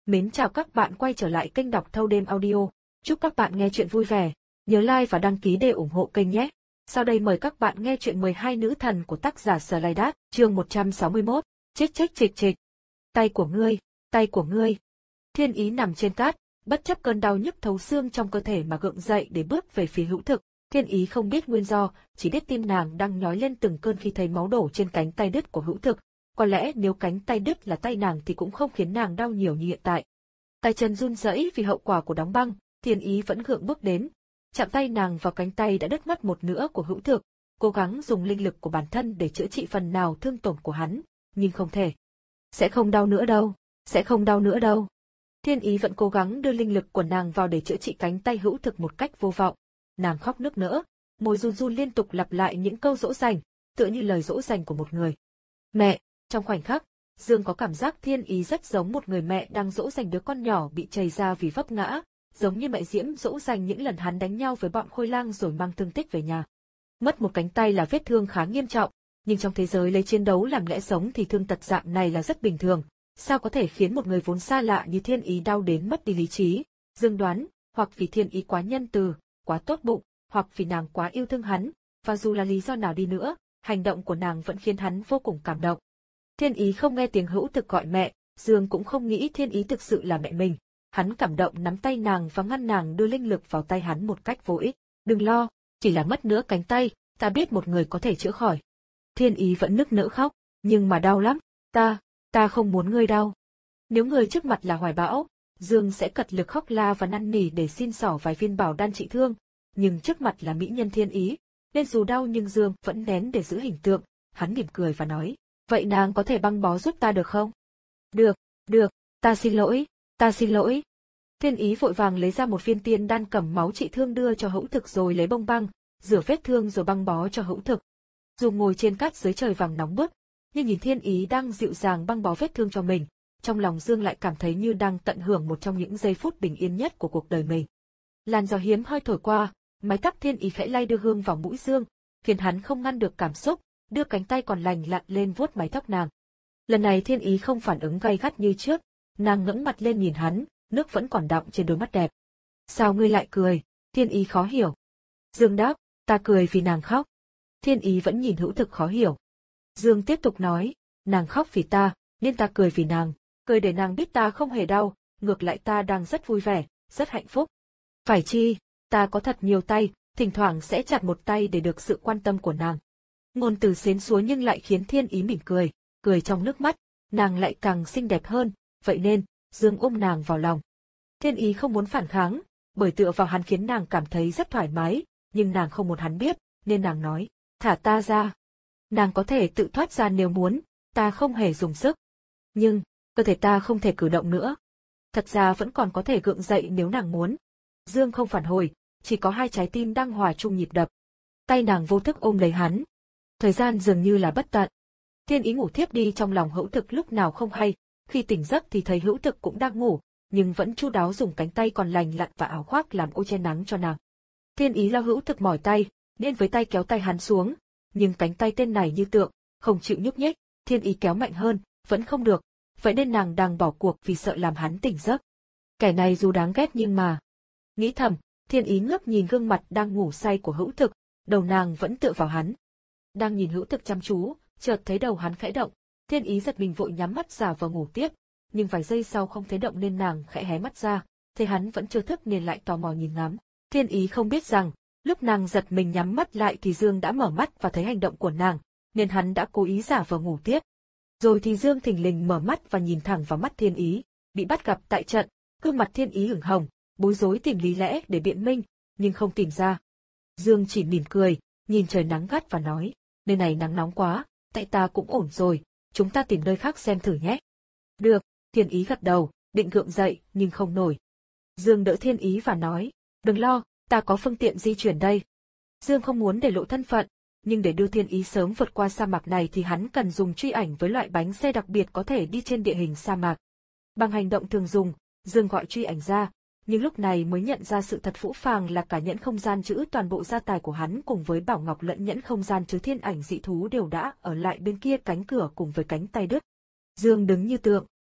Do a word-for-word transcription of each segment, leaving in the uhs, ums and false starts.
Mến chào các bạn quay trở lại kênh đọc thâu đêm audio. Chúc các bạn nghe chuyện vui vẻ. Nhớ like và đăng ký để ủng hộ kênh nhé. Sau đây mời các bạn nghe chuyện mười hai nữ thần của tác giả Sở Lai Đát, chương một trăm sáu mươi mốt, chích chích chịch chịch. Tay của ngươi, tay của ngươi. Thiên Ý nằm trên cát, bất chấp cơn đau nhức thấu xương trong cơ thể mà gượng dậy để bước về phía Hữu Thực. Thiên Ý không biết nguyên do, chỉ biết tim nàng đang nhói lên từng cơn khi thấy máu đổ trên cánh tay đứt của Hữu Thực. Có lẽ nếu cánh tay đứt là tay nàng thì cũng không khiến nàng đau nhiều như hiện tại. Tay chân run rẩy vì hậu quả của đóng băng, Thiên Ý vẫn gượng bước đến, chạm tay nàng vào cánh tay đã đứt mất một nửa của Hữu Thực, cố gắng dùng linh lực của bản thân để chữa trị phần nào thương tổn của hắn, nhưng không thể. Sẽ không đau nữa đâu, sẽ không đau nữa đâu. Thiên Ý vẫn cố gắng đưa linh lực của nàng vào để chữa trị cánh tay Hữu Thực một cách vô vọng. Nàng khóc nức nở, môi run run liên tục lặp lại những câu dỗ dành, tựa như lời dỗ dành của một người. Mẹ. Trong khoảnh khắc, Dương có cảm giác Thiên Ý rất giống một người mẹ đang dỗ dành đứa con nhỏ bị chầy ra vì vấp ngã, giống như mẹ Diễm dỗ dành những lần hắn đánh nhau với bọn Khôi Lang rồi mang thương tích về nhà. Mất một cánh tay là vết thương khá nghiêm trọng, nhưng trong thế giới lấy chiến đấu làm lẽ sống thì thương tật dạng này là rất bình thường, sao có thể khiến một người vốn xa lạ như Thiên Ý đau đến mất đi lý trí? Dương đoán, hoặc vì Thiên Ý quá nhân từ, quá tốt bụng, hoặc vì nàng quá yêu thương hắn, và dù là lý do nào đi nữa, hành động của nàng vẫn khiến hắn vô cùng cảm động. Thiên Ý không nghe tiếng Hữu Thực gọi mẹ, Dương cũng không nghĩ Thiên Ý thực sự là mẹ mình. Hắn cảm động nắm tay nàng và ngăn nàng đưa linh lực vào tay hắn một cách vô ích. Đừng lo, chỉ là mất nửa cánh tay, ta biết một người có thể chữa khỏi. Thiên Ý vẫn nức nở khóc, nhưng mà đau lắm, ta, ta không muốn ngươi đau. Nếu người trước mặt là Hoài Bão, Dương sẽ cật lực khóc la và năn nỉ để xin xỏ vài viên bảo đan trị thương, nhưng trước mặt là mỹ nhân Thiên Ý, nên dù đau nhưng Dương vẫn nén để giữ hình tượng. Hắn mỉm cười và nói, vậy nàng có thể băng bó giúp ta được không? Được, được, ta xin lỗi, ta xin lỗi. Thiên Ý vội vàng lấy ra một viên tiên đan cầm máu trị thương đưa cho Hữu Thực rồi lấy bông băng, rửa vết thương rồi băng bó cho Hữu Thực. Dù ngồi trên cát dưới trời vàng nóng bức, nhưng nhìn Thiên Ý đang dịu dàng băng bó vết thương cho mình, trong lòng Dương lại cảm thấy như đang tận hưởng một trong những giây phút bình yên nhất của cuộc đời mình. Làn gió hiếm hơi thổi qua, mái tóc Thiên Ý khẽ lay đưa hương vào mũi Dương, khiến hắn không ngăn được cảm xúc, đưa cánh tay còn lành lặn lên vuốt mái tóc nàng. Lần này Thiên Ý không phản ứng gay gắt như trước, nàng ngẩng mặt lên nhìn hắn, nước vẫn còn đọng trên đôi mắt đẹp. Sao ngươi lại cười? Thiên Ý khó hiểu. Dương đáp, ta cười vì nàng khóc. Thiên Ý vẫn nhìn Hữu Thực khó hiểu. Dương tiếp tục nói, nàng khóc vì ta, nên ta cười vì nàng, cười để nàng biết ta không hề đau, ngược lại ta đang rất vui vẻ, rất hạnh phúc. Phải chi, ta có thật nhiều tay, thỉnh thoảng sẽ chặt một tay để được sự quan tâm của nàng. Ngôn từ xến xúa nhưng lại khiến Thiên Ý mỉm cười, cười trong nước mắt, nàng lại càng xinh đẹp hơn, vậy nên, Dương ôm nàng vào lòng. Thiên Ý không muốn phản kháng, bởi tựa vào hắn khiến nàng cảm thấy rất thoải mái, nhưng nàng không muốn hắn biết, nên nàng nói, thả ta ra. Nàng có thể tự thoát ra nếu muốn, ta không hề dùng sức. Nhưng, cơ thể ta không thể cử động nữa. Thật ra vẫn còn có thể gượng dậy nếu nàng muốn. Dương không phản hồi, chỉ có hai trái tim đang hòa chung nhịp đập. Tay nàng vô thức ôm lấy hắn. Thời gian dường như là bất tận. Thiên Ý ngủ thiếp đi trong lòng Hữu Thực lúc nào không hay, khi tỉnh giấc thì thấy Hữu Thực cũng đang ngủ, nhưng vẫn chu đáo dùng cánh tay còn lành lặn và áo khoác làm ô che nắng cho nàng. Thiên Ý lo Hữu Thực mỏi tay, nên với tay kéo tay hắn xuống, nhưng cánh tay tên này như tượng, không chịu nhúc nhích, Thiên Ý kéo mạnh hơn, vẫn không được, vậy nên nàng đành bỏ cuộc vì sợ làm hắn tỉnh giấc. Kẻ này dù đáng ghét nhưng mà... Nghĩ thầm, Thiên Ý ngước nhìn gương mặt đang ngủ say của Hữu Thực, đầu nàng vẫn tựa vào hắn. Đang nhìn Hữu Thực chăm chú, chợt thấy đầu hắn khẽ động, Thiên Ý giật mình vội nhắm mắt giả vờ ngủ tiếp, nhưng vài giây sau không thấy động nên nàng khẽ hé mắt ra, thấy hắn vẫn chưa thức nên lại tò mò nhìn ngắm. Thiên Ý không biết rằng, lúc nàng giật mình nhắm mắt lại thì Dương đã mở mắt và thấy hành động của nàng, nên hắn đã cố ý giả vờ ngủ tiếp. Rồi thì Dương thình lình mở mắt và nhìn thẳng vào mắt Thiên Ý, bị bắt gặp tại trận, gương mặt Thiên Ý ửng hồng, bối rối tìm lý lẽ để biện minh, nhưng không tìm ra. Dương chỉ mỉm cười, nhìn trời nắng gắt và nói, nơi này nắng nóng quá, tại ta cũng ổn rồi, chúng ta tìm nơi khác xem thử nhé. Được, Thiên Ý gật đầu, định gượng dậy nhưng không nổi. Dương đỡ Thiên Ý và nói, đừng lo, ta có phương tiện di chuyển đây. Dương không muốn để lộ thân phận, nhưng để đưa Thiên Ý sớm vượt qua sa mạc này thì hắn cần dùng truy ảnh với loại bánh xe đặc biệt có thể đi trên địa hình sa mạc. Bằng hành động thường dùng, Dương gọi truy ảnh ra, nhưng lúc này mới nhận ra sự thật phũ phàng là cả nhẫn không gian chữ toàn bộ gia tài của hắn cùng với bảo ngọc lẫn nhẫn không gian chứa thiên ảnh dị thú đều đã ở lại bên kia cánh cửa cùng với cánh tay đứt. Dương đứng như tượng.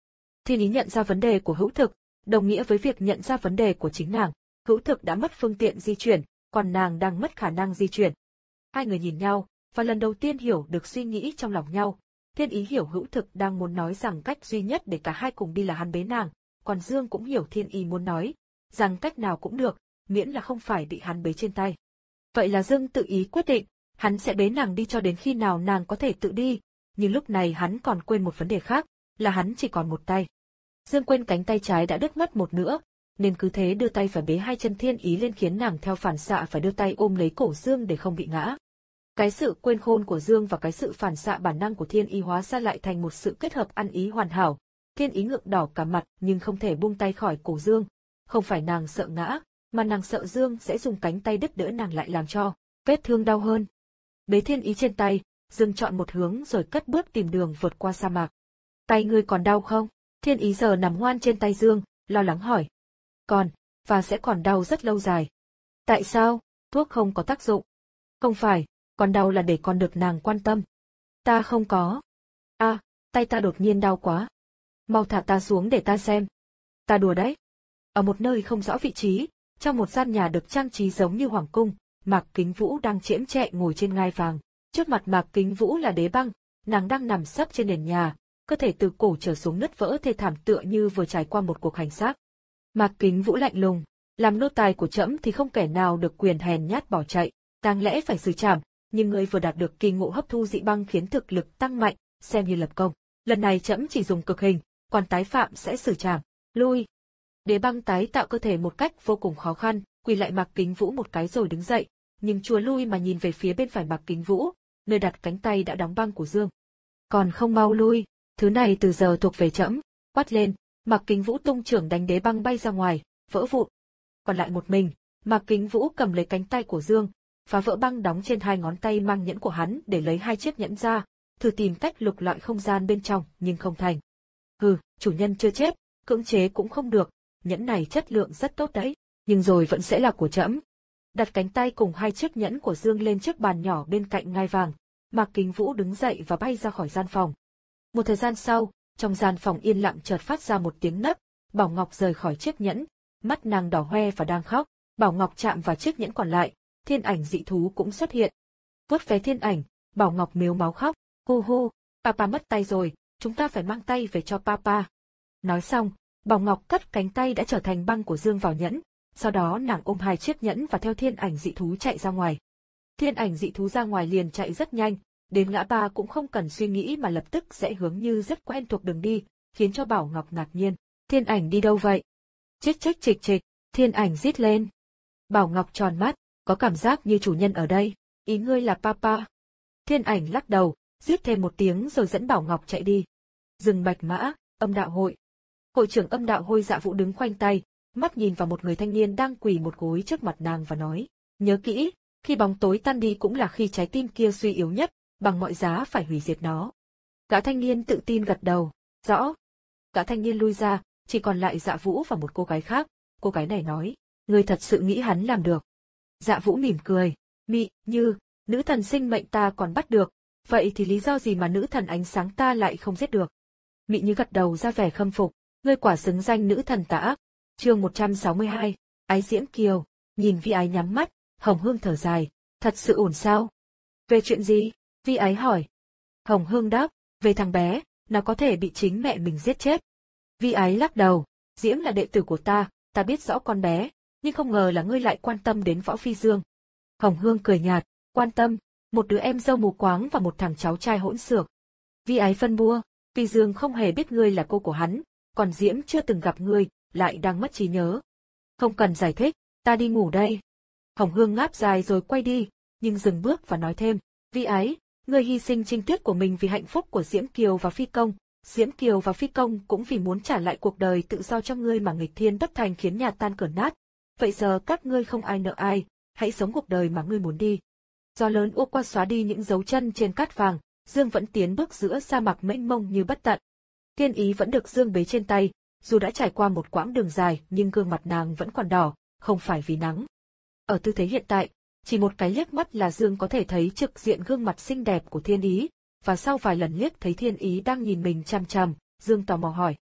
Thiên Ý nhận ra vấn đề của Hữu Thực, đồng nghĩa với việc nhận ra vấn đề của chính nàng. Hữu Thực đã mất phương tiện di chuyển, còn nàng đang mất khả năng di chuyển. Hai người nhìn nhau, và lần đầu tiên hiểu được suy nghĩ trong lòng nhau. Thiên Ý hiểu Hữu Thực đang muốn nói rằng cách duy nhất để cả hai cùng đi là hắn bế nàng, còn Dương cũng hiểu Thiên Ý muốn nói rằng cách nào cũng được, miễn là không phải bị hắn bế trên tay. Vậy là Dương tự ý quyết định, hắn sẽ bế nàng đi cho đến khi nào nàng có thể tự đi, nhưng lúc này hắn còn quên một vấn đề khác, là hắn chỉ còn một tay. Dương quên cánh tay trái đã đứt mất một nửa, nên cứ thế đưa tay phải bế hai chân Thiên Ý lên khiến nàng theo phản xạ phải đưa tay ôm lấy cổ Dương để không bị ngã. Cái sự quên khôn của Dương và cái sự phản xạ bản năng của Thiên Ý hóa ra lại thành một sự kết hợp ăn ý hoàn hảo. Thiên Ý ngượng đỏ cả mặt nhưng không thể buông tay khỏi cổ Dương. Không phải nàng sợ ngã, mà nàng sợ Dương sẽ dùng cánh tay đứt đỡ nàng lại làm cho vết thương đau hơn. Bế Thiên Ý trên tay, Dương chọn một hướng rồi cất bước tìm đường vượt qua sa mạc. Tay ngươi còn đau không? Thiên Ý giờ nằm ngoan trên tay Dương, lo lắng hỏi. Còn, và sẽ còn đau rất lâu dài. Tại sao? Thuốc không có tác dụng. Không phải, còn đau là để con được nàng quan tâm. Ta không có. À, tay ta đột nhiên đau quá. Mau thả ta xuống để ta xem. Ta đùa đấy. Ở một nơi không rõ vị trí, trong một gian nhà được trang trí giống như hoàng cung, Mạc Kính Vũ đang chễm chệ ngồi trên ngai vàng. Trước mặt Mạc Kính Vũ là Đế Băng, nàng đang nằm sấp trên nền nhà, cơ thể từ cổ trở xuống nứt vỡ thê thảm tựa như vừa trải qua một cuộc hành xác. Mạc Kính Vũ lạnh lùng, làm nô tài của trẫm thì không kẻ nào được quyền hèn nhát bỏ chạy, đáng lẽ phải xử trảm, nhưng ngươi vừa đạt được kỳ ngộ hấp thu dị băng khiến thực lực tăng mạnh, xem như lập công. Lần này trẫm chỉ dùng cực hình, còn tái phạm sẽ xử trảm. Lui. Đế Băng tái tạo cơ thể một cách vô cùng khó khăn, quỳ lại Mạc Kính Vũ một cái rồi đứng dậy, nhưng chùa lui mà nhìn về phía bên phải Mạc Kính Vũ, nơi đặt cánh tay đã đóng băng của Dương. Còn không mau lui, thứ này từ giờ thuộc về trẫm. Quát lên, Mạc Kính Vũ tung chưởng đánh Đế Băng bay ra ngoài, vỡ vụn. Còn lại một mình, Mạc Kính Vũ cầm lấy cánh tay của Dương, phá vỡ băng đóng trên hai ngón tay mang nhẫn của hắn để lấy hai chiếc nhẫn ra, thử tìm cách lục lọi không gian bên trong nhưng không thành. Hừ, chủ nhân chưa chết, cưỡng chế cũng không được, nhẫn này chất lượng rất tốt đấy, nhưng rồi vẫn sẽ là của trẫm. Đặt cánh tay cùng hai chiếc nhẫn của Dương lên chiếc bàn nhỏ bên cạnh ngai vàng, Mạc Kính Vũ đứng dậy và bay ra khỏi gian phòng. Một thời gian sau, trong gian phòng yên lặng chợt phát ra một tiếng nấc, Bảo Ngọc rời khỏi chiếc nhẫn, mắt nàng đỏ hoe và đang khóc. Bảo Ngọc chạm vào chiếc nhẫn còn lại, thiên ảnh dị thú cũng xuất hiện. Vuốt ve thiên ảnh, Bảo Ngọc mếu máu khóc, hu hu, papa mất tay rồi, chúng ta phải mang tay về cho papa. Nói xong, Bảo Ngọc cất cánh tay đã trở thành băng của Dương vào nhẫn, sau đó nàng ôm hai chiếc nhẫn và theo thiên ảnh dị thú chạy ra ngoài. Thiên ảnh dị thú ra ngoài liền chạy rất nhanh, đến ngã ba cũng không cần suy nghĩ mà lập tức sẽ hướng như rất quen thuộc đường đi, khiến cho Bảo Ngọc ngạc nhiên. Thiên ảnh đi đâu vậy? Chích chích chịch chịch, thiên ảnh rít lên. Bảo Ngọc tròn mắt, có cảm giác như chủ nhân ở đây, ý ngươi là papa. Thiên ảnh lắc đầu, rít thêm một tiếng rồi dẫn Bảo Ngọc chạy đi. Rừng Bạch Mã, Âm Đạo Hội. Hội trưởng Âm Đạo Hội Dạ Vũ đứng khoanh tay, mắt nhìn vào một người thanh niên đang quỳ một gối trước mặt nàng và nói, nhớ kỹ, khi bóng tối tan đi cũng là khi trái tim kia suy yếu nhất, bằng mọi giá phải hủy diệt nó. Gã thanh niên tự tin gật đầu, rõ. Gã thanh niên lui ra, chỉ còn lại Dạ Vũ và một cô gái khác, cô gái này nói, ngươi thật sự nghĩ hắn làm được. Dạ Vũ mỉm cười, Mị, Như, nữ thần sinh mệnh ta còn bắt được, vậy thì lý do gì mà nữ thần ánh sáng ta lại không giết được? Mị Như gật đầu ra vẻ khâm phục, ngươi quả xứng danh nữ thần tà ác. Chương một trăm sáu mươi hai, Ái Diễm Kiều, nhìn Vi Ái nhắm mắt, Hồng Hương thở dài, thật sự ổn sao? Về chuyện gì? Vi Ái hỏi. Hồng Hương đáp, về thằng bé, nó có thể bị chính mẹ mình giết chết. Vi Ái lắc đầu, Diễm là đệ tử của ta, ta biết rõ con bé, nhưng không ngờ là ngươi lại quan tâm đến Võ Phi Dương. Hồng Hương cười nhạt, quan tâm, một đứa em dâu mù quáng và một thằng cháu trai hỗn xược. Vi Ái phân bua, Phi Dương không hề biết ngươi là cô của hắn, còn Diễm chưa từng gặp ngươi, lại đang mất trí nhớ. Không cần giải thích, ta đi ngủ đây. Hồng Hương ngáp dài rồi quay đi, nhưng dừng bước và nói thêm, Vi Ái, ngươi hy sinh Trinh Tuyết của mình vì hạnh phúc của Diễm Kiều và Phi Công, Diễm Kiều và Phi Công cũng vì muốn trả lại cuộc đời tự do cho ngươi mà nghịch thiên bất thành khiến nhà tan cửa nát. Vậy giờ các ngươi không ai nợ ai, hãy sống cuộc đời mà ngươi muốn đi. Gió lớn ùa qua xóa đi những dấu chân trên cát vàng, Dương vẫn tiến bước giữa sa mạc mênh mông như bất tận. Thiên Ý vẫn được Dương bế trên tay, dù đã trải qua một quãng đường dài nhưng gương mặt nàng vẫn còn đỏ, không phải vì nắng. Ở tư thế hiện tại, chỉ một cái liếc mắt là Dương có thể thấy trực diện gương mặt xinh đẹp của Thiên Ý, và sau vài lần liếc thấy Thiên Ý đang nhìn mình chằm chằm, Dương tò mò hỏi,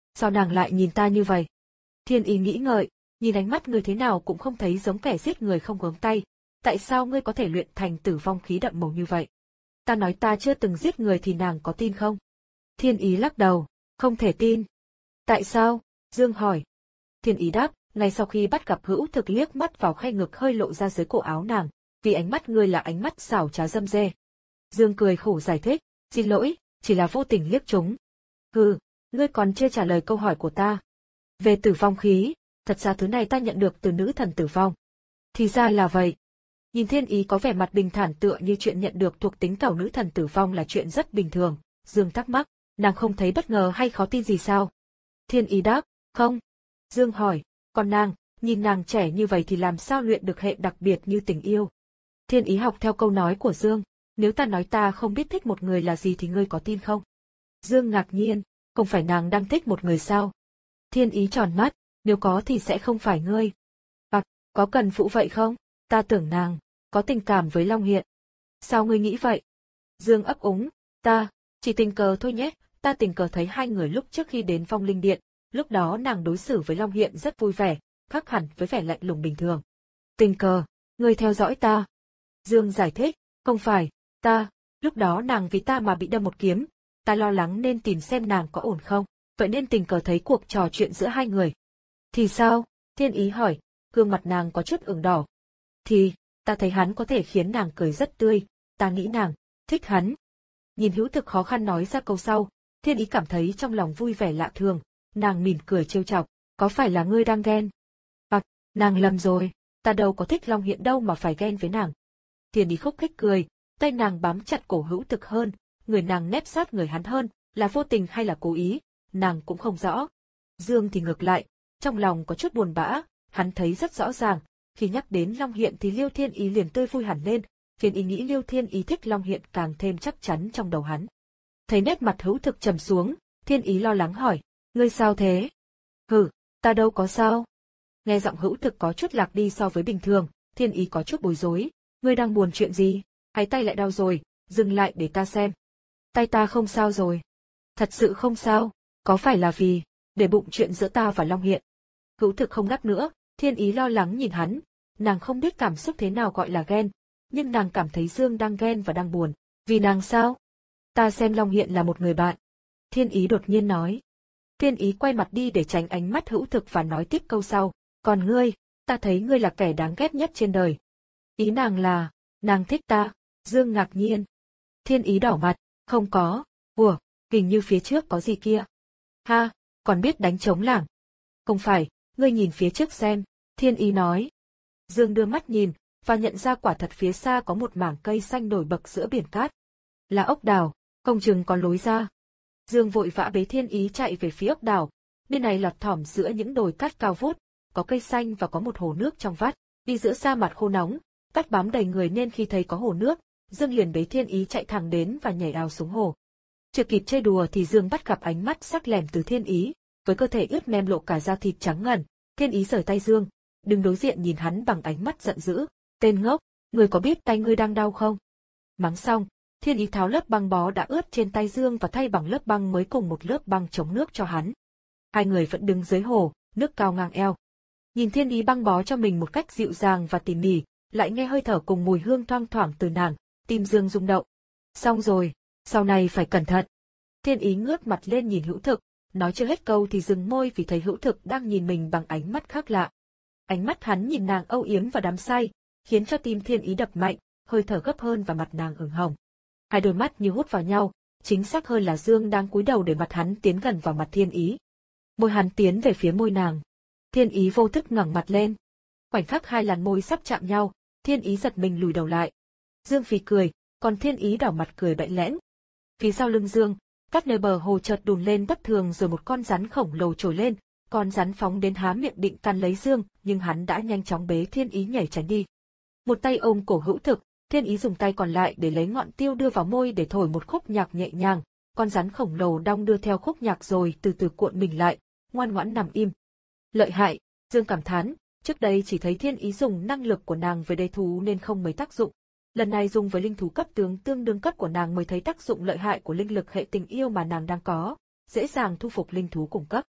Sao nàng lại nhìn ta như vậy? Thiên Ý nghĩ ngợi, nhìn ánh mắt ngươi thế nào cũng không thấy giống kẻ giết người không gớm tay. Tại sao ngươi có thể luyện thành tử vong khí đậm màu như vậy? Ta nói ta chưa từng giết người thì nàng có tin không? Thiên Ý lắc đầu, không thể tin. Tại sao? Dương hỏi. Thiên Ý đáp, ngay sau khi bắt gặp Hữu Thực liếc mắt vào khay ngực hơi lộ ra dưới cổ áo nàng, vì ánh mắt ngươi là ánh mắt xảo trá dâm dê. Dương cười khổ giải thích, xin lỗi, chỉ là vô tình liếc chúng. Hừ, ngươi còn chưa trả lời câu hỏi của ta. Về tử vong khí, thật ra thứ này ta nhận được từ nữ thần tử vong. Thì ra là vậy. Nhìn Thiên Ý có vẻ mặt bình thản tựa như chuyện nhận được thuộc tính cầu nữ thần tử vong là chuyện rất bình thường, Dương thắc mắc, nàng không thấy bất ngờ hay khó tin gì sao? Thiên Ý đáp, không. Dương hỏi, còn nàng, nhìn nàng trẻ như vậy thì làm sao luyện được hệ đặc biệt như tình yêu? Thiên Ý học theo câu nói của Dương, nếu ta nói ta không biết thích một người là gì thì ngươi có tin không? Dương ngạc nhiên, không phải nàng đang thích một người sao? Thiên Ý tròn mắt, nếu có thì sẽ không phải ngươi. À, có cần phụ vậy không? Ta tưởng nàng có tình cảm với Long Hiện. Sao ngươi nghĩ vậy? Dương ấp úng, ta, chỉ tình cờ thôi nhé, ta tình cờ thấy hai người lúc trước khi đến Phong Linh Điện, lúc đó nàng đối xử với Long Hiện rất vui vẻ, khác hẳn với vẻ lạnh lùng bình thường. Tình cờ, ngươi theo dõi ta. Dương giải thích, không phải, ta, lúc đó nàng vì ta mà bị đâm một kiếm, ta lo lắng nên tìm xem nàng có ổn không, vậy nên tình cờ thấy cuộc trò chuyện giữa hai người. Thì sao? Thiên Ý hỏi, gương mặt nàng có chút ửng đỏ. Thì, ta thấy hắn có thể khiến nàng cười rất tươi, ta nghĩ nàng thích hắn. Nhìn Hữu Thực khó khăn nói ra câu sau, Thiên Ý cảm thấy trong lòng vui vẻ lạ thường, nàng mỉm cười trêu chọc, có phải là ngươi đang ghen? À, nàng lầm rồi, ta đâu có thích Long Hiện đâu mà phải ghen với nàng. Thiên Ý khúc khích cười, tay nàng bám chặt cổ Hữu Thực hơn, người nàng nép sát người hắn hơn, là vô tình hay là cố ý, nàng cũng không rõ. Dương thì ngược lại, trong lòng có chút buồn bã, hắn thấy rất rõ ràng, khi nhắc đến Long Hiện thì Liêu Thiên Ý liền tươi vui hẳn lên, khiến ý nghĩ Liêu Thiên Ý thích Long Hiện càng thêm chắc chắn trong đầu hắn. Thấy nét mặt Hữu Thực trầm xuống, Thiên Ý lo lắng hỏi, ngươi sao thế? Hừ, ta đâu có sao. Nghe giọng Hữu Thực có chút lạc đi so với bình thường, Thiên Ý có chút bối rối, ngươi đang buồn chuyện gì? Hay tay lại đau rồi, dừng lại để ta xem. Tay ta không sao rồi. Thật sự không sao, có phải là vì để bụng chuyện giữa ta và Long Hiện? Hữu Thực không đáp nữa, Thiên Ý lo lắng nhìn hắn, nàng không biết cảm xúc thế nào gọi là ghen, nhưng nàng cảm thấy Dương đang ghen và đang buồn. Vì nàng sao? Ta xem Long Hiện là một người bạn. Thiên Ý đột nhiên nói. Thiên Ý quay mặt đi để tránh ánh mắt Hữu Thực và nói tiếp câu sau, còn ngươi, ta thấy ngươi là kẻ đáng ghét nhất trên đời. Ý nàng là, nàng thích ta. Dương ngạc nhiên. Thiên Ý đỏ mặt, không có, ủa, hình như phía trước có gì kia. Ha, còn biết đánh trống lảng. Không phải, ngươi nhìn phía trước xem, Thiên Ý nói. Dương đưa mắt nhìn, và nhận ra quả thật phía xa có một mảng cây xanh nổi bật giữa biển cát. Là ốc đảo, không chừng có lối ra. Dương vội vã bế Thiên Ý chạy về phía ốc đảo, bên này lọt thỏm giữa những đồi cát cao vút, có cây xanh và có một hồ nước trong vắt, đi giữa sa mạc khô nóng, cát bám đầy người nên khi thấy có hồ nước, Dương liền bế Thiên Ý chạy thẳng đến và nhảy ào xuống hồ. Chưa kịp chơi đùa thì Dương bắt gặp ánh mắt sắc lẻm từ Thiên Ý, với cơ thể ướt mềm lộ cả da thịt trắng ngần. Thiên Ý giở tay Dương, đừng đối diện nhìn hắn bằng ánh mắt giận dữ. Tên ngốc, ngươi có biết tay ngươi đang đau không? Mắng xong, Thiên Ý tháo lớp băng bó đã ướt trên tay Dương và thay bằng lớp băng mới cùng một lớp băng chống nước cho hắn. Hai người vẫn đứng dưới hồ, nước cao ngang eo. Nhìn Thiên Ý băng bó cho mình một cách dịu dàng và tỉ mỉ, lại nghe hơi thở cùng mùi hương thoang thoảng từ nàng, tim Dương rung động. Xong rồi, sau này phải cẩn thận. Thiên Ý ngước mặt lên nhìn Hữu Thực, nói chưa hết câu thì dừng môi vì thấy Hữu Thực đang nhìn mình bằng ánh mắt khác lạ. Ánh mắt hắn nhìn nàng âu yếm và đắm say, khiến cho tim Thiên Ý đập mạnh, hơi thở gấp hơn và mặt nàng ửng hồng. Hai đôi mắt như hút vào nhau, chính xác hơn là Dương đang cúi đầu để mặt hắn tiến gần vào mặt Thiên Ý. Môi hắn tiến về phía môi nàng. Thiên Ý vô thức ngẩng mặt lên. Khoảnh khắc hai làn môi sắp chạm nhau, Thiên Ý giật mình lùi đầu lại. Dương phì cười, còn Thiên Ý đảo mặt cười bẽn lẽn. Phía sau lưng Dương, các nơi bờ hồ chợt đùn lên bất thường rồi một con rắn khổng lồ trồi lên, con rắn phóng đến há miệng định cắn lấy Dương, nhưng hắn đã nhanh chóng bế Thiên Ý nhảy tránh đi. Một tay ôm cổ Hữu Thực, Thiên Ý dùng tay còn lại để lấy ngọn tiêu đưa vào môi để thổi một khúc nhạc nhẹ nhàng, con rắn khổng lồ đong đưa theo khúc nhạc rồi từ từ cuộn mình lại, ngoan ngoãn nằm im. Lợi hại, Dương cảm thán, trước đây chỉ thấy Thiên Ý dùng năng lực của nàng với đầy thú nên không mấy tác dụng. Lần này dùng với linh thú cấp tướng tương đương cấp của nàng mới thấy tác dụng lợi hại của linh lực hệ tình yêu mà nàng đang có, dễ dàng thu phục linh thú cùng cấp.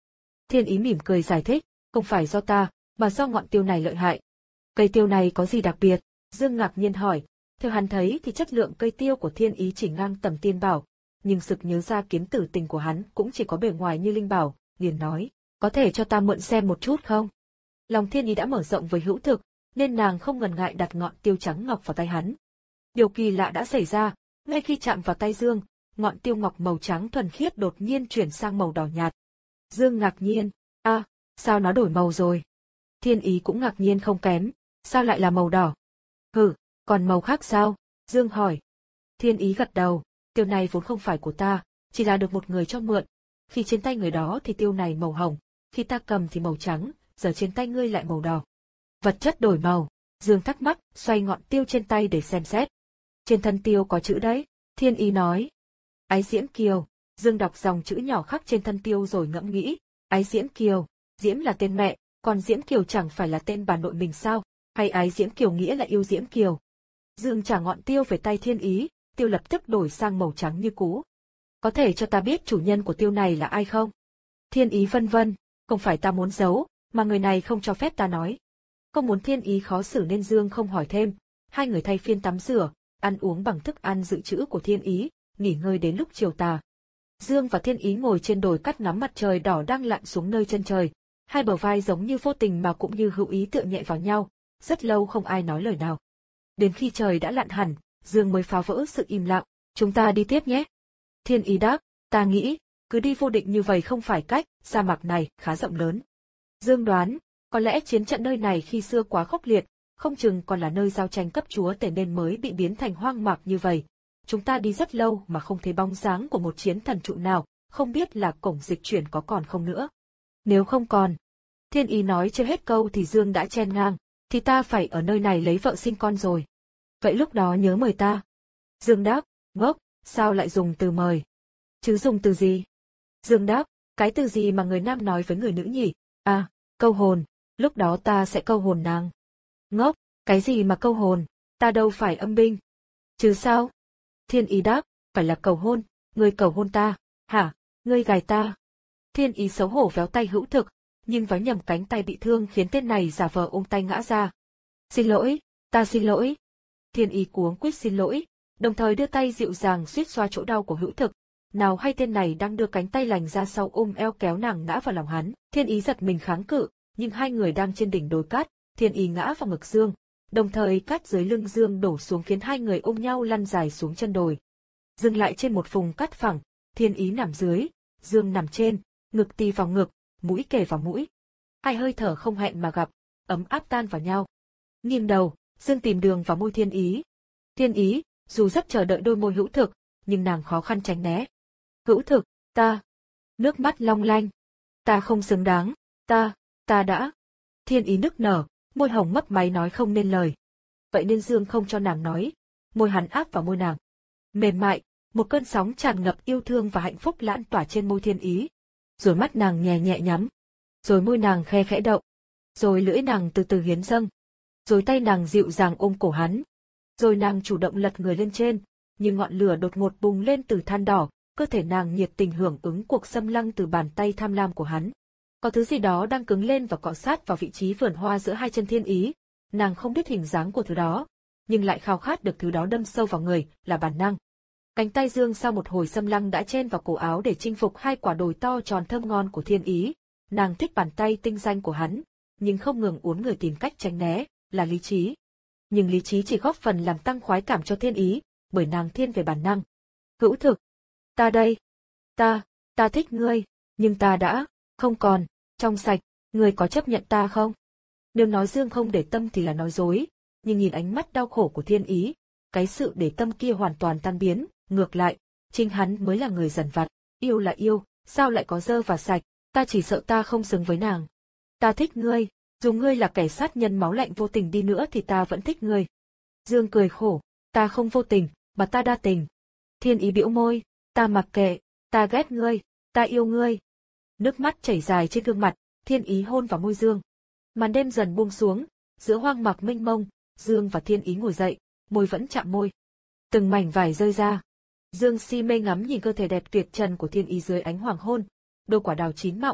Thiên Ý mỉm cười giải thích, không phải do ta, mà do ngọn tiêu này lợi hại. Cây tiêu này có gì đặc biệt? Dương ngạc nhiên hỏi. Theo hắn thấy thì chất lượng cây tiêu của Thiên Ý chỉ ngang tầm tiên bảo, nhưng sực nhớ ra kiếm tử tình của hắn cũng chỉ có bề ngoài như linh bảo, liền nói, có thể cho ta mượn xem một chút không? Lòng Thiên Ý đã mở rộng với hữu thực, nên nàng không ngần ngại đặt ngọn tiêu trắng ngọc vào tay hắn. Điều kỳ lạ đã xảy ra, ngay khi chạm vào tay Dương, ngọn tiêu ngọc màu trắng thuần khiết đột nhiên chuyển sang màu đỏ nhạt. Dương ngạc nhiên, a, à, sao nó đổi màu rồi? Thiên Ý cũng ngạc nhiên không kém, sao lại là màu đỏ? Hừ, còn màu khác sao? Dương hỏi. Thiên Ý gật đầu, tiêu này vốn không phải của ta, chỉ là được một người cho mượn. Khi trên tay người đó thì tiêu này màu hồng, khi ta cầm thì màu trắng, giờ trên tay ngươi lại màu đỏ. Vật chất đổi màu, Dương thắc mắc, xoay ngọn tiêu trên tay để xem xét. Trên thân tiêu có chữ đấy, Thiên Ý nói. Ái Diễm Kiều, Dương đọc dòng chữ nhỏ khắc trên thân tiêu rồi ngẫm nghĩ, Ái Diễm Kiều, Diễm là tên mẹ, còn Diễm Kiều chẳng phải là tên bà nội mình sao, hay Ái Diễm Kiều nghĩa là yêu Diễm Kiều. Dương trả ngọn tiêu về tay Thiên Ý, tiêu lập tức đổi sang màu trắng như cũ. Có thể cho ta biết chủ nhân của tiêu này là ai không? Thiên Ý vân vân, không phải ta muốn giấu, mà người này không cho phép ta nói. Không muốn Thiên Ý khó xử nên Dương không hỏi thêm, hai người thay phiên tắm rửa, ăn uống bằng thức ăn dự trữ của Thiên Ý, nghỉ ngơi đến lúc chiều tà. Dương và Thiên Ý ngồi trên đồi cát ngắm mặt trời đỏ đang lặn xuống nơi chân trời, hai bờ vai giống như vô tình mà cũng như hữu ý tựa nhẹ vào nhau, rất lâu không ai nói lời nào. Đến khi trời đã lặn hẳn, Dương mới phá vỡ sự im lặng, chúng ta đi tiếp nhé. Thiên Ý đáp, ta nghĩ, cứ đi vô định như vậy không phải cách, sa mạc này khá rộng lớn. Dương đoán, có lẽ chiến trận nơi này khi xưa quá khốc liệt, không chừng còn là nơi giao tranh cấp chúa tể nên mới bị biến thành hoang mạc như vậy. Chúng ta đi rất lâu mà không thấy bóng dáng của một chiến thần trụ nào, không biết là cổng dịch chuyển có còn không nữa. Nếu không còn, Thiên Ý nói chưa hết câu thì Dương đã chen ngang, thì ta phải ở nơi này lấy vợ sinh con rồi. Vậy lúc đó nhớ mời ta. Dương đáp, ngốc, sao lại dùng từ mời? Chứ dùng từ gì? Dương đáp, cái từ gì mà người nam nói với người nữ nhỉ? À, câu hồn, lúc đó ta sẽ câu hồn nàng. Ngốc, cái gì mà câu hồn, ta đâu phải âm binh. Chứ sao? Thiên Ý đáp, phải là cầu hôn, ngươi cầu hôn ta, hả, ngươi gài ta. Thiên Ý xấu hổ véo tay hữu thực, nhưng véo nhầm cánh tay bị thương khiến tên này giả vờ ôm tay ngã ra. Xin lỗi, ta xin lỗi. Thiên Ý cuống quýt xin lỗi, đồng thời đưa tay dịu dàng suýt xoa chỗ đau của hữu thực. Nào hay tên này đang đưa cánh tay lành ra sau ôm eo kéo nàng ngã vào lòng hắn. Thiên Ý giật mình kháng cự, nhưng hai người đang trên đỉnh đồi cát, Thiên Ý ngã vào ngực Dương, đồng thời cát dưới lưng Dương đổ xuống khiến hai người ôm nhau lăn dài xuống chân đồi. Dừng lại trên một vùng cát phẳng, Thiên Ý nằm dưới, Dương nằm trên, ngực tì vào ngực, mũi kề vào mũi. Hai hơi thở không hẹn mà gặp, ấm áp tan vào nhau. Nghiêng đầu, Dương tìm đường vào môi Thiên Ý. Thiên Ý, dù rất chờ đợi đôi môi hữu thực, nhưng nàng khó khăn tránh né. Hữu thực, ta. Nước mắt long lanh. Ta không xứng đáng, ta, ta đã. Thiên Ý nức nở, môi hồng mấp máy nói không nên lời. Vậy nên Dương không cho nàng nói, môi hắn áp vào môi nàng. Mềm mại, một cơn sóng tràn ngập yêu thương và hạnh phúc lãn tỏa trên môi Thiên Ý. Rồi mắt nàng nhẹ nhẹ nhắm. Rồi môi nàng khe khẽ động. Rồi lưỡi nàng từ từ hiến dâng. Rồi tay nàng dịu dàng ôm cổ hắn. Rồi nàng chủ động lật người lên trên, nhưng ngọn lửa đột ngột bùng lên từ than đỏ, cơ thể nàng nhiệt tình hưởng ứng cuộc xâm lăng từ bàn tay tham lam của hắn. Có thứ gì đó đang cứng lên và cọ sát vào vị trí vườn hoa giữa hai chân Thiên Ý. Nàng không biết hình dáng của thứ đó, nhưng lại khao khát được thứ đó đâm sâu vào người, là bản năng. Cánh tay Dương sau một hồi xâm lăng đã chen vào cổ áo để chinh phục hai quả đồi to tròn thơm ngon của Thiên Ý. Nàng thích bàn tay tinh danh của hắn, nhưng không ngừng uốn người tìm cách tránh né, là lý trí. Nhưng lý trí chỉ góp phần làm tăng khoái cảm cho Thiên Ý, bởi nàng thiên về bản năng. Hữu thực, ta đây, ta, ta thích ngươi, nhưng ta đã, không còn, trong sạch, ngươi có chấp nhận ta không? Nếu nói Dương không để tâm thì là nói dối, nhưng nhìn ánh mắt đau khổ của Thiên Ý, cái sự để tâm kia hoàn toàn tan biến, ngược lại, chính hắn mới là người dằn vặt. Yêu là yêu, sao lại có dơ và sạch, ta chỉ sợ ta không xứng với nàng. Ta thích ngươi, dù ngươi là kẻ sát nhân máu lạnh vô tình đi nữa thì ta vẫn thích ngươi. Dương cười khổ, ta không vô tình, mà ta đa tình. Thiên Ý bĩu môi, ta mặc kệ, ta ghét ngươi, ta yêu ngươi. Nước mắt chảy dài trên gương mặt, Thiên Ý hôn vào môi Dương. Màn đêm dần buông xuống, giữa hoang mạc mênh mông, Dương và Thiên Ý ngồi dậy, môi vẫn chạm môi. Từng mảnh vải rơi ra. Dương si mê ngắm nhìn cơ thể đẹp tuyệt trần của Thiên Ý dưới ánh hoàng hôn, đôi quả đào chín mọng,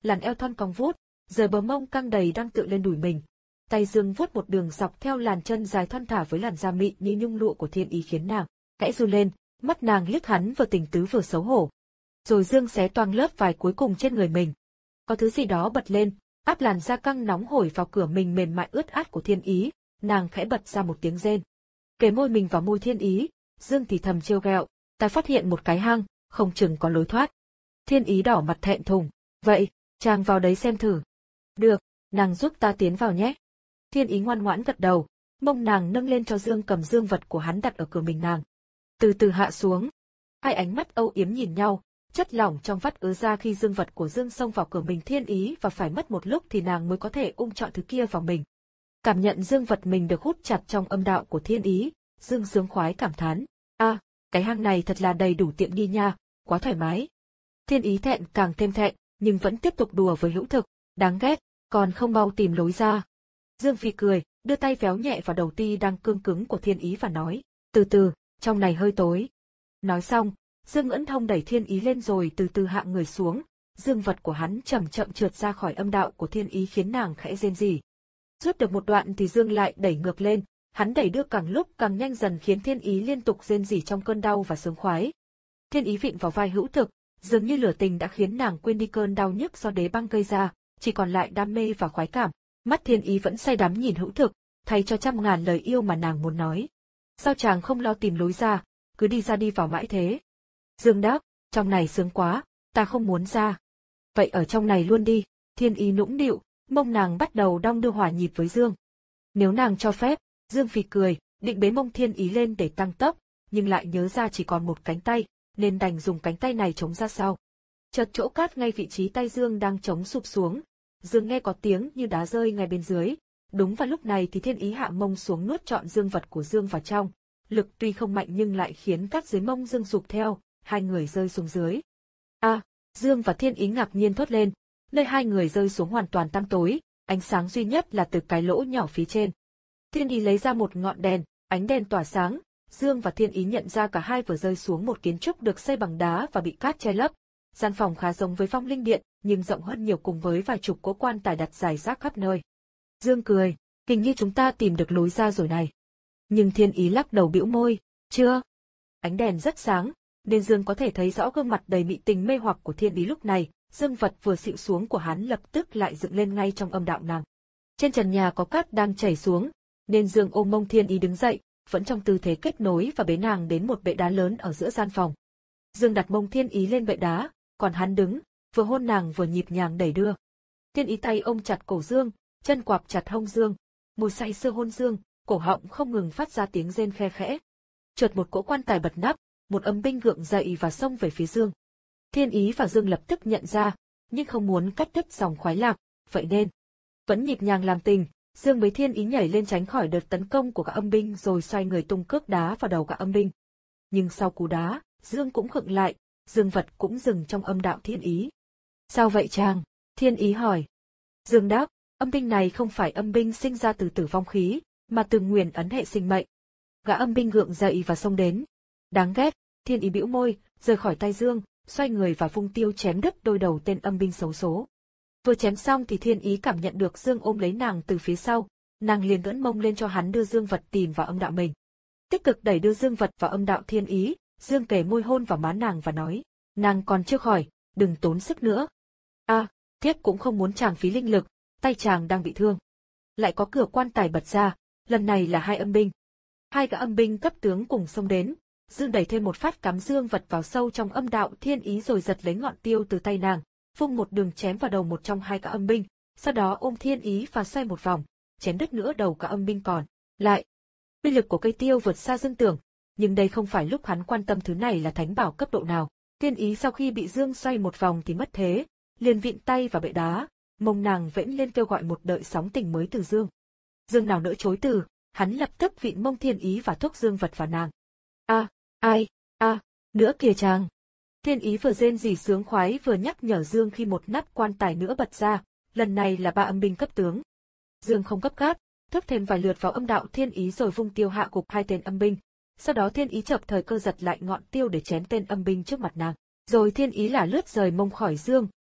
làn eo thon cong vút, giờ bờ mông căng đầy đang tựa lên đùi mình. Tay Dương vuốt một đường dọc theo làn chân dài thon thả với làn da mịn như nhung lụa của Thiên Ý khiến nàng khẽ run lên, mắt nàng liếc hắn vừa tình tứ vừa xấu hổ. Rồi Dương xé toang lớp vải cuối cùng trên người mình. Có thứ gì đó bật lên, áp làn da căng nóng hổi vào cửa mình mềm mại ướt át của Thiên Ý, nàng khẽ bật ra một tiếng rên. Kề môi mình vào môi Thiên Ý, Dương thì thầm trêu ghẹo, ta phát hiện một cái hang, không chừng có lối thoát. Thiên Ý đỏ mặt thẹn thùng, vậy, chàng vào đấy xem thử. Được, nàng giúp ta tiến vào nhé. Thiên Ý ngoan ngoãn gật đầu, mông nàng nâng lên cho Dương cầm dương vật của hắn đặt ở cửa mình nàng. Từ từ hạ xuống. Hai ánh mắt âu yếm nhìn nhau, chất lỏng trong vắt ứa ra khi dương vật của Dương xông vào cửa mình Thiên Ý và phải mất một lúc thì nàng mới có thể ung chọn thứ kia vào mình. Cảm nhận dương vật mình được hút chặt trong âm đạo của Thiên Ý, Dương sướng khoái cảm thán. A, à, cái hang này thật là đầy đủ tiện nghi nha, quá thoải mái. Thiên Ý thẹn càng thêm thẹn, nhưng vẫn tiếp tục đùa với Hữu Thực, đáng ghét, còn không mau tìm lối ra. Dương phì cười, đưa tay véo nhẹ vào đầu ti đang cương cứng của Thiên Ý và nói, từ từ, trong này hơi tối. Nói xong, Dương ưỡn thông đẩy Thiên Ý lên rồi từ từ hạ người xuống, dương vật của hắn chậm chậm trượt ra khỏi âm đạo của Thiên Ý khiến nàng khẽ rên rỉ. Rút được một đoạn thì Dương lại đẩy ngược lên, hắn đẩy đưa càng lúc càng nhanh dần khiến Thiên Ý liên tục rên rỉ trong cơn đau và sướng khoái. Thiên Ý vịn vào vai Hữu Thực, dường như lửa tình đã khiến nàng quên đi cơn đau nhức do đế băng gây ra, chỉ còn lại đam mê và khoái cảm. Mắt Thiên Ý vẫn say đắm nhìn Hữu Thực, thay cho trăm ngàn lời yêu mà nàng muốn nói. Sao chàng không lo tìm lối ra, cứ đi ra đi vào mãi thế? Dương đáp, trong này sướng quá, ta không muốn ra. Vậy ở trong này luôn đi. Thiên Ý nũng nịu, mông nàng bắt đầu đong đưa hòa nhịp với Dương. Nếu nàng cho phép, Dương phì cười, định bế mông Thiên Ý lên để tăng tốc, nhưng lại nhớ ra chỉ còn một cánh tay, nên đành dùng cánh tay này chống ra sau. Chợt chỗ cát ngay vị trí tay Dương đang chống sụp xuống, Dương nghe có tiếng như đá rơi ngay bên dưới. Đúng vào lúc này thì Thiên Ý hạ mông xuống nuốt trọn dương vật của Dương vào trong. Lực tuy không mạnh nhưng lại khiến cát dưới mông Dương sụp theo, hai người rơi xuống dưới. A, à, Dương và Thiên Ý ngạc nhiên thốt lên, nơi hai người rơi xuống hoàn toàn tăm tối, ánh sáng duy nhất là từ cái lỗ nhỏ phía trên. Thiên Ý lấy ra một ngọn đèn, ánh đèn tỏa sáng, Dương và Thiên Ý nhận ra cả hai vừa rơi xuống một kiến trúc được xây bằng đá và bị cát che lấp. Gian phòng khá giống với Phong Linh Điện, nhưng rộng hơn nhiều cùng với vài chục cỗ quan tài đặt rải rác khắp nơi. Dương cười, hình như chúng ta tìm được lối ra rồi này. Nhưng Thiên Ý lắc đầu bĩu môi, chưa. Ánh đèn rất sáng, nên Dương có thể thấy rõ gương mặt đầy mị tình mê hoặc của Thiên Ý lúc này, dương vật vừa xịu xuống của hắn lập tức lại dựng lên ngay trong âm đạo nàng. Trên trần nhà có cát đang chảy xuống, nên Dương ôm mông Thiên Ý đứng dậy, vẫn trong tư thế kết nối và bế nàng đến một bệ đá lớn ở giữa gian phòng. Dương đặt mông Thiên Ý lên bệ đá, còn hắn đứng, vừa hôn nàng vừa nhịp nhàng đẩy đưa. Thiên Ý tay ôm chặt cổ Dương, chân quặp chặt hông Dương, môi say sưa hôn Dương, cổ họng không ngừng phát ra tiếng rên khe khẽ. Chợt một cỗ quan tài bật nắp, một âm binh gượng dậy và xông về phía Dương. Thiên Ý và Dương lập tức nhận ra, nhưng không muốn cắt đứt dòng khoái lạc, vậy nên vẫn nhịp nhàng làm tình, Dương với Thiên Ý nhảy lên tránh khỏi đợt tấn công của cả âm binh rồi xoay người tung cước đá vào đầu cả âm binh. Nhưng sau cú đá, Dương cũng khựng lại, dương vật cũng dừng trong âm đạo Thiên Ý. Sao vậy chàng? Thiên Ý hỏi. Dương đáp, âm binh này không phải âm binh sinh ra từ tử vong khí, mà từ nguyền ấn hệ sinh mệnh. Gã âm binh gượng dậy và xông đến. Đáng ghét, Thiên Ý bĩu môi, rời khỏi tay Dương, xoay người và vung tiêu chém đứt đôi đầu tên âm binh xấu số. Vừa chém xong thì Thiên Ý cảm nhận được Dương ôm lấy nàng từ phía sau, nàng liền ưỡn mông lên cho hắn đưa dương vật tìm vào âm đạo mình. Tích cực đẩy đưa dương vật vào âm đạo Thiên Ý, Dương kề môi hôn vào má nàng và nói, nàng còn chưa khỏi, đừng tốn sức nữa. A, à, thiếp cũng không muốn chàng phí linh lực, tay chàng đang bị thương. Lại có cửa quan tài bật ra, lần này là hai âm binh. Hai gã âm binh cấp tướng cùng xông đến, Dương đẩy thêm một phát cắm dương vật vào sâu trong âm đạo Thiên Ý rồi giật lấy ngọn tiêu từ tay nàng, vung một đường chém vào đầu một trong hai gã âm binh, sau đó ôm Thiên Ý và xoay một vòng, chém đứt nữa đầu cả âm binh còn lại. Uy lực của cây tiêu vượt xa Dương tưởng, nhưng đây không phải lúc hắn quan tâm thứ này là thánh bảo cấp độ nào. Thiên Ý sau khi bị Dương xoay một vòng thì mất thế, liền vịn tay vào bệ đá, mông nàng vẫy lên kêu gọi một đợi sóng tình mới từ Dương. Dương nào nỡ chối từ, hắn lập tức vịn mông Thiên Ý và thúc dương vật vào nàng. A, à, ai, a, à, nữa kìa chàng. Thiên Ý vừa rên rỉ sướng khoái vừa nhắc nhở Dương khi một nắp quan tài nữa bật ra, lần này là ba âm binh cấp tướng. Dương không gấp gáp, thúc thêm vài lượt vào âm đạo Thiên Ý rồi vung tiêu hạ gục hai tên âm binh. Sau đó Thiên Ý chợp thời cơ giật lại ngọn tiêu để chém tên âm binh trước mặt nàng. Rồi Thiên Ý là lướt rời mông khỏi Dương,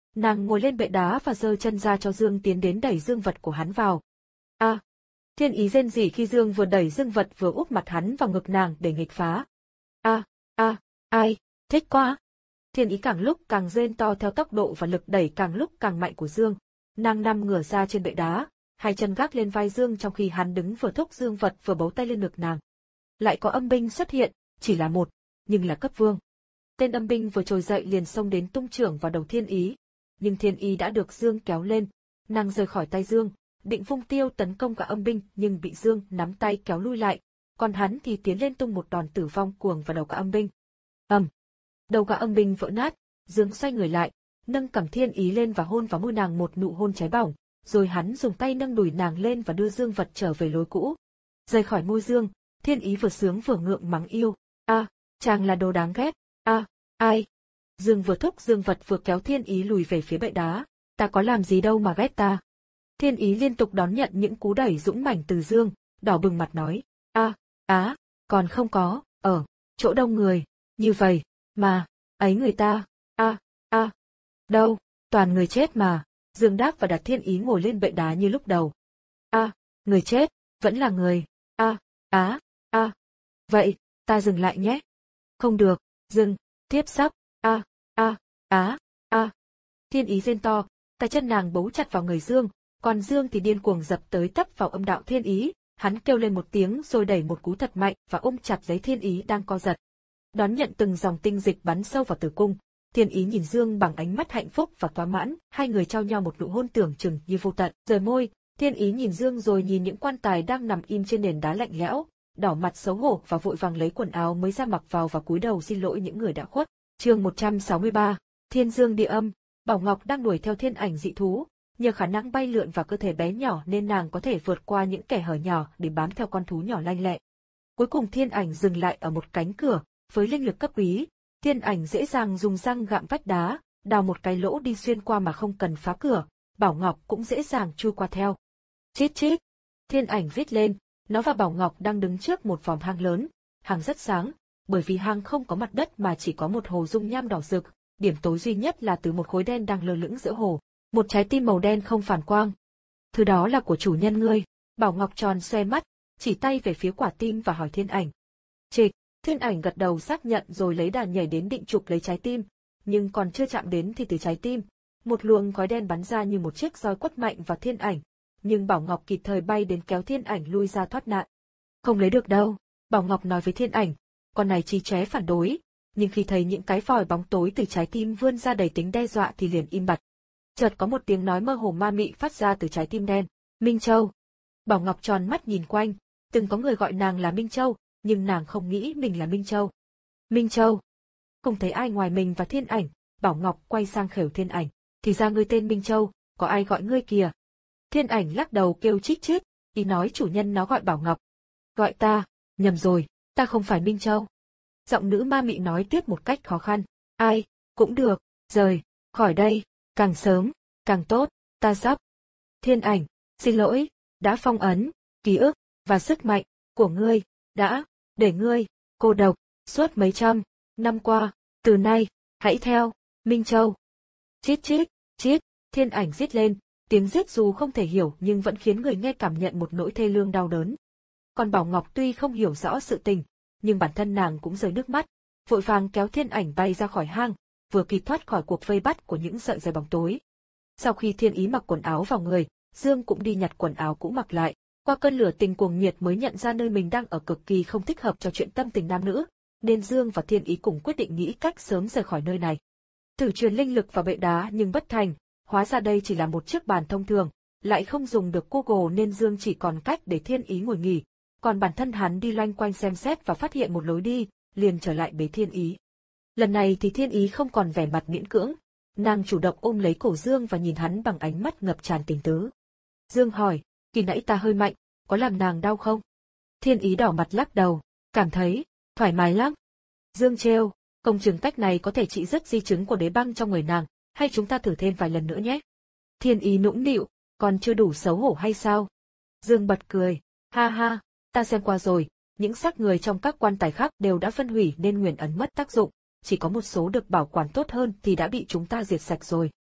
Nàng ngồi lên bệ đá và giơ chân ra cho Dương tiến đến đẩy dương vật của hắn vào. A! À, Thiên Ý rên rỉ khi Dương vừa đẩy dương vật vừa úp mặt hắn vào ngực nàng để nghịch phá. A! À, a! À, ai! Thích quá! Thiên Ý càng lúc càng rên to theo tốc độ và lực đẩy càng lúc càng mạnh của Dương. Nàng nằm ngửa ra trên bệ đá, hai chân gác lên vai Dương trong khi hắn đứng vừa thúc dương vật vừa bấu tay lên ngực nàng. Lại có âm binh xuất hiện, chỉ là một, nhưng là cấp vương. Tên âm binh vừa trồi dậy liền xông đến tung chưởng vào đầu Thiên Ý, nhưng Thiên Ý đã được Dương kéo lên, nàng rời khỏi tay Dương, định vung tiêu tấn công cả âm binh nhưng bị Dương nắm tay kéo lui lại, còn hắn thì tiến lên tung một đòn tử vong cuồng vào đầu cả âm binh. Ầm, đầu cả âm binh vỡ nát, Dương xoay người lại, nâng cằm Thiên Ý lên và hôn vào môi nàng một nụ hôn cháy bỏng, rồi hắn dùng tay nâng đùi nàng lên và đưa dương vật trở về lối cũ. Rời khỏi môi Dương, Thiên Ý vừa sướng vừa ngượng mắng yêu. A, à, chàng là đồ đáng ghét. A, à, ai? Dương vừa thúc dương vật vừa kéo Thiên Ý lùi về phía bệ đá. Ta có làm gì đâu mà ghét ta. Thiên Ý liên tục đón nhận những cú đẩy dũng mãnh từ Dương, đỏ bừng mặt nói. A, à, á, còn không có, ở chỗ đông người, như vậy, mà, ấy người ta, a, à, a, à, đâu, toàn người chết mà. Dương đáp và đặt Thiên Ý ngồi lên bệ đá như lúc đầu. A, à, người chết, vẫn là người. A, à, á, a. À. Vậy, ta dừng lại nhé. Không được, dừng, tiếp sắp. A, a, á, a. Thiên Ý rên to, tay chân nàng bấu chặt vào người Dương, còn Dương thì điên cuồng dập tới tấp vào âm đạo Thiên Ý, hắn kêu lên một tiếng rồi đẩy một cú thật mạnh và ôm chặt lấy Thiên Ý đang co giật. Đón nhận từng dòng tinh dịch bắn sâu vào tử cung. Thiên Ý nhìn Dương bằng ánh mắt hạnh phúc và thỏa mãn, hai người trao nhau một nụ hôn tưởng chừng như vô tận. Rời môi, Thiên Ý nhìn Dương rồi nhìn những quan tài đang nằm im trên nền đá lạnh lẽo, đỏ mặt xấu hổ và vội vàng lấy quần áo mới ra mặc vào và cúi đầu xin lỗi những người đã khuất. Chương một trăm sáu mươi ba, Thiên Dương Địa Âm. Bảo Ngọc đang đuổi theo thiên ảnh dị thú, nhờ khả năng bay lượn và cơ thể bé nhỏ nên nàng có thể vượt qua những kẻ hở nhỏ để bám theo con thú nhỏ lanh lẹ. Cuối cùng thiên ảnh dừng lại ở một cánh cửa, với linh lực cấp quý. Thiên ảnh dễ dàng dùng răng gặm vách đá, đào một cái lỗ đi xuyên qua mà không cần phá cửa, Bảo Ngọc cũng dễ dàng chui qua theo. Chít chít, thiên ảnh rít lên, nó và Bảo Ngọc đang đứng trước một vòm hang lớn, hang rất sáng, bởi vì hang không có mặt đất mà chỉ có một hồ dung nham đỏ rực, điểm tối duy nhất là từ một khối đen đang lơ lửng giữa hồ, một trái tim màu đen không phản quang. Thứ đó là của chủ nhân ngươi. Bảo Ngọc tròn xoe mắt, chỉ tay về phía quả tim và hỏi thiên ảnh. Trịch. Thiên ảnh gật đầu xác nhận rồi lấy đà nhảy đến định chụp lấy trái tim, nhưng còn chưa chạm đến thì từ trái tim, một luồng khói đen bắn ra như một chiếc roi quất mạnh vào thiên ảnh, nhưng Bảo Ngọc kịp thời bay đến kéo thiên ảnh lui ra thoát nạn. Không lấy được đâu, Bảo Ngọc nói với thiên ảnh, con này chi chóe phản đối, nhưng khi thấy những cái vòi bóng tối từ trái tim vươn ra đầy tính đe dọa thì liền im bặt. Chợt có một tiếng nói mơ hồ ma mị phát ra từ trái tim đen, Minh Châu. Bảo Ngọc tròn mắt nhìn quanh, từng có người gọi nàng là Minh Châu, nhưng nàng không nghĩ mình là Minh Châu. Minh Châu. Không thấy ai ngoài mình và thiên ảnh, Bảo Ngọc quay sang khều thiên ảnh, thì ra ngươi tên Minh Châu, có ai gọi ngươi kìa. Thiên ảnh lắc đầu kêu chít chít, ý nói chủ nhân nó gọi Bảo Ngọc. Gọi ta, nhầm rồi, ta không phải Minh Châu. Giọng nữ ma mị nói tiếp một cách khó khăn, ai, cũng được, rời, khỏi đây, càng sớm, càng tốt, ta sắp. Thiên ảnh, xin lỗi, đã phong ấn, ký ức, và sức mạnh, của ngươi, đã, để ngươi, cô độc, suốt mấy trăm, năm qua, từ nay, hãy theo, Minh Châu. Chít chít, chít, thiên ảnh rít lên, tiếng rít dù không thể hiểu nhưng vẫn khiến người nghe cảm nhận một nỗi thê lương đau đớn. Còn Bảo Ngọc tuy không hiểu rõ sự tình, nhưng bản thân nàng cũng rơi nước mắt, vội vàng kéo thiên ảnh bay ra khỏi hang, vừa kịp thoát khỏi cuộc vây bắt của những sợi dây bóng tối. Sau khi thiên ý mặc quần áo vào người, Dương cũng đi nhặt quần áo cũ mặc lại. Qua cơn lửa tình cuồng nhiệt mới nhận ra nơi mình đang ở cực kỳ không thích hợp cho chuyện tâm tình nam nữ, nên Dương và Thiên Ý cùng quyết định nghĩ cách sớm rời khỏi nơi này. Thử truyền linh lực vào bệ đá nhưng bất thành, hóa ra đây chỉ là một chiếc bàn thông thường, lại không dùng được Google nên Dương chỉ còn cách để Thiên Ý ngồi nghỉ, còn bản thân hắn đi loanh quanh xem xét và phát hiện một lối đi, liền trở lại bế Thiên Ý. Lần này thì Thiên Ý không còn vẻ mặt miễn cưỡng, nàng chủ động ôm lấy cổ Dương và nhìn hắn bằng ánh mắt ngập tràn tình tứ. Dương hỏi, khi nãy ta hơi mạnh, có làm nàng đau không? Thiên Ý đỏ mặt lắc đầu, cảm thấy thoải mái lắm. Dương trêu, công chứng cách này có thể trị rất di chứng của đế băng trong người nàng, hay chúng ta thử thêm vài lần nữa nhé? Thiên Ý nũng nịu, còn chưa đủ xấu hổ hay sao? Dương bật cười, ha ha, ta xem qua rồi, những xác người trong các quan tài khác đều đã phân hủy nên nguyền ấn mất tác dụng, chỉ có một số được bảo quản tốt hơn thì đã bị chúng ta diệt sạch rồi.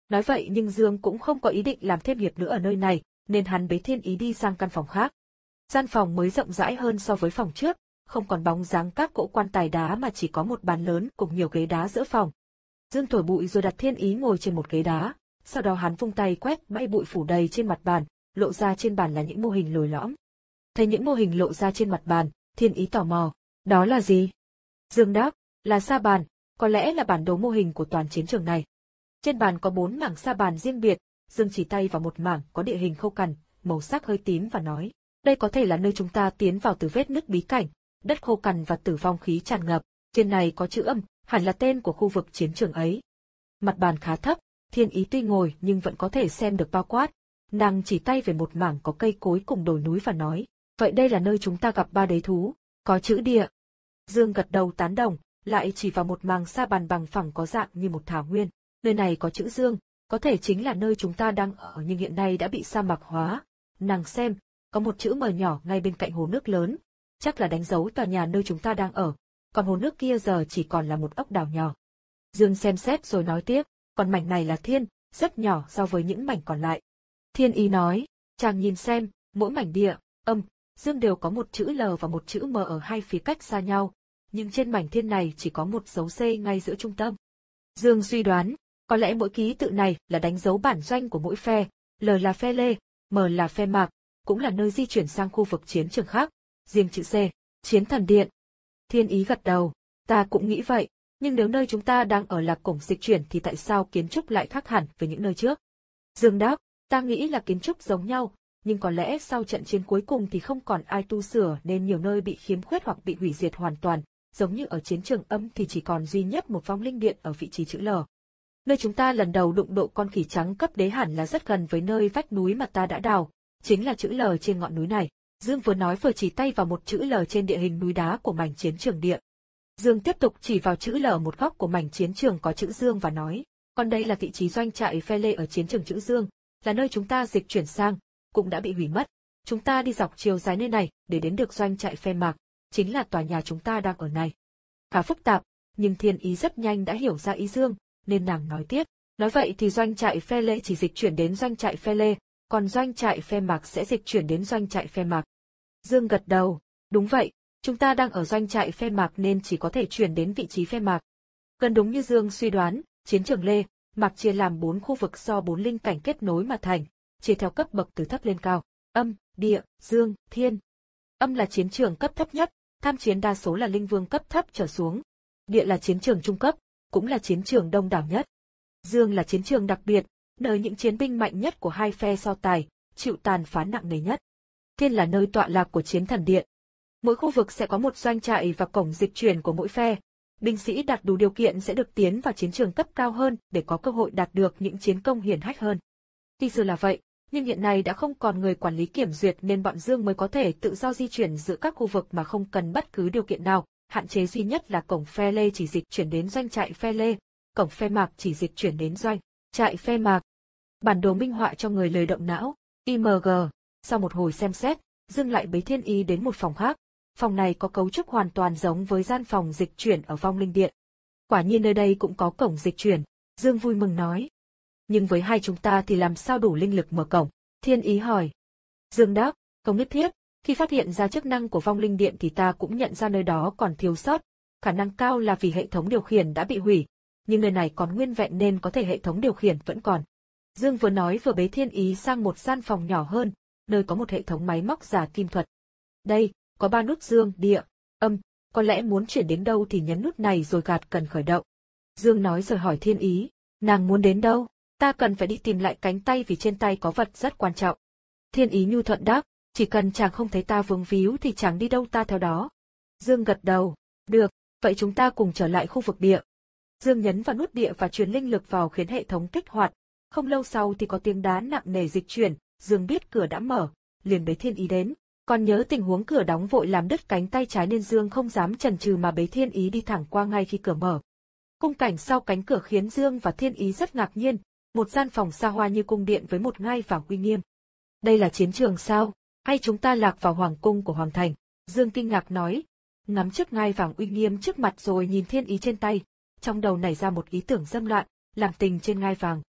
Nói vậy nhưng Dương cũng không có ý định làm thêm việc nữa ở nơi này, nên hắn bế Thiên Ý đi sang căn phòng khác. Gian phòng mới rộng rãi hơn so với phòng trước, không còn bóng dáng các cỗ quan tài đá mà chỉ có một bàn lớn cùng nhiều ghế đá giữa phòng. Dương thổi bụi rồi đặt Thiên Ý ngồi trên một ghế đá, sau đó hắn vung tay quét bãi bụi phủ đầy trên mặt bàn, lộ ra trên bàn là những mô hình lồi lõm. Thấy những mô hình lộ ra trên mặt bàn, Thiên Ý tò mò, đó là gì? Dương đáp, là sa bàn, có lẽ là bản đồ mô hình của toàn chiến trường này. Trên bàn có bốn mảng sa bàn riêng biệt, Dương chỉ tay vào một mảng có địa hình khô cằn, màu sắc hơi tím và nói, đây có thể là nơi chúng ta tiến vào từ vết nứt bí cảnh, đất khô cằn và tử vong khí tràn ngập, trên này có chữ âm, hẳn là tên của khu vực chiến trường ấy. Mặt bàn khá thấp, Thiên Ý tuy ngồi nhưng vẫn có thể xem được bao quát. Nàng chỉ tay về một mảng có cây cối cùng đồi núi và nói, vậy đây là nơi chúng ta gặp ba đế thú, có chữ địa. Dương gật đầu tán đồng, lại chỉ vào một mảng sa bàn bằng phẳng có dạng như một thảo nguyên, nơi này có chữ Dương, có thể chính là nơi chúng ta đang ở nhưng hiện nay đã bị sa mạc hóa. Nàng xem, có một chữ M nhỏ ngay bên cạnh hồ nước lớn, chắc là đánh dấu tòa nhà nơi chúng ta đang ở, còn hồ nước kia giờ chỉ còn là một ốc đảo nhỏ. Dương xem xét rồi nói tiếp, còn mảnh này là thiên, rất nhỏ so với những mảnh còn lại. Thiên Ý nói, chàng nhìn xem, mỗi mảnh địa, âm, Dương đều có một chữ L và một chữ M ở hai phía cách xa nhau, nhưng trên mảnh thiên này chỉ có một dấu C ngay giữa trung tâm. Dương suy đoán, có lẽ mỗi ký tự này là đánh dấu bản doanh của mỗi phe, L là phe Lê, M là phe Mạc, cũng là nơi di chuyển sang khu vực chiến trường khác, riêng chữ C, Chiến Thần Điện. Thiên Ý gật đầu, ta cũng nghĩ vậy, nhưng nếu nơi chúng ta đang ở là cổng dịch chuyển thì tại sao kiến trúc lại khác hẳn với những nơi trước? Dương đáp, ta nghĩ là kiến trúc giống nhau, nhưng có lẽ sau trận chiến cuối cùng thì không còn ai tu sửa nên nhiều nơi bị khiếm khuyết hoặc bị hủy diệt hoàn toàn, giống như ở chiến trường âm thì chỉ còn duy nhất một vong linh điện ở vị trí chữ L. Nơi chúng ta lần đầu đụng độ con khỉ trắng cấp đế hẳn là rất gần với nơi vách núi mà ta đã đào, chính là chữ L trên ngọn núi này. Dương vừa nói vừa chỉ tay vào một chữ L trên địa hình núi đá của mảnh chiến trường địa. Dương tiếp tục chỉ vào chữ L một góc của mảnh chiến trường có chữ Dương và nói, còn đây là vị trí doanh trại phe Lê ở chiến trường chữ Dương, là nơi chúng ta dịch chuyển sang, cũng đã bị hủy mất. Chúng ta đi dọc chiều dài nơi này để đến được doanh trại phe Mạc, chính là tòa nhà chúng ta đang ở này. Khá phức tạp, nhưng Thiên Ý rất nhanh đã hiểu ra ý Dương, nên nàng nói tiếp, nói vậy thì doanh trại phe Lê chỉ dịch chuyển đến doanh trại phe Lê, còn doanh trại phe Mạc sẽ dịch chuyển đến doanh trại phe Mạc. Dương gật đầu, đúng vậy, chúng ta đang ở doanh trại phe Mạc nên chỉ có thể chuyển đến vị trí phe Mạc. Gần đúng như Dương suy đoán, chiến trường Lê, Mạc chia làm bốn khu vực do bốn linh cảnh kết nối mà thành, chia theo cấp bậc từ thấp lên cao, âm, địa, dương, thiên. Âm là chiến trường cấp thấp nhất, tham chiến đa số là linh vương cấp thấp trở xuống. Địa là chiến trường trung cấp, cũng là chiến trường đông đảo nhất. Dương là chiến trường đặc biệt, nơi những chiến binh mạnh nhất của hai phe so tài, chịu tàn phá nặng nề nhất. Thiên là nơi tọa lạc của chiến thần điện. Mỗi khu vực sẽ có một doanh trại và cổng dịch chuyển của mỗi phe. Binh sĩ đạt đủ điều kiện sẽ được tiến vào chiến trường cấp cao hơn để có cơ hội đạt được những chiến công hiển hách hơn. Tuy xưa là vậy, nhưng hiện nay đã không còn người quản lý kiểm duyệt nên bọn Dương mới có thể tự do di chuyển giữa các khu vực mà không cần bất cứ điều kiện nào. Hạn chế duy nhất là cổng phe Lê chỉ dịch chuyển đến doanh trại phe Lê, cổng phe Mạc chỉ dịch chuyển đến doanh trại phe Mạc. Bản đồ minh họa cho người lười động não, i em giê. Sau một hồi xem xét, Dương lại bế Thiên Ý đến một phòng khác. Phòng này có cấu trúc hoàn toàn giống với gian phòng dịch chuyển ở vong linh điện. Quả nhiên nơi đây cũng có cổng dịch chuyển, Dương vui mừng nói. Nhưng với hai chúng ta thì làm sao đủ linh lực mở cổng? Thiên Ý hỏi. Dương đáp, không nhất thiết, khi phát hiện ra chức năng của vong linh điện thì ta cũng nhận ra nơi đó còn thiếu sót, khả năng cao là vì hệ thống điều khiển đã bị hủy, nhưng nơi này còn nguyên vẹn nên có thể hệ thống điều khiển vẫn còn. Dương vừa nói vừa bế Thiên Ý sang một gian phòng nhỏ hơn, nơi có một hệ thống máy móc giả kim thuật. Đây, có ba nút Dương, địa, âm, có lẽ muốn chuyển đến đâu thì nhấn nút này rồi gạt cần khởi động. Dương nói rồi hỏi Thiên Ý, nàng muốn đến đâu? Ta cần phải đi tìm lại cánh tay vì trên tay có vật rất quan trọng. Thiên Ý nhu thuận đáp, chỉ cần chàng không thấy ta vướng víu thì chàng đi đâu ta theo đó. Dương gật đầu, được, vậy chúng ta cùng trở lại khu vực địa. Dương nhấn vào nút địa và truyền linh lực vào khiến hệ thống kích hoạt. Không lâu sau thì có tiếng đá nặng nề dịch chuyển, Dương biết cửa đã mở, liền bế Thiên Ý đến. Còn nhớ tình huống cửa đóng vội làm đứt cánh tay trái nên Dương không dám chần chừ mà bế Thiên Ý đi thẳng qua ngay khi cửa mở. Khung cảnh sau cánh cửa khiến Dương và Thiên Ý rất ngạc nhiên, một gian phòng xa hoa như cung điện với một ngai vàng uy nghiêm. Đây là chiến trường sao? Hay chúng ta lạc vào hoàng cung của hoàng thành? Dương kinh ngạc nói, ngắm chiếc ngai vàng uy nghiêm trước mặt rồi nhìn Thiên Ý trên tay, trong đầu nảy ra một ý tưởng dâm loạn, làm tình trên ngai vàng.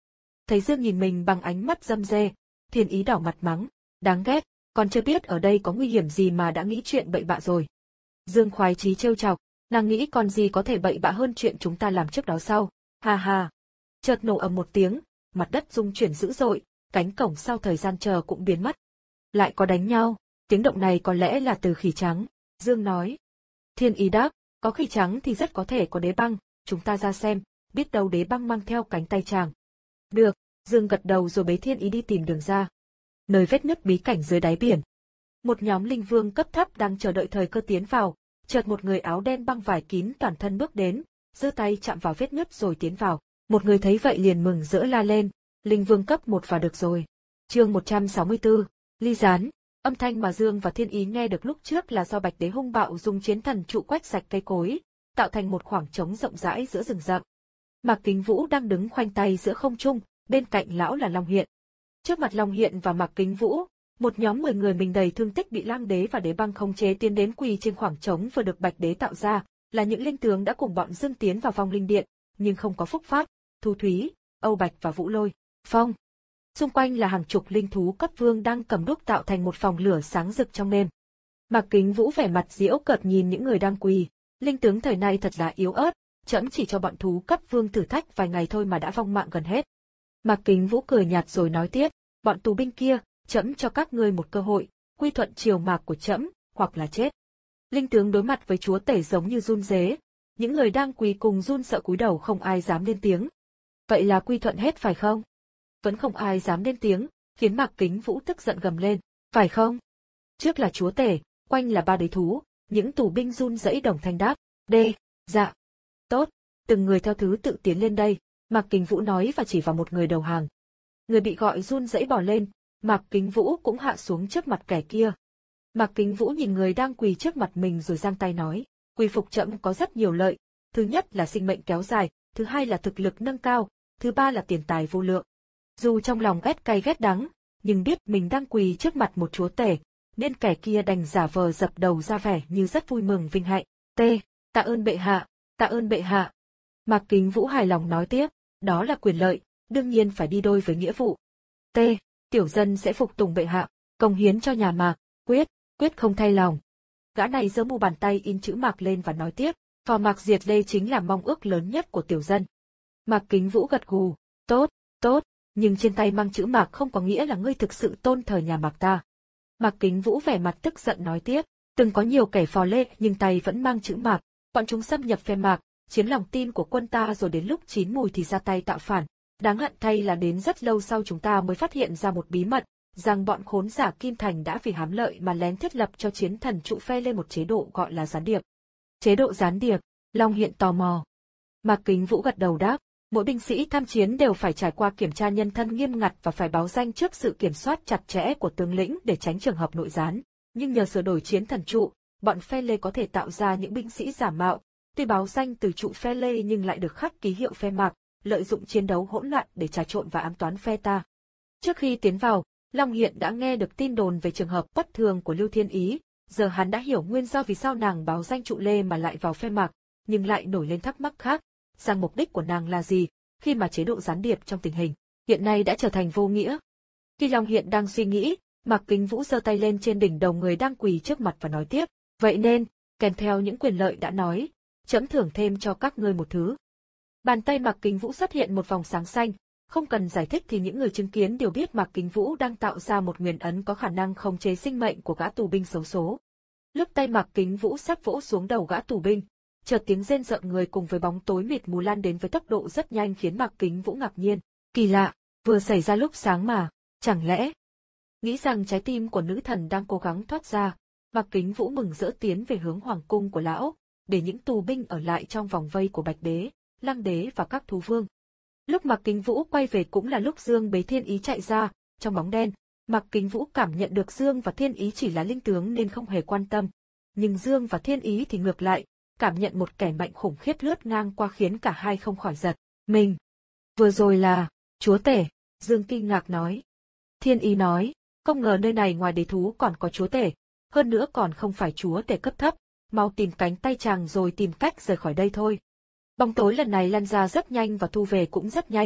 Thấy Dương nhìn mình bằng ánh mắt răm rê, Thiên Ý đỏ mặt mắng, đáng ghét, còn chưa biết ở đây có nguy hiểm gì mà đã nghĩ chuyện bậy bạ rồi. Dương khoái chí trêu chọc, nàng nghĩ còn gì có thể bậy bạ hơn chuyện chúng ta làm trước đó sao, ha ha. Chợt nổ ầm một tiếng, mặt đất rung chuyển dữ dội, cánh cổng sau thời gian chờ cũng biến mất. Lại có đánh nhau, tiếng động này có lẽ là từ khỉ trắng, Dương nói. Thiên Ý đáp, có khỉ trắng thì rất có thể có đế băng, chúng ta ra xem, biết đâu đế băng mang theo cánh tay chàng. Được, Dương gật đầu rồi bế Thiên Ý đi tìm đường ra. Nơi vết nứt bí cảnh dưới đáy biển. Một nhóm linh vương cấp thấp đang chờ đợi thời cơ tiến vào, chợt một người áo đen băng vải kín toàn thân bước đến, giơ tay chạm vào vết nứt rồi tiến vào. Một người thấy vậy liền mừng rỡ la lên, linh vương cấp một vào được rồi. Chương một trăm sáu mươi tư, ly gián. Âm thanh mà Dương và Thiên Ý nghe được lúc trước là do Bạch Đế hung bạo dùng chiến thần trụ quét sạch cây cối, tạo thành một khoảng trống rộng rãi giữa rừng rậm. Mạc Kính Vũ đang đứng khoanh tay giữa không trung, bên cạnh lão là Long Hiện. Trước mặt Long Hiện và Mạc Kính Vũ, một nhóm mười người mình đầy thương tích bị Lang Đế và Đế Băng khống chế tiến đến quỳ trên khoảng trống vừa được Bạch Đế tạo ra, là những linh tướng đã cùng bọn Dương tiến vào vong linh điện, nhưng không có Phúc Pháp, Thu Thúy, Âu Bạch và Vũ Lôi, Phong. Xung quanh là hàng chục linh thú cấp vương đang cầm đuốc tạo thành một vòng lửa sáng rực trong đêm. Mạc Kính Vũ vẻ mặt giễu cợt nhìn những người đang quỳ, linh tướng thời nay thật là yếu ớt, trẫm chỉ cho bọn thú cấp vương thử thách vài ngày thôi mà đã vong mạng gần hết. Mạc Kính Vũ cười nhạt rồi nói tiếp, bọn tù binh kia, trẫm cho các ngươi một cơ hội, quy thuận triều mạc của trẫm, hoặc là chết. Linh tướng đối mặt với chúa tể giống như run rế, những người đang quỳ cùng run sợ cúi đầu không ai dám lên tiếng. Vậy là quy thuận hết phải không? Vẫn không ai dám lên tiếng, khiến Mạc Kính Vũ tức giận gầm lên, phải không? Trước là chúa tể, quanh là ba đế thú, những tù binh run rẩy đồng thanh đáp, đê, dạ. Tốt, từng người theo thứ tự tiến lên đây, Mạc Kính Vũ nói và chỉ vào một người đầu hàng. Người bị gọi run rẩy bò lên, Mạc Kính Vũ cũng hạ xuống trước mặt kẻ kia. Mạc Kính Vũ nhìn người đang quỳ trước mặt mình rồi giang tay nói, quy phục trẫm có rất nhiều lợi, thứ nhất là sinh mệnh kéo dài, thứ hai là thực lực nâng cao, thứ ba là tiền tài vô lượng. Dù trong lòng ghét cay ghét đắng, nhưng biết mình đang quỳ trước mặt một chúa tể, nên kẻ kia đành giả vờ dập đầu ra vẻ như rất vui mừng vinh hạnh. T, tạ ơn bệ hạ, tạ ơn bệ hạ. Mạc Kính Vũ hài lòng nói tiếp, đó là quyền lợi, đương nhiên phải đi đôi với nghĩa vụ. T, tiểu dân sẽ phục tùng bệ hạ, công hiến cho nhà Mạc, quyết, quyết không thay lòng. Gã này giơ mu bàn tay in chữ Mạc lên và nói tiếp, phò Mạc diệt Lê chính là mong ước lớn nhất của tiểu dân. Mạc Kính Vũ gật gù, tốt, tốt, nhưng trên tay mang chữ Mạc không có nghĩa là ngươi thực sự tôn thờ nhà Mạc ta. Mạc Kính Vũ vẻ mặt tức giận nói tiếp, từng có nhiều kẻ phò Lê nhưng tay vẫn mang chữ Mạc, bọn chúng xâm nhập phe Mạc, chiếm lòng tin của quân ta rồi đến lúc chín mùi thì ra tay tạo phản. Đáng hận thay là đến rất lâu sau chúng ta mới phát hiện ra một bí mật, rằng bọn khốn giả Kim Thành đã vì hám lợi mà lén thiết lập cho chiến thần trụ phe lên một chế độ gọi là gián điệp. Chế độ gián điệp, Long Hiện tò mò. Mạc Kính Vũ gật đầu đáp, mỗi binh sĩ tham chiến đều phải trải qua kiểm tra nhân thân nghiêm ngặt và phải báo danh trước sự kiểm soát chặt chẽ của tướng lĩnh để tránh trường hợp nội gián. Nhưng nhờ sửa đổi chiến thần trụ, bọn phe Lê có thể tạo ra những binh sĩ giả mạo, tuy báo danh từ trụ phe Lê nhưng lại được khắc ký hiệu phe Mạc, lợi dụng chiến đấu hỗn loạn để trà trộn và ám toán phe ta. Trước khi tiến vào, Long Hiện đã nghe được tin đồn về trường hợp bất thường của Lưu Thiên Ý, giờ hắn đã hiểu nguyên do vì sao nàng báo danh trụ Lê mà lại vào phe Mạc, nhưng lại nổi lên thắc mắc khác, rằng mục đích của nàng là gì, khi mà chế độ gián điệp trong tình hình hiện nay đã trở thành vô nghĩa. Khi Long Hiện đang suy nghĩ, Mạc Kính Vũ giơ tay lên trên đỉnh đầu người đang quỳ trước mặt và nói tiếp, vậy nên, kèm theo những quyền lợi đã nói, trẫm thưởng thêm cho các ngươi một thứ. Bàn tay Mạc Kính Vũ xuất hiện một vòng sáng xanh, không cần giải thích thì những người chứng kiến đều biết Mạc Kính Vũ đang tạo ra một nguyền ấn có khả năng khống chế sinh mệnh của gã tù binh xấu số. Lúc tay Mạc Kính Vũ sắp vỗ xuống đầu gã tù binh, chợt tiếng rên rợn người cùng với bóng tối mịt mù lan đến với tốc độ rất nhanh khiến Mạc Kính Vũ ngạc nhiên. Kỳ lạ, vừa xảy ra lúc sáng mà, chẳng lẽ? Nghĩ rằng trái tim của nữ thần đang cố gắng thoát ra, Mạc Kính Vũ mừng rỡ tiến về hướng hoàng cung của lão, để những tù binh ở lại trong vòng vây của Bạch Đế, Lăng Đế và các thú vương. Lúc Mạc Kính Vũ quay về cũng là lúc Dương bế Thiên Ý chạy ra, trong bóng đen, Mạc Kính Vũ cảm nhận được Dương và Thiên Ý chỉ là linh tướng nên không hề quan tâm. Nhưng Dương và Thiên Ý thì ngược lại, cảm nhận một kẻ mạnh khủng khiếp lướt ngang qua khiến cả hai không khỏi giật mình. Vừa rồi là, chúa tể, Dương kinh ngạc nói. Thiên Ý nói, không ngờ nơi này ngoài đế thú còn có chúa tể, hơn nữa còn không phải chúa tể cấp thấp, mau tìm cánh tay chàng rồi tìm cách rời khỏi đây thôi. Bóng tối lần này lan ra rất nhanh và thu về cũng rất nhanh,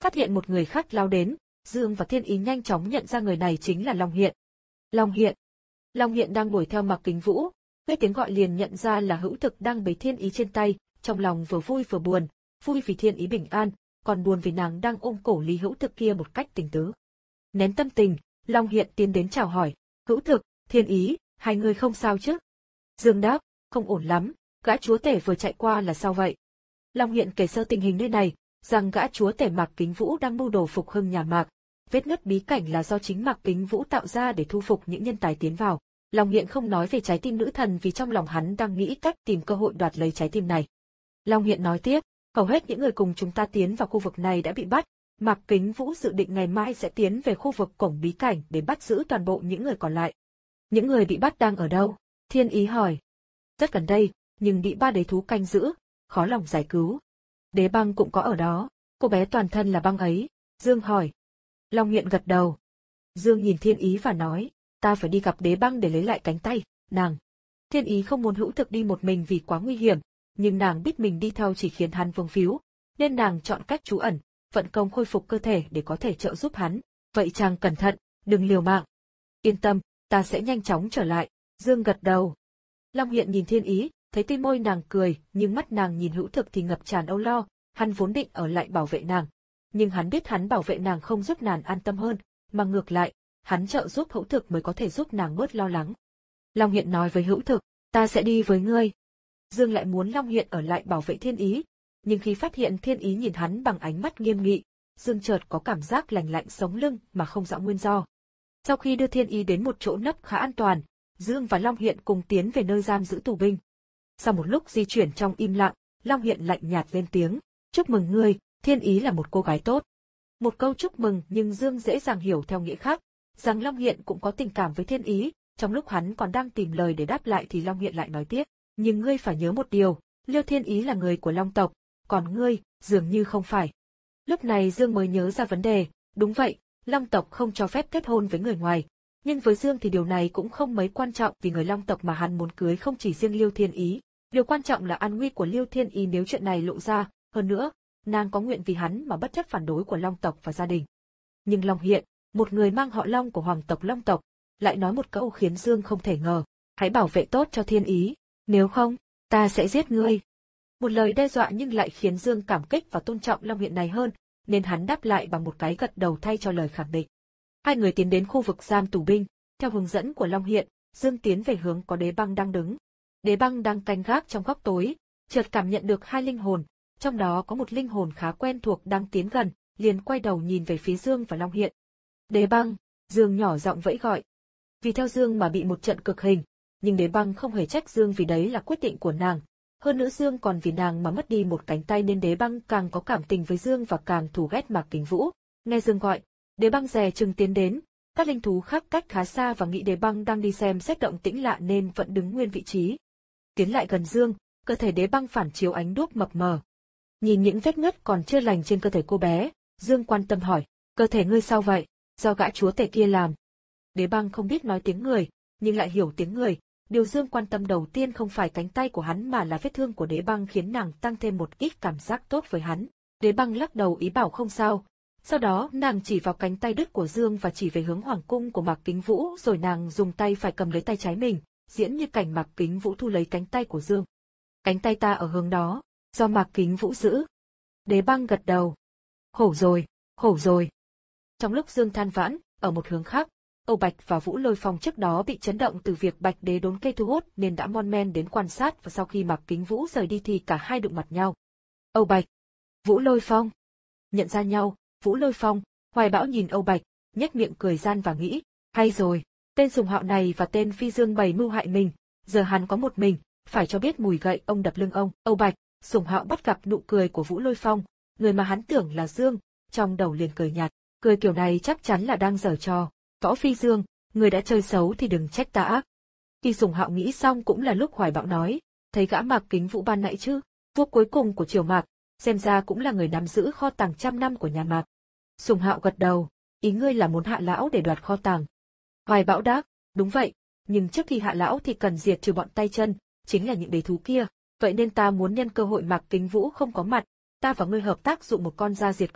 Phát hiện một người khác lao đến, Dương và Thiên Ý nhanh chóng nhận ra người này chính là Long Hiện. Long Hiện. Long Hiện đang đuổi theo Mạc Kính Vũ, nghe tiếng gọi liền nhận ra là Hữu Thực đang bế Thiên Ý trên tay, trong lòng vừa vui vừa buồn, vui vì Thiên Ý bình an, còn buồn vì nàng đang ôm cổ Lý Hữu Thực kia một cách tình tứ. Nén tâm tình, Long Hiện tiến đến chào hỏi, Hữu Thực, Thiên Ý, hai người không sao chứ? Dương đáp, không ổn lắm, gã chúa tể vừa chạy qua là sao vậy? Long Hiện kể sơ tình hình nơi này, rằng gã chúa tể Mạc Kính Vũ đang mưu đồ phục hưng nhà Mạc. Vết nứt bí cảnh là do chính Mạc Kính Vũ tạo ra để thu phục những nhân tài tiến vào. Long Hiện không nói về trái tim nữ thần vì trong lòng hắn đang nghĩ cách tìm cơ hội đoạt lấy trái tim này. Long Hiện nói tiếp, hầu hết những người cùng chúng ta tiến vào khu vực này đã bị bắt. Mạc Kính Vũ dự định ngày mai sẽ tiến về khu vực cổng bí cảnh để bắt giữ toàn bộ những người còn lại. Những người bị bắt đang ở đâu? Thiên Ý hỏi. Rất gần đây, nhưng bị ba đế thú canh giữ, khó lòng giải cứu. Đế Băng cũng có ở đó, cô bé toàn thân là băng ấy, Dương hỏi. Long Hiện gật đầu. Dương nhìn Thiên Ý và nói, ta phải đi gặp Đế Băng để lấy lại cánh tay, nàng. Thiên Ý không muốn Hữu Thực đi một mình vì quá nguy hiểm, nhưng nàng biết mình đi theo chỉ khiến hắn vương víu, nên nàng chọn cách trú ẩn, vận công khôi phục cơ thể để có thể trợ giúp hắn. Vậy chàng cẩn thận, đừng liều mạng. Yên tâm, ta sẽ nhanh chóng trở lại, Dương gật đầu. Long Hiện nhìn Thiên Ý, thấy tim môi nàng cười, nhưng mắt nàng nhìn Hữu Thực thì ngập tràn âu lo, hắn vốn định ở lại bảo vệ nàng. Nhưng hắn biết hắn bảo vệ nàng không giúp nàng an tâm hơn, mà ngược lại, hắn trợ giúp Hữu Thực mới có thể giúp nàng bớt lo lắng. Long Hiện nói với Hữu Thực, ta sẽ đi với ngươi. Dương lại muốn Long Hiện ở lại bảo vệ Thiên Ý, nhưng khi phát hiện Thiên Ý nhìn hắn bằng ánh mắt nghiêm nghị, Dương chợt có cảm giác lành lạnh sống lưng mà không rõ nguyên do. Sau khi đưa Thiên Ý đến một chỗ nấp khá an toàn, Dương và Long Hiện cùng tiến về nơi giam giữ tù binh. Sau một lúc di chuyển trong im lặng, Long Hiện lạnh nhạt lên tiếng, chúc mừng ngươi, Thiên Ý là một cô gái tốt. Một câu chúc mừng nhưng Dương dễ dàng hiểu theo nghĩa khác, rằng Long Hiện cũng có tình cảm với Thiên Ý. Trong lúc hắn còn đang tìm lời để đáp lại thì Long Hiện lại nói tiếp, nhưng ngươi phải nhớ một điều, Liêu Thiên Ý là người của Long tộc, còn ngươi, dường như không phải. Lúc này Dương mới nhớ ra vấn đề, đúng vậy, Long tộc không cho phép kết hôn với người ngoài. Nhưng với Dương thì điều này cũng không mấy quan trọng vì người Long tộc mà hắn muốn cưới không chỉ riêng Liêu Thiên Ý. Điều quan trọng là an nguy của Liêu Thiên Ý nếu chuyện này lộ ra, hơn nữa, nàng có nguyện vì hắn mà bất chấp phản đối của Long tộc và gia đình. Nhưng Long Hiện, một người mang họ Long của hoàng tộc Long tộc, lại nói một câu khiến Dương không thể ngờ, hãy bảo vệ tốt cho Thiên Ý, nếu không, ta sẽ giết ngươi. Một lời đe dọa nhưng lại khiến Dương cảm kích và tôn trọng Long Hiện này hơn, nên hắn đáp lại bằng một cái gật đầu thay cho lời khẳng định. Hai người tiến đến khu vực giam tù binh, theo hướng dẫn của Long Hiện, Dương tiến về hướng có Đế Băng đang đứng. Đế Băng đang canh gác trong góc tối, chợt cảm nhận được hai linh hồn, trong đó có một linh hồn khá quen thuộc đang tiến gần, liền quay đầu nhìn về phía Dương và Long Hiện. Đế Băng, Dương nhỏ giọng vẫy gọi. Vì theo Dương mà bị một trận cực hình, nhưng Đế Băng không hề trách Dương vì đấy là quyết định của nàng. Hơn nữa Dương còn vì nàng mà mất đi một cánh tay nên Đế Băng càng có cảm tình với Dương và càng thù ghét Mạc Kính Vũ. Nghe Dương gọi, Đế Băng dè chừng tiến đến, các linh thú khác cách khá xa và nghĩ Đế Băng đang đi xem xét động tĩnh lạ nên vẫn đứng nguyên vị trí. Tiến lại gần Dương, cơ thể Đế Băng phản chiếu ánh đuốc mập mờ. Nhìn những vết nứt còn chưa lành trên cơ thể cô bé, Dương quan tâm hỏi, cơ thể ngươi sao vậy, do gã chúa tể kia làm. Đế Băng không biết nói tiếng người, nhưng lại hiểu tiếng người. Điều Dương quan tâm đầu tiên không phải cánh tay của hắn mà là vết thương của Đế Băng khiến nàng tăng thêm một ít cảm giác tốt với hắn. Đế Băng lắc đầu ý bảo không sao. Sau đó nàng chỉ vào cánh tay đứt của Dương và chỉ về hướng hoàng cung của Mạc Kính Vũ rồi nàng dùng tay phải cầm lấy tay trái mình, diễn như cảnh Mạc Kính Vũ thu lấy cánh tay của Dương. Cánh tay ta ở hướng đó, do Mạc Kính Vũ giữ. Đế Băng gật đầu. Hổ rồi, hổ rồi. Trong lúc Dương than vãn, ở một hướng khác, Âu Bạch và Vũ Lôi Phong trước đó bị chấn động từ việc Bạch Đế đốn cây thu hút nên đã mon men đến quan sát và sau khi Mạc Kính Vũ rời đi thì cả hai đụng mặt nhau. Âu Bạch, Vũ Lôi Phong. Nhận ra nhau, Vũ Lôi Phong, Hoài Bão nhìn Âu Bạch, nhếch miệng cười gian và nghĩ, hay rồi, tên Sùng Hạo này và tên Phi Dương bày mưu hại mình, giờ hắn có một mình, phải cho biết mùi gậy ông đập lưng ông. Âu Bạch, Sùng Hạo bắt gặp nụ cười của Vũ Lôi Phong, người mà hắn tưởng là Dương, trong đầu liền cười nhạt, cười kiểu này chắc chắn là đang giở trò. Võ Phi Dương, người đã chơi xấu thì đừng trách ta ác. Khi Sùng Hạo nghĩ xong cũng là lúc Hoài Bão nói, thấy gã Mạc Kính Vũ ban nãy chứ, vua cuối cùng của triều Mạc, xem ra cũng là người nắm giữ kho tàng trăm năm của nhà Mạc. Sùng Hạo gật đầu, ý ngươi là muốn hạ lão để đoạt kho tàng. Hoài Bão đáp, đúng vậy, nhưng trước khi hạ lão thì cần diệt trừ bọn tay chân, chính là những đế thú kia, vậy nên ta muốn nhân cơ hội Mạc Kính Vũ không có mặt, ta và ngươi hợp tác dụng một con ra diệt gọn.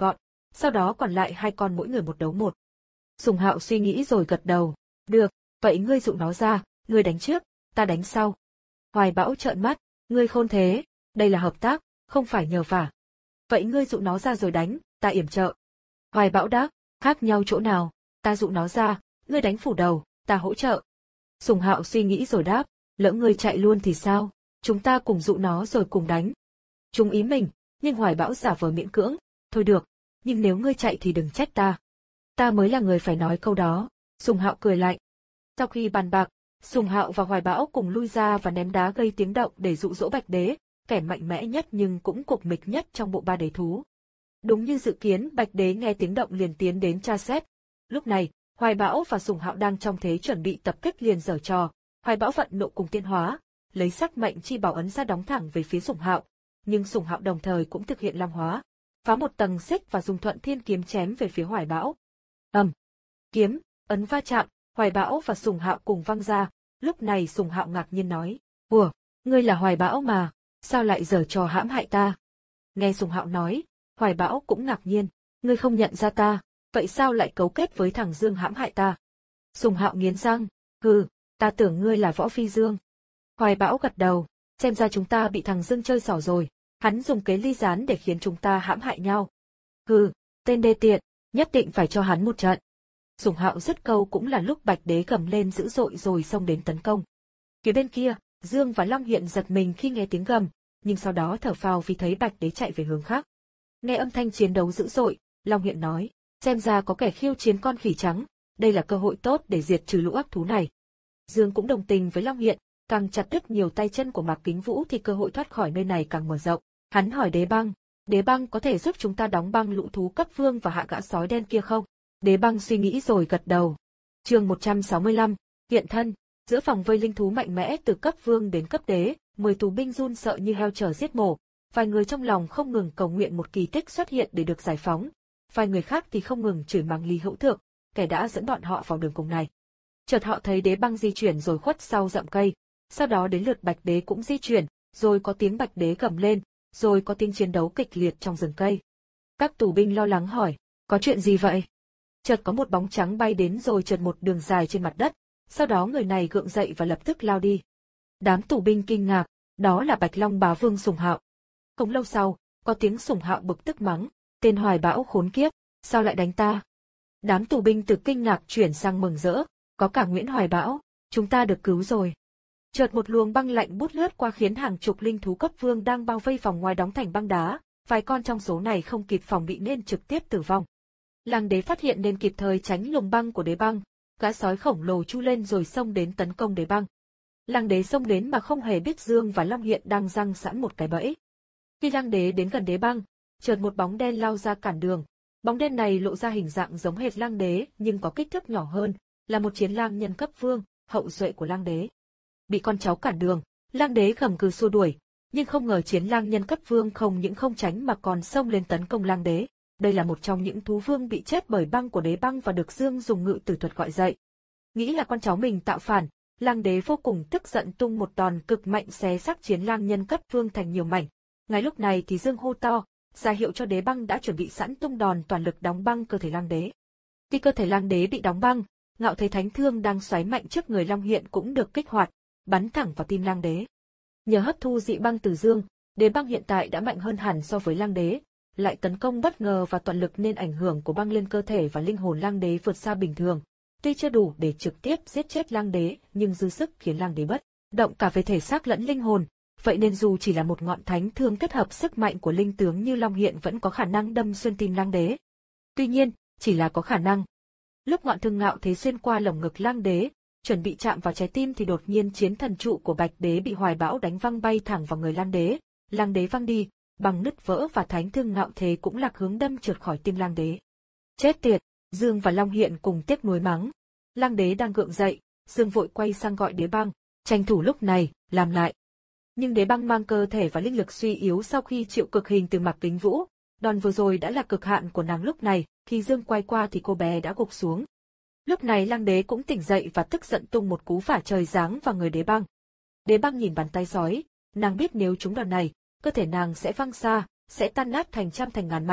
sau đó còn lại hai con mỗi người một đấu một. Sùng Hạo suy nghĩ rồi gật đầu, được, vậy ngươi dụ nó ra, ngươi đánh trước, ta đánh sau. Hoài Bão trợn mắt, ngươi khôn thế, đây là hợp tác, không phải nhờ vả. Vậy ngươi dụ nó ra rồi đánh, ta yểm trợ. Hoài Bão đáp, khác nhau chỗ nào, ta dụ nó ra, ngươi đánh phủ đầu, ta hỗ trợ. Sùng Hạo suy nghĩ rồi đáp, lỡ ngươi chạy luôn thì sao, chúng ta cùng dụ nó rồi cùng đánh. Chúng ý mình, nhưng Hoài Bão giả vờ miễn cưỡng, thôi được, nhưng nếu ngươi chạy thì đừng trách ta. Ta mới là người phải nói câu đó. Sùng Hạo cười lạnh. Sau khi bàn bạc, Sùng Hạo và Hoài Bão cùng lui ra và ném đá gây tiếng động để dụ dỗ Bạch Đế, kẻ mạnh mẽ nhất nhưng cũng cục mịch nhất trong bộ ba đế thú. Đúng như dự kiến, Bạch Đế nghe tiếng động liền tiến đến tra xét. Lúc này, Hoài Bão và Sùng Hạo đang trong thế chuẩn bị tập kích liền giở trò. Hoài Bão vận nộ cùng tiên hóa, lấy sắc mệnh chi bảo ấn ra đóng thẳng về phía Sùng Hạo, nhưng Sùng Hạo đồng thời cũng thực hiện long hóa, phá một tầng xích và dùng Thuận Thiên kiếm chém về phía Hoài Bão. Ầm, kiếm, ấn va chạm, Hoài Bão và Sùng Hạo cùng văng ra. Lúc này Sùng Hạo ngạc nhiên nói, ủa, ngươi là Hoài Bão mà, sao lại giở trò hãm hại ta? Nghe Sùng Hạo nói, Hoài Bão cũng ngạc nhiên, ngươi không nhận ra ta, vậy sao lại cấu kết với thằng Dương hãm hại ta? Sùng Hạo nghiến răng, hừ, ta tưởng ngươi là Võ Phi Dương. Hoài Bão gật đầu, xem ra chúng ta bị thằng Dương chơi xỏ rồi, hắn dùng kế ly gián để khiến chúng ta hãm hại nhau. Hừ, tên đê tiện, nhất định phải cho hắn một trận. Sùng Hạo dứt câu cũng là lúc Bạch Đế gầm lên dữ dội rồi xông đến tấn công. Phía bên kia, Dương và Long Hiện giật mình khi nghe tiếng gầm, nhưng sau đó thở phào vì thấy Bạch Đế chạy về hướng khác. Nghe âm thanh chiến đấu dữ dội, Long Hiện nói, xem ra có kẻ khiêu chiến con khỉ trắng, đây là cơ hội tốt để diệt trừ lũ ác thú này. Dương cũng đồng tình với Long Hiện, càng chặt đứt nhiều tay chân của Mạc Kính Vũ thì cơ hội thoát khỏi nơi này càng mở rộng. Hắn hỏi Đế Băng, Đế Băng có thể giúp chúng ta đóng băng lũ thú cấp vương và hạ gã sói đen kia không? Đế Băng suy nghĩ rồi gật đầu. Chương một trăm sáu mươi lăm, hiện thân. Giữa phòng vây linh thú mạnh mẽ từ cấp vương đến cấp đế, mười tù binh run sợ như heo chờ giết mổ. Vài người trong lòng không ngừng cầu nguyện một kỳ tích xuất hiện để được giải phóng. Vài người khác thì không ngừng chửi mắng Lý Hữu Thượng, kẻ đã dẫn bọn họ vào đường cùng này. Chợt họ thấy Đế Băng di chuyển rồi khuất sau rậm cây. Sau đó đến lượt Bạch Đế cũng di chuyển, rồi có tiếng Bạch Đế gầm lên, rồi có tiếng chiến đấu kịch liệt trong rừng cây. Các tù binh lo lắng hỏi, có chuyện gì vậy? Chợt có một bóng trắng bay đến rồi trượt một đường dài trên mặt đất, sau đó người này gượng dậy và lập tức lao đi. Đám tù binh kinh ngạc, đó là Bạch Long Bá Vương Sùng Hạo. Không lâu sau, có tiếng Sùng Hạo bực tức mắng, tên Hoài Bão khốn kiếp, sao lại đánh ta? Đám tù binh từ kinh ngạc chuyển sang mừng rỡ, có cả Nguyễn Hoài Bão, chúng ta được cứu rồi. Chợt một luồng băng lạnh bút lướt qua khiến hàng chục linh thú cấp vương đang bao vây vòng ngoài đóng thành băng đá, vài con trong số này không kịp phòng bị nên trực tiếp tử vong. Lăng Đế phát hiện nên kịp thời tránh luồng băng của Đế Băng, gã sói khổng lồ chu lên rồi xông đến tấn công Đế Băng. Lăng Đế xông đến mà không hề biết Dương và Long Hiện đang giăng sẵn một cái bẫy. Khi Lăng Đế đến gần Đế Băng, chợt một bóng đen lao ra cản đường. Bóng đen này lộ ra hình dạng giống hệt Lăng Đế nhưng có kích thước nhỏ hơn, là một chiến lang nhân cấp vương, hậu duệ của Lăng Đế. Bị con cháu cản đường, Lăng Đế gầm gừ xua đuổi, nhưng không ngờ chiến lang nhân cấp vương không những không tránh mà còn xông lên tấn công Lăng Đế. Đây là một trong những thú vương bị chết bởi băng của Đế Băng và được Dương dùng ngự tử thuật gọi dậy. Nghĩ là con cháu mình tạo phản, Lăng Đế vô cùng tức giận tung một đòn cực mạnh xé xác chiến lang nhân cấp vương thành nhiều mảnh. Ngay lúc này thì Dương hô to, ra hiệu cho Đế Băng đã chuẩn bị sẵn tung đòn toàn lực đóng băng cơ thể Lăng Đế. Khi cơ thể Lăng Đế bị đóng băng, Ngạo Thế Thánh Thương đang xoáy mạnh trước người Long Hiện cũng được kích hoạt, bắn thẳng vào tim Lăng Đế. Nhờ hấp thu dị băng từ Dương, Đế Băng hiện tại đã mạnh hơn hẳn so với Lăng Đế, lại tấn công bất ngờ và toàn lực nên ảnh hưởng của băng lên cơ thể và linh hồn Lăng Đế vượt xa bình thường. Tuy chưa đủ để trực tiếp giết chết Lăng Đế, nhưng dư sức khiến Lăng Đế bất động cả về thể xác lẫn linh hồn, vậy nên dù chỉ là một ngọn thánh thương kết hợp sức mạnh của linh tướng như Long Hiện vẫn có khả năng đâm xuyên tim Lăng Đế. Tuy nhiên, chỉ là có khả năng. Lúc ngọn thương Ngạo Thế xuyên qua lồng ngực Lăng Đế, chuẩn bị chạm vào trái tim thì đột nhiên chiến thần trụ của Bạch Đế bị Hoài Bão đánh văng bay thẳng vào người Lăng Đế. Lăng Đế văng đi, bằng nứt vỡ và thánh thương Ngạo Thế cũng lạc hướng đâm trượt khỏi tim Lăng Đế. Chết tiệt, Dương và Long Hiện cùng tiếc nuối mắng. Lăng Đế đang gượng dậy, Dương vội quay sang gọi Đế Băng, tranh thủ lúc này, làm lại. Nhưng Đế Băng mang cơ thể và linh lực suy yếu sau khi chịu cực hình từ Mạc Kính Vũ, đòn vừa rồi đã là cực hạn của nàng lúc này, khi Dương quay qua thì cô bé đã gục xuống. Lúc này Lăng Đế cũng tỉnh dậy và tức giận tung một cú phả trời giáng vào người Đế Băng. Đế Băng nhìn bàn tay sói, nàng biết nếu trúng đòn này, cơ thể nàng sẽ văng xa, sẽ tan nát thành trăm thành ngàn mảnh,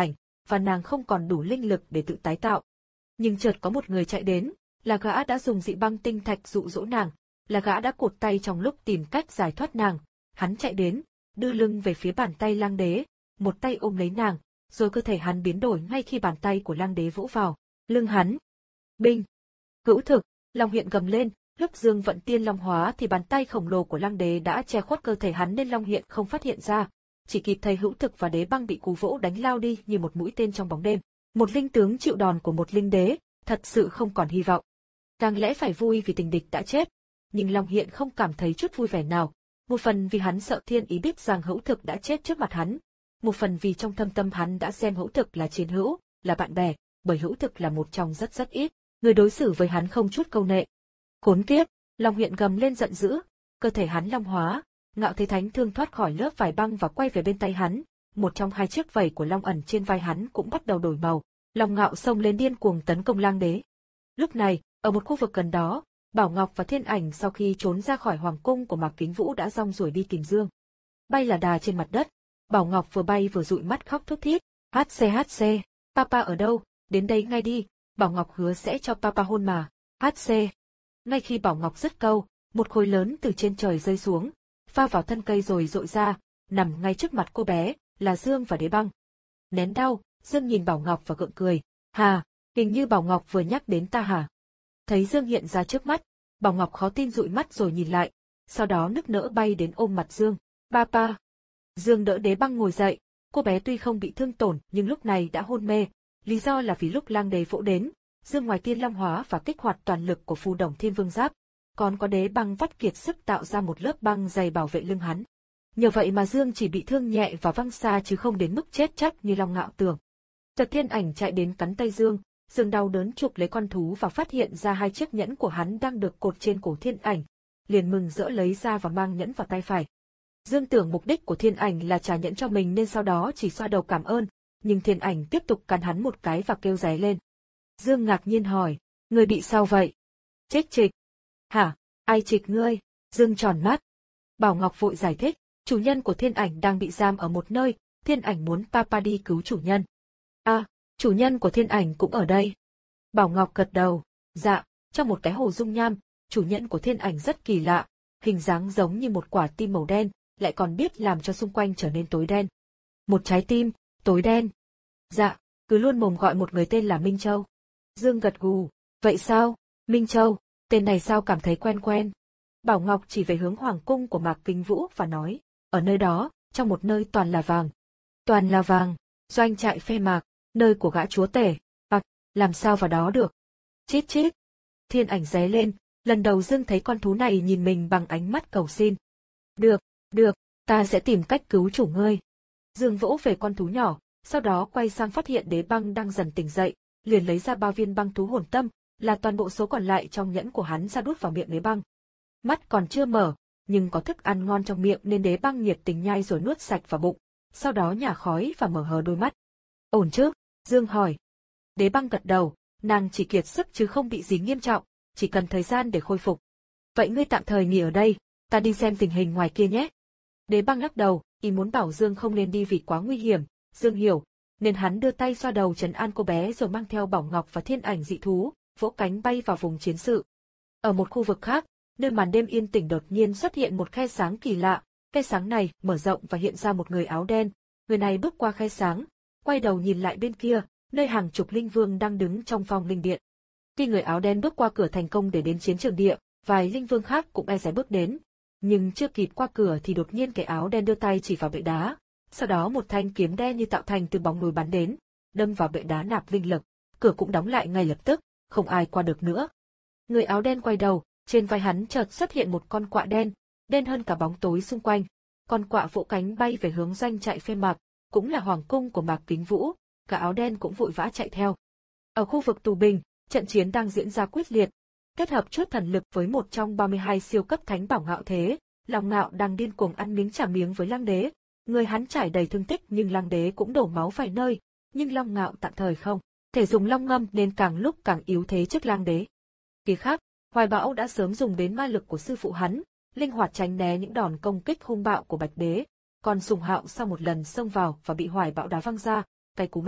và nàng không còn đủ linh lực để tự tái tạo. Nhưng chợt có một người chạy đến, là gã đã dùng dị băng tinh thạch dụ dỗ nàng, là gã đã cụt tay trong lúc tìm cách giải thoát nàng. Hắn chạy đến, đưa lưng về phía bàn tay lang đế, một tay ôm lấy nàng, rồi cơ thể hắn biến đổi ngay khi bàn tay của lang đế vỗ vào lưng hắn. Binh! Hữu thực! Long Hiện gầm lên, lúc Dương vận tiên long hóa thì bàn tay khổng lồ của lang đế đã che khuất cơ thể hắn nên Long Hiện không phát hiện ra, chỉ kịp thấy Hữu Thực và Đế Băng bị cú vỗ đánh lao đi như một mũi tên trong bóng đêm. Một linh tướng chịu đòn của một linh đế, thật sự không còn hy vọng. Đáng lẽ phải vui vì tình địch đã chết, nhưng Long Hiện không cảm thấy chút vui vẻ nào, một phần vì hắn sợ Thiên Ý biết rằng Hữu Thực đã chết trước mặt hắn, một phần vì trong thâm tâm hắn đã xem Hữu Thực là chiến hữu, là bạn bè, bởi Hữu Thực là một trong rất rất ít người đối xử với hắn không chút câu nệ. Khốn kiếp! Long Hiện gầm lên giận dữ, cơ thể hắn long hóa, Ngạo Thế Thánh Thương thoát khỏi lớp vải băng và quay về bên tay hắn, một trong hai chiếc vảy của long ẩn trên vai hắn cũng bắt đầu đổi màu, Long Ngạo xông lên điên cuồng tấn công lang đế. Lúc này, ở một khu vực gần đó, Bảo Ngọc và Thiên Ảnh sau khi trốn ra khỏi hoàng cung của Mạc Kính Vũ đã rong ruổi đi tìm Dương. Bay là đà trên mặt đất, Bảo Ngọc vừa bay vừa dụi mắt khóc thút thít, hát xê hát xê, papa ở đâu, đến đây ngay đi, Bảo Ngọc hứa sẽ cho papa hôn mà, hát xê. Ngay khi Bảo Ngọc dứt câu, một khối lớn từ trên trời rơi xuống, pha vào thân cây rồi rội ra, nằm ngay trước mặt cô bé, là Dương và Đế Băng. Nén đau, Dương nhìn Bảo Ngọc và gượng cười, hà, hình như Bảo Ngọc vừa nhắc đến ta hả? Thấy Dương hiện ra trước mắt, Bảo Ngọc khó tin dụi mắt rồi nhìn lại, sau đó nức nở bay đến ôm mặt Dương, papa. Dương đỡ Đế Băng ngồi dậy, cô bé tuy không bị thương tổn nhưng lúc này đã hôn mê, lý do là vì lúc lang đế vỗ đến, Dương ngoài tiên long hóa và kích hoạt toàn lực của Phù Đồng Thiên Vương Giáp, còn có Đế Băng vắt kiệt sức tạo ra một lớp băng dày bảo vệ lưng hắn. Nhờ vậy mà Dương chỉ bị thương nhẹ và văng xa chứ không đến mức chết chắc như Long Ngạo tưởng. Chợt Thiên Ảnh chạy đến cắn tay Dương, Dương đau đớn chụp lấy con thú và phát hiện ra hai chiếc nhẫn của hắn đang được cột trên cổ Thiên Ảnh, liền mừng rỡ lấy ra và mang nhẫn vào tay phải. Dương tưởng mục đích của Thiên Ảnh là trả nhẫn cho mình nên sau đó chỉ xoa đầu cảm ơn, nhưng Thiên Ảnh tiếp tục cắn hắn một cái và kêu ré lên. Dương ngạc nhiên hỏi, người bị sao vậy? Chết trịch. Hả, ai trịch ngươi? Dương tròn mắt. Bảo Ngọc vội giải thích, chủ nhân của Thiên Ảnh đang bị giam ở một nơi, Thiên Ảnh muốn papa đi cứu chủ nhân. À, chủ nhân của Thiên Ảnh cũng ở đây. Bảo Ngọc gật đầu, dạ, trong một cái hồ dung nham, chủ nhân của Thiên Ảnh rất kỳ lạ, hình dáng giống như một quả tim màu đen, lại còn biết làm cho xung quanh trở nên tối đen. Một trái tim, tối đen. Dạ, cứ luôn mồm gọi một người tên là Minh Châu. Dương gật gù, vậy sao, Minh Châu, tên này sao cảm thấy quen quen. Bảo Ngọc chỉ về hướng hoàng cung của Mạc Kính Vũ và nói, ở nơi đó, trong một nơi toàn là vàng. Toàn là vàng, doanh trại Phê Mạc, nơi của gã chúa tể, bạc, làm sao vào đó được. Chít chít. Thiên Ảnh ré lên, lần đầu Dương thấy con thú này nhìn mình bằng ánh mắt cầu xin. Được, được, ta sẽ tìm cách cứu chủ ngươi. Dương vỗ về con thú nhỏ, sau đó quay sang phát hiện Đế Băng đang dần tỉnh dậy, liền lấy ra ba viên băng thú hồn tâm, là toàn bộ số còn lại trong nhẫn của hắn ra đút vào miệng Đế Băng. Mắt còn chưa mở, nhưng có thức ăn ngon trong miệng nên Đế Băng nhiệt tình nhai rồi nuốt sạch vào bụng, sau đó nhả khói và mở hờ đôi mắt. Ổn chứ? Dương hỏi. Đế Băng gật đầu, nàng chỉ kiệt sức chứ không bị gì nghiêm trọng, chỉ cần thời gian để khôi phục. Vậy ngươi tạm thời nghỉ ở đây, ta đi xem tình hình ngoài kia nhé. Đế Băng lắc đầu, ý muốn bảo Dương không nên đi vì quá nguy hiểm, Dương hiểu, nên hắn đưa tay xoa đầu trấn an cô bé rồi mang theo Bảo Ngọc và Thiên Ảnh dị thú, vỗ cánh bay vào vùng chiến sự. Ở một khu vực khác, nơi màn đêm yên tĩnh đột nhiên xuất hiện một khe sáng kỳ lạ, khe sáng này mở rộng và hiện ra một người áo đen, người này bước qua khe sáng, quay đầu nhìn lại bên kia, nơi hàng chục linh vương đang đứng trong phòng linh điện. Khi người áo đen bước qua cửa thành công để đến chiến trường địa, vài linh vương khác cũng e dè bước đến, nhưng chưa kịp qua cửa thì đột nhiên kẻ áo đen đưa tay chỉ vào bệ đá, sau đó một thanh kiếm đen như tạo thành từ bóng đồi bắn đến, đâm vào bệ đá nạp linh lực, cửa cũng đóng lại ngay lập tức, không ai qua được nữa. Người áo đen quay đầu, trên vai hắn chợt xuất hiện một con quạ đen, đen hơn cả bóng tối xung quanh. Con quạ vỗ cánh bay về hướng doanh trại Phê Mạc, cũng là hoàng cung của Mạc Kính Vũ, cả áo đen cũng vội vã chạy theo. Ở khu vực tù bình, trận chiến đang diễn ra quyết liệt, kết hợp chút thần lực với một trong ba mươi hai siêu cấp thánh bảo Ngạo Thế, Long Ngạo đang điên cuồng ăn miếng trả miếng với Lang Đế. Người hắn trải đầy thương tích nhưng Lang Đế cũng đổ máu vài nơi, nhưng Long Ngạo tạm thời không thể dùng long ngâm nên càng lúc càng yếu thế trước Lang Đế. Phía khác, Hoài Bão đã sớm dùng đến ma lực của sư phụ hắn, linh hoạt tránh né những đòn công kích hung bạo của Bạch Đế, còn Sùng Hạo sau một lần xông vào và bị Hoài Bão đá văng ra, cay cú mắng,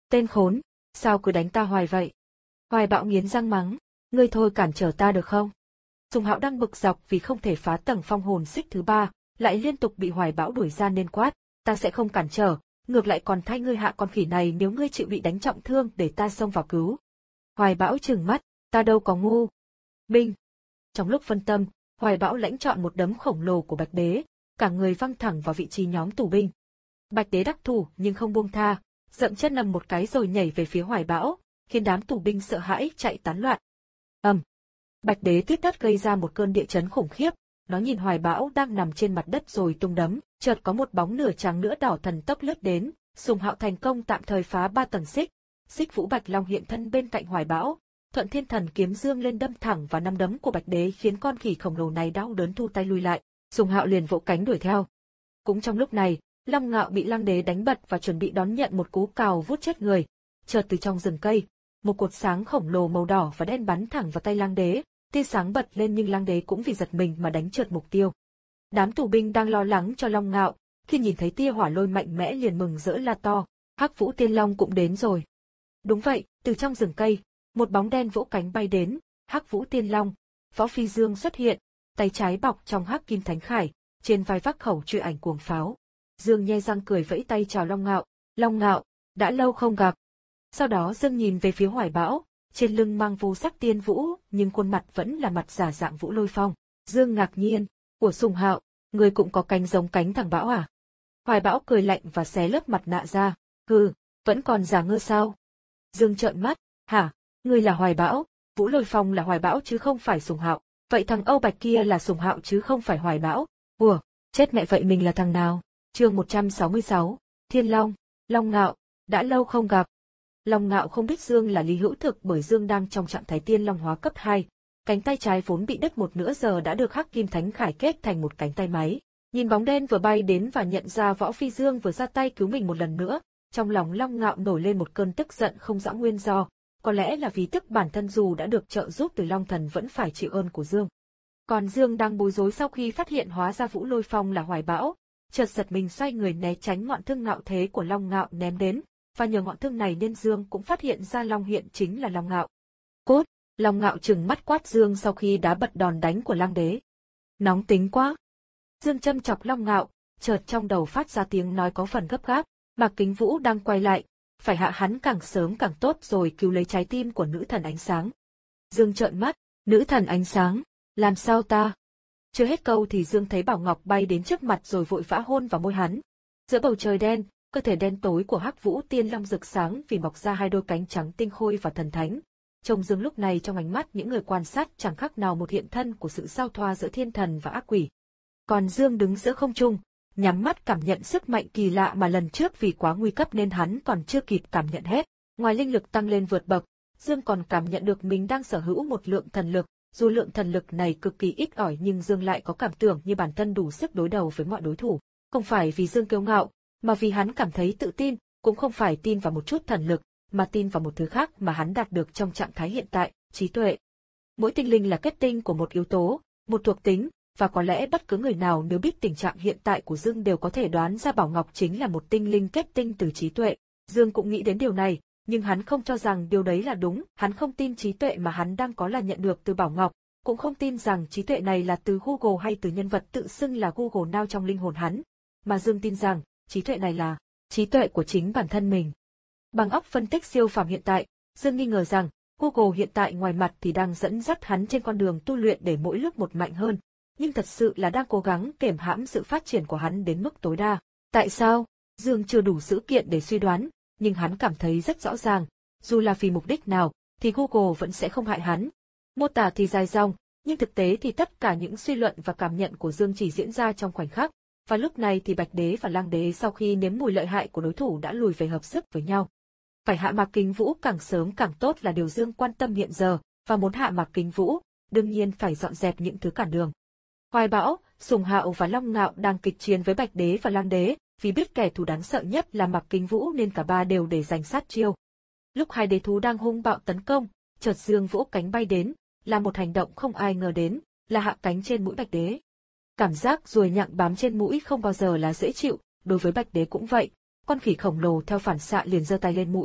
Tên khốn, sao cứ đánh ta hoài vậy? Hoài Bão nghiến răng mắng, ngươi thôi cản trở ta được không? Sùng Hạo đang bực dọc vì không thể phá tầng phong hồn xích thứ ba, lại liên tục bị Hoài Bão đuổi ra nên quát, ta sẽ không cản trở, ngược lại còn thay ngươi hạ con khỉ này nếu ngươi chịu bị đánh trọng thương để ta xông vào cứu. Hoài Bão trừng mắt, ta đâu có ngu. Binh. Trong lúc phân tâm, Hoài Bão lãnh chọn một đấm khổng lồ của Bạch Đế, cả người văng thẳng vào vị trí nhóm tù binh. Bạch Đế đắc thủ nhưng không buông tha, dậm chân nằm một cái rồi nhảy về phía Hoài Bão, khiến đám tù binh sợ hãi chạy tán loạn. Ầm. Bạch Đế tuyết đất gây ra một cơn địa chấn khủng khiếp, nó nhìn Hoài Bão đang nằm trên mặt đất rồi tung đấm, chợt có một bóng nửa trắng nữa đỏ thần tốc lướt đến, Sùng Hạo thành công tạm thời phá ba tầng xích, Xích Vũ Bạch Long hiện thân bên cạnh Hoài Bão, Thuận Thiên Thần kiếm dương lên đâm thẳng vào năm đấm của Bạch Đế khiến con khỉ khổng lồ này đau đớn thu tay lui lại, Sùng Hạo liền vỗ cánh đuổi theo. Cũng trong lúc này, Long Ngạo bị Lăng Đế đánh bật và chuẩn bị đón nhận một cú cào vút chết người, chợt từ trong rừng cây, một cột sáng khổng lồ màu đỏ và đen bắn thẳng vào tay Lăng Đế, tia sáng bật lên nhưng Lăng Đế cũng vì giật mình mà đánh trượt mục tiêu. Đám tù binh đang lo lắng cho Long Ngạo, khi nhìn thấy tia hỏa lôi mạnh mẽ liền mừng rỡ la to, Hắc Vũ Tiên Long cũng đến rồi. Đúng vậy, từ trong rừng cây, một bóng đen vỗ cánh bay đến, Hắc Vũ Tiên Long, Võ Phi Dương xuất hiện, tay trái bọc trong Hắc Kim Thánh Khải, trên vai vác khẩu truy ảnh cuồng pháo. Dương nhe răng cười vẫy tay chào Long Ngạo, Long Ngạo, đã lâu không gặp. Sau đó Dương nhìn về phía Hoài Bão, trên lưng mang vô sắc tiên vũ, nhưng khuôn mặt vẫn là mặt giả dạng Vũ Lôi Phong. Dương ngạc nhiên, của Sùng Hạo, người cũng có cánh giống cánh thằng Bão à? Hoài Bão cười lạnh và xé lớp mặt nạ ra, hừ, vẫn còn giả ngơ sao? Dương trợn mắt, hả, ngươi là Hoài Bão, Vũ Lôi Phong là Hoài Bão chứ không phải Sùng Hạo, vậy thằng Âu Bạch kia là Sùng Hạo chứ không phải Hoài Bão, ủa, chết mẹ vậy mình là thằng nào? Chương một trăm sáu mươi sáu, Thiên Long, Long Ngạo, đã lâu không gặp. Long Ngạo không biết Dương là Lý Hữu Thực bởi Dương đang trong trạng thái tiên long hóa cấp hai, cánh tay trái vốn bị đứt một nửa giờ đã được Hắc Kim Thánh Khải kết thành một cánh tay máy. Nhìn bóng đen vừa bay đến và nhận ra Võ Phi Dương vừa ra tay cứu mình một lần nữa, trong lòng Long Ngạo nổi lên một cơn tức giận không rõ nguyên do, có lẽ là vì tức bản thân dù đã được trợ giúp từ Long Thần vẫn phải chịu ơn của Dương. Còn Dương đang bối rối sau khi phát hiện hóa ra Vũ Lôi Phong là Hoài Bão, chợt giật mình xoay người né tránh ngọn thương ngạo thế của Long Ngạo ném đến, và nhờ ngọn thương này nên Dương cũng phát hiện ra Long hiện chính là Long Ngạo. Cốt, Long Ngạo trừng mắt quát Dương sau khi đá bật đòn đánh của Lăng Đế. Nóng tính quá. Dương châm chọc Long Ngạo, chợt trong đầu phát ra tiếng nói có phần gấp gáp, Mạc Kính Vũ đang quay lại, phải hạ hắn càng sớm càng tốt rồi cứu lấy trái tim của nữ thần ánh sáng. Dương trợn mắt, nữ thần ánh sáng, làm sao ta? Chưa hết câu thì Dương thấy Bảo Ngọc bay đến trước mặt rồi vội vã hôn vào môi hắn. Giữa bầu trời đen, cơ thể đen tối của Hắc Vũ Tiên Long rực sáng vì mọc ra hai đôi cánh trắng tinh khôi và thần thánh. Trông Dương lúc này trong ánh mắt những người quan sát chẳng khác nào một hiện thân của sự giao thoa giữa thiên thần và ác quỷ. Còn Dương đứng giữa không trung, nhắm mắt cảm nhận sức mạnh kỳ lạ mà lần trước vì quá nguy cấp nên hắn còn chưa kịp cảm nhận hết. Ngoài linh lực tăng lên vượt bậc, Dương còn cảm nhận được mình đang sở hữu một lượng thần lực, dù lượng thần lực này cực kỳ ít ỏi nhưng Dương lại có cảm tưởng như bản thân đủ sức đối đầu với mọi đối thủ. Không phải vì Dương kiêu ngạo, mà vì hắn cảm thấy tự tin, cũng không phải tin vào một chút thần lực, mà tin vào một thứ khác mà hắn đạt được trong trạng thái hiện tại, trí tuệ. Mỗi tinh linh là kết tinh của một yếu tố, một thuộc tính, và có lẽ bất cứ người nào nếu biết tình trạng hiện tại của Dương đều có thể đoán ra Bảo Ngọc chính là một tinh linh kết tinh từ trí tuệ. Dương cũng nghĩ đến điều này, nhưng hắn không cho rằng điều đấy là đúng, hắn không tin trí tuệ mà hắn đang có là nhận được từ Bảo Ngọc, cũng không tin rằng trí tuệ này là từ Google hay từ nhân vật tự xưng là Google Now trong linh hồn hắn, mà Dương tin rằng trí tuệ này là trí tuệ của chính bản thân mình. Bằng óc phân tích siêu phàm hiện tại, Dương nghi ngờ rằng Google hiện tại ngoài mặt thì đang dẫn dắt hắn trên con đường tu luyện để mỗi lúc một mạnh hơn, nhưng thật sự là đang cố gắng kềm hãm sự phát triển của hắn đến mức tối đa. Tại sao? Dương chưa đủ dữ kiện để suy đoán, nhưng hắn cảm thấy rất rõ ràng, dù là vì mục đích nào, thì Google vẫn sẽ không hại hắn. Mô tả thì dài dòng, nhưng thực tế thì tất cả những suy luận và cảm nhận của Dương chỉ diễn ra trong khoảnh khắc, và lúc này thì Bạch Đế và Lăng Đế sau khi nếm mùi lợi hại của đối thủ đã lùi về hợp sức với nhau. Phải hạ Mạc Kính Vũ càng sớm càng tốt là điều Dương quan tâm hiện giờ, và muốn hạ Mạc Kính Vũ, đương nhiên phải dọn dẹp những thứ cản đường. Hoài Bão, Sùng Hạo và Long Ngạo đang kịch chiến với Bạch Đế và Lăng Đế, vì biết kẻ thù đáng sợ nhất là Mạc Kính Vũ nên cả ba đều để dành sát chiêu. Lúc hai đế thú đang hung bạo tấn công, chợt Dương vỗ cánh bay đến, là một hành động không ai ngờ đến, là hạ cánh trên mũi Bạch Đế. Cảm giác ruồi nhặng bám trên mũi không bao giờ là dễ chịu, đối với Bạch Đế cũng vậy, con khỉ khổng lồ theo phản xạ liền giơ tay lên mũi,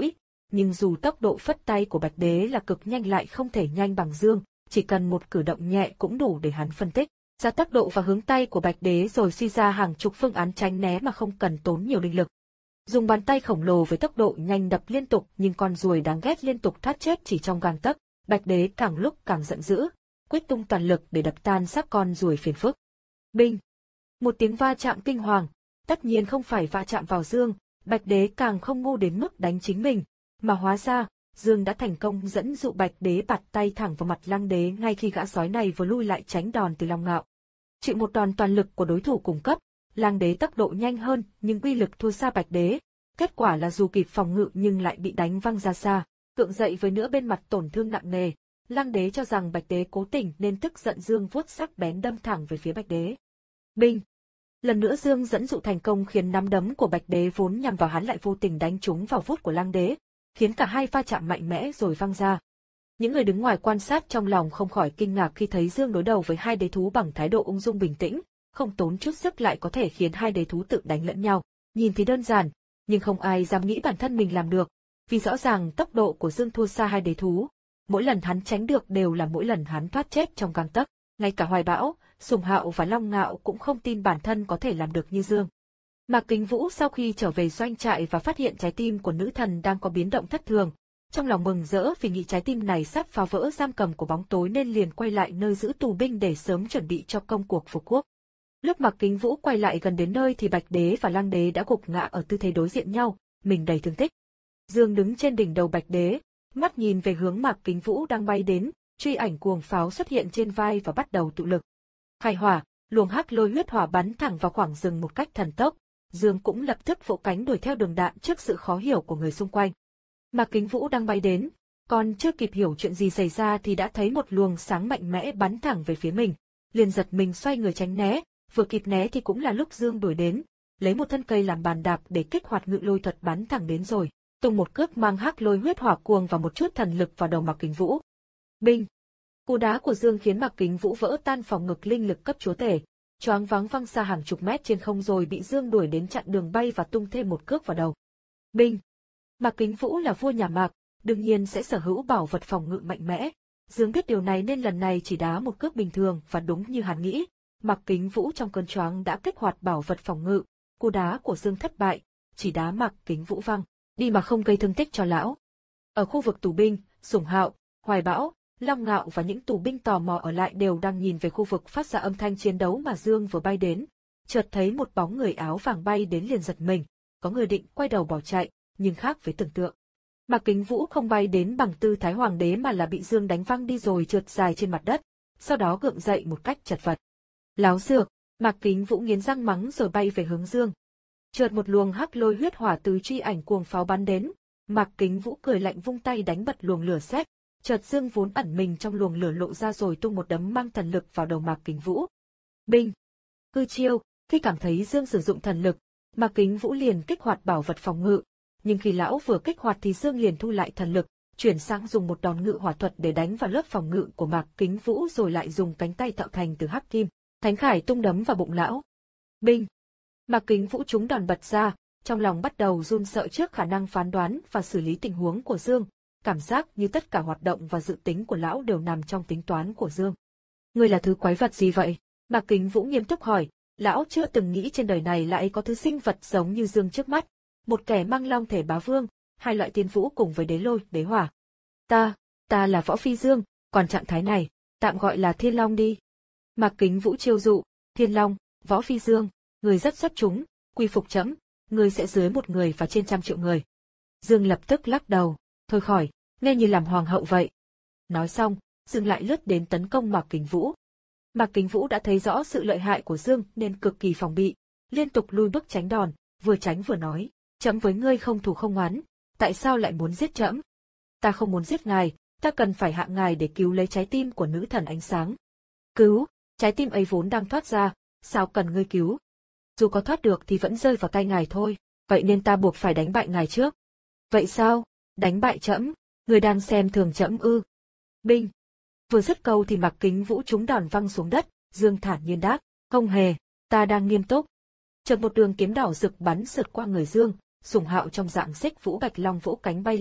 nhưng dù tốc độ phất tay của Bạch Đế là cực nhanh lại không thể nhanh bằng Dương, chỉ cần một cử động nhẹ cũng đủ để hắn phân tích ra tốc độ và hướng tay của Bạch Đế rồi suy ra hàng chục phương án tránh né mà không cần tốn nhiều linh lực. Dùng bàn tay khổng lồ với tốc độ nhanh đập liên tục nhưng con ruồi đáng ghét liên tục thoát chết chỉ trong gang tấc, Bạch Đế càng lúc càng giận dữ, quyết tung toàn lực để đập tan xác con ruồi phiền phức. Binh! Một tiếng va chạm kinh hoàng, tất nhiên không phải va chạm vào Dương, Bạch Đế càng không ngu đến mức đánh chính mình, mà hóa ra, Dương đã thành công dẫn dụ Bạch Đế bạt tay thẳng vào mặt Lăng Đế ngay khi gã sói này vừa lui lại tránh đòn từ Long Ngạo. Chịu một đòn toàn lực của đối thủ cung cấp, Lăng Đế tốc độ nhanh hơn nhưng uy lực thua xa Bạch Đế, kết quả là dù kịp phòng ngự nhưng lại bị đánh văng ra xa, gượng dậy với nửa bên mặt tổn thương nặng nề. Lăng Đế cho rằng Bạch Đế cố tình nên tức giận Dương vuốt sắc bén đâm thẳng về phía Bạch Đế. Binh! Lần nữa Dương dẫn dụ thành công khiến nắm đấm của Bạch Đế vốn nhằm vào hắn lại vô tình đánh trúng vào vuốt của Lăng Đế, khiến cả hai va chạm mạnh mẽ rồi văng ra. Những người đứng ngoài quan sát trong lòng không khỏi kinh ngạc khi thấy Dương đối đầu với hai đế thú bằng thái độ ung dung bình tĩnh, không tốn chút sức lại có thể khiến hai đế thú tự đánh lẫn nhau. Nhìn thì đơn giản, nhưng không ai dám nghĩ bản thân mình làm được, vì rõ ràng tốc độ của Dương thua xa hai đế thú. Mỗi lần hắn tránh được đều là mỗi lần hắn thoát chết trong gang tấc. Ngay cả Hoài Bão, Sùng Hạo và Long Ngạo cũng không tin bản thân có thể làm được như Dương. Mạc Kính Vũ sau khi trở về doanh trại và phát hiện trái tim của nữ thần đang có biến động thất thường, trong lòng mừng rỡ vì nghĩ trái tim này sắp phá vỡ giam cầm của bóng tối nên liền quay lại nơi giữ tù binh để sớm chuẩn bị cho công cuộc phục quốc. Lúc Mạc Kính Vũ quay lại gần đến nơi thì Bạch Đế và Lăng Đế đã gục ngã ở tư thế đối diện nhau, mình đầy thương tích. Dương đứng trên đỉnh đầu Bạch Đế, mắt nhìn về hướng Mạc Kính Vũ đang bay đến, truy ảnh cuồng pháo xuất hiện trên vai và bắt đầu tụ lực. Khai hỏa, luồng hắc lôi huyết hỏa bắn thẳng vào khoảng rừng một cách thần tốc, Dương cũng lập tức vỗ cánh đuổi theo đường đạn trước sự khó hiểu của người xung quanh. Mạc Kính Vũ đang bay đến, còn chưa kịp hiểu chuyện gì xảy ra thì đã thấy một luồng sáng mạnh mẽ bắn thẳng về phía mình, liền giật mình xoay người tránh né, vừa kịp né thì cũng là lúc Dương đuổi đến, lấy một thân cây làm bàn đạp để kích hoạt ngự lôi thuật bắn thẳng đến rồi, tung một cước mang hắc lôi huyết hỏa cuồng và một chút thần lực vào đầu Mạc Kính Vũ. Binh! Cú đá của Dương khiến Mạc Kính Vũ vỡ tan phòng ngực linh lực cấp chúa tể, choáng váng văng xa hàng chục mét trên không rồi bị Dương đuổi đến chặn đường bay và tung thêm một cước vào đầu. Binh! Mạc Kính Vũ là vua nhà Mạc, đương nhiên sẽ sở hữu bảo vật phòng ngự mạnh mẽ. Dương biết điều này nên lần này chỉ đá một cước bình thường và đúng như hắn nghĩ, Mạc Kính Vũ trong cơn choáng đã kích hoạt bảo vật phòng ngự, cú đá của Dương thất bại, chỉ đá Mạc Kính Vũ văng đi mà không gây thương tích cho lão. Ở khu vực tù binh, Sùng Hạo, Hoài Bão, Long Ngạo và những tù binh tò mò ở lại đều đang nhìn về khu vực phát ra âm thanh chiến đấu mà Dương vừa bay đến, chợt thấy một bóng người áo vàng bay đến liền giật mình, có người định quay đầu bỏ chạy, nhưng khác với tưởng tượng. Mạc Kính Vũ không bay đến bằng tư thái hoàng đế mà là bị Dương đánh văng đi rồi trượt dài trên mặt đất, sau đó gượng dậy một cách chật vật. Láo xược, Mạc Kính Vũ nghiến răng mắng rồi bay về hướng Dương. Chợt một luồng hắc lôi huyết hỏa từ truy ảnh cuồng pháo bắn đến, Mạc Kính Vũ cười lạnh vung tay đánh bật luồng lửa sét, chợt Dương vốn ẩn mình trong luồng lửa lộ ra rồi tung một đấm mang thần lực vào đầu Mạc Kính Vũ. Binh! Cư chiêu, khi cảm thấy Dương sử dụng thần lực, Mạc Kính Vũ liền kích hoạt bảo vật phòng ngự, nhưng khi lão vừa kích hoạt thì Dương liền thu lại thần lực, chuyển sang dùng một đòn ngự hỏa thuật để đánh vào lớp phòng ngự của Mạc Kính Vũ rồi lại dùng cánh tay tạo thành từ hắc kim, thánh khải tung đấm vào bụng lão. Binh! Mạc Kính Vũ trúng đòn bật ra, trong lòng bắt đầu run sợ trước khả năng phán đoán và xử lý tình huống của Dương, cảm giác như tất cả hoạt động và dự tính của lão đều nằm trong tính toán của Dương. Ngươi là thứ quái vật gì vậy? Mạc Kính Vũ nghiêm túc hỏi, lão chưa từng nghĩ trên đời này lại có thứ sinh vật giống như Dương trước mắt, một kẻ mang long thể bá vương, hai loại tiên vũ cùng với đế lôi, đế hỏa. Ta, ta là Võ Phi Dương, còn trạng thái này, tạm gọi là Thiên Long đi. Mạc Kính Vũ chiêu dụ, Thiên Long, Võ Phi Dương, người rất xuất chúng, quy phục trẫm, người sẽ dưới một người và trên trăm triệu người. Dương lập tức lắc đầu, thôi khỏi, nghe như làm hoàng hậu vậy. Nói xong, Dương lại lướt đến tấn công Mạc Kính Vũ. Mạc Kính Vũ đã thấy rõ sự lợi hại của Dương nên cực kỳ phòng bị, liên tục lui bước tránh đòn, vừa tránh vừa nói, trẫm với ngươi không thù không oán, tại sao lại muốn giết trẫm? Ta không muốn giết ngài, ta cần phải hạ ngài để cứu lấy trái tim của nữ thần ánh sáng. Cứu, trái tim ấy vốn đang thoát ra, sao cần ngươi cứu? Dù có thoát được thì vẫn rơi vào tay ngài thôi, vậy nên ta buộc phải đánh bại ngài trước. Vậy sao? Đánh bại trẫm? Người đang xem thường trẫm ư? Binh! Vừa dứt câu thì Mạc Kính Vũ trúng đòn văng xuống đất, Dương thản nhiên đáp, không hề, ta đang nghiêm túc. Chợt một đường kiếm đỏ rực bắn sượt qua người Dương, Sùng Hạo trong dạng xích vũ bạch long vỗ cánh bay lên,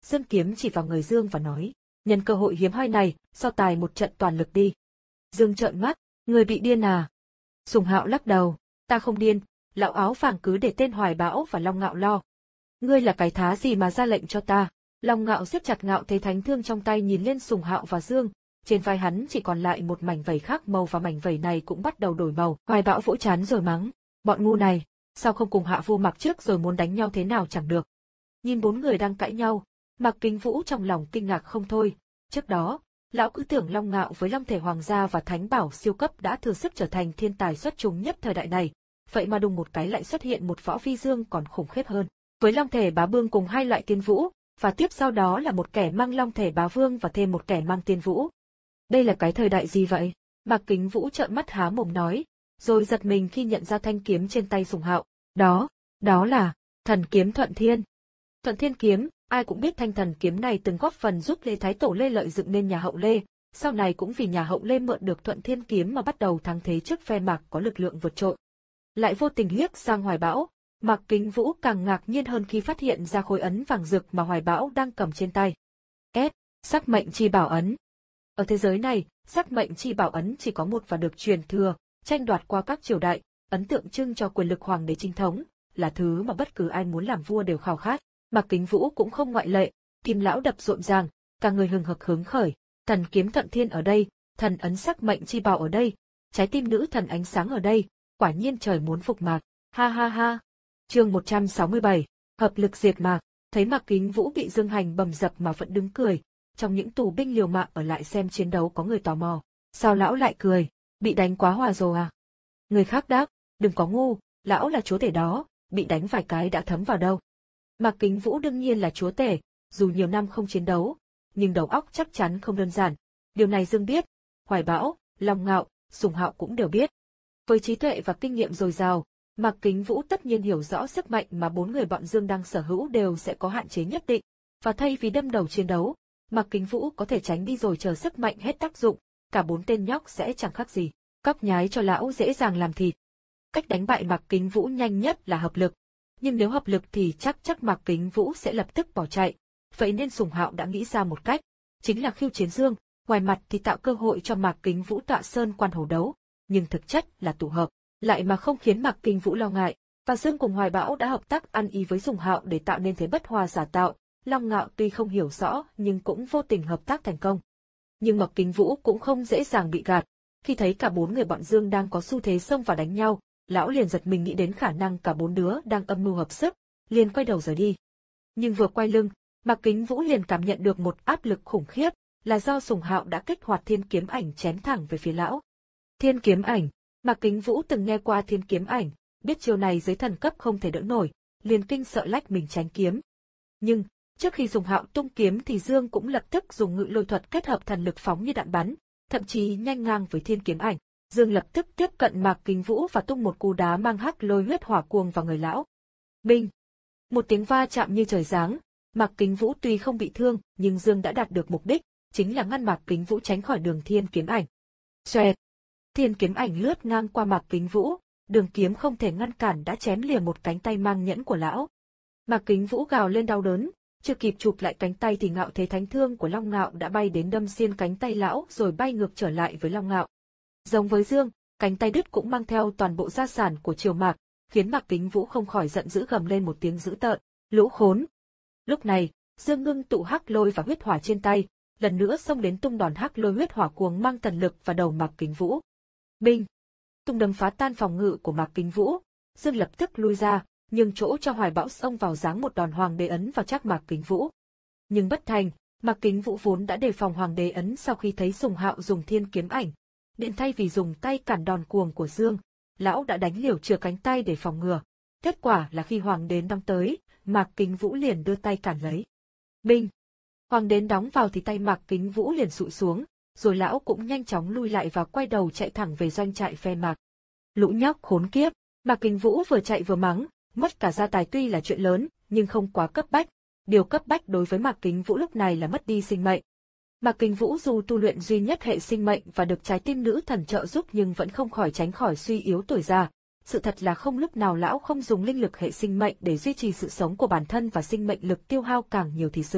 Dương kiếm chỉ vào người Dương và nói, nhân cơ hội hiếm hoi này, so tài một trận toàn lực đi. Dương trợn mắt, người bị điên à? Sùng Hạo lắc đầu, ta không điên, lão áo vàng cứ để tên Hoài Bão và Long Ngạo lo. Ngươi là cái thá gì mà ra lệnh cho ta? Long Ngạo siết chặt Ngạo Thế Thánh Thương trong tay nhìn lên Sùng Hạo và Dương, trên vai hắn chỉ còn lại một mảnh vảy khác màu và mảnh vảy này cũng bắt đầu đổi màu. Hoài Bão vỗ trán rồi mắng, bọn ngu này, sao không cùng Hạ Vô Mặc trước rồi muốn đánh nhau thế nào chẳng được. Nhìn bốn người đang cãi nhau, Mạc Kính Vũ trong lòng kinh ngạc không thôi. Trước đó, lão cứ tưởng Long Ngạo với Long Thể Hoàng gia và Thánh Bảo siêu cấp đã thừa sức trở thành thiên tài xuất chúng nhất thời đại này, vậy mà đùng một cái lại xuất hiện một Võ Vi Dương còn khủng khiếp hơn. Với Long Thể Bá Vương cùng hai loại tiên vũ, và tiếp sau đó là một kẻ mang Long Thể Bá Vương và thêm một kẻ mang tiên vũ. Đây là cái thời đại gì vậy? Mạc Kính Vũ trợn mắt há mồm nói, rồi giật mình khi nhận ra thanh kiếm trên tay Sùng Hạo. Đó, đó là thần kiếm Thuận Thiên. Thuận Thiên kiếm, ai cũng biết thanh thần kiếm này từng góp phần giúp Lê Thái Tổ Lê lợi dựng nên nhà Hậu Lê, sau này cũng vì nhà Hậu Lê mượn được Thuận Thiên kiếm mà bắt đầu thắng thế trước phe Mạc có lực lượng vượt trội. Lại vô tình liếc sang Hoài Bão, Mạc Kính Vũ càng ngạc nhiên hơn khi phát hiện ra khối ấn vàng rực mà Hoài Bão đang cầm trên tay. S. Sắc mệnh chi bảo ấn. Ở thế giới này, sắc mệnh chi bảo ấn chỉ có một và được truyền thừa, tranh đoạt qua các triều đại, ấn tượng trưng cho quyền lực hoàng đế chính thống, là thứ mà bất cứ ai muốn làm vua đều khao khát. Mạc Kính Vũ cũng không ngoại lệ, tim lão đập rộn ràng, cả người hừng hực hứng khởi. Thần kiếm Thuận Thiên ở đây, thần ấn sắc mệnh chi bảo ở đây, trái tim nữ thần ánh sáng ở đây, quả nhiên trời muốn phục Mạc. Ha ha ha. Chương một trăm sáu mươi bảy, hợp lực diệt Mạc. Thấy Mạc Kính Vũ bị Dương Hành bầm dập mà vẫn đứng cười, trong những tù binh liều mạng ở lại xem chiến đấu có người tò mò. Sao lão lại cười, bị đánh quá hòa rồi à? Người khác đáp, đừng có ngu, lão là chúa tể đó, bị đánh vài cái đã thấm vào đâu. Mạc Kính Vũ đương nhiên là chúa tể, dù nhiều năm không chiến đấu, nhưng đầu óc chắc chắn không đơn giản. Điều này Dương biết, Hoài Bão, Long Ngạo, Sùng Hạo cũng đều biết. Với trí tuệ và kinh nghiệm dồi dào, Mạc Kính Vũ tất nhiên hiểu rõ sức mạnh mà bốn người bọn Dương đang sở hữu đều sẽ có hạn chế nhất định, và thay vì đâm đầu chiến đấu, Mạc Kính Vũ có thể tránh đi rồi chờ sức mạnh hết tác dụng, cả bốn tên nhóc sẽ chẳng khác gì, cóc nhái cho lão dễ dàng làm thịt. Cách đánh bại Mạc Kính Vũ nhanh nhất là hợp lực, nhưng nếu hợp lực thì chắc chắc Mạc Kính Vũ sẽ lập tức bỏ chạy, vậy nên Sùng Hạo đã nghĩ ra một cách, chính là khiêu chiến Dương, ngoài mặt thì tạo cơ hội cho Mạc Kính Vũ tọa sơn quan hầu đấu, nhưng thực chất là tụ hợp, lại mà không khiến Mạc Kính Vũ lo ngại, và Dương cùng Hoài Bão đã hợp tác ăn ý với Sùng Hạo để tạo nên thế bất hòa giả tạo. Long Ngạo tuy không hiểu rõ nhưng cũng vô tình hợp tác thành công. Nhưng Mạc Kính Vũ cũng không dễ dàng bị gạt, khi thấy cả bốn người bọn Dương đang có xu thế xông vào đánh nhau, lão liền giật mình nghĩ đến khả năng cả bốn đứa đang âm mưu hợp sức, liền quay đầu rời đi. Nhưng vừa quay lưng, Mạc Kính Vũ liền cảm nhận được một áp lực khủng khiếp, là do Sùng Hạo đã kích hoạt Thiên Kiếm Ảnh chém thẳng về phía lão. Thiên Kiếm Ảnh, Mạc Kính Vũ từng nghe qua Thiên Kiếm Ảnh, biết chiêu này dưới thần cấp không thể đỡ nổi, liền kinh sợ lách mình tránh kiếm. Nhưng trước khi Sùng Hạo tung kiếm thì Dương cũng lập tức dùng ngự lôi thuật kết hợp thần lực phóng như đạn bắn, thậm chí nhanh ngang với Thiên Kiếm Ảnh. Dương lập tức tiếp cận Mạc Kính Vũ và tung một cú đá mang hắc lôi huyết hỏa cuồng vào người lão. Binh! Một tiếng va chạm như trời giáng, Mạc Kính Vũ tuy không bị thương, nhưng Dương đã đạt được mục đích, chính là ngăn Mạc Kính Vũ tránh khỏi đường Thiên Kiếm Ảnh. Xoẹt! Thiên Kiếm Ảnh lướt ngang qua Mạc Kính Vũ, đường kiếm không thể ngăn cản đã chém lìa một cánh tay mang nhẫn của lão. Mạc Kính Vũ gào lên đau đớn, chưa kịp chụp lại cánh tay thì Ngạo Thế Thánh Thương của Long Ngạo đã bay đến đâm xuyên cánh tay lão rồi bay ngược trở lại với Long Ngạo. Giống với Dương, cánh tay đứt cũng mang theo toàn bộ gia sản của Triều Mạc, khiến Mạc Kính Vũ không khỏi giận dữ gầm lên một tiếng dữ tợn, lũ khốn. Lúc này, Dương ngưng tụ hắc lôi và huyết hỏa trên tay, lần nữa xông đến tung đòn hắc lôi huyết hỏa cuồng mang thần lực vào đầu Mạc Kính Vũ. Binh! Tung đấm phá tan phòng ngự của Mạc Kính Vũ, Dương lập tức lui ra, nhưng chỗ cho Hoài Bão xông vào giáng một đòn hoàng đế ấn vào chắc Mạc Kính Vũ. Nhưng bất thành, Mạc Kính Vũ vốn đã đề phòng hoàng đế ấn sau khi thấy Sùng Hạo dùng Thiên Kiếm Ảnh, điện thay vì dùng tay cản đòn cuồng của Dương, lão đã đánh liều chừa cánh tay để phòng ngừa. Kết quả là khi hoàng đế đóng tới, Mạc Kính Vũ liền đưa tay cản lấy. Binh! Hoàng đế đóng vào thì tay Mạc Kính Vũ liền sụi xuống, rồi lão cũng nhanh chóng lui lại và quay đầu chạy thẳng về doanh trại phe Mạc. Lũ nhóc khốn kiếp! Mạc Kính Vũ vừa chạy vừa mắng, mất cả gia tài tuy là chuyện lớn, nhưng không quá cấp bách. Điều cấp bách đối với Mạc Kính Vũ lúc này là mất đi sinh mệnh. Mạc Kính Vũ dù tu luyện duy nhất hệ sinh mệnh và được trái tim nữ thần trợ giúp nhưng vẫn không khỏi tránh khỏi suy yếu tuổi già. Sự thật là không lúc nào lão không dùng linh lực hệ sinh mệnh để duy trì sự sống của bản thân và sinh mệnh lực tiêu hao càng nhiều thì sự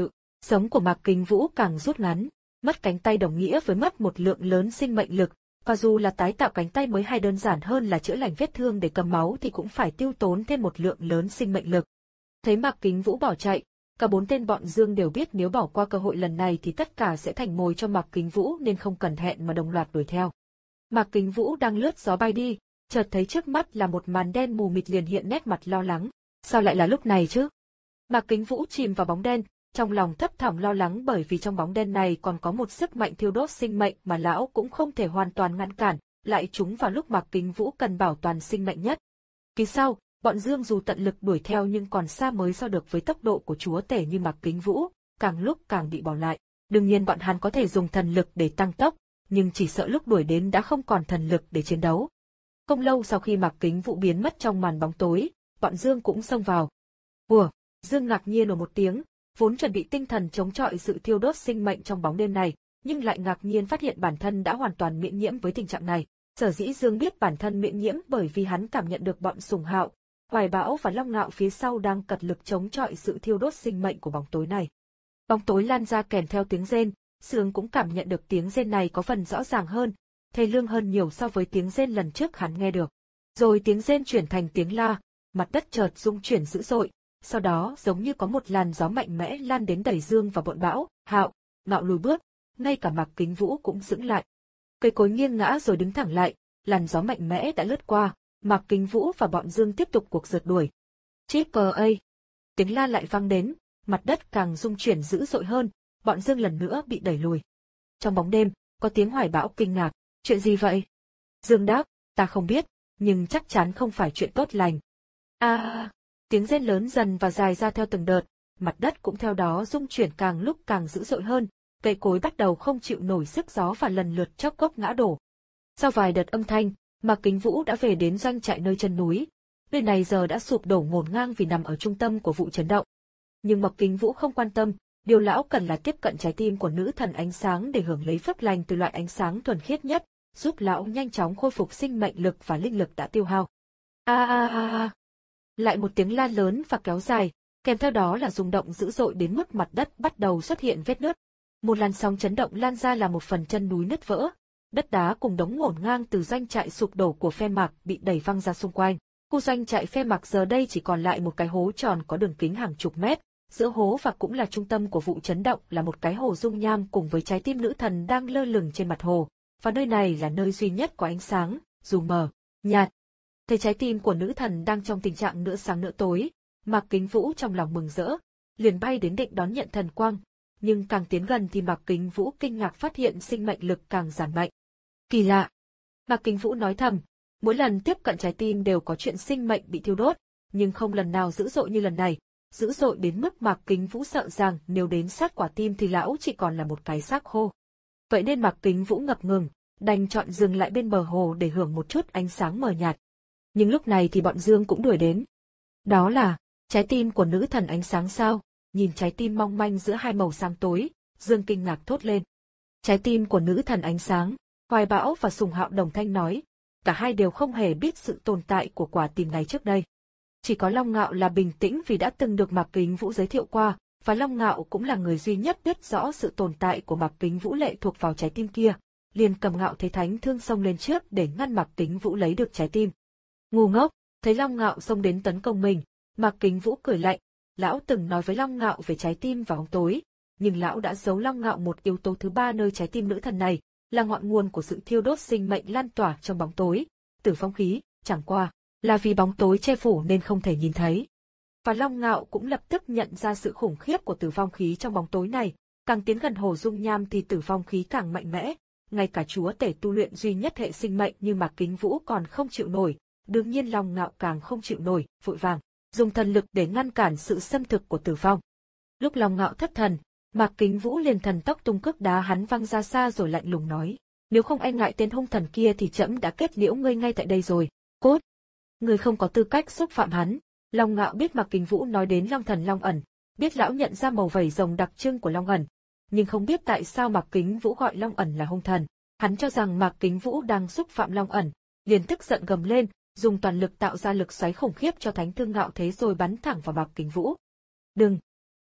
Sống của Mạc Kính Vũ càng rút ngắn, mất cánh tay đồng nghĩa với mất một lượng lớn sinh mệnh lực, và dù là tái tạo cánh tay mới hay đơn giản hơn là chữa lành vết thương để cầm máu thì cũng phải tiêu tốn thêm một lượng lớn sinh mệnh lực. Thấy Mạc Kính Vũ bỏ chạy, cả bốn tên bọn Dương đều biết nếu bỏ qua cơ hội lần này thì tất cả sẽ thành mồi cho Mạc Kính Vũ nên không cẩn thận mà đồng loạt đuổi theo. Mạc Kính Vũ đang lướt gió bay đi, chợt thấy trước mắt là một màn đen mù mịt, liền hiện nét mặt lo lắng. Sao lại là lúc này chứ? Mạc Kính Vũ chìm vào bóng đen, trong lòng thấp thỏm lo lắng bởi vì trong bóng đen này còn có một sức mạnh thiêu đốt sinh mệnh mà lão cũng không thể hoàn toàn ngăn cản, lại trúng vào lúc Mạc Kính Vũ cần bảo toàn sinh mệnh nhất. Phía sau, bọn Dương dù tận lực đuổi theo nhưng còn xa mới so được với tốc độ của chúa tể như Mạc Kính Vũ, càng lúc càng bị bỏ lại. Đương nhiên bọn hắn có thể dùng thần lực để tăng tốc, nhưng chỉ sợ lúc đuổi đến đã không còn thần lực để chiến đấu. Không lâu sau khi Mạc Kính Vũ biến mất trong màn bóng tối, bọn Dương cũng xông vào. Ủa, Dương ngạc nhiên ồ một tiếng, vốn chuẩn bị tinh thần chống chọi sự thiêu đốt sinh mệnh trong bóng đêm này, nhưng lại ngạc nhiên phát hiện bản thân đã hoàn toàn miễn nhiễm với tình trạng này. Sở dĩ Dương biết bản thân miễn nhiễm bởi vì hắn cảm nhận được bọn Sùng Hạo, Hoài Bão và Long Ngạo phía sau đang cật lực chống chọi sự thiêu đốt sinh mệnh của bóng tối này. Bóng tối lan ra kèm theo tiếng rên, Dương cũng cảm nhận được tiếng rên này có phần rõ ràng hơn, thê lương hơn nhiều so với tiếng rên lần trước hắn nghe được. Rồi tiếng rên chuyển thành tiếng la, mặt đất chợt rung chuyển dữ dội, sau đó giống như có một làn gió mạnh mẽ lan đến đẩy Dương và bọn Bão, Hạo, Ngạo lùi bước, ngay cả Mạc Kính Vũ cũng sững lại. Cây cối nghiêng ngã rồi đứng thẳng lại, làn gió mạnh mẽ đã lướt qua, Mạc Kính Vũ và bọn Dương tiếp tục cuộc rượt đuổi. Triple A! Tiếng la lại vang đến, mặt đất càng rung chuyển dữ dội hơn, bọn Dương lần nữa bị đẩy lùi. Trong bóng đêm, có tiếng Hoài Bão kinh ngạc, chuyện gì vậy? Dương đáp, ta không biết, nhưng chắc chắn không phải chuyện tốt lành. A! À, tiếng rên lớn dần và dài ra theo từng đợt, mặt đất cũng theo đó rung chuyển càng lúc càng dữ dội hơn, cây cối bắt đầu không chịu nổi sức gió và lần lượt chốc gốc ngã đổ. Sau vài đợt âm thanh, Mạc Kính Vũ đã về đến doanh trại nơi chân núi. Nơi này giờ đã sụp đổ ngổn ngang vì nằm ở trung tâm của vụ chấn động. Nhưng Mạc Kính Vũ không quan tâm, điều lão cần là tiếp cận trái tim của nữ thần ánh sáng để hưởng lấy phước lành từ loại ánh sáng thuần khiết nhất, giúp lão nhanh chóng khôi phục sinh mệnh lực và linh lực đã tiêu hao. A a a a! Lại một tiếng la lớn và kéo dài, kèm theo đó là rung động dữ dội đến mức mặt đất bắt đầu xuất hiện vết nứt. Một làn sóng chấn động lan ra làm một phần chân núi nứt vỡ. Đất đá cùng đống ngổn ngang từ doanh trại sụp đổ của phe Mạc bị đẩy văng ra xung quanh. Khu doanh trại phe Mạc giờ đây chỉ còn lại một cái hố tròn có đường kính hàng chục mét. Giữa hố và cũng là trung tâm của vụ chấn động là một cái hồ dung nham cùng với trái tim nữ thần đang lơ lửng trên mặt hồ. Và nơi này là nơi duy nhất có ánh sáng, dù mờ, nhạt. Thấy trái tim của nữ thần đang trong tình trạng nửa sáng nửa tối, Mạc Kính Vũ trong lòng mừng rỡ, liền bay đến định đón nhận thần quang. Nhưng càng tiến gần thì Mạc Kính Vũ kinh ngạc phát hiện sinh mệnh lực càng giảm mạnh. Kỳ lạ! Mạc Kính Vũ nói thầm, mỗi lần tiếp cận trái tim đều có chuyện sinh mệnh bị thiêu đốt, nhưng không lần nào dữ dội như lần này, dữ dội đến mức Mạc Kính Vũ sợ rằng nếu đến sát quả tim thì lão chỉ còn là một cái xác khô. Vậy nên Mạc Kính Vũ ngập ngừng, đành chọn dừng lại bên bờ hồ để hưởng một chút ánh sáng mờ nhạt. Nhưng lúc này thì bọn Dương cũng đuổi đến. Đó là trái tim của nữ thần ánh sáng sao? Nhìn trái tim mong manh giữa hai màu sáng tối, Dương kinh ngạc thốt lên. Trái tim của nữ thần ánh sáng, Hoài Bão và Sùng Hạo đồng thanh nói, cả hai đều không hề biết sự tồn tại của quả tim này trước đây. Chỉ có Long Ngạo là bình tĩnh vì đã từng được Mạc Kính Vũ giới thiệu qua, và Long Ngạo cũng là người duy nhất biết rõ sự tồn tại của Mạc Kính Vũ lệ thuộc vào trái tim kia, liền cầm Ngạo Thế Thánh Thương xông lên trước để ngăn Mạc Kính Vũ lấy được trái tim. Ngu ngốc, thấy Long Ngạo xông đến tấn công mình, Mạc Kính Vũ cười lạnh, lão từng nói với Long Ngạo về trái tim và bóng tối, nhưng lão đã giấu Long Ngạo một yếu tố thứ ba nơi trái tim nữ thần này, là ngọn nguồn của sự thiêu đốt sinh mệnh lan tỏa trong bóng tối, tử vong khí, chẳng qua là vì bóng tối che phủ nên không thể nhìn thấy. Và Long Ngạo cũng lập tức nhận ra sự khủng khiếp của tử vong khí trong bóng tối này, càng tiến gần hồ dung nham thì tử vong khí càng mạnh mẽ, ngay cả chúa tể tu luyện duy nhất hệ sinh mệnh như Mạc Kính Vũ còn không chịu nổi, đương nhiên Long Ngạo càng không chịu nổi, vội vàng dùng thần lực để ngăn cản sự xâm thực của tử vong. Lúc Long Ngạo thất thần, Mạc Kính Vũ liền thần tốc tung cước đá hắn văng ra xa rồi lạnh lùng nói, nếu không e ngại tên hung thần kia thì trẫm đã kết liễu ngươi ngay tại đây rồi, cốt. Ngươi không có tư cách xúc phạm hắn. Long Ngạo biết Mạc Kính Vũ nói đến Long Thần Long Ẩn, biết lão nhận ra màu vảy rồng đặc trưng của Long Ẩn, nhưng không biết tại sao Mạc Kính Vũ gọi Long Ẩn là hung thần. Hắn cho rằng Mạc Kính Vũ đang xúc phạm Long Ẩn, liền tức giận gầm lên, dùng toàn lực tạo ra lực xoáy khủng khiếp cho Thánh Thương Ngạo Thế rồi bắn thẳng vào Mạc Kính Vũ. Đừng!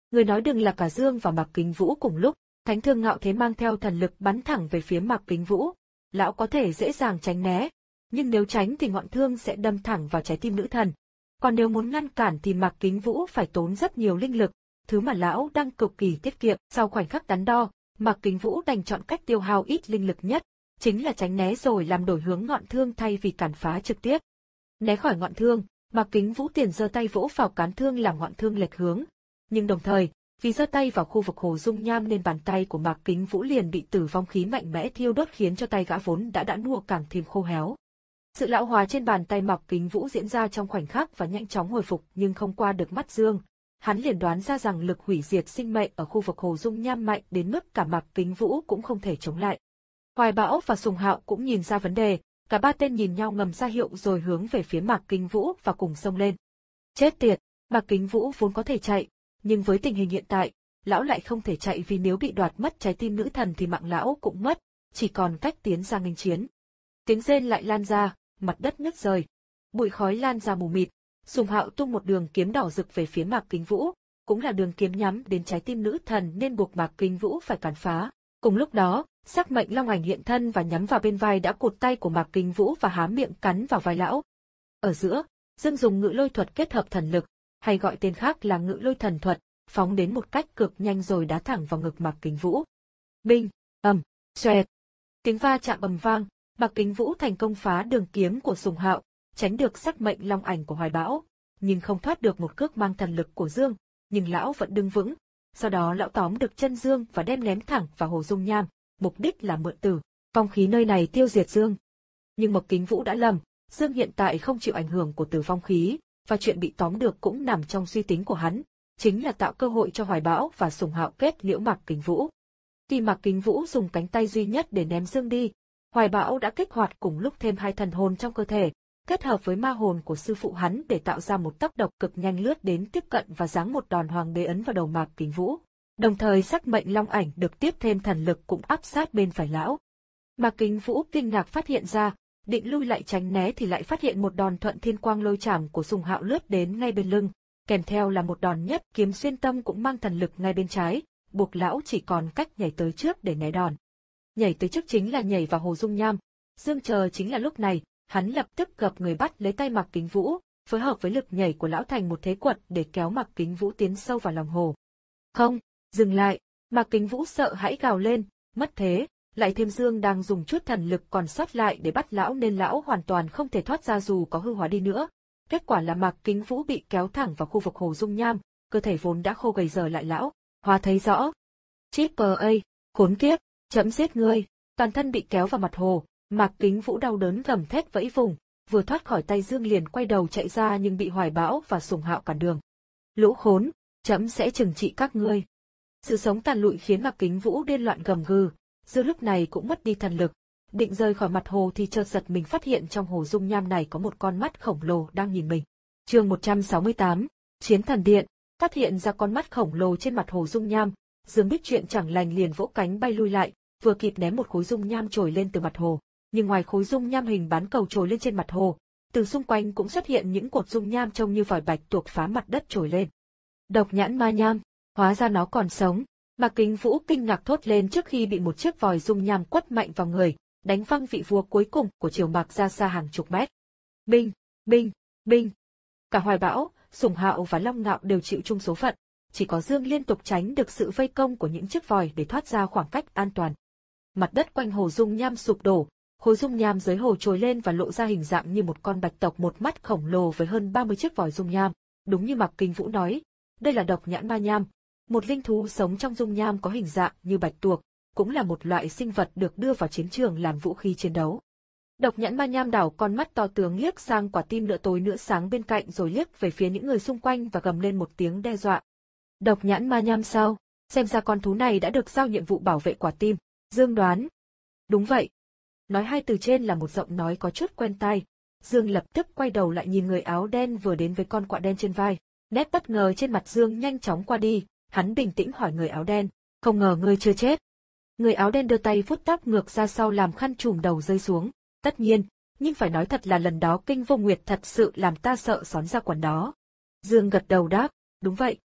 Người nói đừng là cả Dương và Mạc Kính Vũ cùng lúc, Thánh Thương Ngạo Thế mang theo thần lực bắn thẳng về phía Mạc Kính Vũ. Lão có thể dễ dàng tránh né, nhưng nếu tránh thì ngọn thương sẽ đâm thẳng vào trái tim nữ thần. Còn nếu muốn ngăn cản thì Mạc Kính Vũ phải tốn rất nhiều linh lực, thứ mà lão đang cực kỳ tiết kiệm. Sau khoảnh khắc đắn đo, Mạc Kính Vũ đành chọn cách tiêu hao ít linh lực nhất, chính là tránh né rồi làm đổi hướng ngọn thương thay vì cản phá trực tiếp. Né khỏi ngọn thương, Mạc Kính Vũ tiền giơ tay vỗ vào cán thương làm ngọn thương lệch hướng. Nhưng đồng thời, vì giơ tay vào khu vực hồ dung nham nên bàn tay của Mạc Kính Vũ liền bị tử vong khí mạnh mẽ thiêu đốt khiến cho tay gã vốn đã đã nua càng thêm khô héo. Sự lão hóa trên bàn tay Mạc Kính Vũ diễn ra trong khoảnh khắc và nhanh chóng hồi phục nhưng không qua được mắt Dương. Hắn liền đoán ra rằng lực hủy diệt sinh mệnh ở khu vực hồ dung nham mạnh đến mức cả Mạc Kính Vũ cũng không thể chống lại. Hoài Bão và Sùng Hạo cũng nhìn ra vấn đề, cả ba tên nhìn nhau ngầm ra hiệu rồi hướng về phía Mạc Kính Vũ và cùng xông lên. Chết tiệt, Mạc Kính Vũ vốn có thể chạy, nhưng với tình hình hiện tại, lão lại không thể chạy vì nếu bị đoạt mất trái tim nữ thần thì mạng lão cũng mất, chỉ còn cách tiến ra nghênh chiến. Tiếng rên lại lan ra, mặt đất nứt rời, bụi khói lan ra mù mịt. Sùng Hạo tung một đường kiếm đỏ rực về phía Mạc Kính Vũ, cũng là đường kiếm nhắm đến trái tim nữ thần nên buộc Mạc Kính Vũ phải cản phá. Cùng lúc đó, sắc mệnh long ảnh hiện thân và nhắm vào bên vai đã cụt tay của Mạc Kính Vũ và há miệng cắn vào vai lão. Ở giữa, Dương dùng ngự lôi thuật kết hợp thần lực, hay gọi tên khác là ngự lôi thần thuật, phóng đến một cách cực nhanh rồi đá thẳng vào ngực Mạc Kính Vũ. Binh, ầm, xoẹt. Tiếng va chạm ầm vang, Mạc Kính Vũ thành công phá đường kiếm của Sùng Hạo, tránh được sắc mệnh long ảnh của Hoài Bão, nhưng không thoát được một cước mang thần lực của Dương, nhưng lão vẫn đứng vững. Sau đó lão tóm được chân Dương và đem ném thẳng vào hồ dung nham, mục đích là mượn tử vong khí nơi này tiêu diệt Dương. Nhưng Mạc Kính Vũ đã lầm, Dương hiện tại không chịu ảnh hưởng của tử vong khí, và chuyện bị tóm được cũng nằm trong suy tính của hắn, chính là tạo cơ hội cho Hoài Bão và Sùng Hạo kết liễu Mạc Kính Vũ. Khi Mạc Kính Vũ dùng cánh tay duy nhất để ném Dương đi, Hoài Bão đã kích hoạt cùng lúc thêm hai thần hồn trong cơ thể, kết hợp với ma hồn của sư phụ hắn để tạo ra một tốc độc cực nhanh lướt đến tiếp cận và giáng một đòn hoàng đế ấn vào đầu Mạc Kính Vũ. Đồng thời sắc mệnh long ảnh được tiếp thêm thần lực cũng áp sát bên phải lão. Mạc Kính Vũ kinh ngạc phát hiện ra, định lui lại tránh né thì lại phát hiện một đòn thuận thiên quang lôi chảm của Sùng Hạo lướt đến ngay bên lưng, kèm theo là một đòn nhất kiếm xuyên tâm cũng mang thần lực ngay bên trái, buộc lão chỉ còn cách nhảy tới trước để né đòn. Nhảy tới trước chính là nhảy vào hồ dung nham. Dương chờ chính là lúc này, hắn lập tức gập người bắt lấy tay Mạc Kính Vũ, phối hợp với lực nhảy của lão thành một thế quật để kéo Mạc Kính Vũ tiến sâu vào lòng hồ. Không, dừng lại, Mạc Kính Vũ sợ hãi gào lên, mất thế, lại thêm Dương đang dùng chút thần lực còn sót lại để bắt lão nên lão hoàn toàn không thể thoát ra dù có hư hóa đi nữa. Kết quả là Mạc Kính Vũ bị kéo thẳng vào khu vực hồ dung nham, cơ thể vốn đã khô gầy giờ lại lão, hóa thấy rõ. Triple A, khốn kiếp, chấm giết ngươi, toàn thân bị kéo vào mặt hồ, Mạc Kính Vũ đau đớn gầm thét vẫy vùng, vừa thoát khỏi tay Dương liền quay đầu chạy ra nhưng bị Hoài Bão và Sùng Hạo cản đường. Lũ khốn, chấm sẽ trừng trị các ngươi. Sự sống tàn lụi khiến Mạc Kính Vũ điên loạn gầm gừ, Dương lúc này cũng mất đi thần lực, định rời khỏi mặt hồ thì chợt giật mình phát hiện trong hồ dung nham này có một con mắt khổng lồ đang nhìn mình. Chương một trăm sáu mươi tám, Chiến Thần Điện. Phát hiện ra con mắt khổng lồ trên mặt hồ dung nham, Dương biết chuyện chẳng lành liền vỗ cánh bay lui lại, vừa kịp ném một khối dung nham trồi lên từ mặt hồ. Nhưng ngoài khối dung nham hình bán cầu trồi lên trên mặt hồ, từ xung quanh cũng xuất hiện những cột dung nham trông như vòi bạch tuộc phá mặt đất trồi lên. Độc nhãn ma nham, hóa ra nó còn sống. Mạc Kính Vũ kinh ngạc thốt lên trước khi bị một chiếc vòi dung nham quất mạnh vào người, đánh văng vị vua cuối cùng của triều Mạc ra xa hàng chục mét. Binh, binh, binh. Cả Hoài Bão, Sùng Hạo và Long Ngạo đều chịu chung số phận, chỉ có Dương liên tục tránh được sự vây công của những chiếc vòi để thoát ra khoảng cách an toàn. Mặt đất quanh hồ dung nham sụp đổ, khối dung nham dưới hồ trồi lên và lộ ra hình dạng như một con bạch tộc một mắt khổng lồ với hơn ba mươi chiếc vòi dung nham. Đúng như Mạc Kính Vũ nói, đây là độc nhãn ma nham, một linh thú sống trong dung nham có hình dạng như bạch tuộc, cũng là một loại sinh vật được đưa vào chiến trường làm vũ khí chiến đấu. Độc nhãn ma nham đảo con mắt to tướng liếc sang quả tim nửa tối nửa sáng bên cạnh rồi liếc về phía những người xung quanh và gầm lên một tiếng đe dọa. Độc nhãn ma nham sao? Xem ra con thú này đã được giao nhiệm vụ bảo vệ quả tim. Dương đoán. Đúng vậy. Nói hai từ trên là một giọng nói có chút quen tai. Dương lập tức quay đầu lại nhìn người áo đen vừa đến với con quạ đen trên vai. Nét bất ngờ trên mặt Dương nhanh chóng qua đi, hắn bình tĩnh hỏi người áo đen, không ngờ ngươi chưa chết. Người áo đen đưa tay vuốt tóc ngược ra sau làm khăn trùm đầu rơi xuống. Tất nhiên, nhưng phải nói thật là lần đó Kinh Vô Nguyệt thật sự làm ta sợ xón ra quần đó. Dương gật đầu đáp, đúng vậy,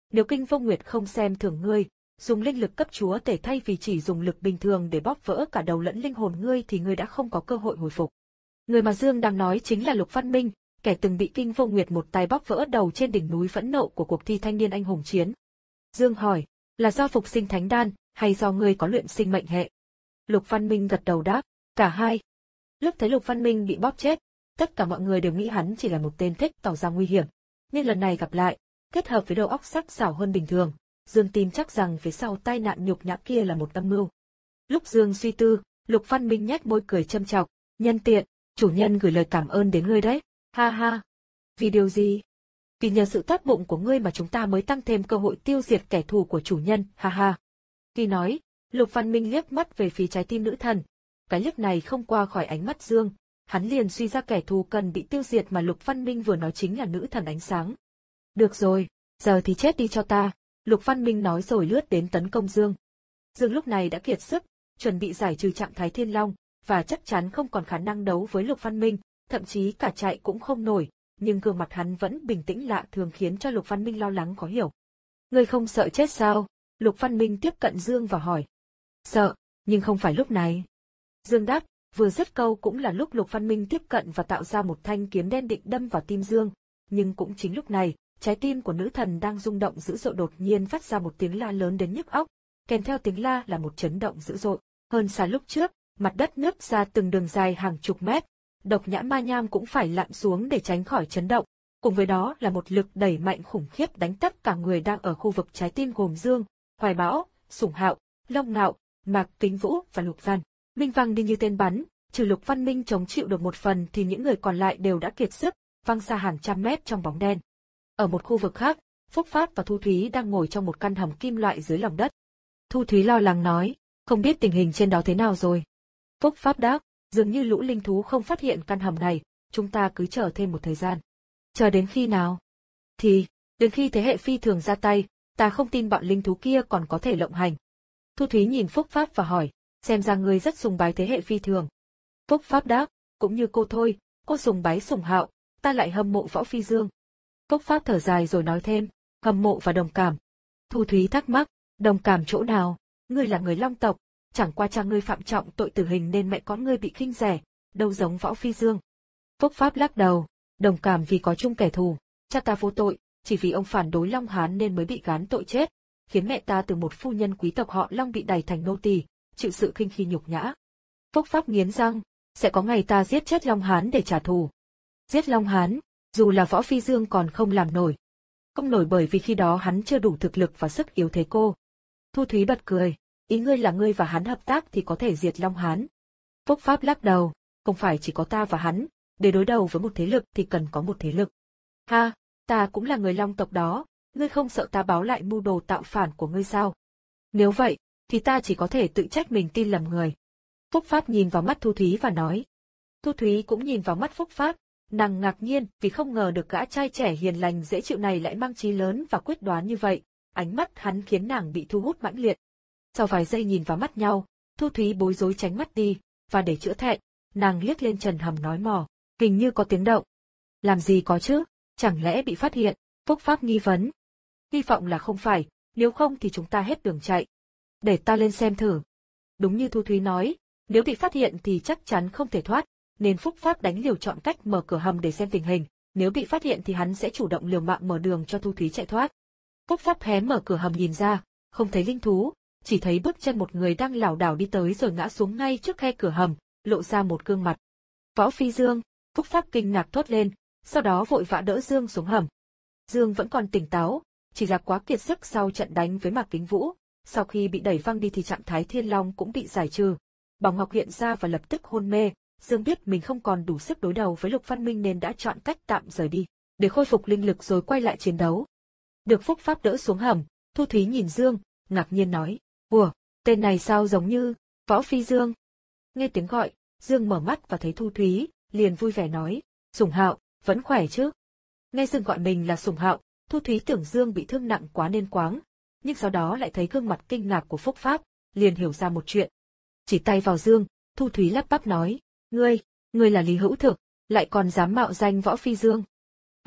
Nếu Kinh Vô Nguyệt không xem thường ngươi, dùng linh lực cấp chúa tể thay vì chỉ dùng lực bình thường để bóp vỡ cả đầu lẫn linh hồn ngươi thì ngươi đã không có cơ hội hồi phục. Người mà Dương đang nói chính là Lục Văn Minh, kẻ từng bị Kinh Vô Nguyệt một tay bóp vỡ đầu trên đỉnh núi phẫn nộ của cuộc thi thanh niên anh hùng chiến. Dương hỏi, là do phục sinh thánh đan, hay do ngươi có luyện sinh mệnh hệ? Lục Văn Minh gật đầu đáp, cả hai. Lúc thấy Lục Văn Minh bị bóp chết, tất cả mọi người đều nghĩ hắn chỉ là một tên thích tỏ ra nguy hiểm. Nhưng lần này gặp lại, kết hợp với đầu óc sắc sảo hơn bình thường, Dương tin chắc rằng phía sau tai nạn nhục nhã kia là một âm mưu. Lúc Dương suy tư, Lục Văn Minh nhếch môi cười châm chọc, nhân tiện, chủ nhân gửi lời cảm ơn đến ngươi đấy, ha ha. Vì điều gì? Vì nhờ sự tốt bụng của ngươi mà chúng ta mới tăng thêm cơ hội tiêu diệt kẻ thù của chủ nhân, ha ha. Khi nói, Lục Văn Minh liếc mắt về phía trái tim nữ thần. Cái liếc này không qua khỏi ánh mắt Dương, hắn liền suy ra kẻ thù cần bị tiêu diệt mà Lục Văn Minh vừa nói chính là nữ thần ánh sáng. Được rồi, giờ thì chết đi cho ta, Lục Văn Minh nói rồi lướt đến tấn công Dương. Dương lúc này đã kiệt sức, chuẩn bị giải trừ trạng thái Thiên Long, và chắc chắn không còn khả năng đấu với Lục Văn Minh, thậm chí cả chạy cũng không nổi, nhưng gương mặt hắn vẫn bình tĩnh lạ thường khiến cho Lục Văn Minh lo lắng khó hiểu. Ngươi không sợ chết sao? Lục Văn Minh tiếp cận Dương và hỏi. Sợ, nhưng không phải lúc này. Dương đáp, vừa dứt câu cũng là lúc Lục Văn Minh tiếp cận và tạo ra một thanh kiếm đen định đâm vào tim Dương, nhưng cũng chính lúc này, trái tim của nữ thần đang rung động dữ dội đột nhiên phát ra một tiếng la lớn đến nhức óc, kèm theo tiếng la là một chấn động dữ dội, hơn xa lúc trước, mặt đất nứt ra từng đường dài hàng chục mét, Độc Nhã Ma Nham cũng phải lặn xuống để tránh khỏi chấn động, cùng với đó là một lực đẩy mạnh khủng khiếp đánh tất cả người đang ở khu vực trái tim gồm Dương, Hoài Bão, Sủng Hạo, Long Ngạo, Mạc Kính Vũ và Lục Văn Minh văng đi như tên bắn, trừ Lục Văn Minh chống chịu được một phần thì những người còn lại đều đã kiệt sức, văng xa hàng trăm mét trong bóng đen. Ở một khu vực khác, Phúc Pháp và Thu Thúy đang ngồi trong một căn hầm kim loại dưới lòng đất. Thu Thúy lo lắng nói, không biết tình hình trên đó thế nào rồi. Phúc Pháp đáp, dường như lũ linh thú không phát hiện căn hầm này, chúng ta cứ chờ thêm một thời gian. Chờ đến khi nào? Thì, đến khi thế hệ phi thường ra tay, ta không tin bọn linh thú kia còn có thể lộng hành. Thu Thúy nhìn Phúc Pháp và hỏi, xem ra ngươi rất sùng bái thế hệ phi thường. Phúc Pháp đáp, cũng như cô thôi, cô sùng bái Sủng Hạo, ta lại hâm mộ Võ Phi Dương. Phúc Pháp thở dài rồi nói thêm, hâm mộ và đồng cảm. Thu Thúy thắc mắc, đồng cảm chỗ nào? Ngươi là người Long tộc, chẳng qua cha ngươi phạm trọng tội tử hình nên mẹ con ngươi bị khinh rẻ, đâu giống Võ Phi Dương. Phúc Pháp lắc đầu, đồng cảm vì có chung kẻ thù, cha ta vô tội, chỉ vì ông phản đối Long Hán nên mới bị gán tội chết, khiến mẹ ta từ một phu nhân quý tộc họ Long bị đày thành nô tỳ, chịu sự khinh khi nhục nhã. Phúc Pháp nghiến răng, sẽ có ngày ta giết chết Long Hán để trả thù. Giết Long Hán, dù là Võ Phi Dương còn không làm nổi. Không nổi bởi vì khi đó hắn chưa đủ thực lực và sức yếu thế cô. Thu Thúy bật cười, ý ngươi là ngươi và hắn hợp tác thì có thể diệt Long Hán. Phúc Pháp lắc đầu, không phải chỉ có ta và hắn, để đối đầu với một thế lực thì cần có một thế lực. Ha, ta cũng là người Long tộc đó, ngươi không sợ ta báo lại mưu đồ tạo phản của ngươi sao? Nếu vậy, thì ta chỉ có thể tự trách mình tin lầm người. Phúc Pháp nhìn vào mắt Thu Thúy và nói. Thu Thúy cũng nhìn vào mắt Phúc Pháp, nàng ngạc nhiên vì không ngờ được gã trai trẻ hiền lành dễ chịu này lại mang chí lớn và quyết đoán như vậy, ánh mắt hắn khiến nàng bị thu hút mãnh liệt. Sau vài giây nhìn vào mắt nhau, Thu Thúy bối rối tránh mắt đi, và để chữa thẹn, nàng liếc lên trần hầm nói mò, hình như có tiếng động. Làm gì có chứ, chẳng lẽ bị phát hiện? Phúc Pháp nghi vấn. Hy vọng là không phải, nếu không thì chúng ta hết đường chạy. Để ta lên xem thử. Đúng như Thu Thúy nói, nếu bị phát hiện thì chắc chắn không thể thoát, nên Phúc Pháp đánh liều chọn cách mở cửa hầm để xem tình hình, nếu bị phát hiện thì hắn sẽ chủ động liều mạng mở đường cho Thu Thúy chạy thoát. Phúc Pháp hé mở cửa hầm nhìn ra, không thấy linh thú, chỉ thấy bước chân một người đang lảo đảo đi tới rồi ngã xuống ngay trước khe cửa hầm, lộ ra một gương mặt. Võ Phi Dương, Phúc Pháp kinh ngạc thốt lên, sau đó vội vã đỡ Dương xuống hầm. Dương vẫn còn tỉnh táo, chỉ là quá kiệt sức sau trận đánh với Mạc Kính Vũ, sau khi bị đẩy văng đi thì trạng thái Thiên Long cũng bị giải trừ. Bóng ngọc hiện ra và lập tức hôn mê, Dương biết mình không còn đủ sức đối đầu với Lục Văn Minh nên đã chọn cách tạm rời đi, để khôi phục linh lực rồi quay lại chiến đấu. Được Phúc Pháp đỡ xuống hầm, Thu Thúy nhìn Dương, ngạc nhiên nói, ủa, tên này sao giống như Võ Phi Dương? Nghe tiếng gọi, Dương mở mắt và thấy Thu Thúy, liền vui vẻ nói, Sủng Hạo, vẫn khỏe chứ? Nghe Dương gọi mình là Sủng Hạo, Thu Thúy tưởng Dương bị thương nặng quá nên quáng, nhưng sau đó lại thấy gương mặt kinh ngạc của Phúc Pháp, liền hiểu ra một chuyện. Chỉ tay vào Dương, Thu Thúy lắp bắp nói, ngươi, ngươi là Lý Hữu Thực, lại còn dám mạo danh Võ Phi Dương. Hoặc,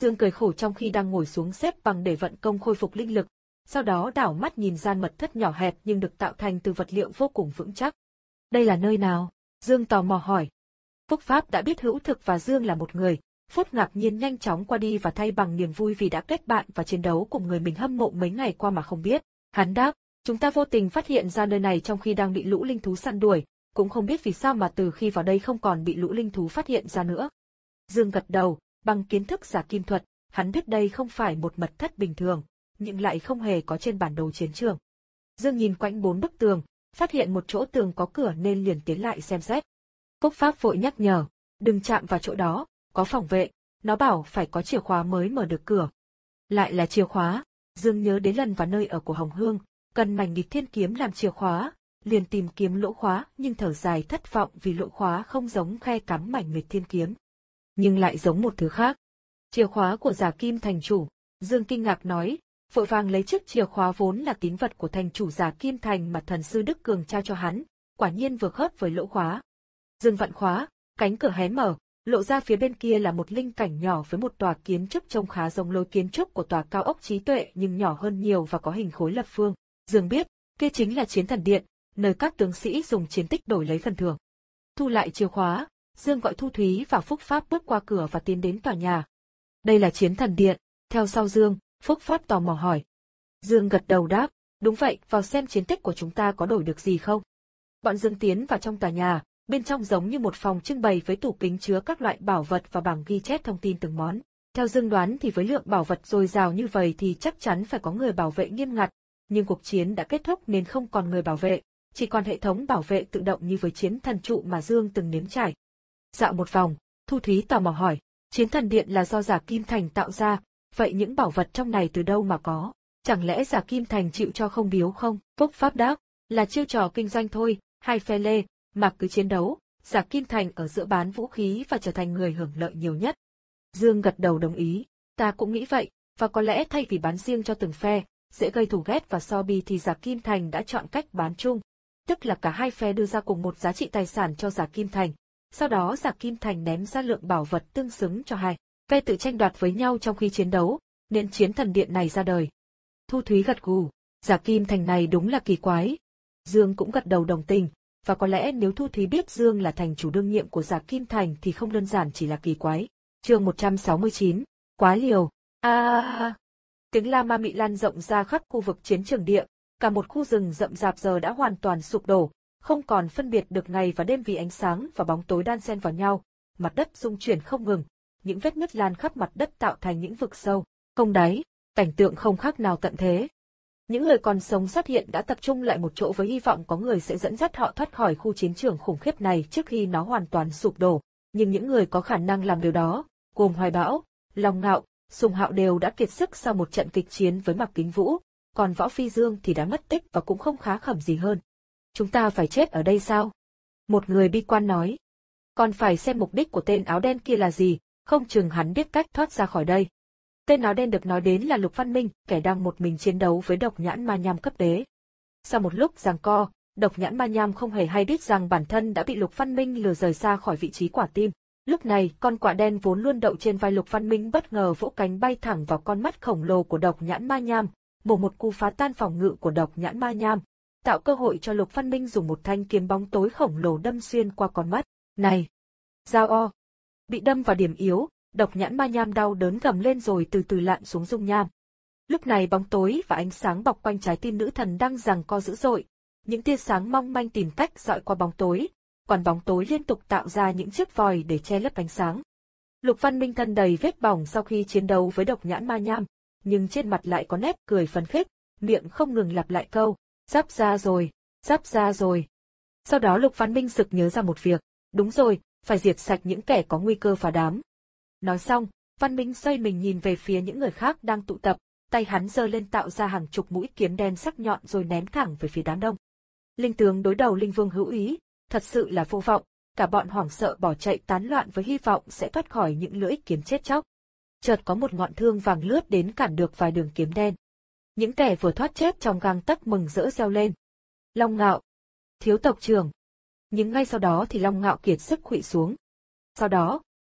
Dương cười khổ trong khi đang ngồi xuống xếp bằng để vận công khôi phục linh lực, sau đó đảo mắt nhìn gian mật thất nhỏ hẹp nhưng được tạo thành từ vật liệu vô cùng vững chắc. Đây là nơi nào? Dương tò mò hỏi. Phúc Pháp đã biết Hữu Thực và Dương là một người, phút ngạc nhiên nhanh chóng qua đi và thay bằng niềm vui vì đã kết bạn và chiến đấu cùng người mình hâm mộ mấy ngày qua mà không biết. Hắn đáp, chúng ta vô tình phát hiện ra nơi này trong khi đang bị lũ linh thú săn đuổi, cũng không biết vì sao mà từ khi vào đây không còn bị lũ linh thú phát hiện ra nữa. Dương gật đầu, bằng kiến thức giả kim thuật, hắn biết đây không phải một mật thất bình thường, nhưng lại không hề có trên bản đồ chiến trường. Dương nhìn quanh bốn bức tường, phát hiện một chỗ tường có cửa nên liền tiến lại xem xét. Phúc Pháp vội nhắc nhở, đừng chạm vào chỗ đó, có phòng vệ, nó bảo phải có chìa khóa mới mở được cửa. Lại là chìa khóa, Dương nhớ đến lần vào nơi ở của Hồng Hương, cần mảnh nghịch thiên kiếm làm chìa khóa, liền tìm kiếm lỗ khóa nhưng thở dài thất vọng vì lỗ khóa không giống khe cắm mảnh nghịch thiên kiếm, nhưng lại giống một thứ khác. Chìa khóa của Giả Kim thành chủ, Dương kinh ngạc nói, vội vàng lấy chiếc chìa khóa vốn là tín vật của thành chủ Giả Kim thành mà thần sư Đức Cường trao cho hắn, quả nhiên vừa khớp với lỗ khóa. Dương vặn khóa, cánh cửa hé mở, lộ ra phía bên kia là một linh cảnh nhỏ với một tòa kiến trúc trông khá giống lối kiến trúc của tòa cao ốc trí tuệ nhưng nhỏ hơn nhiều và có hình khối lập phương. Dương biết, kia chính là chiến thần điện, nơi các tướng sĩ dùng chiến tích đổi lấy phần thưởng. Thu lại chìa khóa, Dương gọi Thu Thúy và Phúc Pháp bước qua cửa và tiến đến tòa nhà. Đây là chiến thần điện, theo sau Dương, Phúc Pháp tò mò hỏi. Dương gật đầu đáp, đúng vậy, vào xem chiến tích của chúng ta có đổi được gì không. Bọn Dương tiến vào trong tòa nhà, bên trong giống như một phòng trưng bày với tủ kính chứa các loại bảo vật và bảng ghi chép thông tin từng món. Theo Dương đoán thì với lượng bảo vật dồi dào như vậy thì chắc chắn phải có người bảo vệ nghiêm ngặt, nhưng cuộc chiến đã kết thúc nên không còn người bảo vệ, chỉ còn hệ thống bảo vệ tự động như với chiến thần trụ mà Dương từng nếm trải. Dạo một vòng, Thu Thúy tò mò hỏi, chiến thần điện là do Giả Kim thành tạo ra, vậy những bảo vật trong này từ đâu mà có? Chẳng lẽ Giả Kim thành chịu cho không biếu không? Phúc Pháp đáp, là chiêu trò kinh doanh thôi, hai phe lê, mà cứ chiến đấu, Giả Kim thành ở giữa bán vũ khí và trở thành người hưởng lợi nhiều nhất. Dương gật đầu đồng ý, ta cũng nghĩ vậy, và có lẽ thay vì bán riêng cho từng phe, dễ gây thù ghét và so bì thì Giả Kim thành đã chọn cách bán chung, tức là cả hai phe đưa ra cùng một giá trị tài sản cho Giả Kim thành, sau đó Giả Kim thành ném ra lượng bảo vật tương xứng cho hai phe tự tranh đoạt với nhau trong khi chiến đấu, nên chiến thần điện này ra đời. Thu Thúy gật gù, Giả Kim thành này đúng là kỳ quái. Dương cũng gật đầu đồng tình, và có lẽ nếu Thu Thúy biết Dương là thành chủ đương nhiệm của Giả Kim thành thì không đơn giản chỉ là kỳ quái. Chương một trăm sáu mươi chín, quá liều. A à, à, à. Tiếng la ma mị lan rộng ra khắp khu vực chiến trường địa, cả một khu rừng rậm rạp giờ đã hoàn toàn sụp đổ, không còn phân biệt được ngày và đêm vì ánh sáng và bóng tối đan xen vào nhau, mặt đất rung chuyển không ngừng, những vết nứt lan khắp mặt đất tạo thành những vực sâu, không đáy, cảnh tượng không khác nào tận thế. Những người còn sống sót hiện đã tập trung lại một chỗ với hy vọng có người sẽ dẫn dắt họ thoát khỏi khu chiến trường khủng khiếp này trước khi nó hoàn toàn sụp đổ, nhưng những người có khả năng làm điều đó, gồm Hoài Bão, Long Ngạo, Sùng Hạo đều đã kiệt sức sau một trận kịch chiến với Mạc Kính Vũ, còn Võ Phi Dương thì đã mất tích và cũng không khá khẩm gì hơn. Chúng ta phải chết ở đây sao? Một người bi quan nói. Còn phải xem mục đích của tên áo đen kia là gì, không chừng hắn biết cách thoát ra khỏi đây. Tên áo đen được nói đến là Lục Văn Minh, kẻ đang một mình chiến đấu với Độc Nhãn Ma Nham cấp đế. Sau một lúc giằng co, Độc Nhãn Ma Nham không hề hay biết rằng bản thân đã bị Lục Văn Minh lừa rời xa khỏi vị trí quả tim. Lúc này, con quạ đen vốn luôn đậu trên vai Lục Văn Minh bất ngờ vỗ cánh bay thẳng vào con mắt khổng lồ của Độc Nhãn Ma Nham, bổ một cú phá tan phòng ngự của Độc Nhãn Ma Nham, tạo cơ hội cho Lục Văn Minh dùng một thanh kiếm bóng tối khổng lồ đâm xuyên qua con mắt. Này! Dao o! Bị đâm vào điểm yếu, Độc Nhãn Ma Nham đau đớn gầm lên rồi từ từ lặn xuống dung nham. Lúc này bóng tối và ánh sáng bọc quanh trái tim nữ thần đang giằng co dữ dội, những tia sáng mong manh tìm cách dọi qua bóng tối, còn bóng tối liên tục tạo ra những chiếc vòi để che lấp ánh sáng. Lục Văn Minh thân đầy vết bỏng sau khi chiến đấu với Độc Nhãn Ma Nham, nhưng trên mặt lại có nét cười phấn khích, miệng không ngừng lặp lại câu, sắp ra rồi, sắp ra rồi. Sau đó Lục Văn Minh sực nhớ ra một việc, đúng rồi, phải diệt sạch những kẻ có nguy cơ phá đám. Nói xong, Văn Minh xoay mình nhìn về phía những người khác đang tụ tập, tay hắn giơ lên tạo ra hàng chục mũi kiếm đen sắc nhọn rồi ném thẳng về phía đám đông. Linh tướng đối đầu Linh Vương Hữu Ý, thật sự là vô vọng, cả bọn hoảng sợ bỏ chạy tán loạn với hy vọng sẽ thoát khỏi những lưỡi kiếm chết chóc. Chợt có một ngọn thương vàng lướt đến cản được vài đường kiếm đen. Những kẻ vừa thoát chết trong gang tấc mừng rỡ reo lên. Long Ngạo! Thiếu tộc trưởng! Nhưng ngay sau đó thì Long Ngạo kiệt sức khuỵu xuống. Sau đó,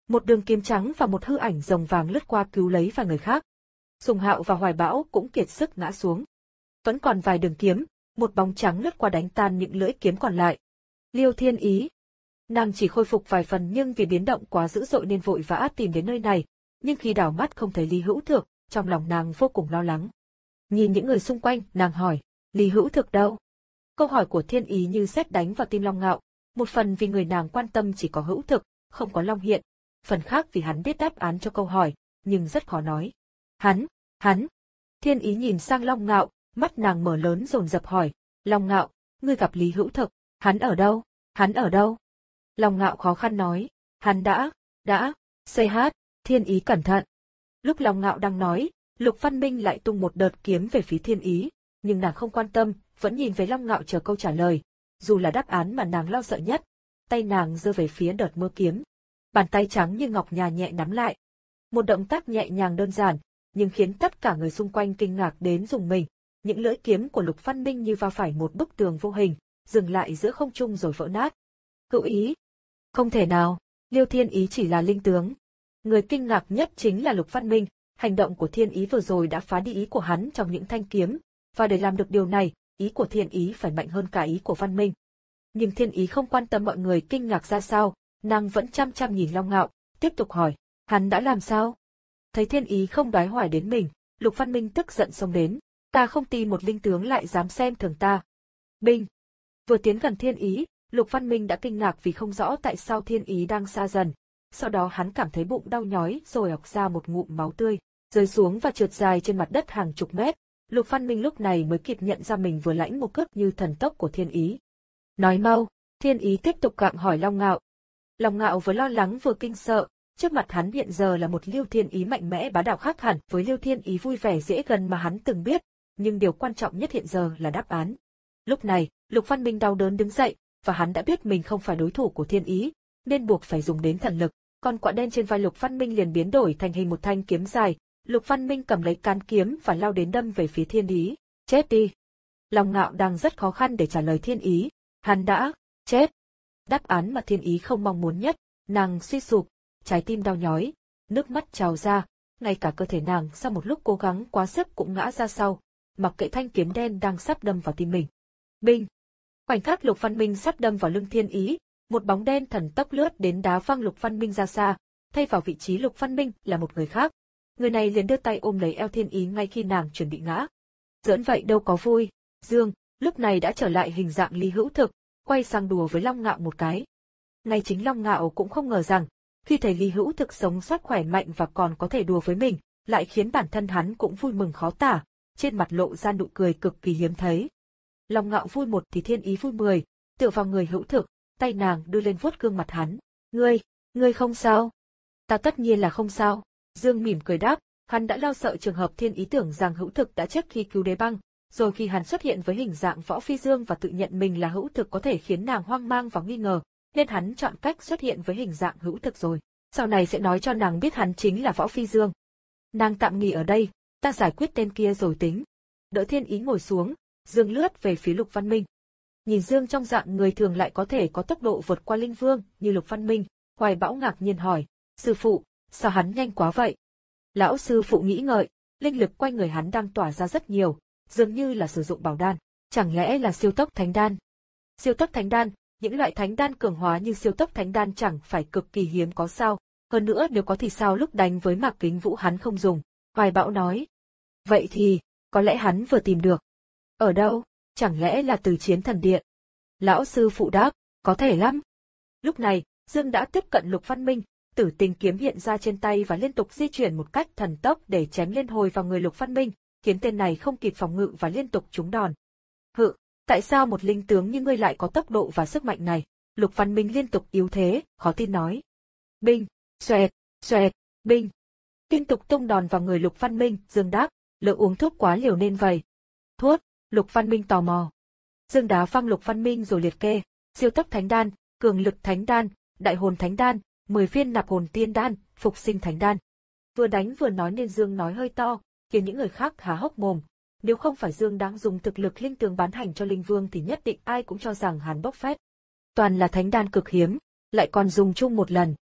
Một đường kiếm trắng và một hư ảnh rồng vàng lướt qua cứu lấy vài người khác. Sùng Hạo và Hoài Bão cũng kiệt sức ngã xuống. Vẫn còn vài đường kiếm, một bóng trắng lướt qua đánh tan những lưỡi kiếm còn lại. Liêu Thiên Ý. Nàng chỉ khôi phục vài phần nhưng vì biến động quá dữ dội nên vội vã tìm đến nơi này, nhưng khi đảo mắt không thấy Lý Hữu Thực, trong lòng nàng vô cùng lo lắng. Nhìn những người xung quanh, nàng hỏi, Lý Hữu Thực đâu? Câu hỏi của Thiên Ý như sét đánh vào tim Long Ngạo, một phần vì người nàng quan tâm chỉ có Hữu Thực, không có Long Hiện, phần khác vì hắn biết đáp án cho câu hỏi, nhưng rất khó nói. Hắn, hắn. Thiên Ý nhìn sang Long Ngạo, mắt nàng mở lớn dồn dập hỏi, Long Ngạo, ngươi gặp Lý Hữu Thực, hắn ở đâu, hắn ở đâu? Long Ngạo khó khăn nói, hắn đã, đã, xê hát, Thiên Ý cẩn thận. Lúc Long Ngạo đang nói, Lục Văn Minh lại tung một đợt kiếm về phía Thiên Ý, nhưng nàng không quan tâm, vẫn nhìn về Long Ngạo chờ câu trả lời. Dù là đáp án mà nàng lo sợ nhất, tay nàng giơ về phía đợt mưa kiếm. Bàn tay trắng như ngọc nhà nhẹ nắm lại. Một động tác nhẹ nhàng đơn giản, nhưng khiến tất cả người xung quanh kinh ngạc đến rùng mình. Những lưỡi kiếm của Lục Văn Minh như va phải một bức tường vô hình, dừng lại giữa không trung rồi vỡ nát. Hữu Ý. Không thể nào, Liêu Thiên Ý chỉ là linh tướng. Người kinh ngạc nhất chính là Lục Văn Minh, hành động của Thiên Ý vừa rồi đã phá đi ý của hắn trong những thanh kiếm, và để làm được điều này, ý của Thiên Ý phải mạnh hơn cả ý của Văn Minh. Nhưng Thiên Ý không quan tâm mọi người kinh ngạc ra sao, nàng vẫn chăm chăm nhìn Long Ngạo, tiếp tục hỏi, hắn đã làm sao? Thấy Thiên Ý không đoái hoài đến mình, Lục Văn Minh tức giận xông đến, ta không tin một linh tướng lại dám xem thường ta. Binh! Vừa tiến gần Thiên Ý, Lục Văn Minh đã kinh ngạc vì không rõ tại sao Thiên Ý đang xa dần. Sau đó hắn cảm thấy bụng đau nhói rồi ọc ra một ngụm máu tươi, rơi xuống và trượt dài trên mặt đất hàng chục mét. Lục Văn Minh lúc này mới kịp nhận ra mình vừa lãnh một cước như thần tốc của Thiên Ý. Nói mau, Thiên Ý tiếp tục gặng hỏi Long Ngạo. Long Ngạo vừa lo lắng vừa kinh sợ, trước mặt hắn hiện giờ là một Liêu Thiên Ý mạnh mẽ bá đạo khác hẳn với Liêu Thiên Ý vui vẻ dễ gần mà hắn từng biết, nhưng điều quan trọng nhất hiện giờ là đáp án. Lúc này, Lục Văn Minh đau đớn đứng dậy, và hắn đã biết mình không phải đối thủ của Thiên Ý, nên buộc phải dùng đến thần lực. Con quạ đen trên vai Lục Văn Minh liền biến đổi thành hình một thanh kiếm dài, Lục Văn Minh cầm lấy cán kiếm và lao đến đâm về phía Thiên Ý. Chết đi! Long Ngạo đang rất khó khăn để trả lời Thiên Ý. Hắn đã chết. Đáp án mà Thiên Ý không mong muốn nhất, nàng suy sụp, trái tim đau nhói, nước mắt trào ra, ngay cả cơ thể nàng sau một lúc cố gắng quá sức cũng ngã ra sau, mặc kệ thanh kiếm đen đang sắp đâm vào tim mình. Binh! Khoảnh khắc Lục Văn Minh sắp đâm vào lưng Thiên Ý, một bóng đen thần tốc lướt đến đá văng Lục Văn Minh ra xa, thay vào vị trí Lục Văn Minh là một người khác. Người này liền đưa tay ôm lấy eo Thiên Ý ngay khi nàng chuẩn bị ngã. Giỡn vậy đâu có vui. Dương, lúc này đã trở lại hình dạng Lý Hữu Thực, quay sang đùa với Long Ngạo một cái. Ngay chính Long Ngạo cũng không ngờ rằng, khi thấy Lý Hữu Thực sống sót khỏe mạnh và còn có thể đùa với mình, lại khiến bản thân hắn cũng vui mừng khó tả, trên mặt lộ ra nụ cười cực kỳ hiếm thấy. Long Ngạo vui một thì Thiên Ý vui mười, tựa vào người Hữu Thực, tay nàng đưa lên vuốt gương mặt hắn. Ngươi, ngươi không sao? Ta tất nhiên là không sao. Dương mỉm cười đáp, hắn đã lo sợ trường hợp Thiên Ý tưởng rằng Hữu Thực đã chết khi cứu đế băng, rồi khi hắn xuất hiện với hình dạng Võ Phi Dương và tự nhận mình là Hữu Thực có thể khiến nàng hoang mang và nghi ngờ, nên hắn chọn cách xuất hiện với hình dạng Hữu Thực rồi. Sau này sẽ nói cho nàng biết hắn chính là Võ Phi Dương. Nàng tạm nghỉ ở đây, ta giải quyết tên kia rồi tính. Đỡ Thiên Ý ngồi xuống, Dương lướt về phía Lục Văn Minh. Nhìn Dương trong dạng người thường lại có thể có tốc độ vượt qua linh vương như Lục Văn Minh, Hoài Bão ngạc nhiên hỏi, sư phụ, sao hắn nhanh quá vậy? Lão sư phụ nghĩ ngợi, linh lực quanh người hắn đang tỏa ra rất nhiều, dường như là sử dụng bảo đan, chẳng lẽ là siêu tốc thánh đan? Siêu tốc thánh đan, những loại thánh đan cường hóa như siêu tốc thánh đan chẳng phải cực kỳ hiếm có sao, hơn nữa nếu có thì sao lúc đánh với Mạc Kính Vũ hắn không dùng, Hoài Bão nói. Vậy thì, có lẽ hắn vừa tìm được. Ở đâu? Chẳng lẽ là từ Chiến Thần Điện? Lão sư phụ đáp, có thể lắm. Lúc này, Dương đã tiếp cận Lục Văn Minh, Tử Tình kiếm hiện ra trên tay và liên tục di chuyển một cách thần tốc để chém liên hồi vào người Lục Văn Minh, khiến tên này không kịp phòng ngự và liên tục trúng đòn. Hự, tại sao một linh tướng như ngươi lại có tốc độ và sức mạnh này? Lục Văn Minh liên tục yếu thế, khó tin nói. Binh, xoẹt, xoẹt, binh. Liên tục tung đòn vào người Lục Văn Minh, Dương đáp, lỡ uống thuốc quá liều nên vậy. Thuốc, Lục Văn Minh tò mò. Dương đá văng Lục Văn Minh rồi liệt kê, siêu tốc thánh đan, cường lực thánh đan, đại hồn thánh đan, mười viên nạp hồn tiên đan, phục sinh thánh đan. Vừa đánh vừa nói nên Dương nói hơi to, khiến những người khác há hốc mồm. Nếu không phải Dương đang dùng thực lực linh tướng bán hành cho linh vương thì nhất định ai cũng cho rằng hắn bốc phét. Toàn là thánh đan cực hiếm, lại còn dùng chung một lần.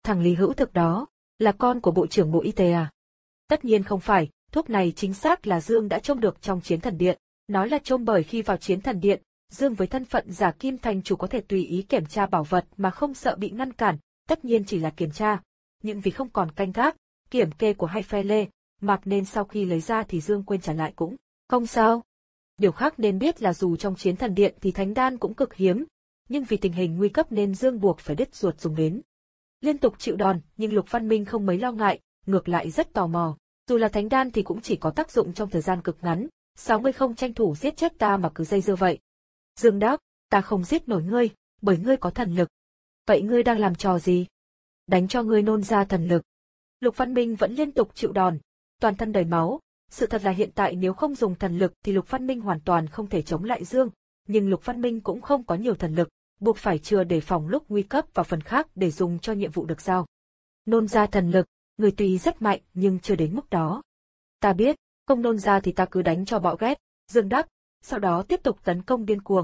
Thằng Lý Hữu Thực đó, là con của Bộ trưởng Bộ Y tế à? Tất nhiên không phải, thuốc này chính xác là Dương đã trông được trong Chiến Thần Điện. Nói là trông bởi khi vào Chiến Thần Điện, Dương với thân phận giả kim thành chủ có thể tùy ý kiểm tra bảo vật mà không sợ bị ngăn cản, tất nhiên chỉ là kiểm tra. Nhưng vì không còn canh gác, kiểm kê của hai phe lê, mặc nên sau khi lấy ra thì Dương quên trả lại cũng không sao. Điều khác nên biết là dù trong Chiến Thần Điện thì thánh đan cũng cực hiếm, nhưng vì tình hình nguy cấp nên Dương buộc phải đứt ruột dùng đến. Liên tục chịu đòn, nhưng Lục Văn Minh không mấy lo ngại, ngược lại rất tò mò. Dù là thánh đan thì cũng chỉ có tác dụng trong thời gian cực ngắn, sao ngươi không tranh thủ giết chết ta mà cứ dây dưa vậy? Dương đáp, ta không giết nổi ngươi, bởi ngươi có thần lực. Vậy ngươi đang làm trò gì? Đánh cho ngươi nôn ra thần lực. Lục Văn Minh vẫn liên tục chịu đòn, toàn thân đầy máu. Sự thật là hiện tại nếu không dùng thần lực thì Lục Văn Minh hoàn toàn không thể chống lại Dương, nhưng Lục Văn Minh cũng không có nhiều thần lực, buộc phải chừa để phòng lúc nguy cấp vào phần khác để dùng cho nhiệm vụ được giao. Nôn ra thần lực, người tuy rất mạnh nhưng chưa đến mức đó. Ta biết, không nôn ra thì ta cứ đánh cho bọ ghét, Dương đáp, sau đó tiếp tục tấn công điên cuồng.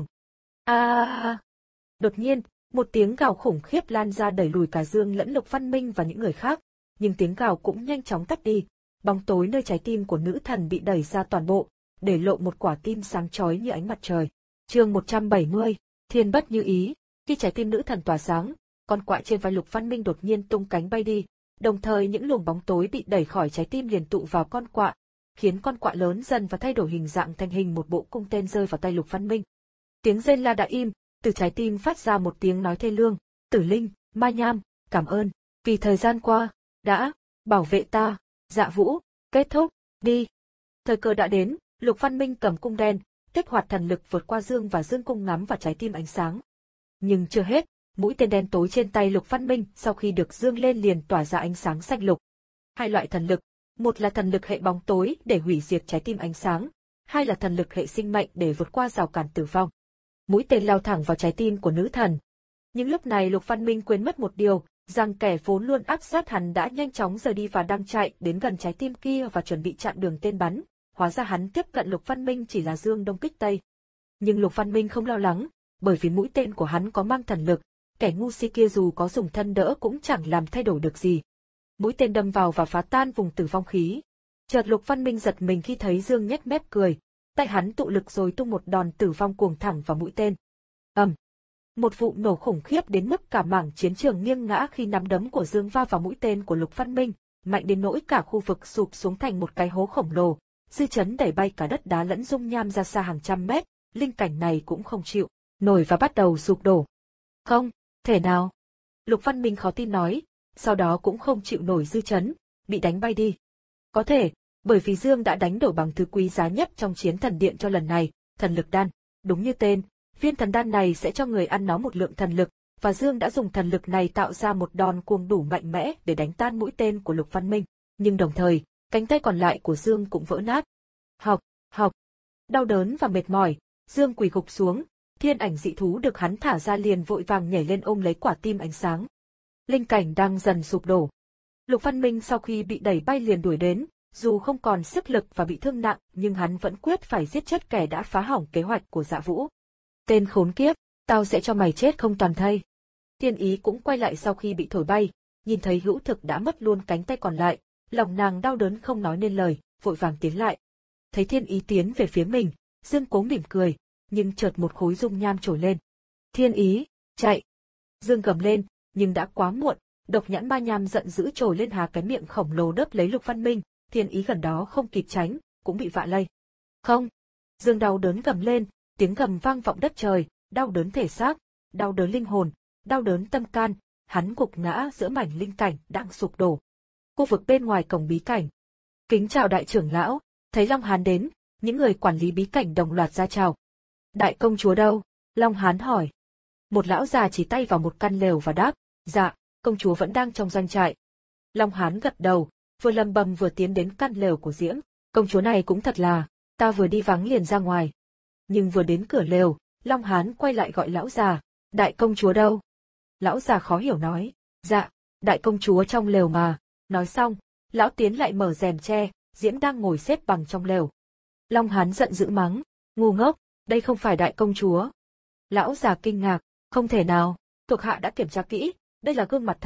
A! À, đột nhiên, một tiếng gào khủng khiếp lan ra đẩy lùi cả Dương lẫn Lục Văn Minh và những người khác, nhưng tiếng gào cũng nhanh chóng tắt đi. Bóng tối nơi trái tim của nữ thần bị đẩy ra toàn bộ, để lộ một quả tim sáng chói như ánh mặt trời. Chương một trăm bảy mươi, Thiên bất như ý. Khi trái tim nữ thần tỏa sáng, con quạ trên vai Lục Văn Minh đột nhiên tung cánh bay đi, đồng thời những luồng bóng tối bị đẩy khỏi trái tim liền tụ vào con quạ, khiến con quạ lớn dần và thay đổi hình dạng thành hình một bộ cung tên rơi vào tay Lục Văn Minh. Tiếng rên la đã im, từ trái tim phát ra một tiếng nói thê lương, Tử Linh, Ma Nham, cảm ơn, vì thời gian qua, đã bảo vệ ta. Dạ Vũ, kết thúc, đi. Thời cơ đã đến, Lục Văn Minh cầm cung đen, kích hoạt thần lực vượt qua Dương và Dương cung ngắm vào trái tim ánh sáng. Nhưng chưa hết, mũi tên đen tối trên tay Lục Văn Minh sau khi được Dương lên liền tỏa ra ánh sáng xanh lục. Hai loại thần lực, một là thần lực hệ bóng tối để hủy diệt trái tim ánh sáng, hai là thần lực hệ sinh mệnh để vượt qua rào cản tử vong. Mũi tên lao thẳng vào trái tim của nữ thần. Nhưng lúc này Lục Văn Minh quên mất một điều, rằng kẻ vốn luôn áp sát hắn đã nhanh chóng rời đi và đang chạy đến gần trái tim kia và chuẩn bị chặn đường tên bắn. Hóa ra hắn tiếp cận Lục Văn Minh chỉ là Dương Đông kích Tây. Nhưng Lục Văn Minh không lo lắng, bởi vì mũi tên của hắn có mang thần lực, kẻ ngu si kia dù có dùng thân đỡ cũng chẳng làm thay đổi được gì. Mũi tên đâm vào và phá tan vùng tử vong khí. Chợt Lục Văn Minh giật mình khi thấy Dương nhếch mép cười, tay hắn tụ lực rồi tung một đòn tử vong cuồng thẳng vào mũi tên. Ầm. Một vụ nổ khủng khiếp đến mức cả mảng chiến trường nghiêng ngã khi nắm đấm của Dương va vào mũi tên của Lục Văn Minh, mạnh đến nỗi cả khu vực sụp xuống thành một cái hố khổng lồ, dư chấn đẩy bay cả đất đá lẫn dung nham ra xa hàng trăm mét, linh cảnh này cũng không chịu nổi và bắt đầu sụp đổ. Không, thể nào? Lục Văn Minh khó tin nói, sau đó cũng không chịu nổi dư chấn, bị đánh bay đi. Có thể, bởi vì Dương đã đánh đổi bằng thứ quý giá nhất trong Chiến Thần Điện cho lần này, thần lực đan. Đúng như tên, viên thần đan này sẽ cho người ăn nó một lượng thần lực, và Dương đã dùng thần lực này tạo ra một đòn cuồng đủ mạnh mẽ để đánh tan mũi tên của Lục Văn Minh. Nhưng đồng thời, cánh tay còn lại của Dương cũng vỡ nát. Học, học. Đau đớn và mệt mỏi, Dương quỳ gục xuống, thiên ảnh dị thú được hắn thả ra liền vội vàng nhảy lên ôm lấy quả tim ánh sáng. Linh cảnh đang dần sụp đổ. Lục Văn Minh sau khi bị đẩy bay liền đuổi đến, dù không còn sức lực và bị thương nặng nhưng hắn vẫn quyết phải giết chết kẻ đã phá hỏng kế hoạch của Dạ Vũ. Tên khốn kiếp, tao sẽ cho mày chết không toàn thây. Thiên Ý cũng quay lại sau khi bị thổi bay, nhìn thấy Hữu Thực đã mất luôn cánh tay còn lại, lòng nàng đau đớn không nói nên lời, vội vàng tiến lại. Thấy Thiên Ý tiến về phía mình, Dương cố mỉm cười, nhưng chợt một khối dung nham trồi lên. Thiên Ý, chạy! Dương gầm lên, nhưng đã quá muộn, độc nhãn ma nham giận dữ trồi lên há cái miệng khổng lồ đớp lấy Lục Văn Minh, Thiên Ý gần đó không kịp tránh, cũng bị vạ lây. Không! Dương đau đớn gầm lên, tiếng gầm vang vọng đất trời, đau đớn thể xác, đau đớn linh hồn, đau đớn tâm can, hắn gục ngã giữa mảnh linh cảnh đang sụp đổ. Khu vực bên ngoài cổng bí cảnh. Kính chào đại trưởng lão, thấy Long Hán đến, những người quản lý bí cảnh đồng loạt ra chào. Đại công chúa đâu? Long Hán hỏi. Một lão già chỉ tay vào một căn lều và đáp, dạ, công chúa vẫn đang trong doanh trại. Long Hán gật đầu, vừa lầm bầm vừa tiến đến căn lều của Diễm. Công chúa này cũng thật là, ta vừa đi vắng liền ra ngoài. Nhưng vừa đến cửa lều, Long Hán quay lại gọi lão già, đại công chúa đâu? Lão già khó hiểu nói, dạ, đại công chúa trong lều mà. Nói xong, lão tiến lại mở rèm tre, Diễm đang ngồi xếp bằng trong lều. Long Hán giận dữ mắng, ngu ngốc, đây không phải đại công chúa. Lão già kinh ngạc, không thể nào, thuộc hạ đã kiểm tra kỹ, đây là gương mặt thật,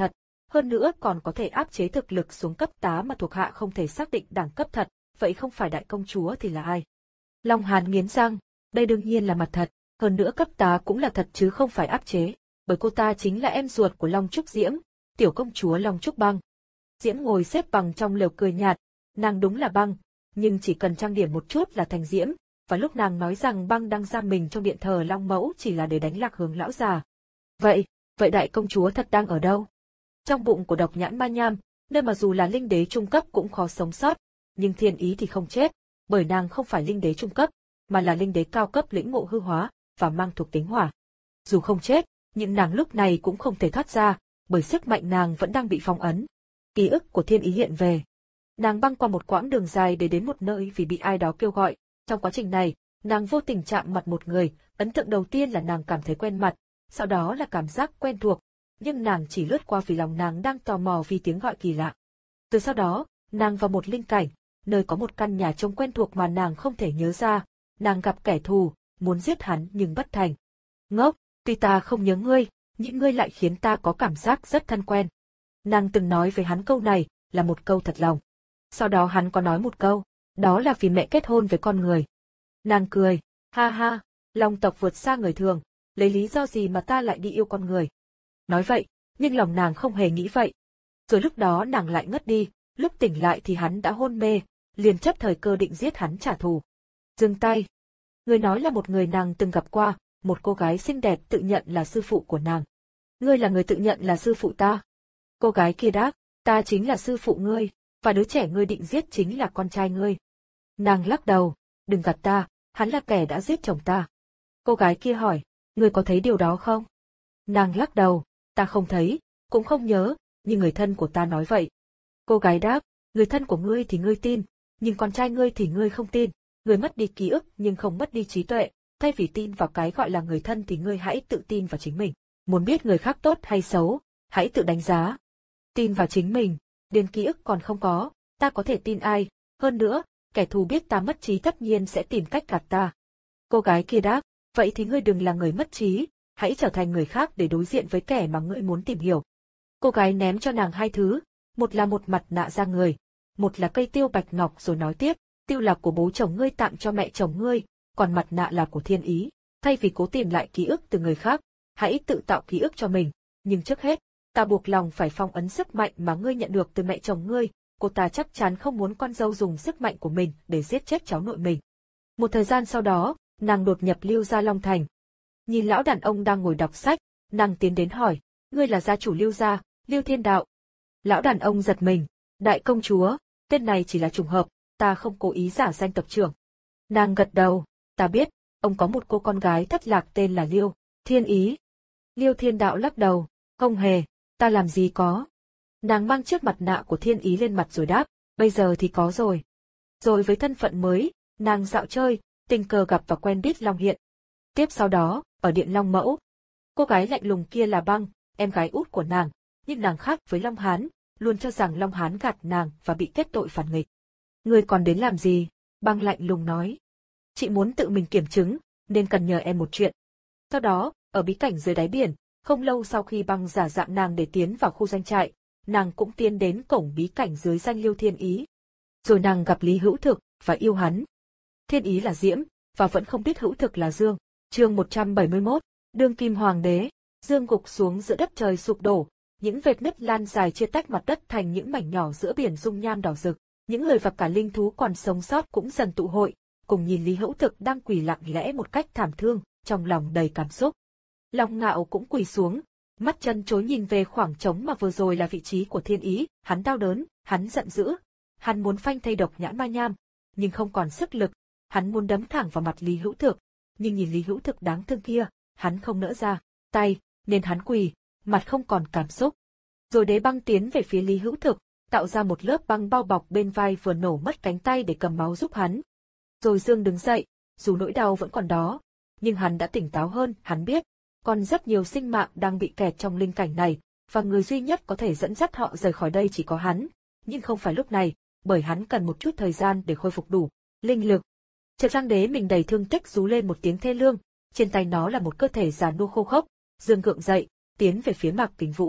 hơn nữa còn có thể áp chế thực lực xuống cấp tá mà thuộc hạ không thể xác định đẳng cấp thật, vậy không phải đại công chúa thì là ai? Long Hán nghiến răng, đây đương nhiên là mặt thật, hơn nữa cấp tá cũng là thật chứ không phải áp chế, bởi cô ta chính là em ruột của Long Trúc Diễm, tiểu công chúa Long Trúc Băng. Diễm ngồi xếp bằng trong lều cười nhạt, nàng đúng là băng, nhưng chỉ cần trang điểm một chút là thành Diễm, và lúc nàng nói rằng băng đang giam mình trong điện thờ Long Mẫu chỉ là để đánh lạc hướng lão già. Vậy, vậy đại công chúa thật đang ở đâu? Trong bụng của Độc Nhãn Ma Nham, nơi mà dù là linh đế trung cấp cũng khó sống sót, nhưng Thiên Ý thì không chết, bởi nàng không phải linh đế trung cấp, mà là linh đế cao cấp lĩnh ngộ hư hóa, và mang thuộc tính hỏa. Dù không chết, nhưng nàng lúc này cũng không thể thoát ra, bởi sức mạnh nàng vẫn đang bị phong ấn. Ký ức của Thiên Ý hiện về. Nàng băng qua một quãng đường dài để đến một nơi vì bị ai đó kêu gọi. Trong quá trình này, nàng vô tình chạm mặt một người, ấn tượng đầu tiên là nàng cảm thấy quen mặt, sau đó là cảm giác quen thuộc, nhưng nàng chỉ lướt qua vì lòng nàng đang tò mò vì tiếng gọi kỳ lạ. Từ sau đó, nàng vào một linh cảnh, nơi có một căn nhà trông quen thuộc mà nàng không thể nhớ ra, nàng gặp kẻ thù, muốn giết hắn nhưng bất thành. Ngốc, tuy ta không nhớ ngươi, nhưng ngươi lại khiến ta có cảm giác rất thân quen. Nàng từng nói với hắn câu này, là một câu thật lòng. Sau đó hắn có nói một câu, đó là vì mẹ kết hôn với con người. Nàng cười, ha ha, Long tộc vượt xa người thường, lấy lý do gì mà ta lại đi yêu con người. Nói vậy, nhưng lòng nàng không hề nghĩ vậy. Rồi lúc đó nàng lại ngất đi, lúc tỉnh lại thì hắn đã hôn mê, liền chấp thời cơ định giết hắn trả thù. Dừng tay. Người nói là một người nàng từng gặp qua, một cô gái xinh đẹp tự nhận là sư phụ của nàng. Ngươi là người tự nhận là sư phụ ta. Cô gái kia đáp, ta chính là sư phụ ngươi, và đứa trẻ ngươi định giết chính là con trai ngươi. Nàng lắc đầu, đừng gạt ta, hắn là kẻ đã giết chồng ta. Cô gái kia hỏi, ngươi có thấy điều đó không? Nàng lắc đầu, ta không thấy, cũng không nhớ, nhưng người thân của ta nói vậy. Cô gái đáp, người thân của ngươi thì ngươi tin, nhưng con trai ngươi thì ngươi không tin. Ngươi mất đi ký ức nhưng không mất đi trí tuệ, thay vì tin vào cái gọi là người thân thì ngươi hãy tự tin vào chính mình. Muốn biết người khác tốt hay xấu, hãy tự đánh giá. Tin vào chính mình, đến ký ức còn không có, ta có thể tin ai, hơn nữa, kẻ thù biết ta mất trí tất nhiên sẽ tìm cách gạt ta. Cô gái kia đáp, vậy thì ngươi đừng là người mất trí, hãy trở thành người khác để đối diện với kẻ mà ngươi muốn tìm hiểu. Cô gái ném cho nàng hai thứ, một là một mặt nạ da người, một là cây tiêu bạch ngọc rồi nói tiếp, tiêu là của bố chồng ngươi tặng cho mẹ chồng ngươi, còn mặt nạ là của Thiên Ý, thay vì cố tìm lại ký ức từ người khác, hãy tự tạo ký ức cho mình, nhưng trước hết, ta buộc lòng phải phong ấn sức mạnh mà ngươi nhận được từ mẹ chồng ngươi, cô ta chắc chắn không muốn con dâu dùng sức mạnh của mình để giết chết cháu nội mình. Một thời gian sau đó, nàng đột nhập Lưu gia Long Thành. Nhìn lão đàn ông đang ngồi đọc sách, nàng tiến đến hỏi, ngươi là gia chủ Lưu gia, Lưu Thiên Đạo. Lão đàn ông giật mình, đại công chúa, tên này chỉ là trùng hợp, ta không cố ý giả danh tộc trưởng. Nàng gật đầu, ta biết, ông có một cô con gái thất lạc tên là Liêu Thiên Ý. Liêu Thiên Đạo lắc đầu, không hề, ta làm gì có. Nàng mang chiếc mặt nạ của Thiên Ý lên mặt rồi đáp, bây giờ thì có rồi. Rồi với thân phận mới, nàng dạo chơi, tình cờ gặp và quen biết Long Hiện. Tiếp sau đó, ở điện Long Mẫu, cô gái lạnh lùng kia là Băng, em gái út của nàng, nhưng nàng khác với Long Hán, luôn cho rằng Long Hán gạt nàng và bị kết tội phản nghịch. Ngươi còn đến làm gì? Băng lạnh lùng nói. Chị muốn tự mình kiểm chứng, nên cần nhờ em một chuyện. Sau đó, ở bí cảnh dưới đáy biển, không lâu sau khi Băng giả dạng nàng để tiến vào khu doanh trại, nàng cũng tiến đến cổng bí cảnh dưới danh Liêu Thiên Ý. Rồi nàng gặp Lý Hữu Thực, và yêu hắn. Thiên Ý là Diễm, và vẫn không biết Hữu Thực là Dương. Chương một trăm bảy mươi mốt, đương kim hoàng đế, Dương gục xuống giữa đất trời sụp đổ, những vệt nứt lan dài chia tách mặt đất thành những mảnh nhỏ giữa biển dung nham đỏ rực. Những người và cả linh thú còn sống sót cũng dần tụ hội, cùng nhìn Lý Hữu Thực đang quỳ lặng lẽ một cách thảm thương, trong lòng đầy cảm xúc. Long Ngạo cũng quỳ xuống, mắt chân chối nhìn về khoảng trống mà vừa rồi là vị trí của Thiên Ý, hắn đau đớn, hắn giận dữ, hắn muốn phanh thây Độc Nhãn Ma Nham, nhưng không còn sức lực, hắn muốn đấm thẳng vào mặt Lý Hữu Thực, nhưng nhìn Lý Hữu Thực đáng thương kia, hắn không nỡ ra tay, nên hắn quỳ, mặt không còn cảm xúc. Rồi Đế Băng tiến về phía Lý Hữu Thực, tạo ra một lớp băng bao bọc bên vai vừa nổ mất cánh tay để cầm máu giúp hắn. Rồi Dương đứng dậy, dù nỗi đau vẫn còn đó, nhưng hắn đã tỉnh táo hơn, hắn biết, còn rất nhiều sinh mạng đang bị kẹt trong linh cảnh này, và người duy nhất có thể dẫn dắt họ rời khỏi đây chỉ có hắn, nhưng không phải lúc này, bởi hắn cần một chút thời gian để khôi phục đủ linh lực. Chợt Giang Đế mình đầy thương tích rú lên một tiếng thê lương, trên tay nó là một cơ thể già nua khô khốc. Dương gượng dậy, tiến về phía Mạc Kính Vũ.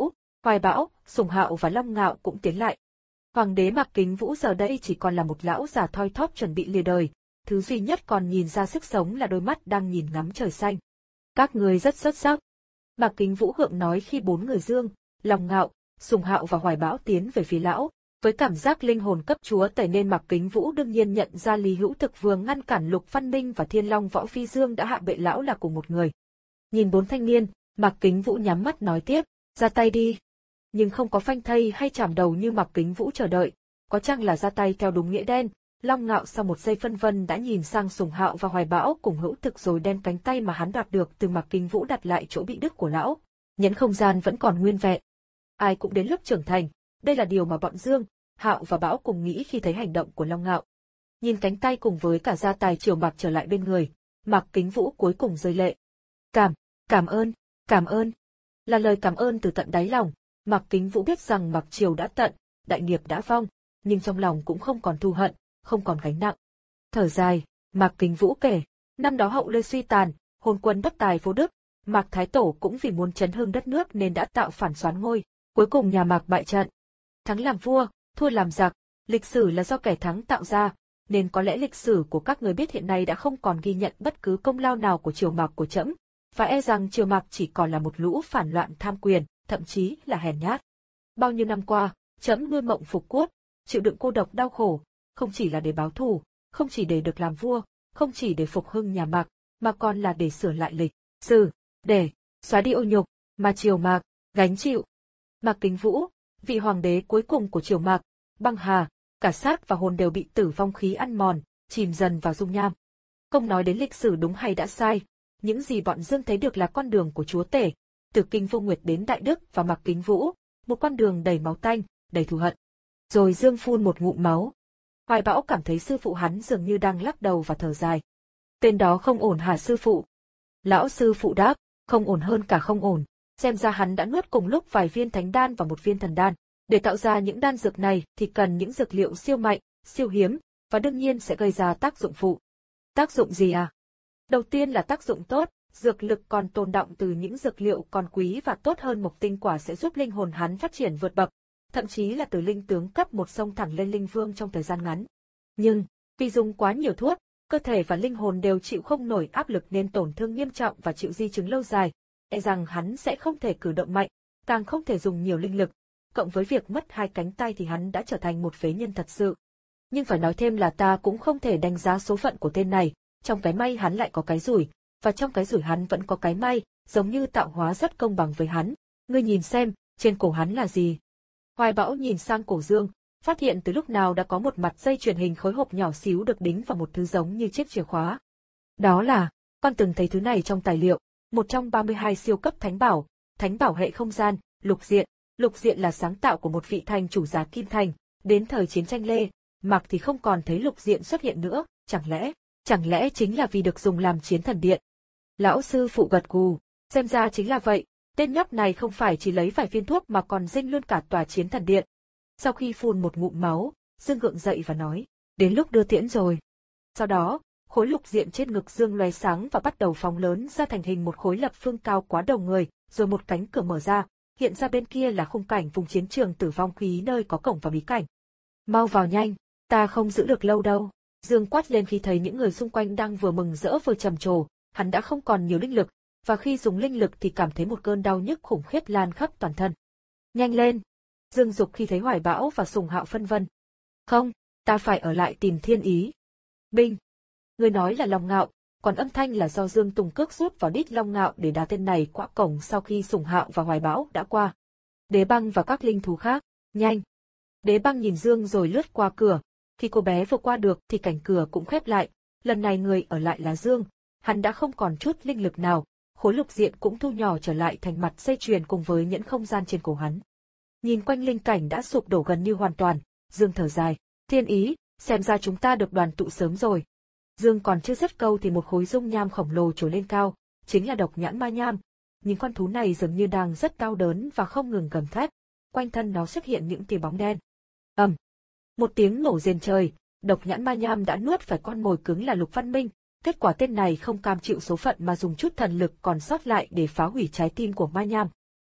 Hoài Bão, Sùng Hạo và Long Ngạo cũng tiến lại. Hoàng đế Mạc Kính Vũ giờ đây chỉ còn là một lão già thoi thóp chuẩn bị lìa đời, thứ duy nhất còn nhìn ra sức sống là đôi mắt đang nhìn ngắm trời xanh. Các người rất xuất sắc. Mạc Kính Vũ gượng nói khi bốn người Dương, Long Ngạo, Sùng Hạo và Hoài Bão tiến về phía lão. Với cảm giác linh hồn cấp chúa tể nên Mạc Kính Vũ đương nhiên nhận ra Lý Hữu Thực vừa ngăn cản Lục Văn Minh và Thiên Long Võ Phi Dương đã hạ bệ lão là cùng một người. Nhìn bốn thanh niên, Mạc Kính Vũ nhắm mắt nói tiếp, ra tay đi. Nhưng không có phanh thây hay chạm đầu như Mạc Kính Vũ chờ đợi, có chăng là ra tay theo đúng nghĩa đen. Long Ngạo sau một giây phân vân đã nhìn sang Sùng Hạo và Hoài Bão cùng Hữu Thực rồi đem cánh tay mà hắn đoạt được từ Mạc Kính Vũ đặt lại chỗ bị đứt của lão. Nhẫn không gian vẫn còn nguyên vẹn. Ai cũng đến lúc trưởng thành, đây là điều mà bọn Dương, Hạo và Bão cùng nghĩ khi thấy hành động của Long Ngạo. Nhìn cánh tay cùng với cả gia tài Triều Mạc trở lại bên người, Mạc Kính Vũ cuối cùng rơi lệ. Cảm, cảm ơn, cảm ơn. Là lời cảm ơn từ tận đáy lòng. Mạc Kính Vũ biết rằng Mạc Triều đã tận, đại nghiệp đã vong, nhưng trong lòng cũng không còn thù hận, không còn gánh nặng. Thở dài, Mạc Kính Vũ kể, năm đó hậu Lê suy tàn, hôn quân bất tài vô đức, Mạc Thái Tổ cũng vì muốn chấn hưng đất nước nên đã tạo phản soán ngôi, cuối cùng nhà Mạc bại trận. Thắng làm vua, thua làm giặc, lịch sử là do kẻ thắng tạo ra, nên có lẽ lịch sử của các người biết hiện nay đã không còn ghi nhận bất cứ công lao nào của Triều Mạc của trẫm, và e rằng Triều Mạc chỉ còn là một lũ phản loạn tham quyền, thậm chí là hèn nhát. Bao nhiêu năm qua, trẫm nuôi mộng phục quốc, chịu đựng cô độc đau khổ, không chỉ là để báo thù, không chỉ để được làm vua, không chỉ để phục hưng nhà Mạc, mà còn là để sửa lại lịch sử, để xóa đi ô nhục mà Triều Mạc gánh chịu. Mạc Kính Vũ, vị hoàng đế cuối cùng của Triều Mạc, băng hà, cả xác và hồn đều bị tử vong khí ăn mòn, chìm dần vào dung nham. Không nói đến lịch sử đúng hay đã sai, những gì bọn Dương thấy được là con đường của chúa tể, từ Kinh Vô Nguyệt đến Đại Đức và Mạc Kính Vũ, một con đường đầy máu tanh, đầy thù hận. Rồi Dương phun một ngụm máu. Hoài Bão cảm thấy sư phụ hắn dường như đang lắc đầu và thở dài. Tên đó không ổn hả sư phụ? Lão sư phụ đáp, không ổn hơn cả không ổn. Xem ra hắn đã nuốt cùng lúc vài viên thánh đan và một viên thần đan. Để tạo ra những đan dược này thì cần những dược liệu siêu mạnh, siêu hiếm, và đương nhiên sẽ gây ra tác dụng phụ. Tác dụng gì à? Đầu tiên là tác dụng tốt, dược lực còn tồn đọng từ những dược liệu còn quý và tốt hơn mộc tinh quả sẽ giúp linh hồn hắn phát triển vượt bậc, thậm chí là từ linh tướng cấp một xông thẳng lên linh vương trong thời gian ngắn. Nhưng, vì dùng quá nhiều thuốc, cơ thể và linh hồn đều chịu không nổi áp lực nên tổn thương nghiêm trọng và chịu di chứng lâu dài, e rằng hắn sẽ không thể cử động mạnh, càng không thể dùng nhiều linh lực. Cộng với việc mất hai cánh tay thì hắn đã trở thành một phế nhân thật sự. Nhưng phải nói thêm là ta cũng không thể đánh giá số phận của tên này, trong cái may hắn lại có cái rủi, và trong cái rủi hắn vẫn có cái may, giống như tạo hóa rất công bằng với hắn. Ngươi nhìn xem, trên cổ hắn là gì? Hoài Bão nhìn sang cổ Dương, phát hiện từ lúc nào đã có một mặt dây chuyền hình khối hộp nhỏ xíu được đính vào một thứ giống như chiếc chìa khóa. Đó là, con từng thấy thứ này trong tài liệu, một trong ba mươi hai siêu cấp thánh bảo, thánh bảo hệ không gian, lục diện. Lục diện là sáng tạo của một vị thành chủ giá Kim Thành, đến thời chiến tranh Lê, Mạc thì không còn thấy lục diện xuất hiện nữa, chẳng lẽ, chẳng lẽ chính là vì được dùng làm chiến thần điện. Lão sư phụ gật gù, xem ra chính là vậy, tên nhóc này không phải chỉ lấy vài viên thuốc mà còn dinh luôn cả tòa chiến thần điện. Sau khi phun một ngụm máu, Dương gượng dậy và nói, đến lúc đưa tiễn rồi. Sau đó, khối lục diện trên ngực Dương lóe sáng và bắt đầu phóng lớn ra thành hình một khối lập phương cao quá đầu người, rồi một cánh cửa mở ra. Hiện ra bên kia là khung cảnh vùng chiến trường tử vong khí nơi có cổng và bí cảnh. Mau vào nhanh, ta không giữ được lâu đâu. Dương quát lên khi thấy những người xung quanh đang vừa mừng rỡ vừa trầm trồ, hắn đã không còn nhiều linh lực, và khi dùng linh lực thì cảm thấy một cơn đau nhức khủng khiếp lan khắp toàn thân. Nhanh lên! Dương dục khi thấy Hoài Bão và Sùng Hạo phân vân. Không, ta phải ở lại tìm Thiên Ý. Binh! Người nói là Long Ngạo, còn âm thanh là do Dương Tùng cước rút vào đít Long Ngạo để đá tên này qua cổng sau khi Sùng Hạo và Hoài Bão đã qua. Đế Băng và các linh thú khác, nhanh! Đế Băng nhìn Dương rồi lướt qua cửa, khi cô bé vừa qua được thì cảnh cửa cũng khép lại, lần này người ở lại là Dương, hắn đã không còn chút linh lực nào, khối lục diện cũng thu nhỏ trở lại thành mặt dây chuyền cùng với nhẫn không gian trên cổ hắn. Nhìn quanh linh cảnh đã sụp đổ gần như hoàn toàn, Dương thở dài, Thiên Ý, xem ra chúng ta được đoàn tụ sớm rồi. Dương còn chưa dứt câu thì một khối dung nham khổng lồ trồi lên cao, chính là độc nhãn ma nham. Những con thú này dường như đang rất đau đớn và không ngừng gầm thét, quanh thân nó xuất hiện những tia bóng đen. ầm, um, một tiếng nổ rền trời, độc nhãn ma nham đã nuốt phải con mồi cứng là Lục Văn Minh. Kết quả tên này không cam chịu số phận mà dùng chút thần lực còn sót lại để phá hủy trái tim của ma nham.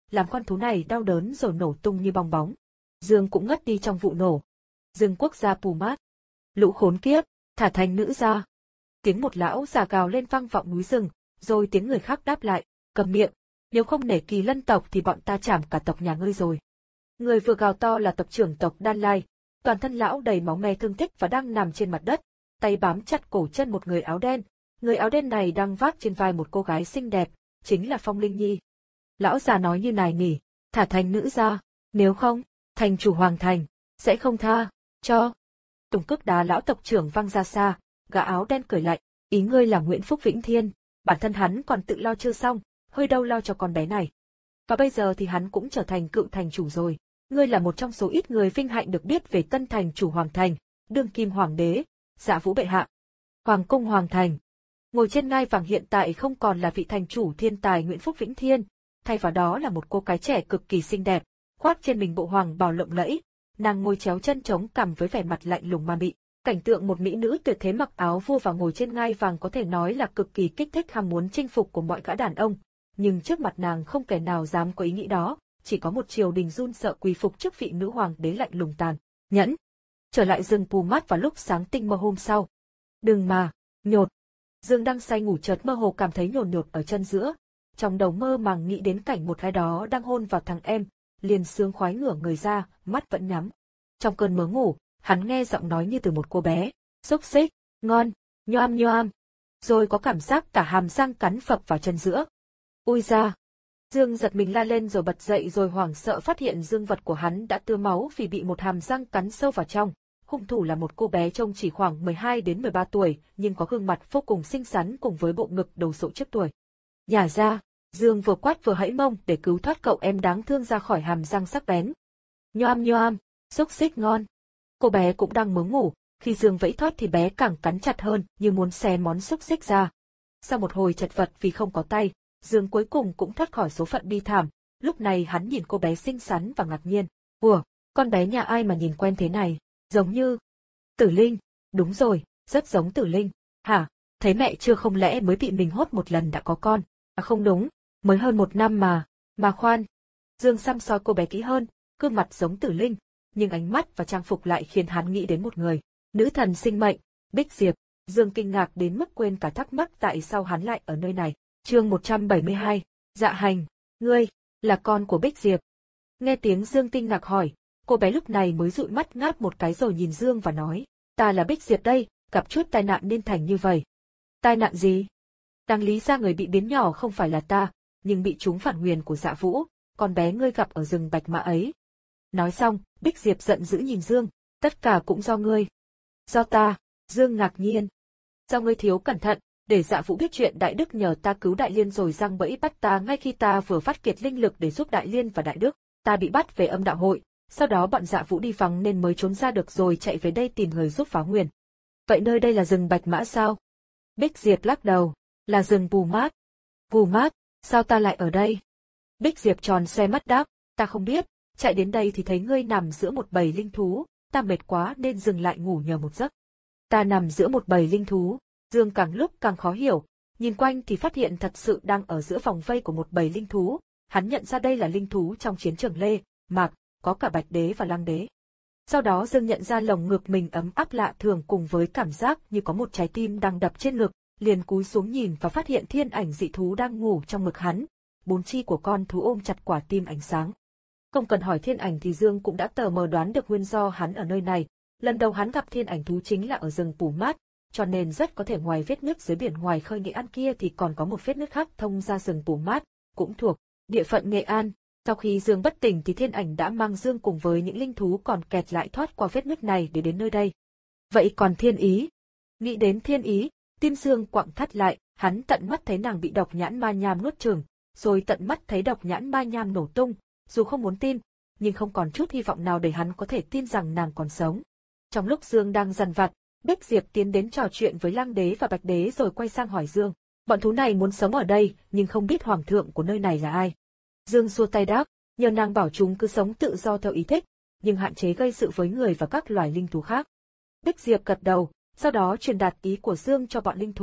làm con thú này đau đớn rồi nổ tung như bong bóng. Dương cũng ngất đi trong vụ nổ. Rừng quốc gia Pumat. Lũ khốn kiếp, thả thành nữ ra. Tiếng một lão già gào lên vang vọng núi rừng, rồi tiếng người khác đáp lại, cầm miệng, nếu không nể Kỳ Lân tộc thì bọn ta chảm cả tộc nhà ngươi rồi. Người vừa gào to là tộc trưởng tộc Đan Lai, toàn thân lão đầy máu me thương tích và đang nằm trên mặt đất, tay bám chặt cổ chân một người áo đen. Người áo đen này đang vác trên vai một cô gái xinh đẹp, chính là Phong Linh Nhi. Lão già nói như nài nỉ, thả thành nữ ra, nếu không, thành chủ hoàng thành sẽ không tha cho. Tùng cước đá lão tộc trưởng văng ra xa, gã áo đen cười lạnh, ý ngươi là Nguyễn Phúc Vĩnh Thiên, bản thân hắn còn tự lo chưa xong, hơi đâu lo cho con bé này. Và bây giờ thì hắn cũng trở thành cựu thành chủ rồi. Ngươi là một trong số ít người vinh hạnh được biết về tân thành chủ hoàng thành, đương kim hoàng đế, Dạ Vũ bệ hạ. Hoàng cung hoàng thành. Ngồi trên ngai vàng hiện tại không còn là vị thành chủ thiên tài Nguyễn Phúc Vĩnh Thiên, thay vào đó là một cô gái trẻ cực kỳ xinh đẹp, khoác trên mình bộ hoàng bào lộng lẫy, nàng ngồi chéo chân chống cằm với vẻ mặt lạnh lùng ma mị. Cảnh tượng một mỹ nữ tuyệt thế mặc áo vua và ngồi trên ngai vàng có thể nói là cực kỳ kích thích ham muốn chinh phục của mọi gã đàn ông, nhưng trước mặt nàng không kẻ nào dám có ý nghĩ đó, chỉ có một triều đình run sợ quỳ phục trước vị nữ hoàng đế lạnh lùng tàn nhẫn. Trở lại rừng Pumat vào lúc sáng tinh mơ hôm sau. Đừng mà, nhột. Dương đang say ngủ chợt mơ hồ cảm thấy nhồn nhột ở chân giữa, trong đầu mơ màng nghĩ đến cảnh một ai đó đang hôn vào thằng em, liền sướng khoái ngửa người ra, mắt vẫn nhắm. Trong cơn mơ ngủ, hắn nghe giọng nói như từ một cô bé, xúc xích, ngon, nhoam nhoam, rồi có cảm giác cả hàm răng cắn phập vào chân giữa. Ui da! Dương giật mình la lên rồi bật dậy rồi hoảng sợ phát hiện dương vật của hắn đã tưa máu vì bị một hàm răng cắn sâu vào trong. Hung thủ là một cô bé trông chỉ khoảng mười hai đến mười ba tuổi, nhưng có gương mặt vô cùng xinh xắn cùng với bộ ngực đồ sộ trước tuổi. Nhả ra! Dương vừa quát vừa hẫy mông để cứu thoát cậu em đáng thương ra khỏi hàm răng sắc bén. Nhoam nhoam! Xúc xích ngon! Cô bé cũng đang mớ ngủ, khi Dương vẫy thoát thì bé càng cắn chặt hơn như muốn xé món xúc xích ra. Sau một hồi chật vật vì không có tay, Dương cuối cùng cũng thoát khỏi số phận bi thảm. Lúc này hắn nhìn cô bé xinh xắn và ngạc nhiên. Ủa, con bé nhà ai mà nhìn quen thế này? Giống như... Tử Linh, đúng rồi, rất giống Tử Linh. Hả, thấy mẹ chưa không lẽ mới bị mình hốt một lần đã có con? À không đúng, mới hơn một năm mà, mà khoan. Dương xăm soi cô bé kỹ hơn, gương mặt giống Tử Linh, nhưng ánh mắt và trang phục lại khiến hắn nghĩ đến một người. Nữ thần sinh mệnh, Bích Diệp. Dương kinh ngạc đến mức quên cả thắc mắc tại sao hắn lại ở nơi này. Chương một trăm bảy mươi hai, Dạ Hành, ngươi, là con của Bích Diệp. Nghe tiếng Dương kinh ngạc hỏi, cô bé lúc này mới dụi mắt ngáp một cái rồi nhìn Dương và nói, ta là Bích Diệp đây, gặp chút tai nạn nên thành như vậy. Tai nạn gì? Đáng lý ra người bị biến nhỏ không phải là ta, nhưng bị trúng phản nguyền của Dạ Vũ, con bé ngươi gặp ở rừng Bạch Mã ấy. Nói xong, Bích Diệp giận dữ nhìn Dương, tất cả cũng do ngươi. Do ta, Dương ngạc nhiên. Do ngươi thiếu cẩn thận, để Dạ Vũ biết chuyện Đại Đức nhờ ta cứu Đại Liên rồi giăng bẫy bắt ta ngay khi ta vừa phát kiệt linh lực để giúp Đại Liên và Đại Đức. Ta bị bắt về âm đạo hội, sau đó bọn Dạ Vũ đi vắng nên mới trốn ra được rồi chạy về đây tìm người giúp phá nguyền. Vậy nơi đây là rừng Bạch Mã sao? Bích Diệp lắc đầu, là rừng Pumat. Pumat, sao ta lại ở đây? Bích Diệp tròn xoe mắt đáp, ta không biết, chạy đến đây thì thấy ngươi nằm giữa một bầy linh thú, ta mệt quá nên dừng lại ngủ nhờ một giấc. Ta nằm giữa một bầy linh thú, Dương càng lúc càng khó hiểu, nhìn quanh thì phát hiện thật sự đang ở giữa vòng vây của một bầy linh thú, hắn nhận ra đây là linh thú trong chiến trường Lê, Mạc, có cả Bạch Đế và Lăng Đế. Sau đó Dương nhận ra lồng ngực mình ấm áp lạ thường cùng với cảm giác như có một trái tim đang đập trên ngực, liền cúi xuống nhìn và phát hiện thiên ảnh dị thú đang ngủ trong ngực hắn, bốn chi của con thú ôm chặt quả tim ánh sáng. Không cần hỏi thiên ảnh thì Dương cũng đã tờ mờ đoán được nguyên do hắn ở nơi này, lần đầu hắn gặp thiên ảnh thú chính là ở rừng Pumat, cho nên rất có thể ngoài vết nứt dưới biển ngoài khơi Nghệ An kia thì còn có một vết nứt khác thông ra rừng Pumat, cũng thuộc địa phận Nghệ An. Sau khi Dương bất tỉnh thì thiên ảnh đã mang Dương cùng với những linh thú còn kẹt lại thoát qua vết nứt này để đến nơi đây. Vậy còn thiên ý? Nghĩ đến thiên ý, tim Dương quặn thắt lại, hắn tận mắt thấy nàng bị độc nhãn ma nham nuốt chửng, rồi tận mắt thấy độc nhãn ma nham nổ tung, dù không muốn tin, nhưng không còn chút hy vọng nào để hắn có thể tin rằng nàng còn sống. Trong lúc Dương đang dằn vặt, Bích Diệp tiến đến trò chuyện với Lăng Đế và Bạch Đế rồi quay sang hỏi Dương, bọn thú này muốn sống ở đây nhưng không biết hoàng thượng của nơi này là ai. Dương xua tay đáp, nhờ nàng bảo chúng cứ sống tự do theo ý thích, nhưng hạn chế gây sự với người và các loài linh thú khác. Bích Diệp gật đầu, sau đó truyền đạt ý của Dương cho bọn linh thú,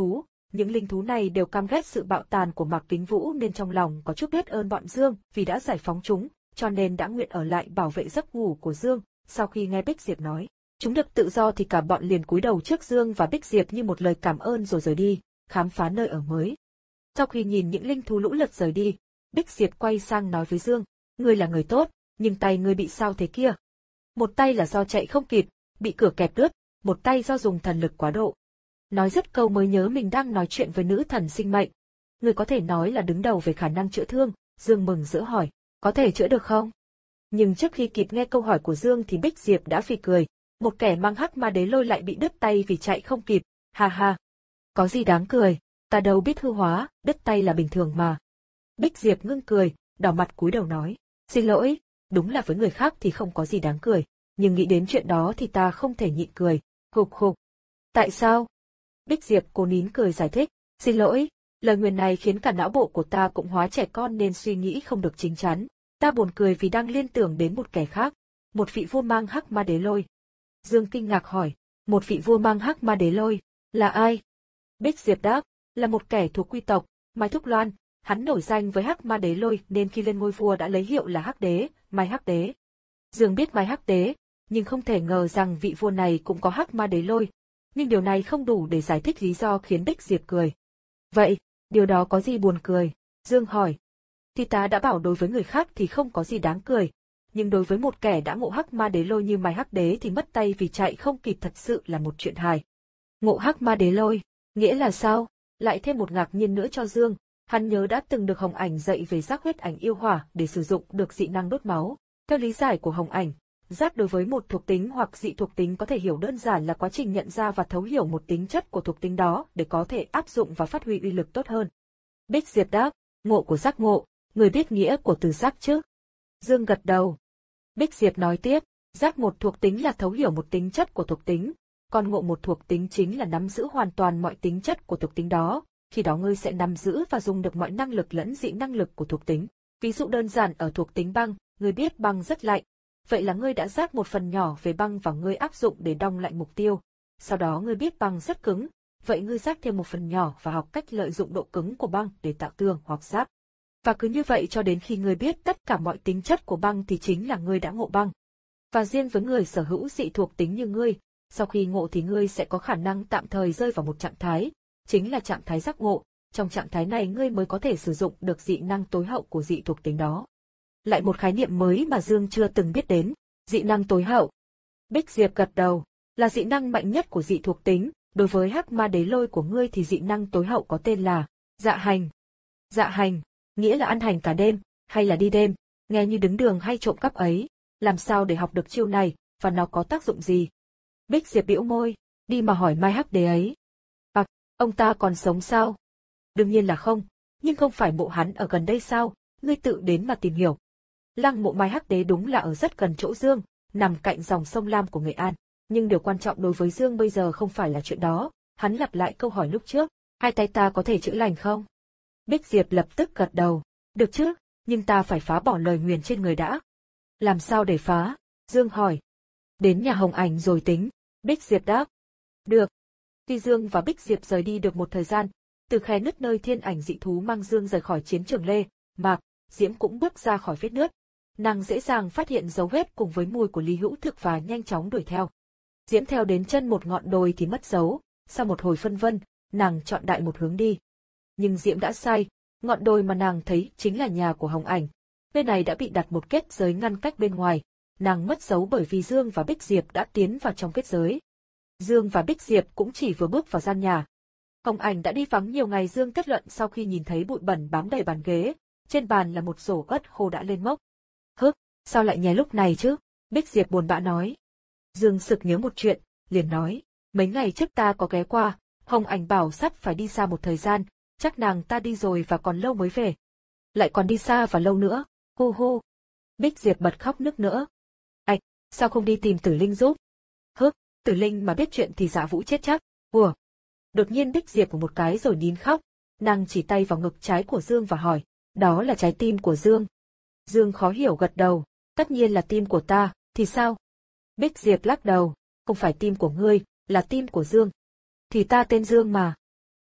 những linh thú này đều căm ghét sự bạo tàn của Mạc Kính Vũ nên trong lòng có chút biết ơn bọn Dương vì đã giải phóng chúng, cho nên đã nguyện ở lại bảo vệ giấc ngủ của Dương. Sau khi nghe Bích Diệp nói, chúng được tự do thì cả bọn liền cúi đầu trước Dương và Bích Diệp như một lời cảm ơn rồi rời đi, khám phá nơi ở mới. Sau khi nhìn những linh thú lũ lượt rời đi, Bích Diệp quay sang nói với Dương, ngươi là người tốt, nhưng tay ngươi bị sao thế kia? Một tay là do chạy không kịp, bị cửa kẹp đứt, một tay do dùng thần lực quá độ. Nói dứt câu mới nhớ mình đang nói chuyện với nữ thần sinh mệnh. Ngươi có thể nói là đứng đầu về khả năng chữa thương, Dương mừng rỡ hỏi, có thể chữa được không? Nhưng trước khi kịp nghe câu hỏi của Dương thì Bích Diệp đã phì cười, một kẻ mang hắc ma đế lôi lại bị đứt tay vì chạy không kịp, ha ha. Có gì đáng cười, ta đâu biết hư hóa, đứt tay là bình thường mà. Bích Diệp ngưng cười, đỏ mặt cúi đầu nói, xin lỗi, đúng là với người khác thì không có gì đáng cười, nhưng nghĩ đến chuyện đó thì ta không thể nhịn cười, khục khục. Tại sao? Bích Diệp cố nín cười giải thích, xin lỗi, lời nguyền này khiến cả não bộ của ta cũng hóa trẻ con nên suy nghĩ không được chín chắn. Ta buồn cười vì đang liên tưởng đến một kẻ khác, một vị vua mang hắc ma đế lôi. Dương kinh ngạc hỏi, một vị vua mang hắc ma đế lôi, là ai? Bích Diệp đáp, là một kẻ thuộc quy tộc, Mai Thúc Loan, hắn nổi danh với hắc ma đế lôi nên khi lên ngôi vua đã lấy hiệu là hắc đế, Mai Hắc Đế. Dương biết Mai Hắc Đế, nhưng không thể ngờ rằng vị vua này cũng có hắc ma đế lôi, nhưng điều này không đủ để giải thích lý do khiến Bích Diệp cười. Vậy, điều đó có gì buồn cười? Dương hỏi. Thì ta đã bảo đối với người khác thì không có gì đáng cười, nhưng đối với một kẻ đã ngộ hắc ma đế lôi như Mai Hắc Đế thì mất tay vì chạy không kịp thật sự là một chuyện hài. Ngộ hắc ma đế lôi, nghĩa là sao? Lại thêm một ngạc nhiên nữa cho Dương, hắn nhớ đã từng được Hồng Ảnh dạy về giác huyết ảnh yêu hỏa để sử dụng được dị năng đốt máu. Theo lý giải của Hồng Ảnh, giác đối với một thuộc tính hoặc dị thuộc tính có thể hiểu đơn giản là quá trình nhận ra và thấu hiểu một tính chất của thuộc tính đó để có thể áp dụng và phát huy uy lực tốt hơn. Bích Diệp đáp, ngộ của giác ngộ, người biết nghĩa của từ giác chứ? Dương gật đầu. Bích Diệp nói tiếp, giác một thuộc tính là thấu hiểu một tính chất của thuộc tính, còn ngộ một thuộc tính chính là nắm giữ hoàn toàn mọi tính chất của thuộc tính đó, khi đó ngươi sẽ nắm giữ và dùng được mọi năng lực lẫn dị năng lực của thuộc tính. Ví dụ đơn giản ở thuộc tính băng, ngươi biết băng rất lạnh, vậy là ngươi đã giác một phần nhỏ về băng và ngươi áp dụng để đong lạnh mục tiêu. Sau đó ngươi biết băng rất cứng, vậy ngươi giác thêm một phần nhỏ và học cách lợi dụng độ cứng của băng để tạo tường hoặc giáp. Và cứ như vậy cho đến khi ngươi biết tất cả mọi tính chất của băng thì chính là ngươi đã ngộ băng. Và riêng với người sở hữu dị thuộc tính như ngươi, sau khi ngộ thì ngươi sẽ có khả năng tạm thời rơi vào một trạng thái, chính là trạng thái giác ngộ, trong trạng thái này ngươi mới có thể sử dụng được dị năng tối hậu của dị thuộc tính đó. Lại một khái niệm mới mà Dương chưa từng biết đến, dị năng tối hậu. Bích Diệp gật đầu, là dị năng mạnh nhất của dị thuộc tính, đối với hắc ma đế lôi của ngươi thì dị năng tối hậu có tên là dạ hành. Dạ hành, nghĩa là ăn hành cả đêm, hay là đi đêm, nghe như đứng đường hay trộm cắp ấy, làm sao để học được chiêu này, và nó có tác dụng gì? Bích Diệp bĩu môi, đi mà hỏi Mai Hắc Đế ấy. À, ông ta còn sống sao? Đương nhiên là không, nhưng không phải mộ hắn ở gần đây sao, ngươi tự đến mà tìm hiểu. Lăng mộ Mai Hắc Đế đúng là ở rất gần chỗ Dương, nằm cạnh dòng sông Lam của Nghệ An, nhưng điều quan trọng đối với Dương bây giờ không phải là chuyện đó, hắn lặp lại câu hỏi lúc trước, hai tay ta có thể chữa lành không? Bích Diệp lập tức gật đầu, được chứ, nhưng ta phải phá bỏ lời nguyền trên người đã. Làm sao để phá? Dương hỏi. Đến nhà Hồng Ảnh rồi tính, Bích Diệp đáp. Được. Khi Dương và Bích Diệp rời đi được một thời gian, từ khe nứt nơi thiên ảnh dị thú mang Dương rời khỏi chiến trường Lê, Mạc, Diễm cũng bước ra khỏi vết nứt. Nàng dễ dàng phát hiện dấu vết cùng với mùi của Lý Hữu Thực và nhanh chóng đuổi theo. Diễm theo đến chân một ngọn đồi thì mất dấu, sau một hồi phân vân, nàng chọn đại một hướng đi. Nhưng Diễm đã sai, ngọn đồi mà nàng thấy chính là nhà của Hồng Ảnh. Bên này đã bị đặt một kết giới ngăn cách bên ngoài, nàng mất dấu bởi vì Dương và Bích Diệp đã tiến vào trong kết giới. Dương và Bích Diệp cũng chỉ vừa bước vào gian nhà. Hồng Ảnh đã đi vắng nhiều ngày. Dương kết luận sau khi nhìn thấy bụi bẩn bám đầy bàn ghế, trên bàn là một rổ ớt khô đã lên mốc. Hức, sao lại nhé lúc này chứ? Bích Diệp buồn bã nói. Dương sực nhớ một chuyện, liền nói, mấy ngày trước ta có ghé qua, Hồng Ảnh bảo sắp phải đi xa một thời gian, chắc nàng ta đi rồi và còn lâu mới về. Lại còn đi xa và lâu nữa, hu hu. Bích Diệp bật khóc nức nở. Ảch, sao không đi tìm Tử Linh giúp? Hức, Tử Linh mà biết chuyện thì Dạ Vũ chết chắc. Ủa. Đột nhiên Bích Diệp của một cái rồi nín khóc, nàng chỉ tay vào ngực trái của Dương và hỏi, đó là trái tim của Dương. Dương khó hiểu gật đầu, tất nhiên là tim của ta, thì sao? Bích Diệp lắc đầu, không phải tim của ngươi, là tim của Dương. Thì ta tên Dương mà.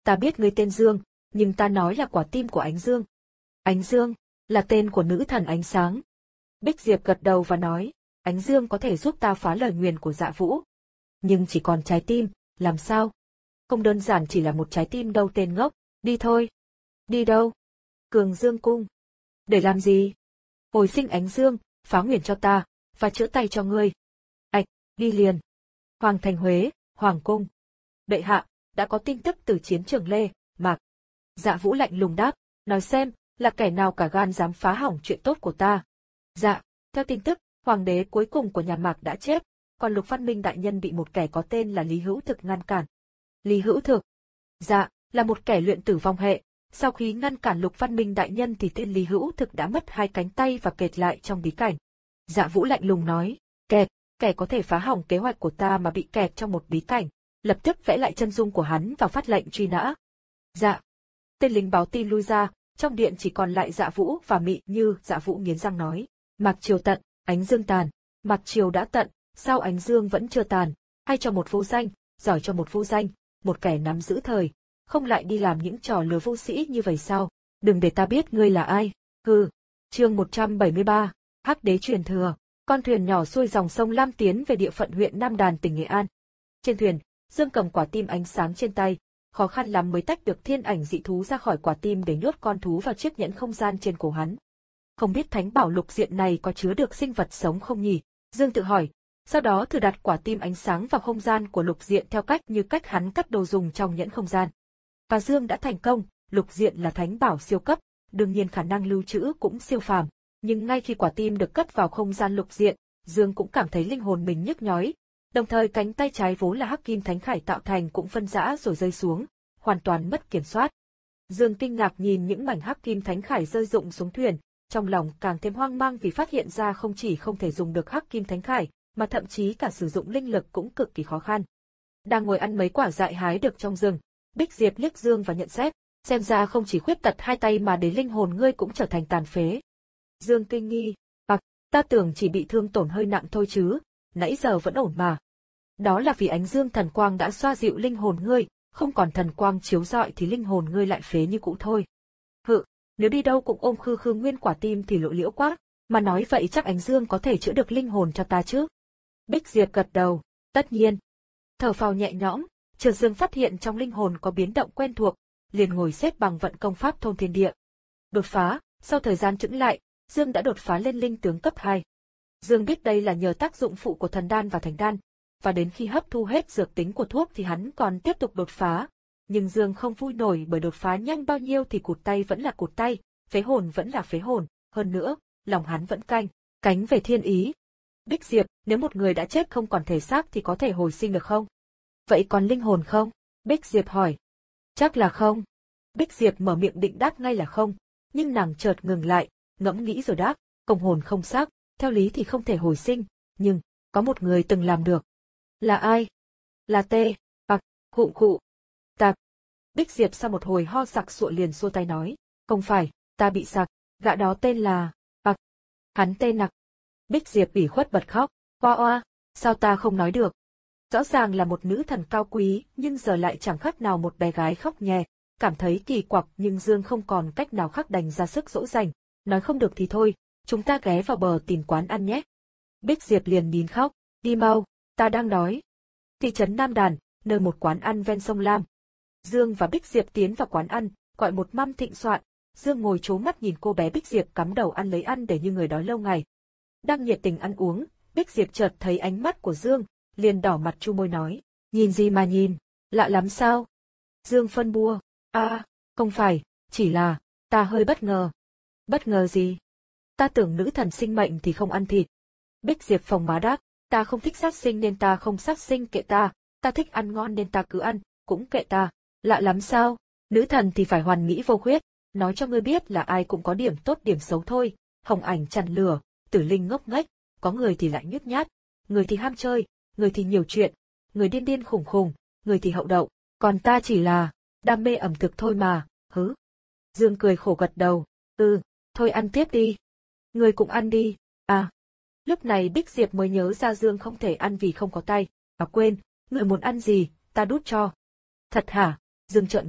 Ta biết ngươi tên Dương, nhưng ta nói là quả tim của Ánh Dương. Ánh Dương, là tên của nữ thần ánh sáng. Bích Diệp gật đầu và nói, Ánh Dương có thể giúp ta phá lời nguyền của Dạ Vũ. Nhưng chỉ còn trái tim, làm sao? Không đơn giản chỉ là một trái tim đâu tên ngốc, đi thôi. Đi đâu? Cường Dương cung. Để làm gì? Hồi sinh Ánh Dương, phá nguyền cho ta, và chữa tay cho ngươi. Ảch, đi liền. Hoàng thành Huế, Hoàng cung. Bệ hạ, đã có tin tức từ chiến trường Lê, Mạc. Dạ Vũ lạnh lùng đáp, nói xem, là kẻ nào cả gan dám phá hỏng chuyện tốt của ta. Dạ, theo tin tức, hoàng đế cuối cùng của nhà Mạc đã chết, còn Lục Văn Minh đại nhân bị một kẻ có tên là Lý Hữu Thực ngăn cản. Lý Hữu Thực? Dạ, là một kẻ luyện tử vong hệ. Sau khi ngăn cản Lục Văn Minh đại nhân thì tên Lý Hữu Thực đã mất hai cánh tay và kẹt lại trong bí cảnh. Dạ Vũ lạnh lùng nói, kẹt, kẻ có thể phá hỏng kế hoạch của ta mà bị kẹt trong một bí cảnh, lập tức vẽ lại chân dung của hắn và phát lệnh truy nã. Dạ. Tên lính báo tin lui ra, trong điện chỉ còn lại Dạ Vũ và Mị Như. Dạ Vũ nghiến răng nói, Mạc Triều tận, Ánh Dương tàn. Mạc Triều đã tận, sao Ánh Dương vẫn chưa tàn? Hay cho một vô danh, giỏi cho một vô danh, một kẻ nắm giữ thời, không lại đi làm những trò lừa vô sĩ như vậy sao? Đừng để ta biết ngươi là ai. Hừ. Chương một trăm bảy mươi ba, Hắc Đế truyền thừa. Con thuyền nhỏ xuôi dòng sông Lam tiến về địa phận huyện Nam Đàn tỉnh Nghệ An. Trên thuyền, Dương cầm quả tim ánh sáng trên tay, khó khăn lắm mới tách được thiên ảnh dị thú ra khỏi quả tim để nhốt con thú vào chiếc nhẫn không gian trên cổ hắn. Không biết thánh bảo lục diện này có chứa được sinh vật sống không nhỉ? Dương tự hỏi, sau đó thử đặt quả tim ánh sáng vào không gian của lục diện theo cách như cách hắn cất đồ dùng trong nhẫn không gian. Và Dương đã thành công, lục diện là thánh bảo siêu cấp, đương nhiên khả năng lưu trữ cũng siêu phàm. Nhưng ngay khi quả tim được cất vào không gian lục diện, Dương cũng cảm thấy linh hồn mình nhức nhói. Đồng thời cánh tay trái vốn là hắc kim thánh khải tạo thành cũng phân rã rồi rơi xuống, hoàn toàn mất kiểm soát. Dương kinh ngạc nhìn những mảnh hắc kim thánh khải rơi rụng xuống thuyền, trong lòng càng thêm hoang mang vì phát hiện ra không chỉ không thể dùng được hắc kim thánh khải, mà thậm chí cả sử dụng linh lực cũng cực kỳ khó khăn. Đang ngồi ăn mấy quả dại hái được trong rừng, Bích Diệp liếc Dương và nhận xét, xem ra không chỉ khuyết tật hai tay mà đến linh hồn ngươi cũng trở thành tàn phế. Dương kinh nghi, bạc, ta tưởng chỉ bị thương tổn hơi nặng thôi chứ, nãy giờ vẫn ổn mà. Đó là vì ánh dương thần quang đã xoa dịu linh hồn ngươi, không còn thần quang chiếu rọi thì linh hồn ngươi lại phế như cũ thôi. Hự, nếu đi đâu cũng ôm khư khư nguyên quả tim thì lộ liễu quá, mà nói vậy chắc ánh dương có thể chữa được linh hồn cho ta chứ. Bích Diệp gật đầu, tất nhiên. Thở phào nhẹ nhõm, chợt Dương phát hiện trong linh hồn có biến động quen thuộc, liền ngồi xếp bằng vận công pháp thôn thiên địa. Đột phá, sau thời gian chững lại, Dương đã đột phá lên linh tướng cấp hai. Dương biết đây là nhờ tác dụng phụ của thần đan và thành đan, và đến khi hấp thu hết dược tính của thuốc thì hắn còn tiếp tục đột phá. Nhưng Dương không vui nổi bởi đột phá nhanh bao nhiêu thì cụt tay vẫn là cụt tay, phế hồn vẫn là phế hồn, hơn nữa, lòng hắn vẫn canh, cánh về thiên ý. Bích Diệp, nếu một người đã chết không còn thể xác thì có thể hồi sinh được không? Vậy còn linh hồn không? Bích Diệp hỏi. Chắc là không. Bích Diệp mở miệng định đáp ngay là không, nhưng nàng chợt ngừng lại, ngẫm nghĩ rồi đáp, công hồn không xác, theo lý thì không thể hồi sinh, nhưng, có một người từng làm được. Là ai? Là Tê, Bạc, Khụ Khụ. Tạc. Bích Diệp sau một hồi ho sặc sụa liền xua tay nói, không phải, ta bị sặc, gã đó tên là, Bạc. Hắn tên Nặc. Bích Diệp ủy khuất bật khóc, oa oa, sao ta không nói được? Rõ ràng là một nữ thần cao quý, nhưng giờ lại chẳng khác nào một bé gái khóc nhè, cảm thấy kỳ quặc nhưng Dương không còn cách nào khác đành ra sức dỗ dành, nói không được thì thôi, chúng ta ghé vào bờ tìm quán ăn nhé. Bích Diệp liền nín khóc, đi mau, ta đang đói. Thị trấn Nam Đàn, nơi một quán ăn ven sông Lam. Dương và Bích Diệp tiến vào quán ăn, gọi một mâm thịnh soạn, Dương ngồi trố mắt nhìn cô bé Bích Diệp cắm đầu ăn lấy ăn để như người đói lâu ngày. Đang nhiệt tình ăn uống, Bích Diệp chợt thấy ánh mắt của Dương, liền đỏ mặt chu môi nói, nhìn gì mà nhìn, lạ lắm sao? Dương phân bua, a, à, không phải, chỉ là, ta hơi bất ngờ. Bất ngờ gì? Ta tưởng nữ thần sinh mệnh thì không ăn thịt. Bích Diệp phồng má đáp, ta không thích sát sinh nên ta không sát sinh kệ ta, ta thích ăn ngon nên ta cứ ăn, cũng kệ ta, lạ lắm sao? Nữ thần thì phải hoàn mỹ vô khuyết, nói cho ngươi biết là ai cũng có điểm tốt điểm xấu thôi, hồng ảnh chằn lửa, tử linh ngốc nghếch, có người thì lại nhút nhát, người thì ham chơi, người thì nhiều chuyện, người điên điên khủng khủng, người thì hậu đậu, còn ta chỉ là đam mê ẩm thực thôi mà, hứ. Dương cười khổ gật đầu, ừ, thôi ăn tiếp đi. Người cũng ăn đi, à. Lúc này Bích Diệp mới nhớ ra Dương không thể ăn vì không có tay, à quên, người muốn ăn gì, ta đút cho. Thật hả? Dương trợn mắt,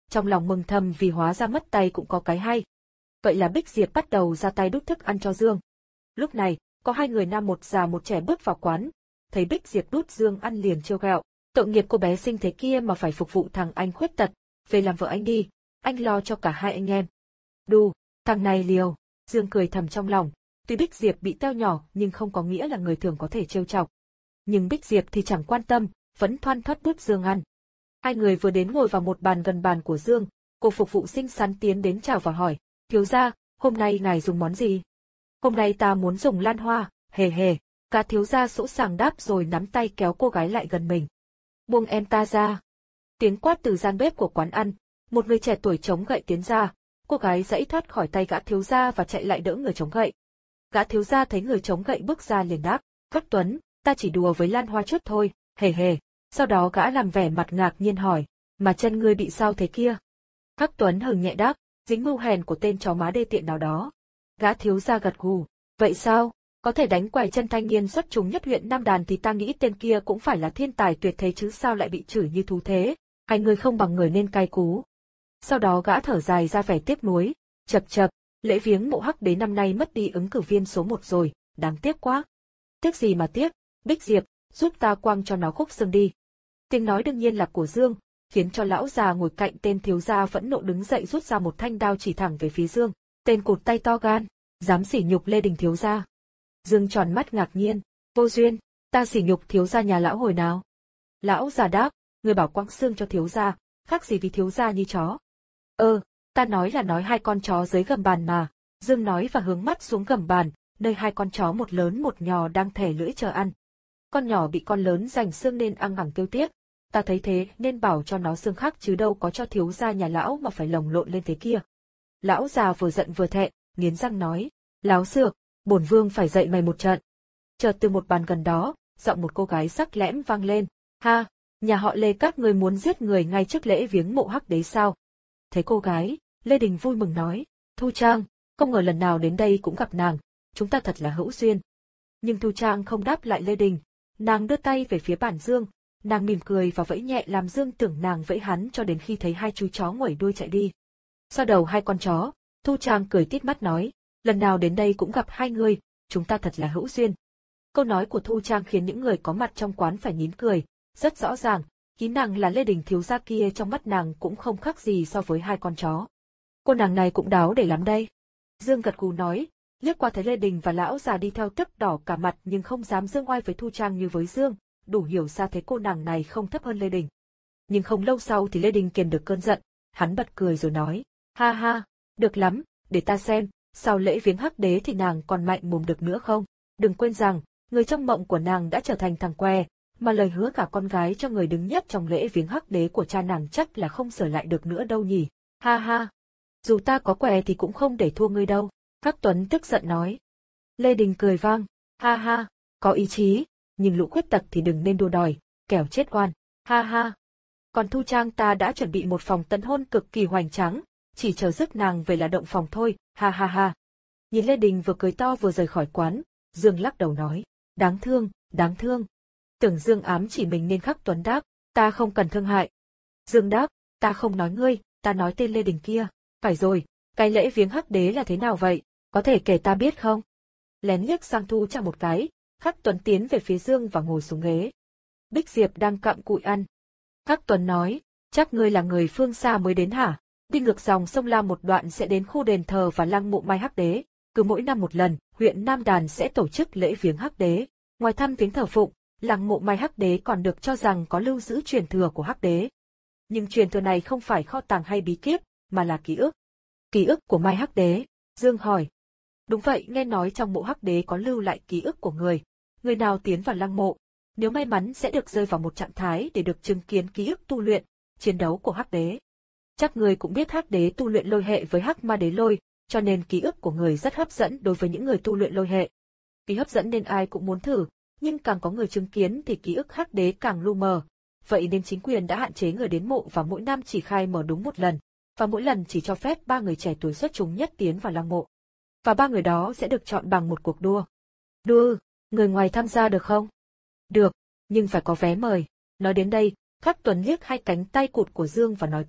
trong lòng mừng thầm vì hóa ra mất tay cũng có cái hay. Vậy là Bích Diệp bắt đầu ra tay đút thức ăn cho Dương. Lúc này, có hai người nam một già một trẻ bước vào quán, thấy Bích Diệp đút Dương ăn liền trêu ghẹo, tội nghiệp cô bé xinh thế kia mà phải phục vụ thằng anh khuyết tật, về làm vợ anh đi, anh lo cho cả hai anh em. Đù, thằng này liều, Dương cười thầm trong lòng, tuy Bích Diệp bị teo nhỏ nhưng không có nghĩa là người thường có thể trêu chọc. Nhưng Bích Diệp thì chẳng quan tâm, vẫn thoăn thoắt đút Dương ăn. Hai người vừa đến ngồi vào một bàn gần bàn của Dương, cô phục vụ xinh xắn tiến đến chào và hỏi, thiếu gia, hôm nay ngài dùng món gì? Hôm nay ta muốn dùng lan hoa, hề hề, cả thiếu gia sỗ sàng đáp rồi nắm tay kéo cô gái lại gần mình. Buông em ta ra. Tiếng quát từ gian bếp của quán ăn, một người trẻ tuổi chống gậy tiến ra, cô gái giãy thoát khỏi tay gã thiếu gia và chạy lại đỡ người chống gậy. Gã thiếu gia thấy người chống gậy bước ra liền đáp, Khắc Tuấn, ta chỉ đùa với lan hoa chút thôi, hề hề. Sau đó gã làm vẻ mặt ngạc nhiên hỏi, mà chân ngươi bị sao thế kia? Khắc Tuấn hừng nhẹ đáp, dính mưu hèn của tên chó má đê tiện nào đó. Gã thiếu gia gật gù, vậy sao? Có thể đánh quài chân thanh niên xuất chúng nhất huyện Nam Đàn thì ta nghĩ tên kia cũng phải là thiên tài tuyệt thế chứ sao lại bị chửi như thú thế, hai người không bằng người nên cay cú. Sau đó gã thở dài ra vẻ tiếc nuối, chập chập, lễ viếng mộ Hắc Đế năm nay mất đi ứng cử viên số một rồi, đáng tiếc quá. Tiếc gì mà tiếc, Bích Diệp, giúp ta quăng cho nó khúc xương đi. Tiếng nói đương nhiên là của Dương, khiến cho lão già ngồi cạnh tên thiếu gia phẫn nộ đứng dậy rút ra một thanh đao chỉ thẳng về phía Dương, tên cụt tay to gan, dám sỉ nhục Lê Đình thiếu gia. Dương tròn mắt ngạc nhiên, vô duyên, ta sỉ nhục thiếu gia nhà lão hồi nào? Lão già đáp, người bảo quăng xương cho thiếu gia, khác gì vì thiếu gia như chó. Ơ, ta nói là nói hai con chó dưới gầm bàn mà, Dương nói và hướng mắt xuống gầm bàn, nơi hai con chó một lớn một nhỏ đang thè lưỡi chờ ăn. Con nhỏ bị con lớn giành xương nên ăn ngẳng tiêu tiếc, ta thấy thế nên bảo cho nó xương khác chứ đâu có cho thiếu gia nhà lão mà phải lồng lộn lên thế kia. Lão già vừa giận vừa thẹn, nghiến răng nói, láo xược, bổn vương phải dạy mày một trận. Chợt từ một bàn gần đó, giọng một cô gái sắc lẻm vang lên, ha, nhà họ Lê các người muốn giết người ngay trước lễ viếng mộ Hắc Đế sao? Thấy cô gái, Lê Đình vui mừng nói, Thu Trang, không ngờ lần nào đến đây cũng gặp nàng, chúng ta thật là hữu duyên. Nhưng Thu Trang không đáp lại Lê Đình, nàng đưa tay về phía bàn Dương, nàng mỉm cười và vẫy nhẹ làm Dương tưởng nàng vẫy hắn cho đến khi thấy hai chú chó nguẩy đuôi chạy đi. Xoa đầu hai con chó, Thu Trang cười tít mắt nói, lần nào đến đây cũng gặp hai người, chúng ta thật là hữu duyên. Câu nói của Thu Trang khiến những người có mặt trong quán phải nín cười, rất rõ ràng, ý nàng là Lê Đình thiếu gia kia trong mắt nàng cũng không khác gì so với hai con chó. Cô nàng này cũng đáo để lắm đây. Dương gật gù nói, liếc qua thấy Lê Đình và lão già đi theo tức đỏ cả mặt nhưng không dám dương oai với Thu Trang như với Dương, đủ hiểu ra thấy cô nàng này không thấp hơn Lê Đình. Nhưng không lâu sau thì Lê Đình kiềm được cơn giận, hắn bật cười rồi nói, ha ha, được lắm, để ta xem, sau lễ viếng Hắc Đế thì nàng còn mạnh mồm được nữa không? Đừng quên rằng, người trong mộng của nàng đã trở thành thằng què, mà lời hứa cả con gái cho người đứng nhất trong lễ viếng Hắc Đế của cha nàng chắc là không sửa lại được nữa đâu nhỉ. Ha ha, dù ta có què thì cũng không để thua ngươi đâu. Khắc Tuấn tức giận nói. Lê Đình cười vang, ha ha, có ý chí, nhưng lũ khuyết tật thì đừng nên đua đòi, kẻo chết oan, ha ha. Còn Thu Trang ta đã chuẩn bị một phòng tân hôn cực kỳ hoành tráng, chỉ chờ rước nàng về là động phòng thôi, ha ha ha. Nhìn Lê Đình vừa cười to vừa rời khỏi quán, Dương lắc đầu nói, đáng thương, đáng thương. Tưởng Dương ám chỉ mình nên Khắc Tuấn đáp, ta không cần thương hại. Dương đáp, ta không nói ngươi, ta nói tên Lê Đình kia. Phải rồi, cái lễ viếng Hắc Đế là thế nào vậy, có thể kể ta biết không? Lén liếc sang Thu Trang một cái, Khắc Tuấn tiến về phía Dương và ngồi xuống ghế. Bích Diệp đang cặm cụi ăn. Khắc Tuấn nói, chắc ngươi là người phương xa mới đến hả? Đi ngược dòng sông Lam một đoạn sẽ đến khu đền thờ và lăng mộ Mai Hắc Đế. Cứ mỗi năm một lần, huyện Nam Đàn sẽ tổ chức lễ viếng Hắc Đế. Ngoài thăm viếng thờ phụng, lăng mộ Mai Hắc Đế còn được cho rằng có lưu giữ truyền thừa của Hắc Đế. Nhưng truyền thừa này không phải kho tàng hay bí kíp, mà là ký ức. Ký ức của Mai Hắc Đế? Dương hỏi. Đúng vậy, nghe nói trong mộ Hắc Đế có lưu lại ký ức của người. Người nào tiến vào lăng mộ, nếu may mắn sẽ được rơi vào một trạng thái để được chứng kiến ký ức tu luyện, chiến đấu của Hắc Đế. Chắc người cũng biết Hắc Đế tu luyện lôi hệ với Hắc Ma Đế lôi, cho nên ký ức của người rất hấp dẫn đối với những người tu luyện lôi hệ. Vì hấp dẫn nên ai cũng muốn thử, nhưng càng có người chứng kiến thì ký ức Hắc Đế càng lu mờ. Vậy nên chính quyền đã hạn chế người đến mộ và mỗi năm chỉ khai mở đúng một lần, và mỗi lần chỉ cho phép ba người trẻ tuổi xuất chúng nhất tiến vào lăng mộ. Và ba người đó sẽ được chọn bằng một cuộc đua. Đua, người ngoài tham gia được không? Được, nhưng phải có vé mời. Nói đến đây, Khắc Tuấn liếc hai cánh tay cụt của Dương và nói tiếp,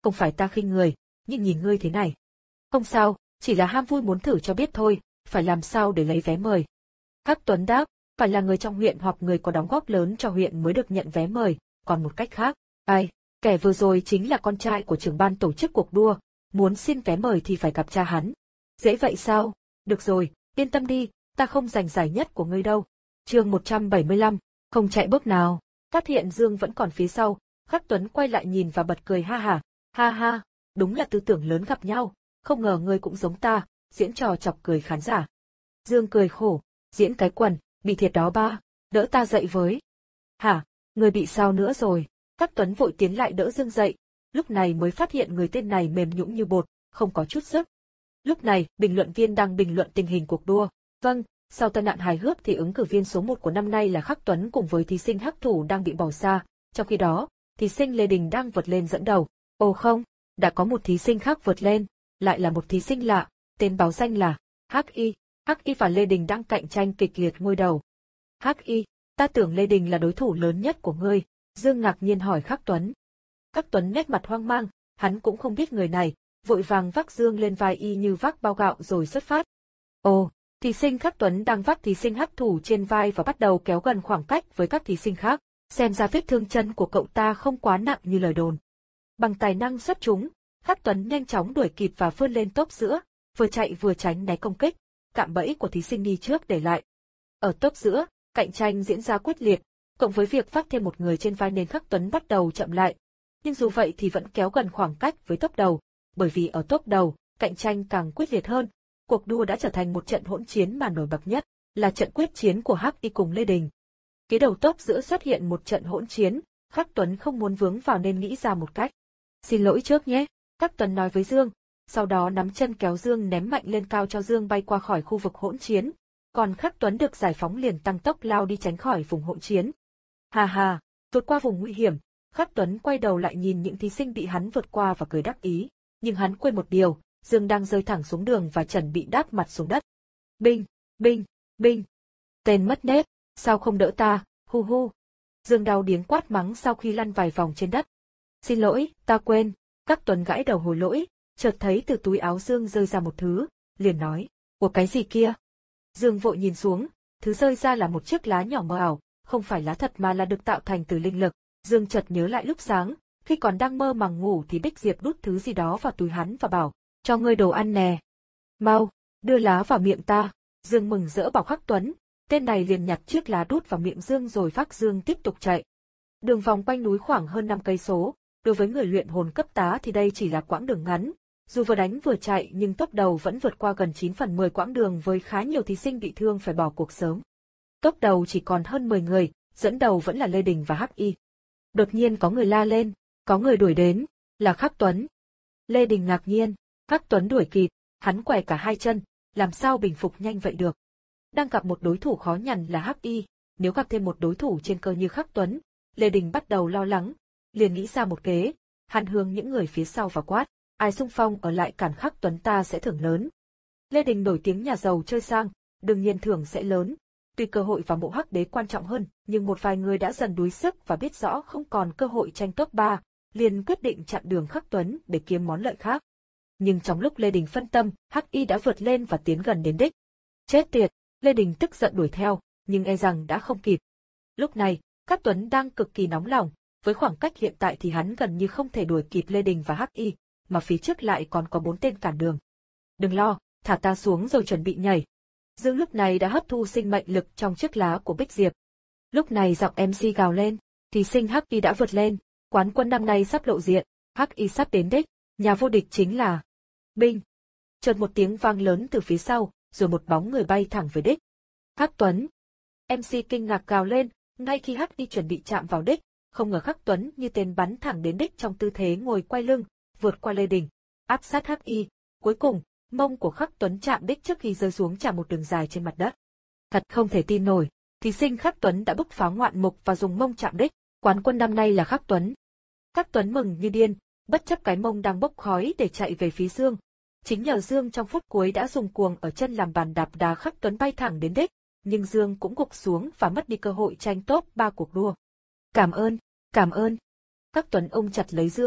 Không phải ta khinh người, nhưng nhìn ngươi thế này. Không sao, chỉ là ham vui muốn thử cho biết thôi, phải làm sao để lấy vé mời. Hắc Tuấn đáp, phải là người trong huyện hoặc người có đóng góp lớn cho huyện mới được nhận vé mời, còn một cách khác. Ai, kẻ vừa rồi chính là con trai của trưởng ban tổ chức cuộc đua, muốn xin vé mời thì phải gặp cha hắn. Dễ vậy sao? Được rồi, yên tâm đi, ta không giành giải nhất của ngươi đâu. Chương một trăm bảy mươi lăm, không chạy bước nào. Phát hiện Dương vẫn còn phía sau, Hắc Tuấn quay lại nhìn và bật cười ha hả. Ha ha, đúng là tư tưởng lớn gặp nhau, không ngờ ngươi cũng giống ta, diễn trò chọc cười khán giả. Dương cười khổ, diễn cái quần, bị thiệt đó ba, đỡ ta dậy với. Hả, ngươi bị sao nữa rồi? Hắc Tuấn vội tiến lại đỡ Dương dậy, lúc này mới phát hiện người tên này mềm nhũn như bột, không có chút sức. Lúc này, bình luận viên đang bình luận tình hình cuộc đua. Vâng, sau tai nạn hài hước thì ứng cử viên số một của năm nay là Hắc Tuấn cùng với thí sinh Hắc Thủ đang bị bỏ xa, trong khi đó, thí sinh Lê Đình đang vượt lên dẫn đầu. Ồ không, đã có một thí sinh khác vượt lên, lại là một thí sinh lạ, tên báo danh là Hắc Y. Hắc Y và Lê Đình đang cạnh tranh kịch liệt ngôi đầu. Hắc Y, ta tưởng Lê Đình là đối thủ lớn nhất của ngươi, Dương ngạc nhiên hỏi Hắc Tuấn. Hắc Tuấn nét mặt hoang mang, hắn cũng không biết người này, vội vàng vác Dương lên vai y như vác bao gạo rồi xuất phát. Ồ, thí sinh Hắc Tuấn đang vác thí sinh Hắc Thủ trên vai và bắt đầu kéo gần khoảng cách với các thí sinh khác, xem ra vết thương chân của cậu ta không quá nặng như lời đồn. Bằng tài năng xuất chúng, Hắc Tuấn nhanh chóng đuổi kịp và vươn lên tốp giữa, vừa chạy vừa tránh né công kích, cạm bẫy của thí sinh đi trước để lại. Ở tốp giữa, cạnh tranh diễn ra quyết liệt, cộng với việc vác thêm một người trên vai nên Hắc Tuấn bắt đầu chậm lại. Nhưng dù vậy thì vẫn kéo gần khoảng cách với tốp đầu, bởi vì ở tốp đầu, cạnh tranh càng quyết liệt hơn. Cuộc đua đã trở thành một trận hỗn chiến mà nổi bật nhất, là trận quyết chiến của Hắc Y cùng Lê Đình. Phía đầu tốp giữa xuất hiện một trận hỗn chiến, Hắc Tuấn không muốn vướng vào nên nghĩ ra một cách. Xin lỗi trước nhé, Hắc Tuấn nói với Dương, sau đó nắm chân kéo Dương ném mạnh lên cao cho Dương bay qua khỏi khu vực hỗn chiến, còn Hắc Tuấn được giải phóng liền tăng tốc lao đi tránh khỏi vùng hỗn chiến. Hà hà, vượt qua vùng nguy hiểm, Hắc Tuấn quay đầu lại nhìn những thí sinh bị hắn vượt qua và cười đắc ý, nhưng hắn quên một điều, Dương đang rơi thẳng xuống đường và chuẩn bị đáp mặt xuống đất. Binh, binh, binh. Tên mất nết, sao không đỡ ta, hu hu. Dương đau điếng quát mắng sau khi lăn vài vòng trên đất. Xin lỗi, ta quên. Hắc Tuấn gãi đầu hối lỗi, chợt thấy từ túi áo Dương rơi ra một thứ, liền nói, của cái gì kia? Dương vội nhìn xuống, thứ rơi ra là một chiếc lá nhỏ mờ ảo, không phải lá thật mà là được tạo thành từ linh lực. Dương chợt nhớ lại lúc sáng, khi còn đang mơ màng ngủ thì Bích Diệp đút thứ gì đó vào túi hắn và bảo, cho ngươi đồ ăn nè. Mau, đưa lá vào miệng ta. Dương mừng rỡ bảo Hắc Tuấn, tên này liền nhặt chiếc lá đút vào miệng Dương rồi vác Dương tiếp tục chạy. Đường vòng quanh núi khoảng hơn năm cây số, đối với người luyện hồn cấp tá thì đây chỉ là quãng đường ngắn. Dù vừa đánh vừa chạy nhưng tốc đầu vẫn vượt qua gần chín phần mười quãng đường với khá nhiều thí sinh bị thương phải bỏ cuộc sớm. Tốc đầu chỉ còn hơn mười người, dẫn đầu vẫn là Lê Đình và Hắc Y. Đột nhiên có người la lên, có người đuổi đến, là Hắc Tuấn. Lê Đình ngạc nhiên, Hắc Tuấn đuổi kịp, hắn què cả hai chân, làm sao bình phục nhanh vậy được. Đang gặp một đối thủ khó nhằn là Hắc Y, nếu gặp thêm một đối thủ trên cơ như Hắc Tuấn, Lê Đình bắt đầu lo lắng, liền nghĩ ra một kế, hắn hướng những người phía sau và quát, ai xung phong ở lại cản Hắc Tuấn ta sẽ thưởng lớn. Lê Đình nổi tiếng nhà giàu chơi sang, đương nhiên thưởng sẽ lớn. Tuy cơ hội vào mộ Hắc Đế quan trọng hơn, nhưng một vài người đã dần đuối sức và biết rõ không còn cơ hội tranh top ba, liền quyết định chặn đường Hắc Tuấn để kiếm món lợi khác. Nhưng trong lúc Lê Đình phân tâm, Hắc Y đã vượt lên và tiến gần đến đích. Chết tiệt, Lê Đình tức giận đuổi theo, nhưng e rằng đã không kịp. Lúc này, Hắc Tuấn đang cực kỳ nóng lòng, với khoảng cách hiện tại thì hắn gần như không thể đuổi kịp Lê Đình và Hắc Y, mà phía trước lại còn có bốn tên cản đường. Đừng lo, thả ta xuống rồi chuẩn bị nhảy. Dương lúc này đã hấp thu sinh mệnh lực trong chiếc lá của Bích Diệp. Lúc này giọng em xê gào lên, thí sinh Hắc Y đã vượt lên, quán quân năm nay sắp lộ diện, Hắc Y sắp đến đích, nhà vô địch chính là Binh. Chợt một tiếng vang lớn từ phía sau, rồi một bóng người bay thẳng về đích. Hắc Tuấn. em xê kinh ngạc gào lên, ngay khi Hắc Y chuẩn bị chạm vào đích, không ngờ Hắc Tuấn như tên bắn thẳng đến đích trong tư thế ngồi quay lưng, vượt qua Lê Đình, áp sát Hắc Y. Cuối cùng, mông của Hắc Tuấn chạm đích trước khi rơi xuống chạm một đường dài trên mặt đất. Thật không thể tin nổi, thí sinh Hắc Tuấn đã bứt phá ngoạn mục và dùng mông chạm đích, quán quân năm nay là Hắc Tuấn. Hắc Tuấn mừng như điên, bất chấp cái mông đang bốc khói để chạy về phía Dương. Chính nhờ Dương trong phút cuối đã dùng cuồng ở chân làm bàn đạp đá Hắc Tuấn bay thẳng đến đích, nhưng Dương cũng gục xuống và mất đi cơ hội tranh top ba cuộc đua. Cảm ơn, cảm ơn. Hắc Tuấn ôm chặt lấy Dương,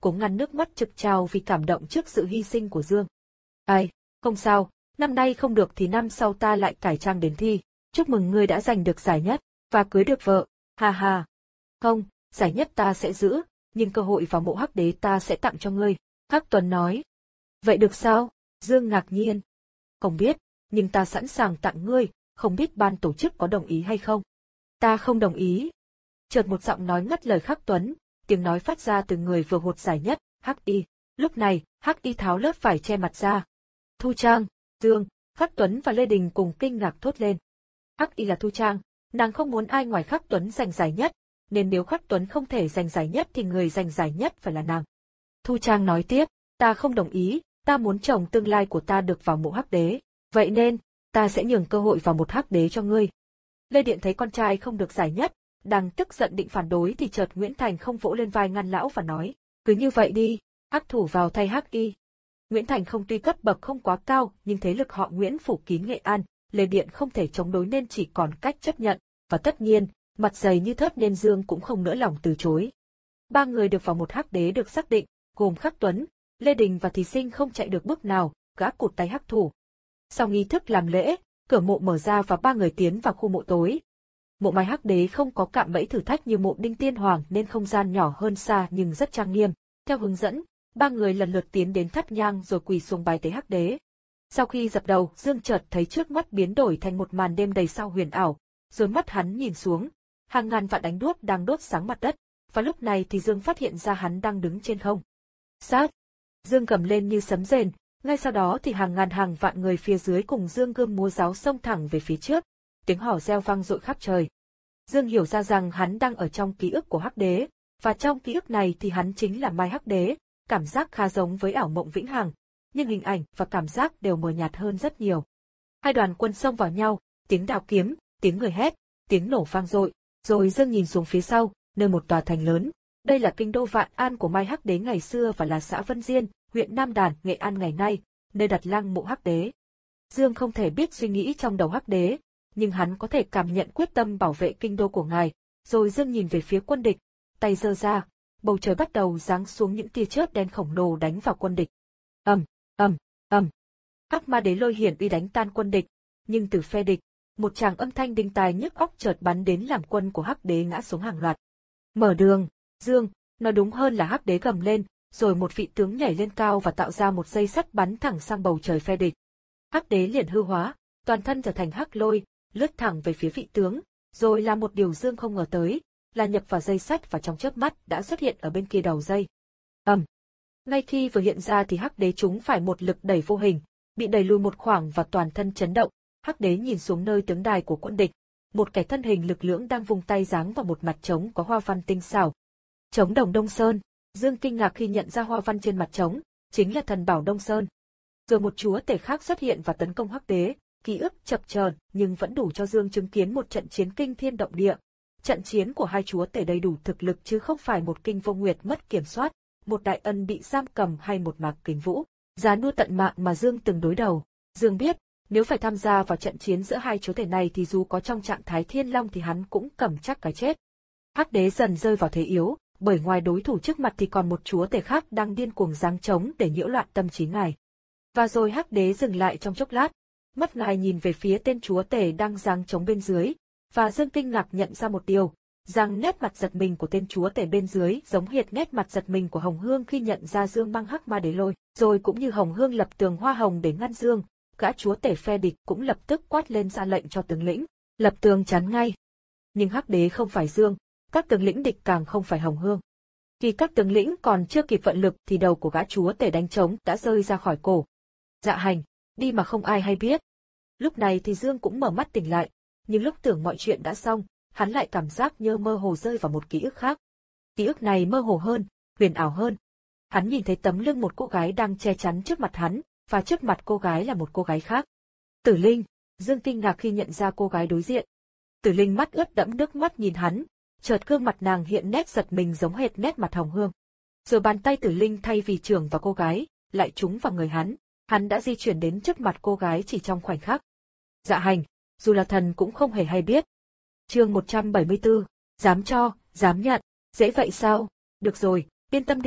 cố ngăn nước mắt trực trào vì cảm động trước sự hy sinh của Dương. Ai, không sao, năm nay không được thì năm sau ta lại cải trang đến thi. Chúc mừng ngươi đã giành được giải nhất, và cưới được vợ, ha ha. Không, giải nhất ta sẽ giữ, nhưng cơ hội vào mộ hắc đế ta sẽ tặng cho ngươi, Hắc Tuấn nói. Vậy được sao? Dương ngạc nhiên. Không biết, nhưng ta sẵn sàng tặng ngươi, không biết ban tổ chức có đồng ý hay không? Ta không đồng ý. Chợt một giọng nói ngắt lời Hắc Tuấn, tiếng nói phát ra từ người vừa hột giải nhất, Hắc Y. Lúc này, Hắc Y tháo lớp vải che mặt ra. Thu Trang, Dương, Hắc Tuấn và Lê Đình cùng kinh ngạc thốt lên. Hắc Y là Thu Trang, nàng không muốn ai ngoài Hắc Tuấn giành giải nhất, nên nếu Hắc Tuấn không thể giành giải nhất thì người giành giải nhất phải là nàng. Thu Trang nói tiếp, ta không đồng ý, ta muốn chồng tương lai của ta được vào mộ hắc đế, vậy nên, ta sẽ nhường cơ hội vào một hắc đế cho ngươi. Lê Điện thấy con trai không được giải nhất, đang tức giận định phản đối thì chợt Nguyễn Thành không vỗ lên vai ngăn lão và nói, cứ như vậy đi, hắc thủ vào thay Hắc Y. Nguyễn Thành không tuy cấp bậc không quá cao, nhưng thế lực họ Nguyễn phủ kín Nghệ An, Lê Điện không thể chống đối nên chỉ còn cách chấp nhận, và tất nhiên, mặt dày như thớt nên Dương cũng không nỡ lòng từ chối. Ba người được vào một hắc đế được xác định, gồm Khắc Tuấn, Lê Đình và thí sinh không chạy được bước nào, gã cụt tay hắc thủ. Sau nghi thức làm lễ, cửa mộ mở ra và ba người tiến vào khu mộ tối. Mộ Mai Hắc Đế không có cạm bẫy thử thách như mộ Đinh Tiên Hoàng nên không gian nhỏ hơn xa nhưng rất trang nghiêm. Theo hướng dẫn, ba người lần lượt tiến đến thắp nhang rồi quỳ xuống bái tế Hắc Đế. Sau khi dập đầu, Dương chợt thấy trước mắt biến đổi thành một màn đêm đầy sao huyền ảo, rồi mắt hắn nhìn xuống, hàng ngàn vạn ánh đuốc đang đốt sáng mặt đất, và lúc này thì Dương phát hiện ra hắn đang đứng trên không. Sát! Dương gầm lên như sấm rền, ngay sau đó thì hàng ngàn hàng vạn người phía dưới cùng Dương gươm múa giáo xông thẳng về phía trước, tiếng hò reo vang dội khắp trời. Dương hiểu ra rằng hắn đang ở trong ký ức của Hắc Đế, và trong ký ức này thì hắn chính là Mai Hắc Đế, cảm giác khá giống với ảo mộng vĩnh hằng, nhưng hình ảnh và cảm giác đều mờ nhạt hơn rất nhiều. Hai đoàn quân xông vào nhau, tiếng đao kiếm, tiếng người hét, tiếng nổ vang dội, rồi Dương nhìn xuống phía sau, nơi một tòa thành lớn. Đây là kinh đô Vạn An của Mai Hắc Đế ngày xưa và là xã Vân Diên, huyện Nam Đàn, Nghệ An ngày nay, nơi đặt lăng mộ Hắc Đế. Dương không thể biết suy nghĩ trong đầu Hắc Đế, nhưng hắn có thể cảm nhận quyết tâm bảo vệ kinh đô của ngài. Rồi Dương nhìn về phía quân địch, tay giơ ra, bầu trời bắt đầu giáng xuống những tia chớp đen khổng lồ đánh vào quân địch. Ầm, ầm, ầm. Hắc Ma Đế lôi hiển uy đánh tan quân địch, nhưng từ phe địch, một tràng âm thanh đinh tai nhức óc chợt bắn đến làm quân của Hắc Đế ngã xuống hàng loạt. Mở đường, Dương, nói đúng hơn là Hắc Đế gầm lên, rồi một vị tướng nhảy lên cao và tạo ra một dây sắt bắn thẳng sang bầu trời phe địch. Hắc Đế liền hư hóa, toàn thân trở thành hắc lôi, lướt thẳng về phía vị tướng, rồi làm một điều Dương không ngờ tới, là nhập vào dây sắt và trong chớp mắt đã xuất hiện ở bên kia đầu dây. Ầm. Um. Ngay khi vừa hiện ra thì Hắc Đế trúng phải một lực đẩy vô hình, bị đẩy lùi một khoảng và toàn thân chấn động. Hắc Đế nhìn xuống nơi tướng đài của quân địch, một kẻ thân hình lực lưỡng đang vung tay giáng vào một mặt trống có hoa văn tinh xảo. Trống đồng Đông Sơn. Dương kinh ngạc khi nhận ra hoa văn trên mặt trống, chính là thần bảo Đông Sơn. Rồi một chúa tể khác xuất hiện và tấn công Hắc Đế, ký ức chập chờn nhưng vẫn đủ cho Dương chứng kiến một trận chiến kinh thiên động địa. Trận chiến của hai chúa tể đầy đủ thực lực chứ không phải một kinh vô nguyệt mất kiểm soát, một đại ân bị giam cầm hay một Mạc Kính Vũ, già nua tận mạng mà Dương từng đối đầu. Dương biết, nếu phải tham gia vào trận chiến giữa hai chúa tể này thì dù có trong trạng thái thiên long thì hắn cũng cầm chắc cái chết. Hắc Đế dần rơi vào thế yếu, bởi ngoài đối thủ trước mặt thì còn một chúa tể khác đang điên cuồng giáng trống để nhiễu loạn tâm trí ngài. Và rồi Hắc Đế dừng lại trong chốc lát, mắt ngài nhìn về phía tên chúa tể đang giáng trống bên dưới, và Dương kinh ngạc nhận ra một điều, rằng nét mặt giật mình của tên chúa tể bên dưới giống hệt nét mặt giật mình của Hồng Hương khi nhận ra Dương mang Hắc Ma Đế lôi, rồi cũng như Hồng Hương lập tường hoa hồng để ngăn Dương, gã chúa tể phe địch cũng lập tức quát lên ra lệnh cho tướng lĩnh, lập tường chắn ngay. Nhưng Hắc Đế không phải Dương, các tướng lĩnh địch càng không phải Hồng Hương. Khi các tướng lĩnh còn chưa kịp vận lực thì đầu của gã chúa tể đánh trống đã rơi ra khỏi cổ. Dạ hành, đi mà không ai hay biết. Lúc này thì Dương cũng mở mắt tỉnh lại, nhưng lúc tưởng mọi chuyện đã xong, hắn lại cảm giác như mơ hồ rơi vào một ký ức khác. Ký ức này mơ hồ hơn, huyền ảo hơn. Hắn nhìn thấy tấm lưng một cô gái đang che chắn trước mặt hắn, và trước mặt cô gái là một cô gái khác. Tử Linh, Dương kinh ngạc khi nhận ra cô gái đối diện. Tử Linh mắt ướt đẫm nước mắt nhìn hắn, chợt gương mặt nàng hiện nét giật mình giống hệt nét mặt Hồng Hương. Rồi bàn tay Tử Linh thay vì chưởng vào cô gái, lại trúng vào người hắn, hắn đã di chuyển đến trước mặt cô gái chỉ trong khoảnh khắc. Dạ hành, dù là thần cũng không hề hay biết. Chương một trăm bảy mươi tư, dám cho, dám nhận, dễ vậy sao? Được rồi, yên tâm đi,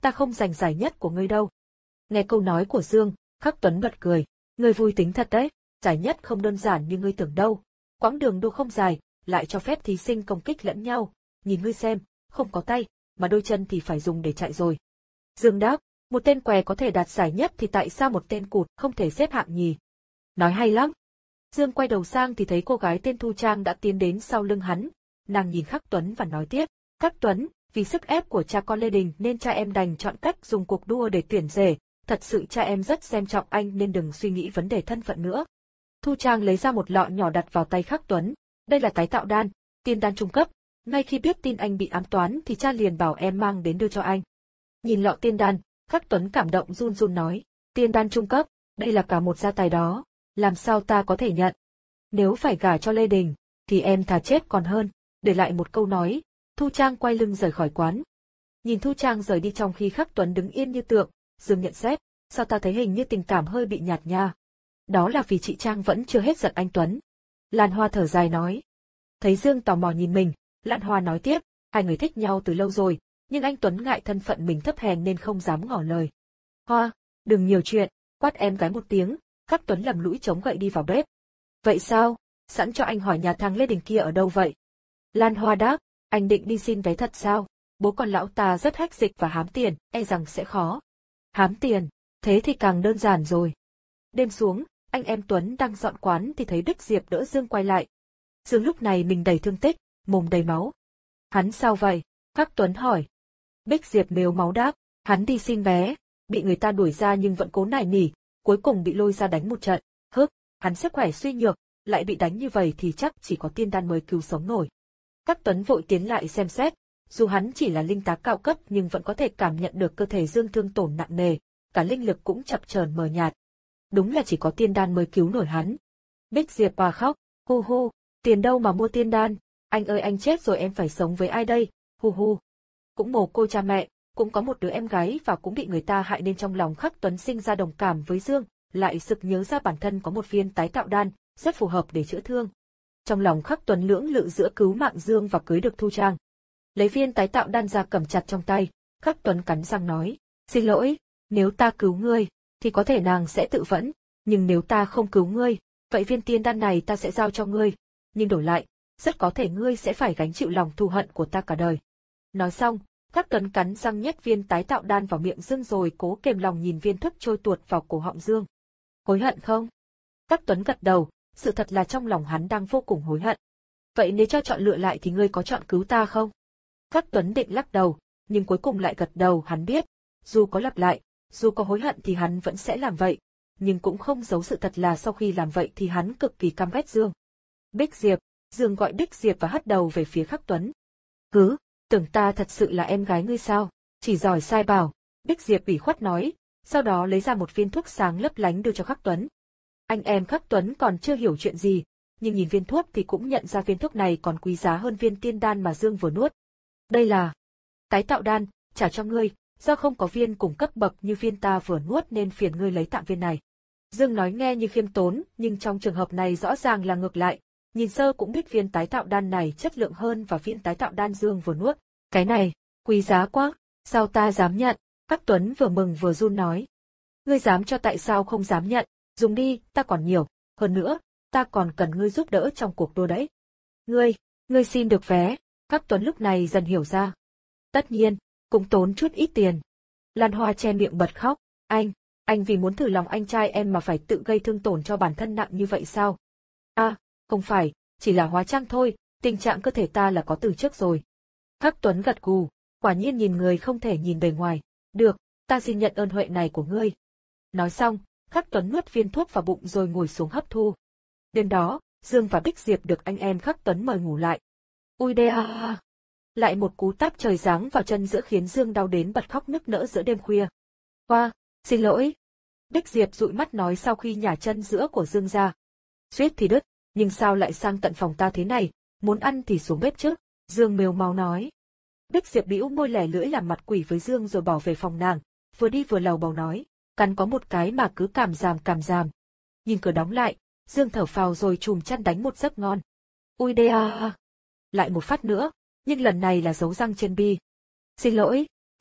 ta không giành giải nhất của ngươi đâu. Nghe câu nói của Dương, Khắc Tuấn bật cười, ngươi vui tính thật đấy, giải nhất không đơn giản như ngươi tưởng đâu. Quãng đường đua không dài, lại cho phép thí sinh công kích lẫn nhau, nhìn ngươi xem, không có tay, mà đôi chân thì phải dùng để chạy rồi. Dương đáp, một tên què có thể đạt giải nhất thì tại sao một tên cụt không thể xếp hạng nhì? Nói hay lắm. Dương quay đầu sang thì thấy cô gái tên Thu Trang đã tiến đến sau lưng hắn, nàng nhìn Khắc Tuấn và nói tiếp, Khắc Tuấn, vì sức ép của cha con Lê Đình nên cha em đành chọn cách dùng cuộc đua để tuyển rể, thật sự cha em rất xem trọng anh nên đừng suy nghĩ vấn đề thân phận nữa. Thu Trang lấy ra một lọ nhỏ đặt vào tay Khắc Tuấn, đây là tái tạo đan, tiên đan trung cấp, ngay khi biết tin anh bị ám toán thì cha liền bảo em mang đến đưa cho anh. Nhìn lọ tiên đan, Khắc Tuấn cảm động run run nói, tiên đan trung cấp, đây là cả một gia tài đó, làm sao ta có thể nhận? Nếu phải gả cho Lê Đình, thì em thà chết còn hơn, để lại một câu nói, Thu Trang quay lưng rời khỏi quán. Nhìn Thu Trang rời đi trong khi Khắc Tuấn đứng yên như tượng, Dương nhận xét, sao ta thấy hình như tình cảm hơi bị nhạt nha. Đó là vì chị Trang vẫn chưa hết giận anh Tuấn. Lan Hoa thở dài nói. Thấy Dương tò mò nhìn mình, Lan Hoa nói tiếp, hai người thích nhau từ lâu rồi, nhưng anh Tuấn ngại thân phận mình thấp hèn nên không dám ngỏ lời. Hoa, đừng nhiều chuyện, quát em gái một tiếng, Khắc Tuấn lầm lũi chống gậy đi vào bếp. Vậy sao? Sẵn cho anh hỏi nhà thằng Lê Đình kia ở đâu vậy? Lan Hoa đáp, anh định đi xin vé thật sao? Bố con lão ta rất hách dịch và hám tiền, e rằng sẽ khó. Hám tiền, thế thì càng đơn giản rồi. Đêm xuống, anh em Tuấn đang dọn quán thì thấy Bích Diệp đỡ Dương quay lại. Dương lúc này mình đầy thương tích, mồm đầy máu. Hắn sao vậy? Khắc Tuấn hỏi. Bích Diệp mếu máu đáp, hắn đi xin vé, bị người ta đuổi ra nhưng vẫn cố nài nỉ, cuối cùng bị lôi ra đánh một trận. Hức, hắn sức khỏe suy nhược, lại bị đánh như vậy thì chắc chỉ có tiên đan mới cứu sống nổi. Khắc Tuấn vội tiến lại xem xét, dù hắn chỉ là linh tá cao cấp nhưng vẫn có thể cảm nhận được cơ thể Dương thương tổn nặng nề, cả linh lực cũng chập chờn mờ nhạt. Đúng là chỉ có tiên đan mới cứu nổi hắn. Bích Diệp bà khóc, hu hu, tiền đâu mà mua tiên đan, anh ơi anh chết rồi em phải sống với ai đây, hu hu. Cũng mồ côi cha mẹ, cũng có một đứa em gái và cũng bị người ta hại nên trong lòng Khắc Tuấn sinh ra đồng cảm với Dương, lại sực nhớ ra bản thân có một viên tái tạo đan, rất phù hợp để chữa thương. Trong lòng Khắc Tuấn lưỡng lự giữa cứu mạng Dương và cưới được Thu Trang. Lấy viên tái tạo đan ra cầm chặt trong tay, Khắc Tuấn cắn răng nói, xin lỗi, nếu ta cứu ngươi, thì có thể nàng sẽ tự vẫn, nhưng nếu ta không cứu ngươi, vậy viên tiên đan này ta sẽ giao cho ngươi, nhưng đổi lại, rất có thể ngươi sẽ phải gánh chịu lòng thù hận của ta cả đời. Nói xong, Khắc Tuấn cắn răng nhét viên tái tạo đan vào miệng Dương rồi cố kềm lòng nhìn viên thuốc trôi tuột vào cổ họng Dương. Hối hận không? Khắc Tuấn gật đầu, sự thật là trong lòng hắn đang vô cùng hối hận. Vậy nếu cho chọn lựa lại thì ngươi có chọn cứu ta không? Khắc Tuấn định lắc đầu, nhưng cuối cùng lại gật đầu, hắn biết, dù có lặp lại, dù có hối hận thì hắn vẫn sẽ làm vậy, nhưng cũng không giấu sự thật là sau khi làm vậy thì hắn cực kỳ căm ghét Dương. Bích Diệp, Dương gọi Bích Diệp và hất đầu về phía Khắc Tuấn. Cứ, tưởng ta thật sự là em gái ngươi sao, chỉ giỏi sai bảo, Bích Diệp ủy khuất nói, sau đó lấy ra một viên thuốc sáng lấp lánh đưa cho Khắc Tuấn. Anh em Khắc Tuấn còn chưa hiểu chuyện gì, nhưng nhìn viên thuốc thì cũng nhận ra viên thuốc này còn quý giá hơn viên tiên đan mà Dương vừa nuốt. Đây là tái tạo đan, trả cho ngươi, do không có viên cùng cấp bậc như viên ta vừa nuốt nên phiền ngươi lấy tạm viên này. Dương nói nghe như khiêm tốn, nhưng trong trường hợp này rõ ràng là ngược lại, nhìn sơ cũng biết viên tái tạo đan này chất lượng hơn và viên tái tạo đan Dương vừa nuốt. Cái này, quý giá quá, sao ta dám nhận? Khắc Tuấn vừa mừng vừa run nói. Ngươi dám cho tại sao không dám nhận, dùng đi, ta còn nhiều, hơn nữa, ta còn cần ngươi giúp đỡ trong cuộc đua đấy. Ngươi, ngươi xin được vé, Khắc Tuấn lúc này dần hiểu ra. Tất nhiên, cũng tốn chút ít tiền. Lan Hoa che miệng bật khóc, anh, anh vì muốn thử lòng anh trai em mà phải tự gây thương tổn cho bản thân nặng như vậy sao? À, không phải, chỉ là hóa trang thôi, tình trạng cơ thể ta là có từ trước rồi. Khắc Tuấn gật gù, quả nhiên nhìn người không thể nhìn bề ngoài. Được, ta xin nhận ơn huệ này của ngươi. Nói xong, Khắc Tuấn nuốt viên thuốc vào bụng rồi ngồi xuống hấp thu. Đêm đó, Dương và Bích Diệp được anh em Khắc Tuấn mời ngủ lại. Ui đê à! Lại một cú tát trời giáng vào chân giữa khiến Dương đau đến bật khóc nức nở giữa đêm khuya. Hoa, xin lỗi. Bích Diệp dụi mắt nói sau khi nhả chân giữa của Dương ra. Suýt thì đứt, nhưng sao lại sang tận phòng ta thế này, muốn ăn thì xuống bếp chứ, Dương mếu máu nói. Bích Diệp bĩu môi lẻ lưỡi làm mặt quỷ với Dương rồi bỏ về phòng nàng, vừa đi vừa lầu bầu nói, cắn có một cái mà cứ cảm giảm cảm giảm. Nhìn cửa đóng lại, Dương thở phào rồi chùm chăn đánh một giấc ngon. Ui đê à! Lại một phát nữa, nhưng lần này là dấu răng trên bi. Xin lỗi,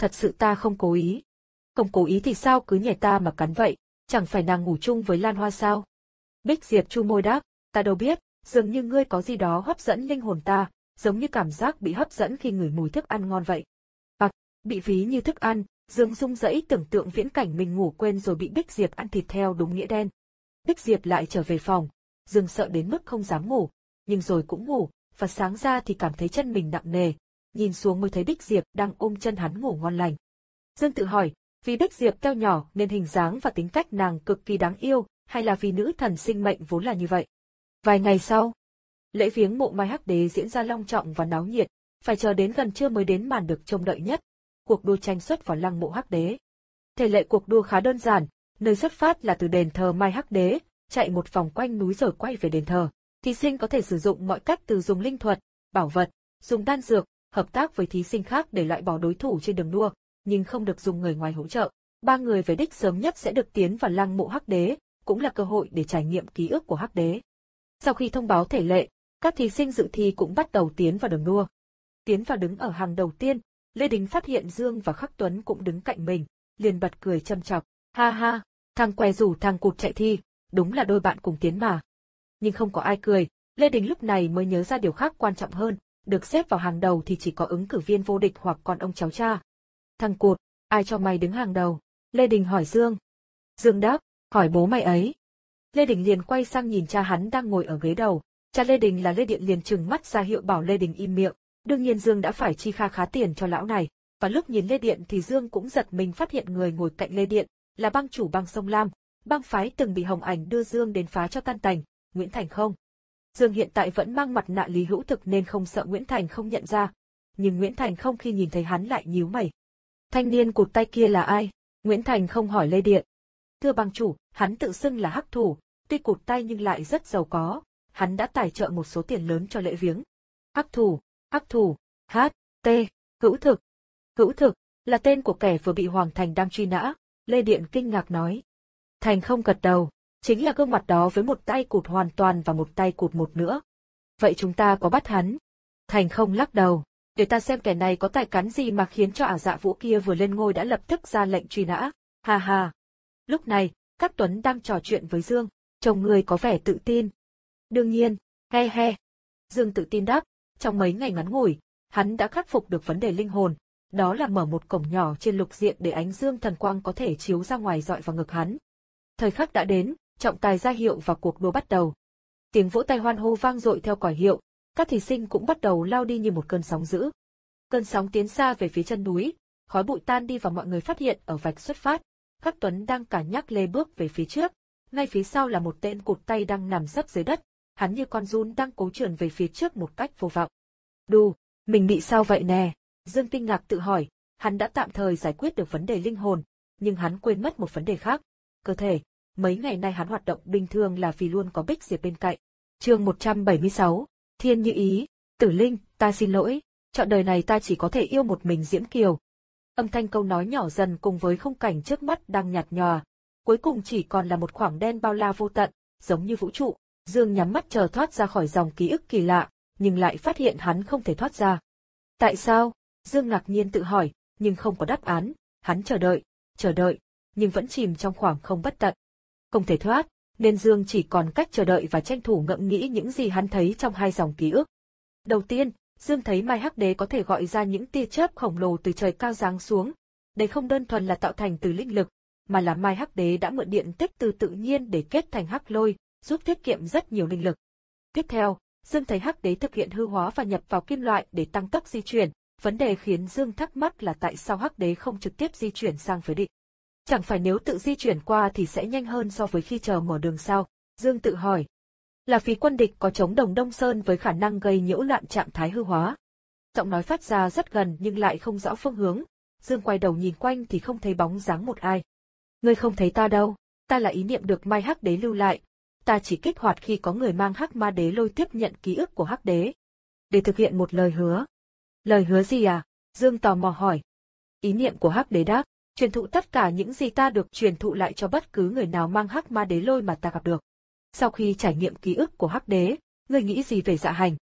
Thật sự ta không cố ý. Không cố ý thì sao cứ nhảy ta mà cắn vậy, chẳng phải nàng ngủ chung với Lan Hoa sao? Bích Diệp chu môi đáp, ta đâu biết, dường như ngươi có gì đó hấp dẫn linh hồn ta, giống như cảm giác bị hấp dẫn khi ngửi mùi thức ăn ngon vậy. Hoặc, bị ví như thức ăn, Dương rung rẫy tưởng tượng viễn cảnh mình ngủ quên rồi bị Bích Diệp ăn thịt theo đúng nghĩa đen. Bích Diệp lại trở về phòng, Dương sợ đến mức không dám ngủ, nhưng rồi cũng ngủ, và sáng ra thì cảm thấy chân mình nặng nề, nhìn xuống mới thấy Bích Diệp đang ôm chân hắn ngủ ngon lành. Dương tự hỏi, vì Bích Diệp keo nhỏ nên hình dáng và tính cách nàng cực kỳ đáng yêu, hay là vì nữ thần sinh mệnh vốn là như vậy? Vài ngày sau, lễ viếng mộ Mai Hắc Đế diễn ra long trọng và náo nhiệt, phải chờ đến gần trưa mới đến màn được trông đợi nhất, cuộc đua tranh xuất vào lăng mộ Hắc Đế. Thể lệ cuộc đua khá đơn giản, nơi xuất phát là từ đền thờ Mai Hắc Đế, chạy một vòng quanh núi rồi quay về đền thờ. Thí sinh có thể sử dụng mọi cách từ dùng linh thuật, bảo vật, dùng đan dược, hợp tác với thí sinh khác để loại bỏ đối thủ trên đường đua, nhưng không được dùng người ngoài hỗ trợ. Ba người về đích sớm nhất sẽ được tiến vào lăng mộ Hắc Đế, cũng là cơ hội để trải nghiệm ký ức của Hắc Đế. Sau khi thông báo thể lệ, các thí sinh dự thi cũng bắt đầu tiến vào đường đua. Tiến vào đứng ở hàng đầu tiên, Lê Đình phát hiện Dương và Khắc Tuấn cũng đứng cạnh mình, liền bật cười châm chọc, ha ha, thằng què rủ thằng cụt chạy thi, đúng là đôi bạn cùng tiến mà. Nhưng không có ai cười, Lê Đình lúc này mới nhớ ra điều khác quan trọng hơn, được xếp vào hàng đầu thì chỉ có ứng cử viên vô địch hoặc con ông cháu cha. Thằng cụt, ai cho mày đứng hàng đầu? Lê Đình hỏi Dương. Dương đáp, hỏi bố mày ấy. Lê Đình liền quay sang nhìn cha hắn đang ngồi ở ghế đầu, cha Lê Đình là Lê Điện liền trừng mắt ra hiệu bảo Lê Đình im miệng, đương nhiên Dương đã phải chi kha khá tiền cho lão này, và lúc nhìn Lê Điện thì Dương cũng giật mình phát hiện người ngồi cạnh Lê Điện là bang chủ bang Sông Lam, bang phái từng bị Hồng Ảnh đưa Dương đến phá cho tan tành, Nguyễn Thành không. Dương hiện tại vẫn mang mặt nạ Lý Hữu Thực nên không sợ Nguyễn Thành không nhận ra, nhưng Nguyễn Thành không khi nhìn thấy hắn lại nhíu mày. Thanh niên cụt tay kia là ai? Nguyễn Thành không hỏi Lê Điện. Thưa bang chủ, hắn tự xưng là Hắc Thủ, tuy cụt tay nhưng lại rất giàu có, hắn đã tài trợ một số tiền lớn cho lễ viếng. Hắc Thủ, Hắc Thủ, hát, tê, Hữu Thực. Hữu Thực, là tên của kẻ vừa bị Hoàng Thành đang truy nã, Lê Điện kinh ngạc nói. Thành không gật đầu, chính là gương mặt đó với một tay cụt hoàn toàn và một tay cụt một nữa. Vậy chúng ta có bắt hắn? Thành không lắc đầu, để ta xem kẻ này có tài cán gì mà khiến cho ả dạ vũ kia vừa lên ngôi đã lập tức ra lệnh truy nã, ha ha. Lúc này, Cát Tuấn đang trò chuyện với Dương, chồng người có vẻ tự tin. Đương nhiên, he he. Dương tự tin đáp, trong mấy ngày ngắn ngủi, hắn đã khắc phục được vấn đề linh hồn, đó là mở một cổng nhỏ trên lục diện để ánh dương thần quang có thể chiếu ra ngoài dọi vào ngực hắn. Thời khắc đã đến, trọng tài ra hiệu và cuộc đua bắt đầu. Tiếng vỗ tay hoan hô vang dội theo còi hiệu, các thí sinh cũng bắt đầu lao đi như một cơn sóng dữ. Cơn sóng tiến xa về phía chân núi, khói bụi tan đi và mọi người phát hiện ở vạch xuất phát, Khắc Tuấn đang cả nhắc lê bước về phía trước, ngay phía sau là một tên cụt tay đang nằm sấp dưới đất, hắn như con giun đang cố trườn về phía trước một cách vô vọng. Đù, mình bị sao vậy nè? Dương kinh ngạc tự hỏi, hắn đã tạm thời giải quyết được vấn đề linh hồn, nhưng hắn quên mất một vấn đề khác, cơ thể. Mấy ngày nay hắn hoạt động bình thường là vì luôn có Bích Diệp bên cạnh. Chương một trăm bảy mươi sáu, Thiên Như Ý, Tử Linh, ta xin lỗi, trọn đời này ta chỉ có thể yêu một mình Diễm Kiều. Âm thanh câu nói nhỏ dần cùng với khung cảnh trước mắt đang nhạt nhòa, cuối cùng chỉ còn là một khoảng đen bao la vô tận, giống như vũ trụ. Dương nhắm mắt chờ thoát ra khỏi dòng ký ức kỳ lạ, nhưng lại phát hiện hắn không thể thoát ra. Tại sao? Dương ngạc nhiên tự hỏi, nhưng không có đáp án, hắn chờ đợi, chờ đợi, nhưng vẫn chìm trong khoảng không bất tận. Không thể thoát, nên Dương chỉ còn cách chờ đợi và tranh thủ ngẫm nghĩ những gì hắn thấy trong hai dòng ký ức. Đầu tiên, Dương thấy Mai Hắc Đế có thể gọi ra những tia chớp khổng lồ từ trời cao giáng xuống. Đây không đơn thuần là tạo thành từ linh lực, mà là Mai Hắc Đế đã mượn điện tích từ tự nhiên để kết thành hắc lôi, giúp tiết kiệm rất nhiều linh lực. Tiếp theo, Dương thấy Hắc Đế thực hiện hư hóa và nhập vào kim loại để tăng tốc di chuyển. Vấn đề khiến Dương thắc mắc là tại sao Hắc Đế không trực tiếp di chuyển sang phía địch. Chẳng phải nếu tự di chuyển qua thì sẽ nhanh hơn so với khi chờ mở đường sao? Dương tự hỏi. Là vì quân địch có chống đồng Đông Sơn với khả năng gây nhiễu loạn trạng thái hư hóa. Giọng nói phát ra rất gần nhưng lại không rõ phương hướng. Dương quay đầu nhìn quanh thì không thấy bóng dáng một ai. Ngươi không thấy ta đâu, ta là ý niệm được Mai Hắc Đế lưu lại. Ta chỉ kích hoạt khi có người mang Hắc Ma Đế lôi tiếp nhận ký ức của Hắc Đế. Để thực hiện một lời hứa. Lời hứa gì à? Dương tò mò hỏi. Ý niệm của Hắc Đế đáp, truyền thụ tất cả những gì ta được truyền thụ lại cho bất cứ người nào mang Hắc Ma Đế lôi mà ta gặp được. Sau khi trải nghiệm ký ức của Hắc Đế, ngươi nghĩ gì về Dạ Hành?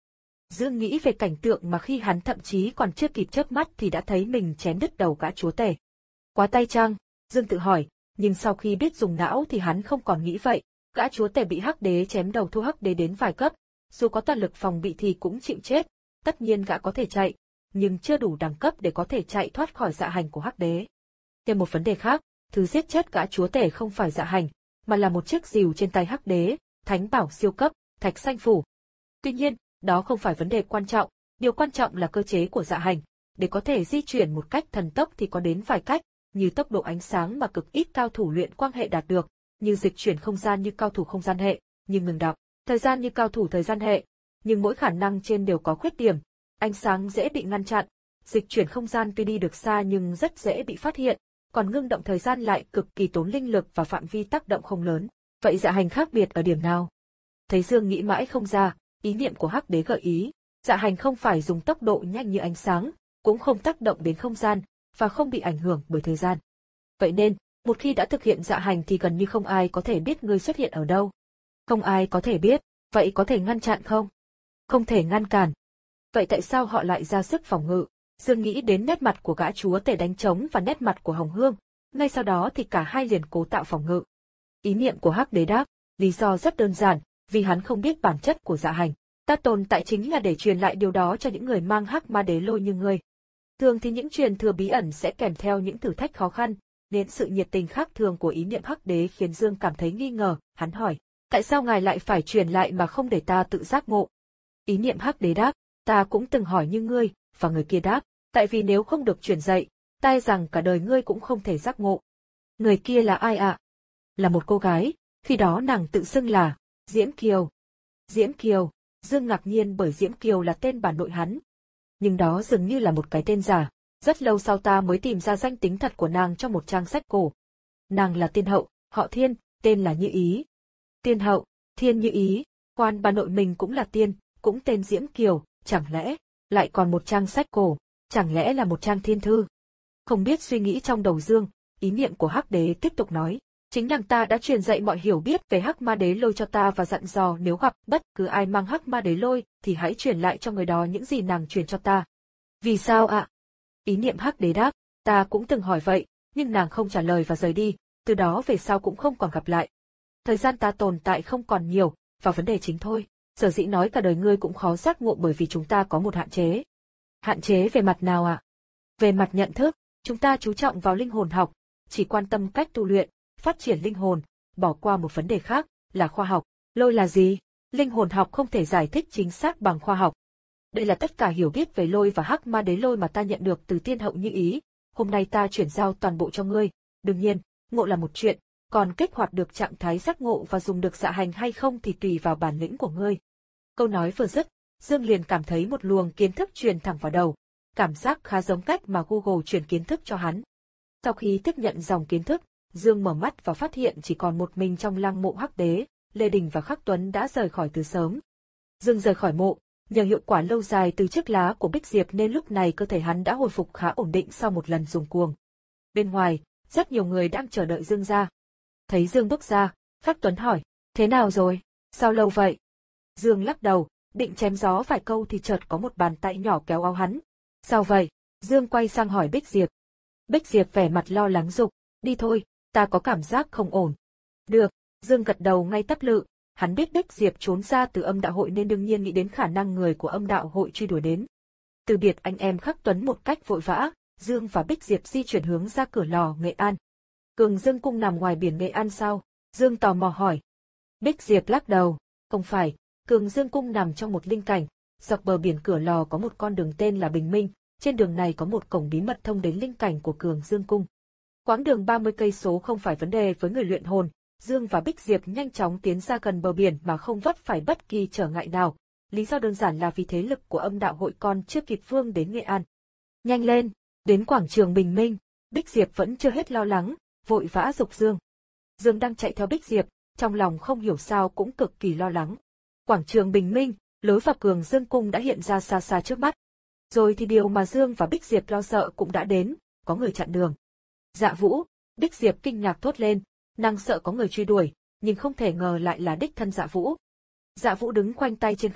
Dương nghĩ về cảnh tượng mà khi hắn thậm chí còn chưa kịp chớp mắt thì đã thấy mình chém đứt đầu gã chúa tể. Quá tay chăng? Dương tự hỏi, nhưng sau khi biết dùng não thì hắn không còn nghĩ vậy. Gã chúa tể bị Hắc Đế chém đầu thua Hắc Đế đến vài cấp, dù có toàn lực phòng bị thì cũng chịu chết. Tất nhiên gã có thể chạy, nhưng chưa đủ đẳng cấp để có thể chạy thoát khỏi dạ hành của Hắc Đế. Thêm một vấn đề khác, thứ giết chết gã chúa tể không phải dạ hành, mà là một chiếc rìu trên tay Hắc Đế, thánh bảo siêu cấp, thạch xanh phủ. Tuy nhiên, đó không phải vấn đề quan trọng, điều quan trọng là cơ chế của dạ hành. Để có thể di chuyển một cách thần tốc thì có đến vài cách, như tốc độ ánh sáng mà cực ít cao thủ luyện quang hệ đạt được, như dịch chuyển không gian như cao thủ không gian hệ, như ngừng đọc, thời gian như cao thủ thời gian hệ. Nhưng mỗi khả năng trên đều có khuyết điểm. Ánh sáng dễ bị ngăn chặn, dịch chuyển không gian tuy đi được xa nhưng rất dễ bị phát hiện, còn ngưng động thời gian lại cực kỳ tốn linh lực và phạm vi tác động không lớn. Vậy dạ hành khác biệt ở điểm nào? Thấy Dương nghĩ mãi không ra, ý niệm của Hắc Đế gợi ý, dạ hành không phải dùng tốc độ nhanh như ánh sáng, cũng không tác động đến không gian, và không bị ảnh hưởng bởi thời gian. Vậy nên, một khi đã thực hiện dạ hành thì gần như không ai có thể biết ngươi xuất hiện ở đâu. Không ai có thể biết, vậy có thể ngăn chặn không? Không thể ngăn cản. Vậy tại sao họ lại ra sức phòng ngự? Dương nghĩ đến nét mặt của gã chúa tể đánh trống và nét mặt của Hồng Hương, ngay sau đó thì cả hai liền cố tạo phòng ngự. Ý niệm của Hắc Đế đáp, lý do rất đơn giản, vì hắn không biết bản chất của dạ hành. Ta tồn tại chính là để truyền lại điều đó cho những người mang Hắc Ma Đế lôi như ngươi. Thường thì những truyền thừa bí ẩn sẽ kèm theo những thử thách khó khăn, nên sự nhiệt tình khác thường của ý niệm Hắc Đế khiến Dương cảm thấy nghi ngờ. Hắn hỏi, tại sao ngài lại phải truyền lại mà không để ta tự giác ngộ? Ý niệm Hắc Đế đáp, ta cũng từng hỏi như ngươi, và người kia đáp, tại vì nếu không được truyền dạy, ta e rằng cả đời ngươi cũng không thể giác ngộ. Người kia là ai ạ? À? Là một cô gái, khi đó nàng tự xưng là Diễm Kiều. Diễm Kiều, Dương ngạc nhiên bởi Diễm Kiều là tên bà nội hắn. Nhưng đó dường như là một cái tên giả, rất lâu sau ta mới tìm ra danh tính thật của nàng trong một trang sách cổ. Nàng là tiên hậu, họ Thiên, tên là Như Ý. Tiên hậu, Thiên Như Ý, khoan bà nội mình cũng là tiên, cũng tên Diễm Kiều, chẳng lẽ lại còn một trang sách cổ, chẳng lẽ là một trang thiên thư? Không biết suy nghĩ trong đầu Dương, ý niệm của Hắc Đế tiếp tục nói, chính nàng ta đã truyền dạy mọi hiểu biết về Hắc Ma Đế lôi cho ta và dặn dò nếu gặp bất cứ ai mang Hắc Ma Đế lôi thì hãy truyền lại cho người đó những gì nàng truyền cho ta. Vì sao ạ? À? Ý niệm Hắc Đế đáp, ta cũng từng hỏi vậy, nhưng nàng không trả lời và rời đi, từ đó về sau cũng không còn gặp lại. Thời gian ta tồn tại không còn nhiều, và vấn đề chính thôi. Sở dĩ nói cả đời ngươi cũng khó giác ngộ bởi vì chúng ta có một hạn chế. Hạn chế về mặt nào ạ? À? Về mặt nhận thức, chúng ta chú trọng vào linh hồn học, chỉ quan tâm cách tu luyện, phát triển linh hồn, bỏ qua một vấn đề khác, là khoa học. Lôi là gì? Linh hồn học không thể giải thích chính xác bằng khoa học. Đây là tất cả hiểu biết về lôi và Hắc Ma Đế lôi mà ta nhận được từ tiên hậu Như Ý. Hôm nay ta chuyển giao toàn bộ cho ngươi. Đương nhiên, ngộ là một chuyện, còn kích hoạt được trạng thái giác ngộ và dùng được dạ hành hay không thì tùy vào bản lĩnh của ngươi. Câu nói vừa dứt, Dương liền cảm thấy một luồng kiến thức truyền thẳng vào đầu, cảm giác khá giống cách mà Google truyền kiến thức cho hắn. Sau khi tiếp nhận dòng kiến thức, Dương mở mắt và phát hiện chỉ còn một mình trong lăng mộ Hắc Đế, Lê Đình và Khắc Tuấn đã rời khỏi từ sớm. Dương rời khỏi mộ, nhờ hiệu quả lâu dài từ chiếc lá của Bích Diệp nên lúc này cơ thể hắn đã hồi phục khá ổn định sau một lần dùng cuồng. Bên ngoài, rất nhiều người đang chờ đợi Dương ra. Thấy Dương bước ra, Khắc Tuấn hỏi, thế nào rồi, sao lâu vậy? Dương lắc đầu, định chém gió vài câu thì chợt có một bàn tay nhỏ kéo áo hắn. Sao vậy? Dương quay sang hỏi Bích Diệp. Bích Diệp vẻ mặt lo lắng giục, đi thôi, ta có cảm giác không ổn. Được, Dương gật đầu ngay tắp lự, hắn biết Bích Diệp trốn ra từ âm đạo hội nên đương nhiên nghĩ đến khả năng người của âm đạo hội truy đuổi đến. Từ biệt anh em Khắc Tuấn một cách vội vã, Dương và Bích Diệp di chuyển hướng ra cửa lò Nghệ An. Cường Dương cung nằm ngoài biển Nghệ An sao? Dương tò mò hỏi. Bích Diệp lắc đầu, không phải, Cường Dương cung nằm trong một linh cảnh, dọc bờ biển cửa lò có một con đường tên là Bình Minh, trên đường này có một cổng bí mật thông đến linh cảnh của Cường Dương cung. Quãng đường ba mươi cây số không phải vấn đề với người luyện hồn, Dương và Bích Diệp nhanh chóng tiến ra gần bờ biển mà không vấp phải bất kỳ trở ngại nào, lý do đơn giản là vì thế lực của âm đạo hội còn chưa kịp vương đến Nghệ An. Nhanh lên, đến quảng trường Bình Minh, Bích Diệp vẫn chưa hết lo lắng, vội vã giục Dương. Dương đang chạy theo Bích Diệp, trong lòng không hiểu sao cũng cực kỳ lo lắng. Quảng trường Bình Minh, lối vào Cường Dương cung đã hiện ra xa xa trước mắt. Rồi thì điều mà Dương và Bích Diệp lo sợ cũng đã đến, có người chặn đường. Dạ Vũ, Bích Diệp kinh ngạc thốt lên, nàng sợ có người truy đuổi, nhưng không thể ngờ lại là đích thân Dạ Vũ. Dạ Vũ đứng khoanh tay trên không,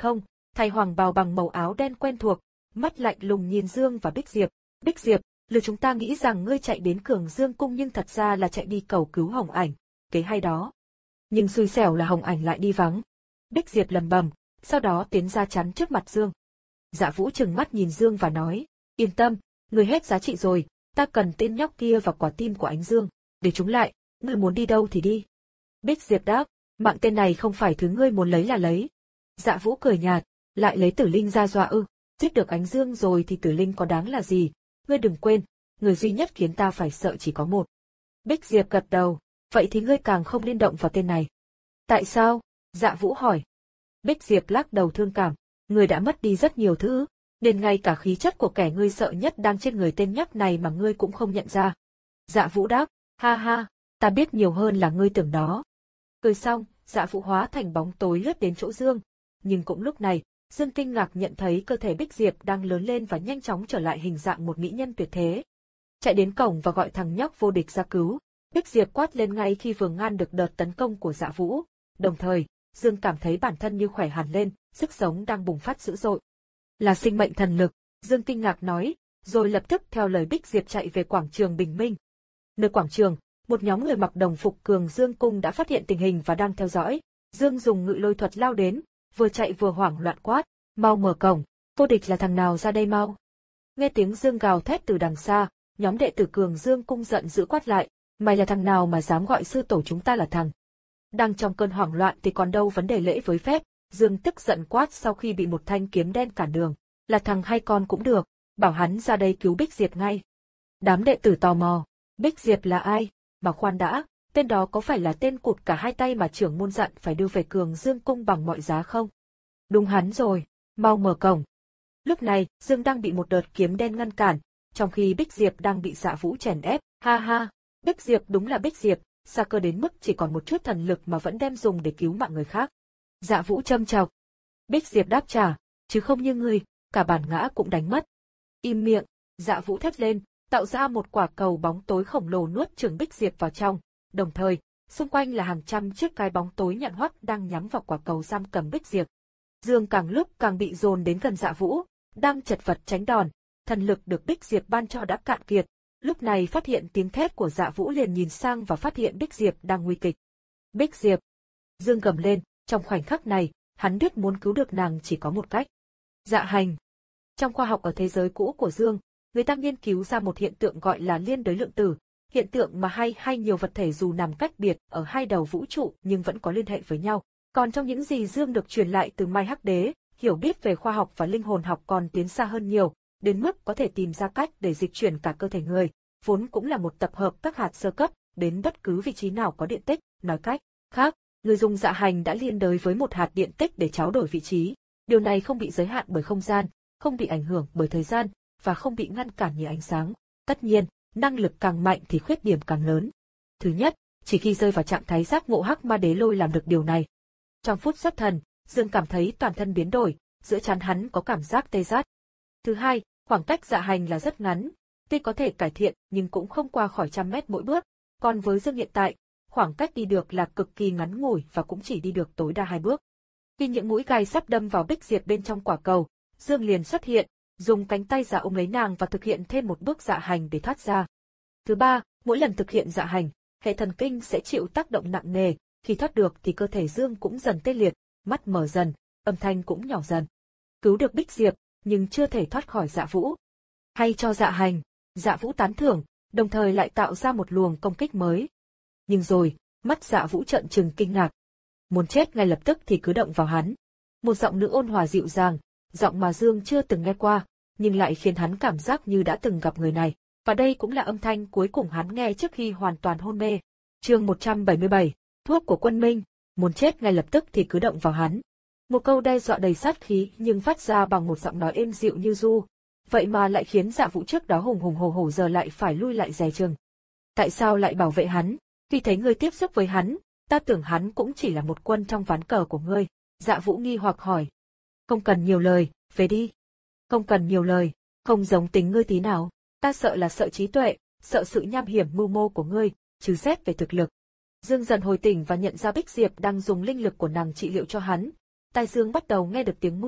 thay hoàng bào bằng màu áo đen quen thuộc, mắt lạnh lùng nhìn Dương và Bích Diệp. Bích Diệp, lừa chúng ta nghĩ rằng ngươi chạy đến Cường Dương cung nhưng thật ra là chạy đi cầu cứu Hồng Ảnh, kế hay đó. Nhưng xui xẻo là Hồng Ảnh lại đi vắng. Bích Diệp lầm bầm, sau đó tiến ra chắn trước mặt Dương. Dạ Vũ trừng mắt nhìn Dương và nói, yên tâm, ngươi hết giá trị rồi, ta cần tên nhóc kia và quả tim của Ánh Dương, để chúng lại, ngươi muốn đi đâu thì đi. Bích Diệp đáp, mạng tên này không phải thứ ngươi muốn lấy là lấy. Dạ Vũ cười nhạt, lại lấy Tử Linh ra dọa ư, giết được Ánh Dương rồi thì Tử Linh có đáng là gì, ngươi đừng quên, người duy nhất khiến ta phải sợ chỉ có một. Bích Diệp gật đầu, vậy thì ngươi càng không nên động vào tên này. Tại sao? Dạ Vũ hỏi. Bích Diệp lắc đầu thương cảm, ngươi đã mất đi rất nhiều thứ, nên ngay cả khí chất của kẻ ngươi sợ nhất đang trên người tên nhóc này mà ngươi cũng không nhận ra. Dạ Vũ đáp, ha ha, ta biết nhiều hơn là ngươi tưởng đó. Cười xong, Dạ Vũ hóa thành bóng tối lướt đến chỗ Dương, nhưng cũng lúc này, Dương kinh ngạc nhận thấy cơ thể Bích Diệp đang lớn lên và nhanh chóng trở lại hình dạng một mỹ nhân tuyệt thế. Chạy đến cổng và gọi thằng nhóc vô địch ra cứu. Bích Diệp quát lên ngay khi vừa ngăn được đợt tấn công của Dạ Vũ. Đồng thời, Dương cảm thấy bản thân như khỏe hẳn lên, sức sống đang bùng phát dữ dội. Là sinh mệnh thần lực, Dương kinh ngạc nói, rồi lập tức theo lời Bích Diệp chạy về quảng trường Bình Minh. Nơi quảng trường, một nhóm người mặc đồng phục Cường Dương cung đã phát hiện tình hình và đang theo dõi. Dương dùng ngự lôi thuật lao đến, vừa chạy vừa hoảng loạn quát, mau mở cổng, vô địch là thằng nào ra đây mau. Nghe tiếng Dương gào thét từ đằng xa, nhóm đệ tử Cường Dương cung giận dữ quát lại, mày là thằng nào mà dám gọi sư tổ chúng ta là thằng. Đang trong cơn hoảng loạn thì còn đâu vấn đề lễ với phép, Dương tức giận quát sau khi bị một thanh kiếm đen cản đường, là thằng hay con cũng được, bảo hắn ra đây cứu Bích Diệp ngay. Đám đệ tử tò mò, Bích Diệp là ai? Mà khoan đã, tên đó có phải là tên cụt cả hai tay mà trưởng môn dặn phải đưa về Cường Dương cung bằng mọi giá không? Đúng hắn rồi, mau mở cổng. Lúc này, Dương đang bị một đợt kiếm đen ngăn cản, trong khi Bích Diệp đang bị Dạ Vũ chèn ép, ha ha, Bích Diệp đúng là Bích Diệp, xa cơ đến mức chỉ còn một chút thần lực mà vẫn đem dùng để cứu mạng người khác. Dạ Vũ châm chọc. Bích Diệp đáp trả, chứ không như ngươi, cả bản ngã cũng đánh mất. Im miệng, Dạ Vũ thét lên, tạo ra một quả cầu bóng tối khổng lồ nuốt chửng Bích Diệp vào trong, đồng thời, xung quanh là hàng trăm chiếc cái bóng tối nhọn hoắt đang nhắm vào quả cầu giam cầm Bích Diệp. Dương càng lúc càng bị dồn đến gần Dạ Vũ, đang chật vật tránh đòn, thần lực được Bích Diệp ban cho đã cạn kiệt. Lúc này phát hiện tiếng thét của Dạ Vũ liền nhìn sang và phát hiện Bích Diệp đang nguy kịch. Bích Diệp! Dương gầm lên, trong khoảnh khắc này, hắn biết muốn cứu được nàng chỉ có một cách. Dạ hành! Trong khoa học ở thế giới cũ của Dương, người ta nghiên cứu ra một hiện tượng gọi là liên đới lượng tử, hiện tượng mà hai hay nhiều vật thể dù nằm cách biệt ở hai đầu vũ trụ nhưng vẫn có liên hệ với nhau. Còn trong những gì Dương được truyền lại từ Mai Hắc Đế, hiểu biết về khoa học và linh hồn học còn tiến xa hơn nhiều, đến mức có thể tìm ra cách để dịch chuyển cả cơ thể người, vốn cũng là một tập hợp các hạt sơ cấp, đến bất cứ vị trí nào có điện tích, nói cách khác, người dùng dạ hành đã liên đới với một hạt điện tích để tráo đổi vị trí. Điều này không bị giới hạn bởi không gian, không bị ảnh hưởng bởi thời gian, và không bị ngăn cản như ánh sáng. Tất nhiên, năng lực càng mạnh thì khuyết điểm càng lớn. Thứ nhất, chỉ khi rơi vào trạng thái giác ngộ Hắc Ma Đế Lôi làm được điều này. Trong phút xuất thần, Dương cảm thấy toàn thân biến đổi, giữa trán hắn có cảm giác tê rát. Thứ hai, khoảng cách dạ hành là rất ngắn, tuy có thể cải thiện nhưng cũng không qua khỏi trăm mét mỗi bước. Còn với Dương hiện tại, khoảng cách đi được là cực kỳ ngắn ngủi và cũng chỉ đi được tối đa hai bước. Khi những mũi gai sắp đâm vào Bích Diệp bên trong quả cầu, Dương liền xuất hiện, dùng cánh tay giả ôm lấy nàng và thực hiện thêm một bước dạ hành để thoát ra. Thứ ba, mỗi lần thực hiện dạ hành, hệ thần kinh sẽ chịu tác động nặng nề, khi thoát được thì cơ thể Dương cũng dần tê liệt, mắt mở dần, âm thanh cũng nhỏ dần. Cứu được Bích Diệp, nhưng chưa thể thoát khỏi Dạ Vũ. Hay cho dạ hành, Dạ Vũ tán thưởng, đồng thời lại tạo ra một luồng công kích mới. Nhưng rồi, mắt Dạ Vũ trợn trừng kinh ngạc. Muốn chết ngay lập tức thì cứ động vào hắn. Một giọng nữ ôn hòa dịu dàng, giọng mà Dương chưa từng nghe qua, nhưng lại khiến hắn cảm giác như đã từng gặp người này, và đây cũng là âm thanh cuối cùng hắn nghe trước khi hoàn toàn hôn mê. Chương một trăm bảy mươi bảy, thuốc của Quân Minh, muốn chết ngay lập tức thì cứ động vào hắn. Một câu đe dọa đầy sát khí nhưng phát ra bằng một giọng nói êm dịu như ru, vậy mà lại khiến Dạ Vũ trước đó hùng hùng hổ hổ giờ lại phải lui lại dè chừng. Tại sao lại bảo vệ hắn? Khi thấy ngươi tiếp xúc với hắn, ta tưởng hắn cũng chỉ là một quân trong ván cờ của ngươi. Dạ Vũ nghi hoặc hỏi. Không cần nhiều lời, về đi. Không cần nhiều lời, không giống tính ngươi tí nào. Ta sợ là sợ trí tuệ, sợ sự nham hiểm mưu mô của ngươi, chứ xét về thực lực. Dương dần hồi tỉnh và nhận ra Bích Diệp đang dùng linh lực của nàng trị liệu cho hắn. Tai Dương bắt đầu nghe được tiếng mưa,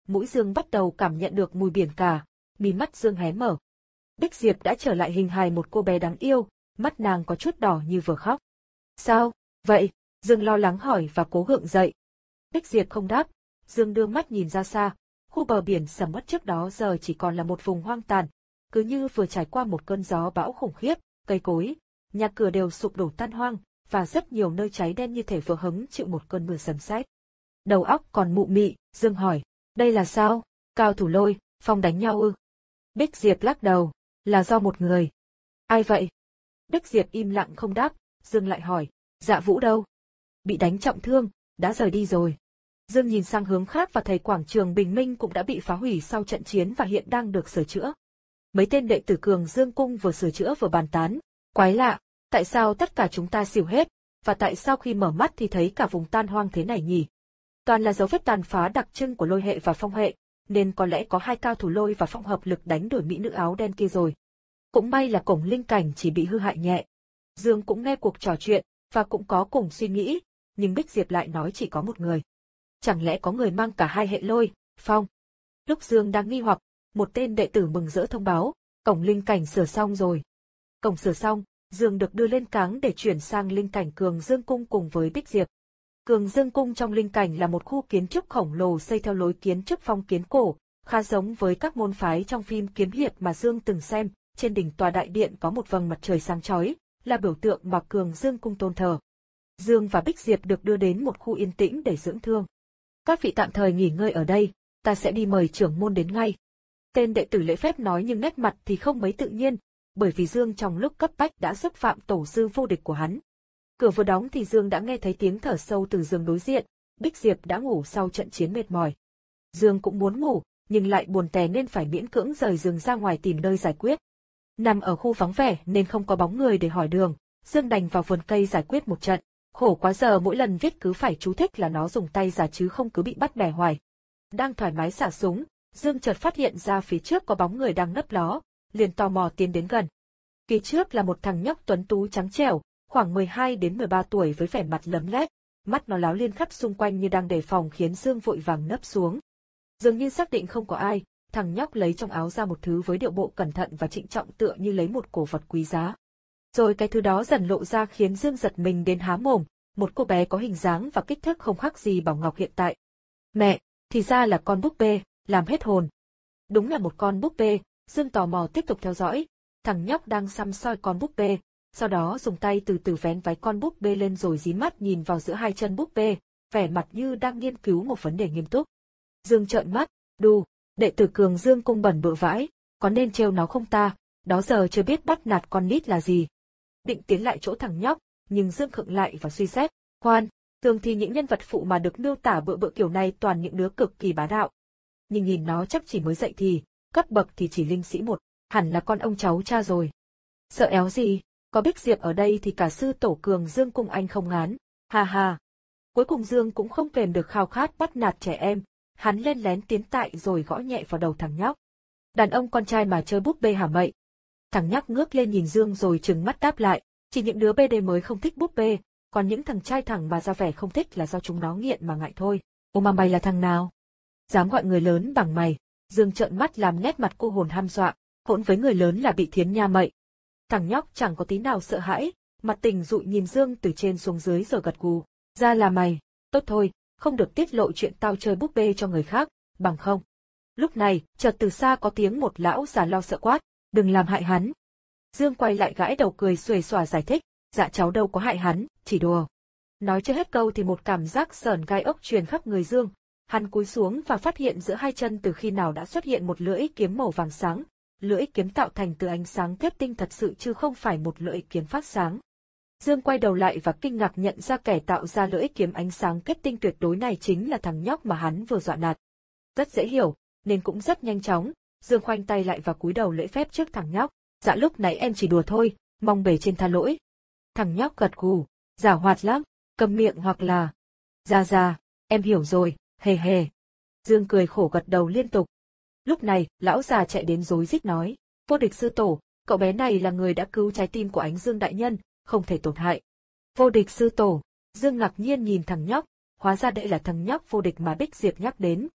mũi Dương bắt đầu cảm nhận được mùi biển cả, mí mắt Dương hé mở. Bích Diệp đã trở lại hình hài một cô bé đáng yêu, mắt nàng có chút đỏ như vừa khóc. Sao, vậy? Dương lo lắng hỏi và cố gượng dậy. Bích Diệp không đáp, Dương đưa mắt nhìn ra xa, khu bờ biển sầm uất trước đó giờ chỉ còn là một vùng hoang tàn, cứ như vừa trải qua một cơn gió bão khủng khiếp, cây cối, nhà cửa đều sụp đổ tan hoang, và rất nhiều nơi cháy đen như thể vừa hứng chịu một cơn mưa sấm sét. Đầu óc còn mụ mị, Dương hỏi, đây là sao? Cao thủ Lôi, Phong đánh nhau ư? Bích Diệp lắc đầu, là do một người. Ai vậy? Bích Diệp im lặng không đáp, Dương lại hỏi, Dạ Vũ đâu? Bị đánh trọng thương, đã rời đi rồi. Dương nhìn sang hướng khác và thấy quảng trường Bình Minh cũng đã bị phá hủy sau trận chiến và hiện đang được sửa chữa. Mấy tên đệ tử Cường Dương Cung vừa sửa chữa vừa bàn tán, quái lạ, tại sao tất cả chúng ta xỉu hết, và tại sao khi mở mắt thì thấy cả vùng tan hoang thế này nhỉ? Toàn là dấu vết tàn phá đặc trưng của Lôi hệ và Phong hệ, nên có lẽ có hai cao thủ Lôi và Phong hợp lực đánh đuổi mỹ nữ áo đen kia rồi. Cũng may là cổng linh cảnh chỉ bị hư hại nhẹ. Dương cũng nghe cuộc trò chuyện, và cũng có cùng suy nghĩ, nhưng Bích Diệp lại nói chỉ có một người. Chẳng lẽ có người mang cả hai hệ Lôi, Phong? Lúc Dương đang nghi hoặc, một tên đệ tử mừng rỡ thông báo, cổng linh cảnh sửa xong rồi. Cổng sửa xong, Dương được đưa lên cáng để chuyển sang linh cảnh Cường Dương Cung cùng với Bích Diệp. Cường Dương Cung trong linh cảnh là một khu kiến trúc khổng lồ xây theo lối kiến trúc phong kiến cổ, khá giống với các môn phái trong phim kiếm hiệp mà Dương từng xem. Trên đỉnh tòa đại điện có một vầng mặt trời sáng chói, là biểu tượng mà Cường Dương Cung tôn thờ. Dương và Bích Diệp được đưa đến một khu yên tĩnh để dưỡng thương. Các vị tạm thời nghỉ ngơi ở đây, ta sẽ đi mời trưởng môn đến ngay. Tên đệ tử lễ phép nói nhưng nét mặt thì không mấy tự nhiên, bởi vì Dương trong lúc cấp bách đã xúc phạm tổ sư vô địch của hắn. Cửa vừa đóng thì Dương đã nghe thấy tiếng thở sâu từ giường đối diện, Bích Diệp đã ngủ sau trận chiến mệt mỏi. Dương cũng muốn ngủ, nhưng lại buồn tè nên phải miễn cưỡng rời giường ra ngoài tìm nơi giải quyết. Nằm ở khu vắng vẻ nên không có bóng người để hỏi đường, Dương đành vào vườn cây giải quyết một trận. Khổ quá giờ mỗi lần viết cứ phải chú thích là nó dùng tay giả chứ không cứ bị bắt bẻ hoài. Đang thoải mái xả súng, Dương chợt phát hiện ra phía trước có bóng người đang nấp ló, liền tò mò tiến đến gần. Phía trước là một thằng nhóc tuấn tú trắng trẻo, khoảng mười hai đến mười ba tuổi với vẻ mặt lấm lét, mắt nó láo liên khắp xung quanh như đang đề phòng khiến Dương vội vàng nấp xuống. Dường như xác định không có ai, thằng nhóc lấy trong áo ra một thứ với điệu bộ cẩn thận và trịnh trọng tựa như lấy một cổ vật quý giá. Rồi cái thứ đó dần lộ ra khiến Dương giật mình đến há mồm, một cô bé có hình dáng và kích thước không khác gì Bảo Ngọc hiện tại. Mẹ, thì ra là con búp bê, làm hết hồn. Đúng là một con búp bê, Dương tò mò tiếp tục theo dõi. Thằng nhóc đang săm soi con búp bê, sau đó dùng tay từ từ vén váy con búp bê lên rồi dí mắt nhìn vào giữa hai chân búp bê, vẻ mặt như đang nghiên cứu một vấn đề nghiêm túc. Dương trợn mắt, đù, đệ tử Cường Dương Cung bẩn bựa vãi, có nên trêu nó không ta, đó giờ chưa biết bắt nạt con nít là gì. Định tiến lại chỗ thằng nhóc, nhưng Dương khựng lại và suy xét, khoan, thường thì những nhân vật phụ mà được miêu tả bựa bựa kiểu này toàn những đứa cực kỳ bá đạo. Nhưng nhìn nó chắc chỉ mới dậy thì, cấp bậc thì chỉ linh sĩ một, hẳn là con ông cháu cha rồi. Sợ éo gì, có Bích Diệp ở đây thì cả sư tổ Cường Dương Cung anh không ngán, ha ha. Cuối cùng Dương cũng không kềm được khao khát bắt nạt trẻ em, hắn lên lén tiến tại rồi gõ nhẹ vào đầu thằng nhóc. Đàn ông con trai mà chơi búp bê hả mậy? Thằng nhóc ngước lên nhìn Dương rồi trừng mắt đáp lại, chỉ những đứa bê đê mới không thích búp bê, còn những thằng trai thẳng mà ra vẻ không thích là do chúng nó nghiện mà ngại thôi. Ô mà mày là thằng nào? Dám gọi người lớn bằng mày? Dương trợn mắt làm nét mặt cô hồn hăm dọa, hỗn với người lớn là bị thiến nha mậy. Thằng nhóc chẳng có tí nào sợ hãi, mặt tình dụi nhìn Dương từ trên xuống dưới rồi gật gù. Ra là mày, tốt thôi, không được tiết lộ chuyện tao chơi búp bê cho người khác, bằng không. Lúc này, chợt từ xa có tiếng một lão già lo sợ quát, đừng làm hại hắn. Dương quay lại gãi đầu cười xuề xòa giải thích, dạ cháu đâu có hại hắn, chỉ đùa. Nói chưa hết câu thì một cảm giác sởn gai ốc truyền khắp người Dương. Hắn cúi xuống và phát hiện giữa hai chân từ khi nào đã xuất hiện một lưỡi kiếm màu vàng sáng. Lưỡi kiếm tạo thành từ ánh sáng kết tinh thật sự chứ không phải một lưỡi kiếm phát sáng. Dương quay đầu lại và kinh ngạc nhận ra kẻ tạo ra lưỡi kiếm ánh sáng kết tinh tuyệt đối này chính là thằng nhóc mà hắn vừa dọa nạt. Rất dễ hiểu, nên cũng rất nhanh chóng, Dương khoanh tay lại và cúi đầu lễ phép trước thằng nhóc. Dạ lúc nãy em chỉ đùa thôi, mong bề trên tha lỗi. Thằng nhóc gật gù, giảo hoạt lắm, cầm miệng hoặc là... Dạ dạ, em hiểu rồi, hề hề. Dương cười khổ gật đầu liên tục. Lúc này, lão già chạy đến rối rít nói, vô địch sư tổ, cậu bé này là người đã cứu trái tim của Ánh Dương đại nhân, không thể tổn hại. Vô địch sư tổ, Dương ngạc nhiên nhìn thằng nhóc, hóa ra đây là thằng nhóc vô địch mà Bích Diệp nhắc đến.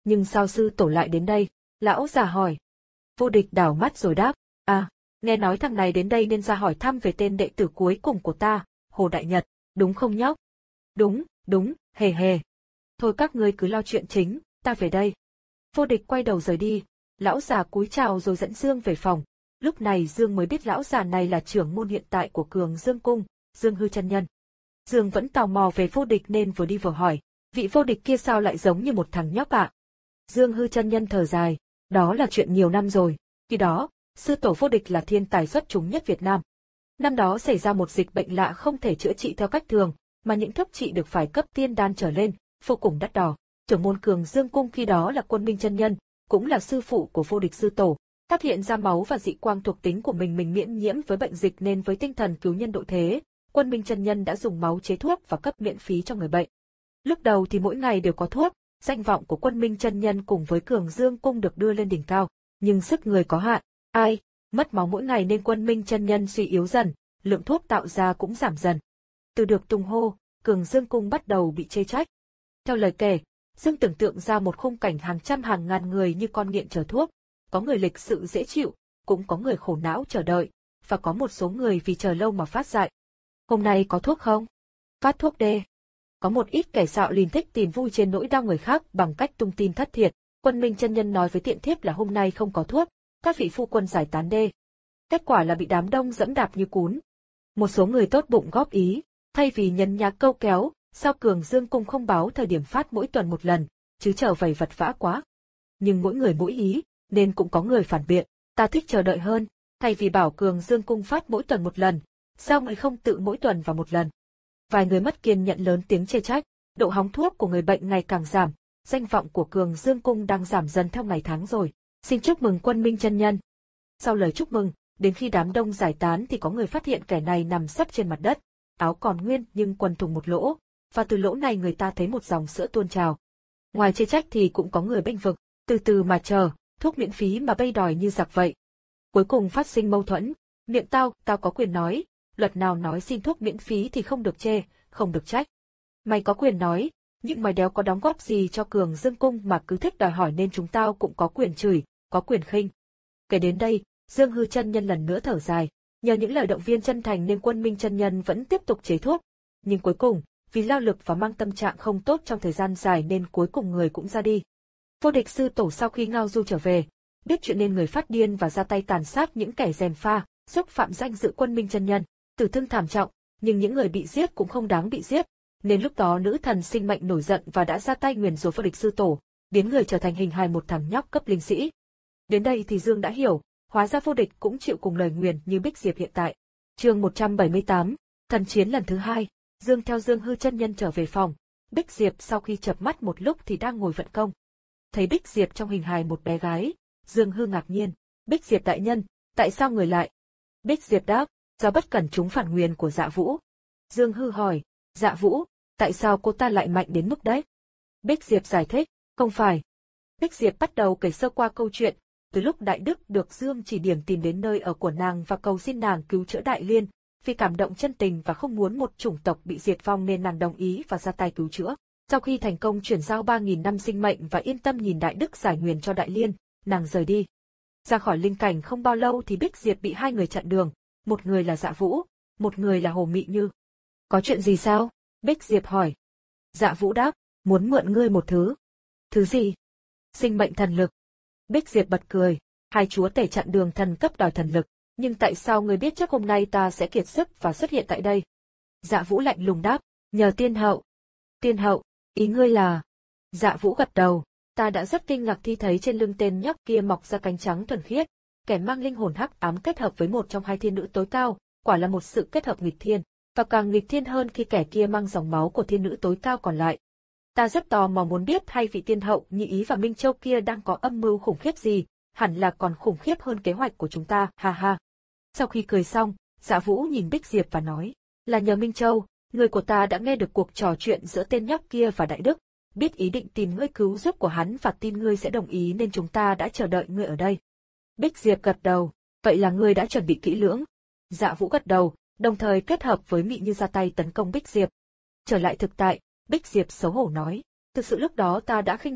Nhưng sao sư tổ lại đến đây? Lão già hỏi. Vô địch đảo mắt rồi đáp, à, nghe nói thằng này đến đây nên ra hỏi thăm về tên đệ tử cuối cùng của ta, Hồ Đại Nhật, đúng không nhóc? Đúng, đúng, hề hề. Thôi các ngươi cứ lo chuyện chính, ta về đây. Vô địch quay đầu rời đi, lão già cúi chào rồi dẫn Dương về phòng. Lúc này Dương mới biết lão già này là trưởng môn hiện tại của Cường Dương Cung, Dương Hư chân nhân. Dương vẫn tò mò về vô địch nên vừa đi vừa hỏi, vị vô địch kia sao lại giống như một thằng nhóc ạ? Dương Hư chân nhân thở dài, đó là chuyện nhiều năm rồi. Khi đó, sư tổ vô địch là thiên tài xuất chúng nhất Việt Nam. Năm đó xảy ra một dịch bệnh lạ không thể chữa trị theo cách thường, mà những thuốc trị được phải cấp tiên đan trở lên, vô cùng đắt đỏ. Trưởng môn Cường Dương Cung khi đó là Quân Minh chân nhân, cũng là sư phụ của vô địch sư tổ, phát hiện ra máu và dị quang thuộc tính của mình mình miễn nhiễm với bệnh dịch nên với tinh thần cứu nhân độ thế, Quân Minh chân nhân đã dùng máu chế thuốc và cấp miễn phí cho người bệnh. Lúc đầu thì mỗi ngày đều có thuốc, danh vọng của Quân Minh chân nhân cùng với Cường Dương Cung được đưa lên đỉnh cao, nhưng sức người có hạn, ai, mất máu mỗi ngày nên Quân Minh chân nhân suy yếu dần, lượng thuốc tạo ra cũng giảm dần. Từ được tung hô, Cường Dương Cung bắt đầu bị chê trách. Theo lời kể, Dương tưởng tượng ra một khung cảnh hàng trăm hàng ngàn người như con nghiện chờ thuốc, có người lịch sự dễ chịu, cũng có người khổ não chờ đợi, và có một số người vì chờ lâu mà phát dại. Hôm nay có thuốc không? Phát thuốc đê. Có một ít kẻ xạo lìn thích tìm vui trên nỗi đau người khác bằng cách tung tin thất thiệt. Quân Minh chân nhân nói với tiện thiếp là hôm nay không có thuốc, các vị phu quân giải tán đê. Kết quả là bị đám đông dẫm đạp như cún. Một số người tốt bụng góp ý, thay vì nhấn nhá câu kéo, sao Cường Dương Cung không báo thời điểm phát mỗi tuần một lần, chứ chờ vầy vật vã quá. Nhưng mỗi người mỗi ý, nên cũng có người phản biện, ta thích chờ đợi hơn, thay vì bảo Cường Dương Cung phát mỗi tuần một lần, sao người không tự mỗi tuần và một lần. Vài người mất kiên nhẫn lớn tiếng chê trách, độ hóng thuốc của người bệnh ngày càng giảm, danh vọng của Cường Dương Cung đang giảm dần theo ngày tháng rồi. Xin chúc mừng Quân Minh chân nhân. Sau lời chúc mừng, đến khi đám đông giải tán thì có người phát hiện kẻ này nằm sấp trên mặt đất, áo còn nguyên nhưng quần thủng một lỗ, và từ lỗ này người ta thấy một dòng sữa tuôn trào. Ngoài chê trách thì cũng có người bênh vực, từ từ mà chờ, thuốc miễn phí mà bây đòi như giặc vậy. Cuối cùng phát sinh mâu thuẫn, miệng tao, tao có quyền nói, luật nào nói xin thuốc miễn phí thì không được chê, không được trách. Mày có quyền nói, nhưng mày đéo có đóng góp gì cho Cường Dương Cung mà cứ thích đòi hỏi nên chúng tao cũng có quyền chửi, có quyền khinh. Kể đến đây, Dương Hư chân nhân lần nữa thở dài, nhờ những lời động viên chân thành nên Quân Minh chân nhân vẫn tiếp tục chế thuốc. Nhưng cuối cùng, vì lao lực và mang tâm trạng không tốt trong thời gian dài nên cuối cùng người cũng ra đi. Vô địch sư tổ sau khi ngao du trở về, biết chuyện nên người phát điên và ra tay tàn sát những kẻ gièm pha, xúc phạm danh dự Quân Minh chân nhân, tử thương thảm trọng, nhưng những người bị giết cũng không đáng bị giết, nên lúc đó nữ thần sinh mệnh nổi giận và đã ra tay nguyền rủa vô địch sư tổ, biến người trở thành hình hài một thằng nhóc cấp linh sĩ. Đến đây thì Dương đã hiểu, hóa ra vô địch cũng chịu cùng lời nguyền như Bích Diệp hiện tại. Chương một trăm bảy mươi tám, thần chiến lần thứ hai. Dương theo Dương Hư chân nhân trở về phòng, Bích Diệp sau khi chợp mắt một lúc thì đang ngồi vận công. Thấy Bích Diệp trong hình hài một bé gái, Dương Hư ngạc nhiên, Bích Diệp đại nhân, tại sao người lại? Bích Diệp đáp, do bất cẩn trúng phản nguyền của Dạ Vũ. Dương Hư hỏi, Dạ Vũ, tại sao cô ta lại mạnh đến mức đấy? Bích Diệp giải thích, không phải. Bích Diệp bắt đầu kể sơ qua câu chuyện, từ lúc Đại Đức được Dương chỉ điểm tìm đến nơi ở của nàng và cầu xin nàng cứu chữa Đại Liên, vì cảm động chân tình và không muốn một chủng tộc bị diệt vong nên nàng đồng ý và ra tay cứu chữa. Sau khi thành công chuyển giao ba nghìn năm sinh mệnh và yên tâm nhìn Đại Đức giải nguyền cho Đại Liên, nàng rời đi. Ra khỏi linh cảnh không bao lâu thì Bích Diệp bị hai người chặn đường, một người là Dạ Vũ, một người là Hồ Mị Như. Có chuyện gì sao? Bích Diệp hỏi. Dạ Vũ đáp, muốn mượn ngươi một thứ. Thứ gì? Sinh mệnh thần lực. Bích Diệp bật cười, hai chúa tể chặn đường thần cấp đòi thần lực, nhưng tại sao ngươi biết chắc hôm nay ta sẽ kiệt sức và xuất hiện tại đây? Dạ Vũ lạnh lùng đáp, nhờ tiên hậu. Tiên hậu, ý ngươi là... Dạ Vũ gật đầu, ta đã rất kinh ngạc khi thấy trên lưng tên nhóc kia mọc ra cánh trắng thuần khiết, kẻ mang linh hồn hắc ám kết hợp với một trong hai thiên nữ tối cao, quả là một sự kết hợp nghịch thiên, và càng nghịch thiên hơn khi kẻ kia mang dòng máu của thiên nữ tối cao còn lại. Ta rất tò mò muốn biết hai vị tiên hậu Nhị Ý và Minh Châu kia đang có âm mưu khủng khiếp gì, hẳn là còn khủng khiếp hơn kế hoạch của chúng ta, ha ha. Sau khi cười xong, Dạ Vũ nhìn Bích Diệp và nói, là nhờ Minh Châu, người của ta đã nghe được cuộc trò chuyện giữa tên nhóc kia và Đại Đức, biết ý định tìm ngươi cứu giúp của hắn và tin ngươi sẽ đồng ý nên chúng ta đã chờ đợi ngươi ở đây. Bích Diệp gật đầu, vậy là ngươi đã chuẩn bị kỹ lưỡng. Dạ Vũ gật đầu, đồng thời kết hợp với Mị Như ra tay tấn công Bích Diệp. Trở lại thực tại, Bích Diệp xấu hổ nói, thực sự lúc đó ta đã khinh địch,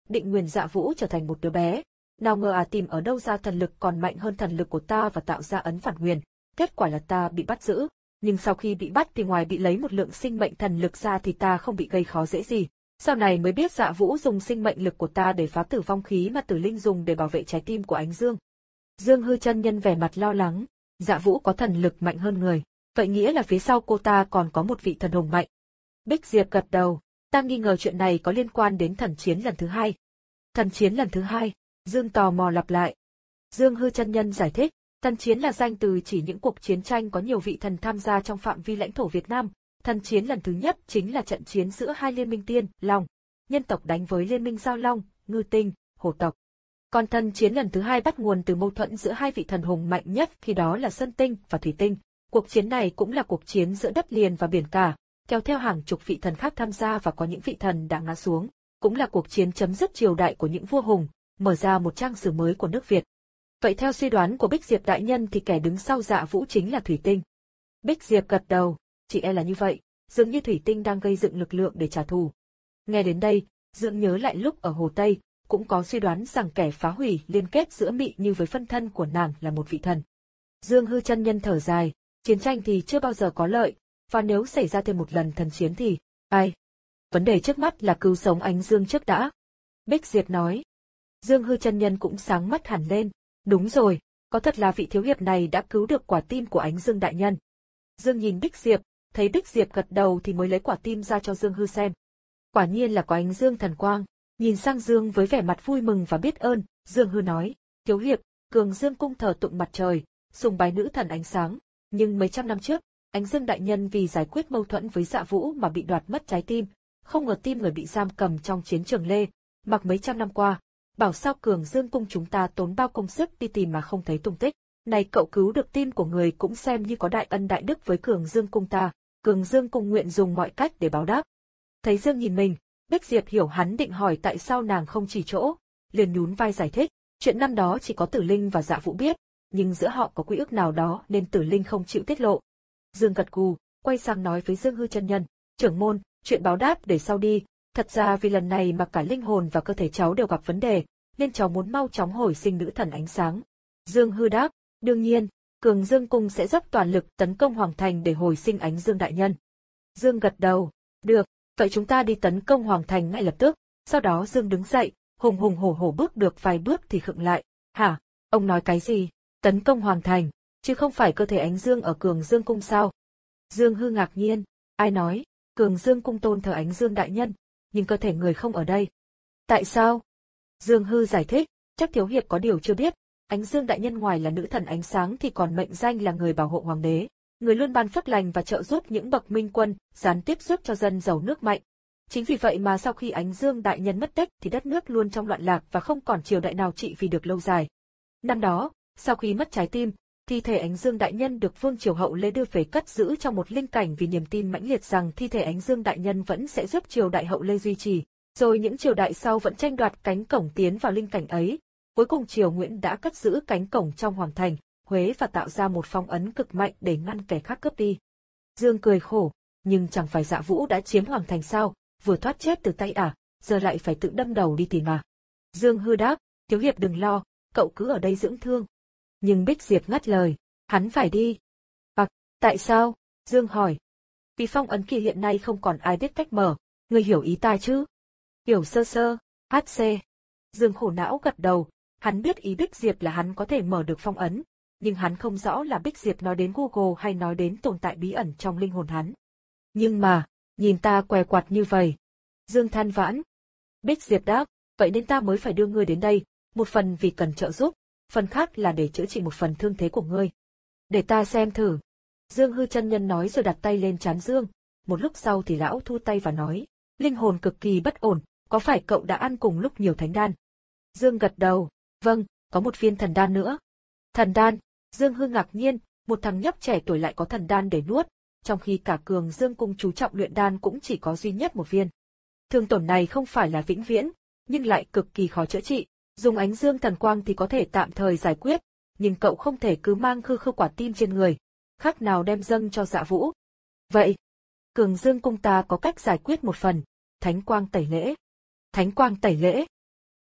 định nguyền Dạ Vũ trở thành một đứa bé. Nào ngờ à tìm ở đâu ra thần lực còn mạnh hơn thần lực của ta và tạo ra ấn phản nguyền. Kết quả là ta bị bắt giữ, nhưng sau khi bị bắt thì ngoài bị lấy một lượng sinh mệnh thần lực ra thì ta không bị gây khó dễ gì. Sau này mới biết Dạ Vũ dùng sinh mệnh lực của ta để phá tử vong khí mà Tử Linh dùng để bảo vệ trái tim của Ánh Dương. Dương Hư chân nhân vẻ mặt lo lắng, Dạ Vũ có thần lực mạnh hơn người, vậy nghĩa là phía sau cô ta còn có một vị thần hùng mạnh. Bích Diệp gật đầu, ta nghi ngờ chuyện này có liên quan đến thần chiến lần thứ hai. Thần chiến lần thứ hai, Dương tò mò lặp lại. Dương Hư chân nhân giải thích, thần chiến là danh từ chỉ những cuộc chiến tranh có nhiều vị thần tham gia trong phạm vi lãnh thổ Việt Nam. Thần chiến lần thứ nhất chính là trận chiến giữa hai liên minh Tiên, Long, nhân tộc đánh với liên minh Giao Long, Ngư Tinh, Hổ tộc. Còn thần chiến lần thứ hai bắt nguồn từ mâu thuẫn giữa hai vị thần hùng mạnh nhất khi đó là Sơn Tinh và Thủy Tinh. Cuộc chiến này cũng là cuộc chiến giữa đất liền và biển cả, kéo theo hàng chục vị thần khác tham gia và có những vị thần đã ngã xuống. Cũng là cuộc chiến chấm dứt triều đại của những vua hùng, mở ra một trang sử mới của nước Việt. Vậy theo suy đoán của Bích Diệp đại nhân thì kẻ đứng sau Dạ Vũ chính là Thủy Tinh. Bích Diệp gật đầu, chị e là như vậy, dường như Thủy Tinh đang gây dựng lực lượng để trả thù. Nghe đến đây, Dương nhớ lại lúc ở Hồ Tây, cũng có suy đoán rằng kẻ phá hủy liên kết giữa Mị Như với phân thân của nàng là một vị thần. Dương Hư chân nhân thở dài, chiến tranh thì chưa bao giờ có lợi, và nếu xảy ra thêm một lần thần chiến thì, ai? Vấn đề trước mắt là cứu sống Ánh Dương trước đã. Bích Diệp nói. Dương Hư chân nhân cũng sáng mắt hẳn lên, đúng rồi, có thật là vị thiếu hiệp này đã cứu được quả tim của Ánh Dương đại nhân. Dương nhìn Bích Diệp, thấy Bích Diệp gật đầu thì mới lấy quả tim ra cho Dương Hư xem. Quả nhiên là có Ánh Dương thần quang, nhìn sang Dương với vẻ mặt vui mừng và biết ơn, Dương Hư nói, thiếu hiệp, Cường Dương cung thờ tụng mặt trời, sùng bái nữ thần ánh sáng, nhưng mấy trăm năm trước, Ánh Dương đại nhân vì giải quyết mâu thuẫn với Dạ Vũ mà bị đoạt mất trái tim, không ngờ tim người bị giam cầm trong chiến trường Lê, mặc mấy trăm năm qua, bảo sao Cường Dương cung chúng ta tốn bao công sức đi tìm mà không thấy tung tích. Này cậu cứu được tim của người cũng xem như có đại ân đại đức với Cường Dương cung ta, Cường Dương cung nguyện dùng mọi cách để báo đáp. Thấy Dương nhìn mình, Bích Diệp hiểu hắn định hỏi tại sao nàng không chỉ chỗ, liền nhún vai giải thích, chuyện năm đó chỉ có Tử Linh và Dạ Vũ biết, nhưng giữa họ có quy ước nào đó nên Tử Linh không chịu tiết lộ. Dương gật gù, quay sang nói với Dương Hư chân nhân, trưởng môn, chuyện báo đáp để sau đi, thật ra vì lần này mà cả linh hồn và cơ thể cháu đều gặp vấn đề, nên cháu muốn mau chóng hồi sinh nữ thần ánh sáng. Dương Hư đáp, đương nhiên, Cường Dương cung sẽ dốc toàn lực tấn công Hoàng thành để hồi sinh Ánh Dương đại nhân. Dương gật đầu, được, vậy chúng ta đi tấn công Hoàng thành ngay lập tức. Sau đó Dương đứng dậy, hùng hùng hổ hổ bước được vài bước thì khựng lại. Hả, ông nói cái gì? Tấn công Hoàng thành, chứ không phải cơ thể Ánh Dương ở Cường Dương cung sao? Dương Hư ngạc nhiên, ai nói, Cường Dương cung tôn thờ Ánh Dương đại nhân, nhưng cơ thể người không ở đây. Tại sao? Dương Hư giải thích, chắc thiếu hiệp có điều chưa biết, Ánh Dương đại nhân ngoài là nữ thần ánh sáng thì còn mệnh danh là người bảo hộ hoàng đế, người luôn ban phước lành và trợ giúp những bậc minh quân, gián tiếp giúp cho dân giàu nước mạnh. Chính vì vậy mà sau khi Ánh Dương đại nhân mất tích thì đất nước luôn trong loạn lạc và không còn triều đại nào trị vì được lâu dài. Năm đó, sau khi mất trái tim, thi thể Ánh Dương đại nhân được vương triều hậu Lê đưa về cất giữ trong một linh cảnh vì niềm tin mãnh liệt rằng thi thể Ánh Dương đại nhân vẫn sẽ giúp triều đại hậu Lê duy trì. Rồi những triều đại sau vẫn tranh đoạt cánh cổng tiến vào linh cảnh ấy. Cuối cùng triều Nguyễn đã cất giữ cánh cổng trong hoàng thành, Huế và tạo ra một phong ấn cực mạnh để ngăn kẻ khác cướp đi. Dương cười khổ, nhưng chẳng phải Dạ Vũ đã chiếm hoàng thành sao, vừa thoát chết từ tay ả, giờ lại phải tự đâm đầu đi tìm mà. Dương Hư đáp, thiếu hiệp đừng lo, cậu cứ ở đây dưỡng thương. Nhưng Bích Diệp ngắt lời, hắn phải đi. À, tại sao? Dương hỏi. Vì phong ấn kia hiện nay không còn ai biết cách mở, người hiểu ý ta chứ? Hiểu sơ sơ, hát xê. Dương khổ não gật đầu, hắn biết ý Bích Diệp là hắn có thể mở được phong ấn, nhưng hắn không rõ là Bích Diệp nói đến Google hay nói đến tồn tại bí ẩn trong linh hồn hắn. Nhưng mà, nhìn ta què quặt như vậy. Dương than vãn. Bích Diệp đáp, vậy nên ta mới phải đưa ngươi đến đây, một phần vì cần trợ giúp, phần khác là để chữa trị một phần thương thế của ngươi. Để ta xem thử. Dương Hư chân nhân nói rồi đặt tay lên trán Dương, một lúc sau thì lão thu tay và nói, linh hồn cực kỳ bất ổn, có phải cậu đã ăn cùng lúc nhiều thánh đan? Dương gật đầu, vâng, có một viên thần đan nữa. Thần đan, Dương Hư ngạc nhiên, một thằng nhóc trẻ tuổi lại có thần đan để nuốt, trong khi cả Cường Dương cung chú trọng luyện đan cũng chỉ có duy nhất một viên. Thương tổn này không phải là vĩnh viễn, nhưng lại cực kỳ khó chữa trị, dùng Ánh Dương thần quang thì có thể tạm thời giải quyết, nhưng cậu không thể cứ mang khư khư quả tim trên người, khác nào đem dâng cho Dạ Vũ. Vậy, Cường Dương cung ta có cách giải quyết một phần, Thánh quang tẩy lễ. Thánh quang tẩy lễ.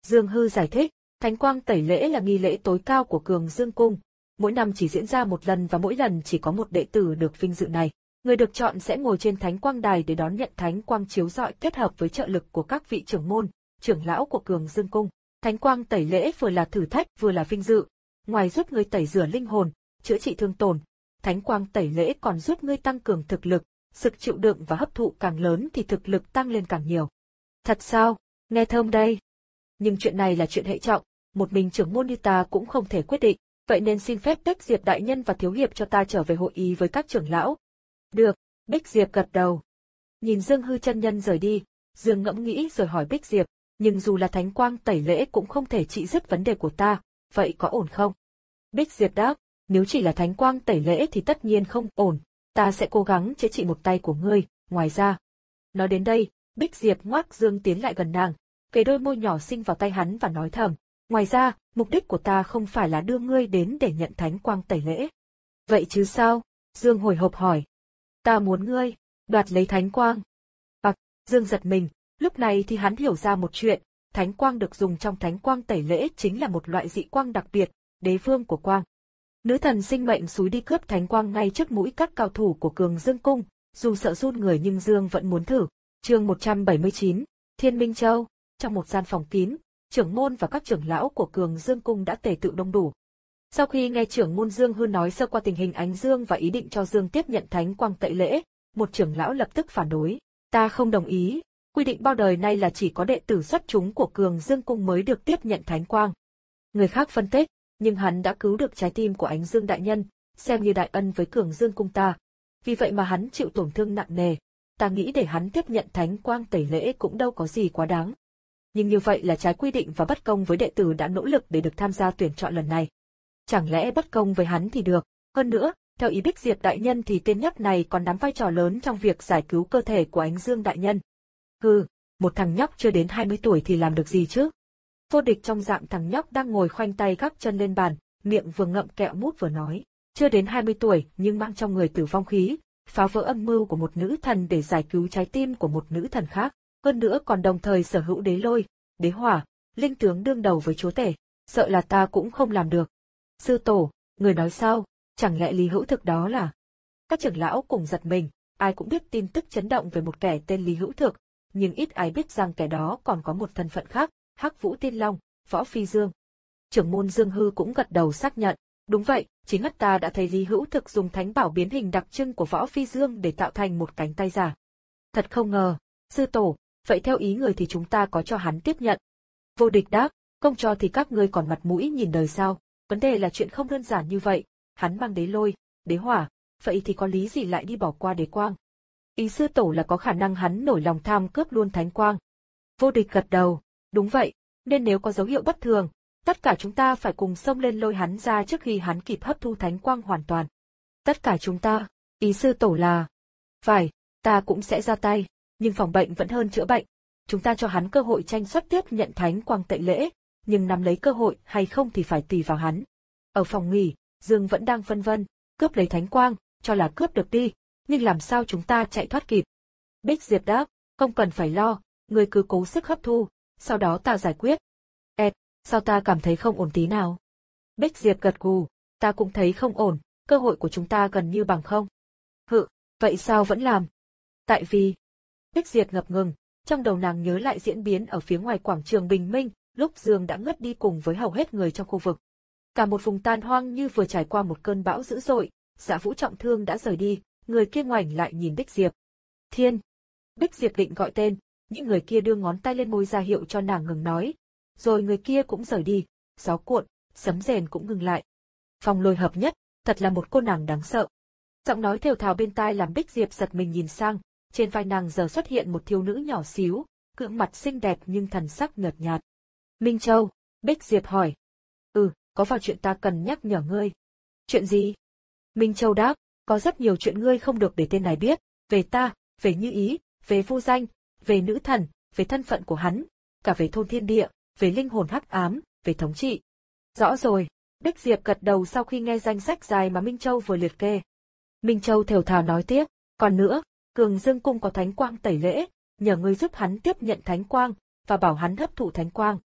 Dương Hư giải thích, thánh quang tẩy lễ là nghi lễ tối cao của Cường Dương Cung, mỗi năm chỉ diễn ra một lần và mỗi lần chỉ có một đệ tử được vinh dự này. Người được chọn sẽ ngồi trên thánh quang đài để đón nhận thánh quang chiếu rọi kết hợp với trợ lực của các vị trưởng môn, trưởng lão của Cường Dương Cung. Thánh quang tẩy lễ vừa là thử thách vừa là vinh dự, ngoài giúp ngươi tẩy rửa linh hồn, chữa trị thương tổn, thánh quang tẩy lễ còn giúp ngươi tăng cường thực lực, sức chịu đựng và hấp thụ càng lớn thì thực lực tăng lên càng nhiều. Thật sao? Nghe thơm đây. Nhưng chuyện này là chuyện hệ trọng, một mình trưởng môn như ta cũng không thể quyết định, vậy nên xin phép Bích Diệp đại nhân và thiếu hiệp cho ta trở về hội ý với các trưởng lão. Được, Bích Diệp gật đầu. Nhìn Dương Hư chân nhân rời đi, Dương ngẫm nghĩ rồi hỏi Bích Diệp, nhưng dù là thánh quang tẩy lễ cũng không thể trị dứt vấn đề của ta, vậy có ổn không? Bích Diệp đáp, nếu chỉ là thánh quang tẩy lễ thì tất nhiên không ổn, ta sẽ cố gắng chữa trị một tay của ngươi, ngoài ra. Nói đến đây, Bích Diệp ngoác Dương tiến lại gần nàng, kề đôi môi nhỏ xinh vào tay hắn và nói thầm, ngoài ra, mục đích của ta không phải là đưa ngươi đến để nhận thánh quang tẩy lễ. Vậy chứ sao? Dương hồi hộp hỏi. Ta muốn ngươi đoạt lấy thánh quang. À, Dương giật mình, lúc này thì hắn hiểu ra một chuyện, thánh quang được dùng trong thánh quang tẩy lễ chính là một loại dị quang đặc biệt, đế vương của quang. Nữ thần sinh mệnh xúi đi cướp thánh quang ngay trước mũi các cao thủ của Cường Dương Cung, dù sợ run người nhưng Dương vẫn muốn thử. Chương một trăm bảy mươi chín, Thiên Minh Châu. Trong một gian phòng kín, trưởng môn và các trưởng lão của Cường Dương Cung đã tề tựu đông đủ. Sau khi nghe trưởng môn Dương Hư nói sơ qua tình hình Ánh Dương và ý định cho Dương tiếp nhận thánh quang tẩy lễ, một trưởng lão lập tức phản đối. Ta không đồng ý, quy định bao đời nay là chỉ có đệ tử xuất chúng của Cường Dương Cung mới được tiếp nhận thánh quang. Người khác phân tích, nhưng hắn đã cứu được trái tim của Ánh Dương đại nhân, xem như đại ân với Cường Dương Cung ta. Vì vậy mà hắn chịu tổn thương nặng nề. Ta nghĩ để hắn tiếp nhận thánh quang tẩy lễ cũng đâu có gì quá đáng. Nhưng như vậy là trái quy định và bất công với đệ tử đã nỗ lực để được tham gia tuyển chọn lần này. Chẳng lẽ bất công với hắn thì được, hơn nữa, theo ý Bích Diệp đại nhân thì tên nhóc này còn nắm vai trò lớn trong việc giải cứu cơ thể của Ánh Dương đại nhân. Hừ, một thằng nhóc chưa đến hai mươi tuổi thì làm được gì chứ? Vô Địch trong dạng thằng nhóc đang ngồi khoanh tay gác chân lên bàn, miệng vừa ngậm kẹo mút vừa nói, chưa đến hai mươi tuổi nhưng mang trong người tử vong khí, phá vỡ âm mưu của một nữ thần để giải cứu trái tim của một nữ thần khác, hơn nữa còn đồng thời sở hữu đế lôi, đế hỏa, linh tướng đương đầu với chúa tể, sợ là ta cũng không làm được. Sư tổ, người nói sao, chẳng lẽ Lý Hữu Thực đó là... Các trưởng lão cùng giật mình, ai cũng biết tin tức chấn động về một kẻ tên Lý Hữu Thực, nhưng ít ai biết rằng kẻ đó còn có một thân phận khác, Hắc Vũ Tiên Long, Võ Phi Dương. Trưởng môn Dương Hư cũng gật đầu xác nhận, đúng vậy, chính mắt ta đã thấy Lý Hữu Thực dùng thánh bảo biến hình đặc trưng của Võ Phi Dương để tạo thành một cánh tay giả. Thật không ngờ, sư tổ, vậy theo ý người thì chúng ta có cho hắn tiếp nhận. Vô Địch đáp, không cho thì các ngươi còn mặt mũi nhìn đời sao, vấn đề là chuyện không đơn giản như vậy, hắn mang đế lôi, đế hỏa, vậy thì có lý gì lại đi bỏ qua đế quang. Ý sư tổ là có khả năng hắn nổi lòng tham cướp luôn thánh quang. Vô Địch gật đầu, đúng vậy, nên nếu có dấu hiệu bất thường, tất cả chúng ta phải cùng xông lên lôi hắn ra trước khi hắn kịp hấp thu thánh quang hoàn toàn. Tất cả chúng ta, ý sư tổ là... Phải, ta cũng sẽ ra tay, nhưng phòng bệnh vẫn hơn chữa bệnh. Chúng ta cho hắn cơ hội tranh xuất tiếp nhận thánh quang tẩy lễ, nhưng nắm lấy cơ hội hay không thì phải tùy vào hắn. Ở phòng nghỉ, Dương vẫn đang phân vân, cướp lấy thánh quang, cho là cướp được đi, nhưng làm sao chúng ta chạy thoát kịp. Bích Diệp đáp, không cần phải lo, người cứ cố sức hấp thu, sau đó ta giải quyết. Ẹt, sao ta cảm thấy không ổn tí nào? Bích Diệp gật gù, ta cũng thấy không ổn, cơ hội của chúng ta gần như bằng không. Hự, vậy sao vẫn làm? Tại vì... Bích Diệp ngập ngừng, trong đầu nàng nhớ lại diễn biến ở phía ngoài quảng trường Bình Minh, lúc Dương đã ngất đi cùng với hầu hết người trong khu vực. Cả một vùng tan hoang như vừa trải qua một cơn bão dữ dội, Dạ Vũ trọng thương đã rời đi, người kia ngoảnh lại nhìn Bích Diệp. Thiên! Bích Diệp định gọi tên, những người kia đưa ngón tay lên môi ra hiệu cho nàng ngừng nói. Rồi người kia cũng rời đi, gió cuộn, sấm rền cũng ngừng lại. Phong Lôi hợp nhất, thật là một cô nàng đáng sợ. Giọng nói thều thào bên tai làm Bích Diệp giật mình nhìn sang, trên vai nàng giờ xuất hiện một thiếu nữ nhỏ xíu, gương mặt xinh đẹp nhưng thần sắc nhợt nhạt. Minh Châu, Bích Diệp hỏi. Ừ, có vào chuyện ta cần nhắc nhở ngươi. Chuyện gì? Minh Châu đáp, có rất nhiều chuyện ngươi không được để tên này biết, về ta, về Như Ý, về Vô Danh, về nữ thần, về thân phận của hắn, cả về thôn thiên địa, về linh hồn hắc ám, về thống trị. Rõ rồi, Bích Diệp gật đầu sau khi nghe danh sách dài mà Minh Châu vừa liệt kê. Minh Châu thều thào nói tiếp, còn nữa, Cường Dương Cung có thánh quang tẩy lễ, nhờ ngươi giúp hắn tiếp nhận thánh quang, và bảo hắn hấp thụ thánh quang.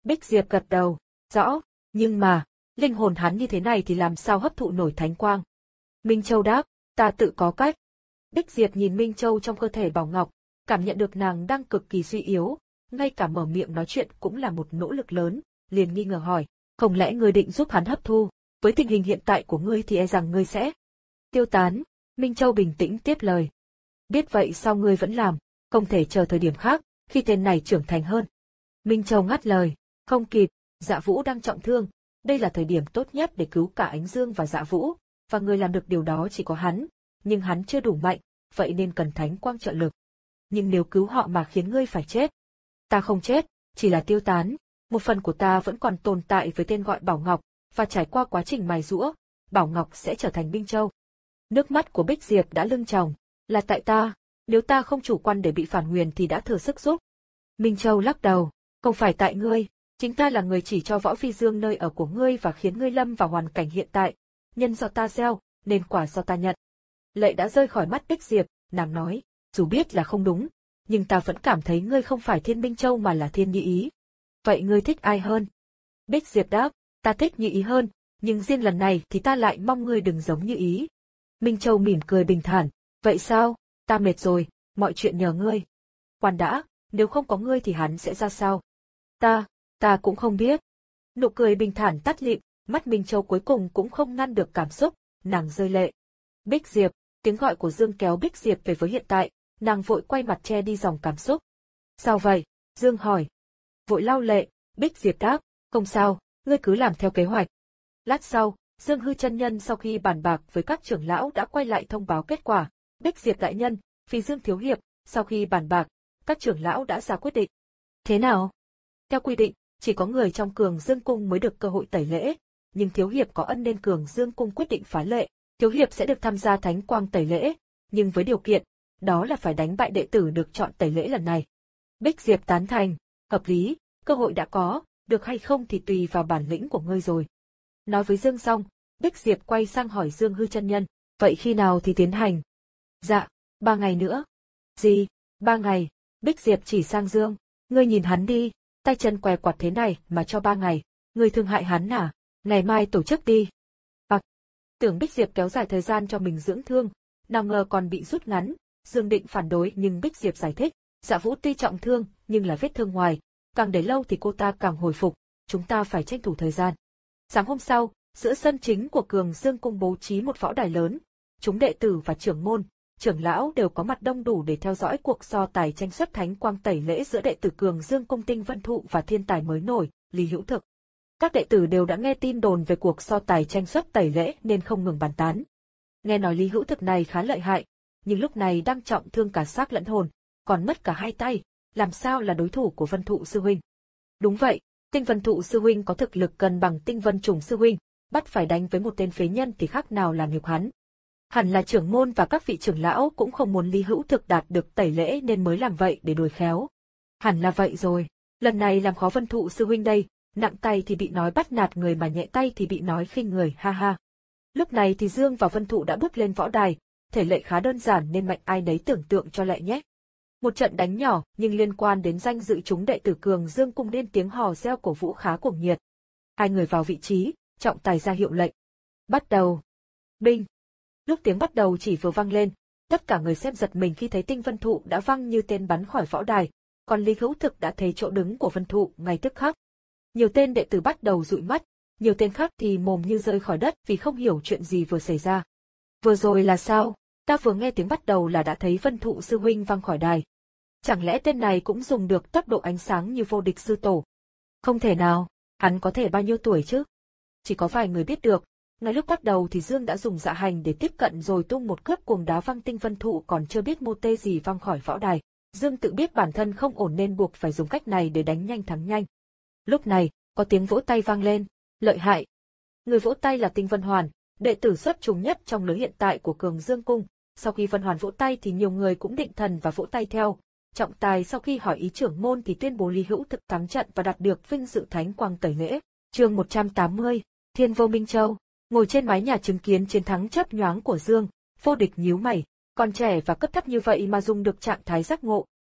Bích Diệp gật đầu, rõ, nhưng mà, linh hồn hắn như thế này thì làm sao hấp thụ nổi thánh quang? Minh Châu đáp, ta tự có cách. Bích Diệp nhìn Minh Châu trong cơ thể Bảo Ngọc, cảm nhận được nàng đang cực kỳ suy yếu, ngay cả mở miệng nói chuyện cũng là một nỗ lực lớn, liền nghi ngờ hỏi, không lẽ ngươi định giúp hắn hấp thu, với tình hình hiện tại của ngươi thì e rằng ngươi sẽ tiêu tán. Minh Châu bình tĩnh tiếp lời. Biết vậy sao ngươi vẫn làm, không thể chờ thời điểm khác, khi tên này trưởng thành hơn. Minh Châu ngắt lời, không kịp, Dạ Vũ đang trọng thương, đây là thời điểm tốt nhất để cứu cả Ánh Dương và Dạ Vũ, và người làm được điều đó chỉ có hắn, nhưng hắn chưa đủ mạnh, vậy nên cần thánh quang trợ lực. Nhưng nếu cứu họ mà khiến ngươi phải chết, ta không chết, chỉ là tiêu tán, một phần của ta vẫn còn tồn tại với tên gọi Bảo Ngọc, và trải qua quá trình mài giũa, Bảo Ngọc sẽ trở thành Minh Châu. Nước mắt của Bích Diệp đã lưng tròng, là tại ta, nếu ta không chủ quan để bị phản nguyền thì đã thừa sức giúp. Minh Châu lắc đầu, không phải tại ngươi, chính ta là người chỉ cho Võ Phi Dương nơi ở của ngươi và khiến ngươi lâm vào hoàn cảnh hiện tại, nhân do ta gieo, nên quả do ta nhận. Lệ đã rơi khỏi mắt Bích Diệp, nàng nói, dù biết là không đúng, nhưng ta vẫn cảm thấy ngươi không phải Thiên Minh Châu mà là Thiên Như Ý. Vậy ngươi thích ai hơn? Bích Diệp đáp, ta thích Như Ý hơn, nhưng riêng lần này thì ta lại mong ngươi đừng giống Như Ý. Minh Châu mỉm cười bình thản, vậy sao, ta mệt rồi, mọi chuyện nhờ ngươi. Khoan đã, nếu không có ngươi thì hắn sẽ ra sao? Ta, ta cũng không biết. Nụ cười bình thản tắt lịm, mắt Minh Châu cuối cùng cũng không ngăn được cảm xúc, nàng rơi lệ. Bích Diệp, tiếng gọi của Dương kéo Bích Diệp về với hiện tại, nàng vội quay mặt che đi dòng cảm xúc. Sao vậy? Dương hỏi. Vội lau lệ, Bích Diệp đáp, không sao, ngươi cứ làm theo kế hoạch. Lát sau, Dương Hư chân nhân sau khi bàn bạc với các trưởng lão đã quay lại thông báo kết quả. Bích Diệp đại nhân, Phi Dương thiếu hiệp, sau khi bàn bạc, các trưởng lão đã ra quyết định. Thế nào? Theo quy định, chỉ có người trong Cường Dương cung mới được cơ hội tẩy lễ, nhưng thiếu hiệp có ân nên Cường Dương cung quyết định phá lệ, thiếu hiệp sẽ được tham gia thánh quang tẩy lễ, nhưng với điều kiện, đó là phải đánh bại đệ tử được chọn tẩy lễ lần này. Bích Diệp tán thành, hợp lý, cơ hội đã có, được hay không thì tùy vào bản lĩnh của ngươi rồi. Nói với Dương xong, Bích Diệp quay sang hỏi Dương Hư chân nhân, vậy khi nào thì tiến hành? Dạ, ba ngày nữa. Gì? Ba ngày? Bích Diệp chỉ sang Dương, ngươi nhìn hắn đi, tay chân què quặt thế này mà cho ba ngày, ngươi thương hại hắn à? Ngày mai tổ chức đi. Bạc. Tưởng Bích Diệp kéo dài thời gian cho mình dưỡng thương, nào ngờ còn bị rút ngắn. Dương định phản đối nhưng Bích Diệp giải thích, Dạ Vũ tuy trọng thương nhưng là vết thương ngoài, càng để lâu thì cô ta càng hồi phục, chúng ta phải tranh thủ thời gian. Sáng hôm sau, giữa sân chính của Cường Dương cung bố trí một võ đài lớn, chúng đệ tử và trưởng môn, trưởng lão đều có mặt đông đủ để theo dõi cuộc so tài tranh xuất thánh quang tẩy lễ giữa đệ tử Cường Dương cung Tinh Vân Thụ và thiên tài mới nổi, Lý Hữu Thực. Các đệ tử đều đã nghe tin đồn về cuộc so tài tranh xuất tẩy lễ nên không ngừng bàn tán. Nghe nói Lý Hữu Thực này khá lợi hại, nhưng lúc này đang trọng thương cả xác lẫn hồn, còn mất cả hai tay, làm sao là đối thủ của Vân Thụ sư huynh? Đúng vậy, Tinh Vân Thụ sư huynh có thực lực gần bằng Tinh Vân Trùng sư huynh, bắt phải đánh với một tên phế nhân thì khác nào làm nhục hắn. Hẳn là trưởng môn và các vị trưởng lão cũng không muốn Lý Hữu Thực đạt được tẩy lễ nên mới làm vậy để đuổi khéo. Hẳn là vậy rồi, lần này làm khó Vân Thụ sư huynh đây, nặng tay thì bị nói bắt nạt người mà nhẹ tay thì bị nói khinh người, ha ha. Lúc này thì Dương và Vân Thụ đã bước lên võ đài, thể lệ khá đơn giản nên mạnh ai nấy tưởng tượng cho lẹ nhé. Một trận đánh nhỏ nhưng liên quan đến danh dự chúng đệ tử Cường Dương cung nên tiếng hò reo cổ vũ khá cuồng nhiệt. Hai người vào vị trí, trọng tài ra hiệu lệnh. Bắt đầu. Binh. Lúc tiếng bắt đầu chỉ vừa vang lên, tất cả người xem giật mình khi thấy Tinh Vân Thụ đã văng như tên bắn khỏi võ đài, còn Lý Hữu Thực đã thấy chỗ đứng của Vân Thụ ngay tức khắc. Nhiều tên đệ tử bắt đầu dụi mắt, nhiều tên khác thì mồm như rơi khỏi đất vì không hiểu chuyện gì vừa xảy ra. Vừa rồi là sao? Ta vừa nghe tiếng bắt đầu là đã thấy Vân Thụ sư huynh văng khỏi đài. Chẳng lẽ tên này cũng dùng được tốc độ ánh sáng như vô địch sư tổ? Không thể nào, hắn có thể bao nhiêu tuổi chứ? Chỉ có vài người biết được. Ngay lúc bắt đầu thì Dương đã dùng dạ hành để tiếp cận rồi tung một cước cuồng đá văng Tinh Vân Thụ còn chưa biết mô tê gì văng khỏi võ đài. Dương tự biết bản thân không ổn nên buộc phải dùng cách này để đánh nhanh thắng nhanh. Lúc này, có tiếng vỗ tay vang lên, lợi hại. Người vỗ tay là Tinh Vân Hoàn, đệ tử xuất chúng nhất trong lứa hiện tại của Cường Dương cung. Sau khi Vân Hoàn vỗ tay thì nhiều người cũng định thần và vỗ tay theo. Trọng tài sau khi hỏi ý trưởng môn thì tuyên bố Lý Hữu Thực thắng trận và đạt được vinh dự thánh quang tẩy lễ. Chương một trăm tám mươi, Thiên Vô Minh Châu. Ngồi trên mái nhà chứng kiến chiến thắng chớp nhoáng của Dương, Vô Địch nhíu mày, còn trẻ và cấp thấp như vậy mà dùng được trạng thái giác ngộ,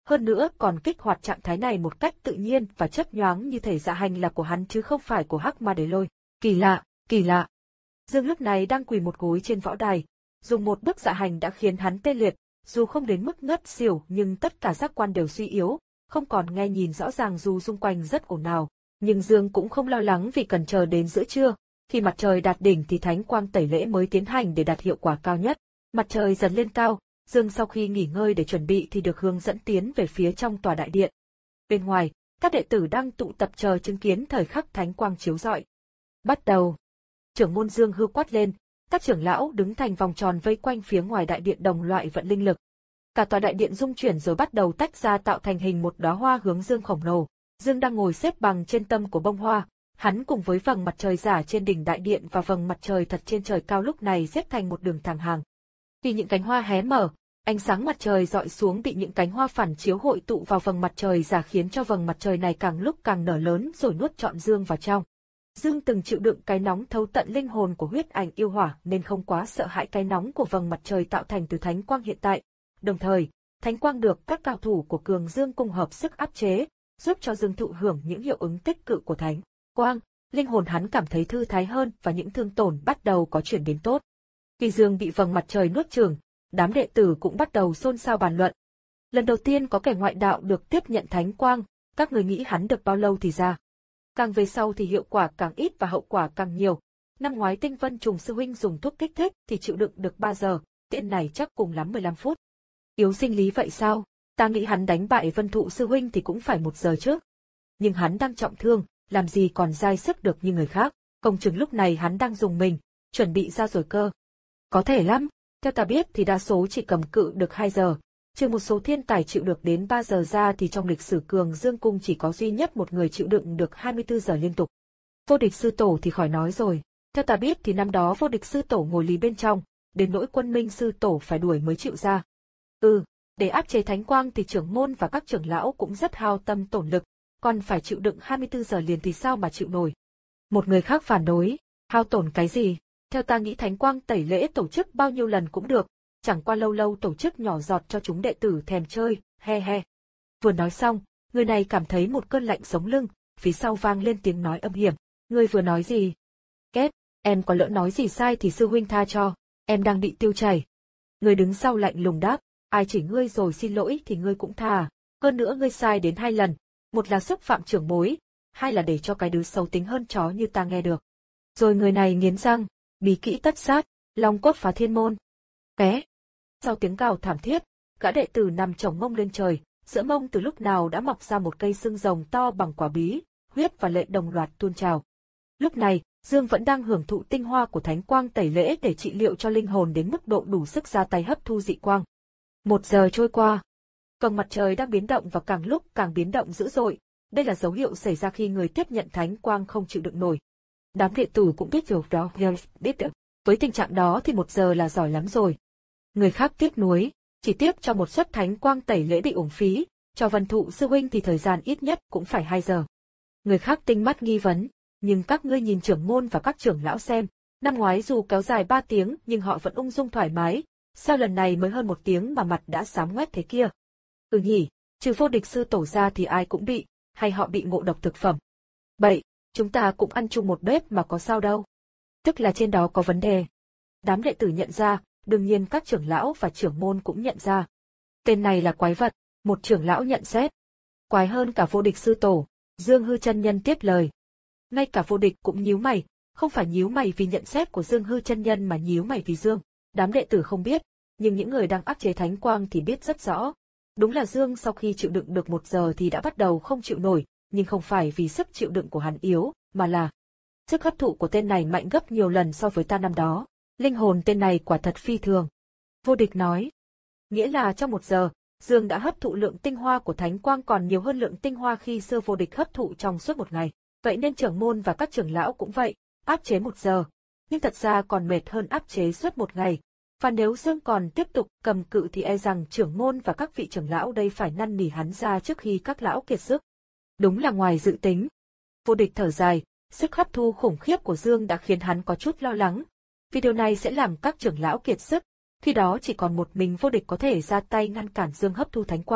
hơn nữa còn kích hoạt trạng thái này một cách tự nhiên và chớp nhoáng như thể dạ hành là của hắn chứ không phải của Hắc Ma Đế Lôi. Kỳ lạ, kỳ lạ. Dương lúc này đang quỳ một gối trên võ đài, dùng một bước dạ hành đã khiến hắn tê liệt, dù không đến mức ngất xỉu nhưng tất cả giác quan đều suy yếu, không còn nghe nhìn rõ ràng dù xung quanh rất ồn ào. Nhưng Dương cũng không lo lắng vì cần chờ đến giữa trưa, khi mặt trời đạt đỉnh thì thánh quang tẩy lễ mới tiến hành để đạt hiệu quả cao nhất. Mặt trời dần lên cao, Dương sau khi nghỉ ngơi để chuẩn bị thì được hướng dẫn tiến về phía trong tòa đại điện. Bên ngoài, các đệ tử đang tụ tập chờ chứng kiến thời khắc thánh quang chiếu rọi. Bắt đầu. Trưởng môn Dương hư quát lên, các trưởng lão đứng thành vòng tròn vây quanh phía ngoài đại điện đồng loại vận linh lực. Cả tòa đại điện rung chuyển rồi bắt đầu tách ra tạo thành hình một đóa hoa hướng Dương khổng lồ. Dương đang ngồi xếp bằng trên tâm của bông hoa, hắn cùng với vầng mặt trời giả trên đỉnh đại điện và vầng mặt trời thật trên trời cao lúc này xếp thành một đường thẳng hàng. Khi những cánh hoa hé mở, ánh sáng mặt trời rọi xuống bị những cánh hoa phản chiếu hội tụ vào vầng mặt trời giả khiến cho vầng mặt trời này càng lúc càng nở lớn rồi nuốt trọn Dương vào trong. Dương từng chịu đựng cái nóng thấu tận linh hồn của huyết ảnh yêu hỏa nên không quá sợ hãi cái nóng của vầng mặt trời tạo thành từ thánh quang hiện tại. Đồng thời, thánh quang được các cao thủ của Cường Dương cung hợp sức áp chế, giúp cho Dương thụ hưởng những hiệu ứng tích cực của thánh quang. Linh hồn hắn cảm thấy thư thái hơn và những thương tổn bắt đầu có chuyển biến tốt. Khi Dương bị vầng mặt trời nuốt chửng, đám đệ tử cũng bắt đầu xôn xao bàn luận. Lần đầu tiên có kẻ ngoại đạo được tiếp nhận thánh quang, các người nghĩ hắn được bao lâu thì ra? Càng về sau thì hiệu quả càng ít và hậu quả càng nhiều. Năm ngoái Tinh Vân Trùng sư huynh dùng thuốc kích thích thì chịu đựng được ba giờ, tiện này chắc cùng lắm mười lăm phút. Yếu sinh lý vậy sao? Ta nghĩ hắn đánh bại Vân Thụ sư huynh thì cũng phải một giờ trước. Nhưng hắn đang trọng thương, làm gì còn dai sức được như người khác, không chừng lúc này hắn đang dùng mình, chuẩn bị ra rồi cơ. Có thể lắm, theo ta biết thì đa số chỉ cầm cự được hai giờ, trừ một số thiên tài chịu được đến ba giờ ra thì trong lịch sử Cường Dương cung chỉ có duy nhất một người chịu đựng được hai mươi tư giờ liên tục. Vô Địch sư tổ thì khỏi nói rồi, theo ta biết thì năm đó Vô Địch sư tổ ngồi lý bên trong, đến nỗi Quân Minh sư tổ phải đuổi mới chịu ra. Ừ, để áp chế thánh quang thì trưởng môn và các trưởng lão cũng rất hao tâm tổn lực, còn phải chịu đựng hai mươi tư giờ liền thì sao mà chịu nổi. Một người khác phản đối, hao tổn cái gì? Theo ta nghĩ thánh quang tẩy lễ tổ chức bao nhiêu lần cũng được, chẳng qua lâu lâu tổ chức nhỏ giọt cho chúng đệ tử thèm chơi, he he. Vừa nói xong, người này cảm thấy một cơn lạnh sống lưng, phía sau vang lên tiếng nói âm hiểm. Ngươi vừa nói gì? Két, em có lỡ nói gì sai thì sư huynh tha cho, em đang bị tiêu chảy. Người đứng sau lạnh lùng đáp, ai chỉ ngươi rồi xin lỗi thì ngươi cũng tha. Hơn nữa ngươi sai đến hai lần, một là xúc phạm trưởng bối, hai là để cho cái đứa xấu tính hơn chó như ta nghe được. Rồi người này nghiến răng, bí kỹ tất sát, long cốt phá thiên môn. Ké. Sau tiếng gào thảm thiết, gã đệ tử nằm chồng mông lên trời, giữa mông từ lúc nào đã mọc ra một cây xương rồng to bằng quả bí, huyết và lệ đồng loạt tuôn trào. Lúc này, Dương vẫn đang hưởng thụ tinh hoa của thánh quang tẩy lễ để trị liệu cho linh hồn đến mức độ đủ sức ra tay hấp thu dị quang. Một giờ trôi qua, vầng mặt trời đang biến động và càng lúc càng biến động dữ dội, đây là dấu hiệu xảy ra khi người tiếp nhận thánh quang không chịu đựng nổi. Đám đệ tử cũng biết điều đó, biết được. Với tình trạng đó thì một giờ là giỏi lắm rồi. Người khác tiếc nuối, chỉ tiếp cho một suất thánh quang tẩy lễ bị uổng phí, cho Vân Thụ sư huynh thì thời gian ít nhất cũng phải hai giờ. Người khác tinh mắt nghi vấn, nhưng các ngươi nhìn trưởng môn và các trưởng lão xem, năm ngoái dù kéo dài ba tiếng nhưng họ vẫn ung dung thoải mái, sao lần này mới hơn một tiếng mà mặt đã xám ngoét thế kia? Ừ nhỉ, trừ Vô Địch sư tổ ra thì ai cũng bị, hay họ bị ngộ độc thực phẩm. Bậy, chúng ta cũng ăn chung một bếp mà có sao đâu. Tức là trên đó có vấn đề. Đám đệ tử nhận ra, đương nhiên các trưởng lão và trưởng môn cũng nhận ra. Tên này là quái vật, một trưởng lão nhận xét. Quái hơn cả Vô Địch sư tổ, Dương Hư chân nhân tiếp lời. Ngay cả Vô Địch cũng nhíu mày, không phải nhíu mày vì nhận xét của Dương Hư chân nhân mà nhíu mày vì Dương. Đám đệ tử không biết, nhưng những người đang áp chế thánh quang thì biết rất rõ. Đúng là Dương sau khi chịu đựng được một giờ thì đã bắt đầu không chịu nổi, nhưng không phải vì sức chịu đựng của hắn yếu, mà là sức hấp thụ của tên này mạnh gấp nhiều lần so với ta năm đó. Linh hồn tên này quả thật phi thường. Vô Địch nói. Nghĩa là trong một giờ, Dương đã hấp thụ lượng tinh hoa của thánh quang còn nhiều hơn lượng tinh hoa khi xưa Vô Địch hấp thụ trong suốt một ngày. Vậy nên trưởng môn và các trưởng lão cũng vậy, áp chế một giờ. Nhưng thật ra còn mệt hơn áp chế suốt một ngày. Và nếu Dương còn tiếp tục cầm cự thì e rằng trưởng môn và các vị trưởng lão đây phải năn nỉ hắn ra trước khi các lão kiệt sức. Đúng là ngoài dự tính. Vô Địch thở dài, sức hấp thu khủng khiếp của Dương đã khiến hắn có chút lo lắng. Vì điều này sẽ làm các trưởng lão kiệt sức, khi đó chỉ còn một mình Vô Địch có thể ra tay ngăn cản Dương hấp thu thánh quang.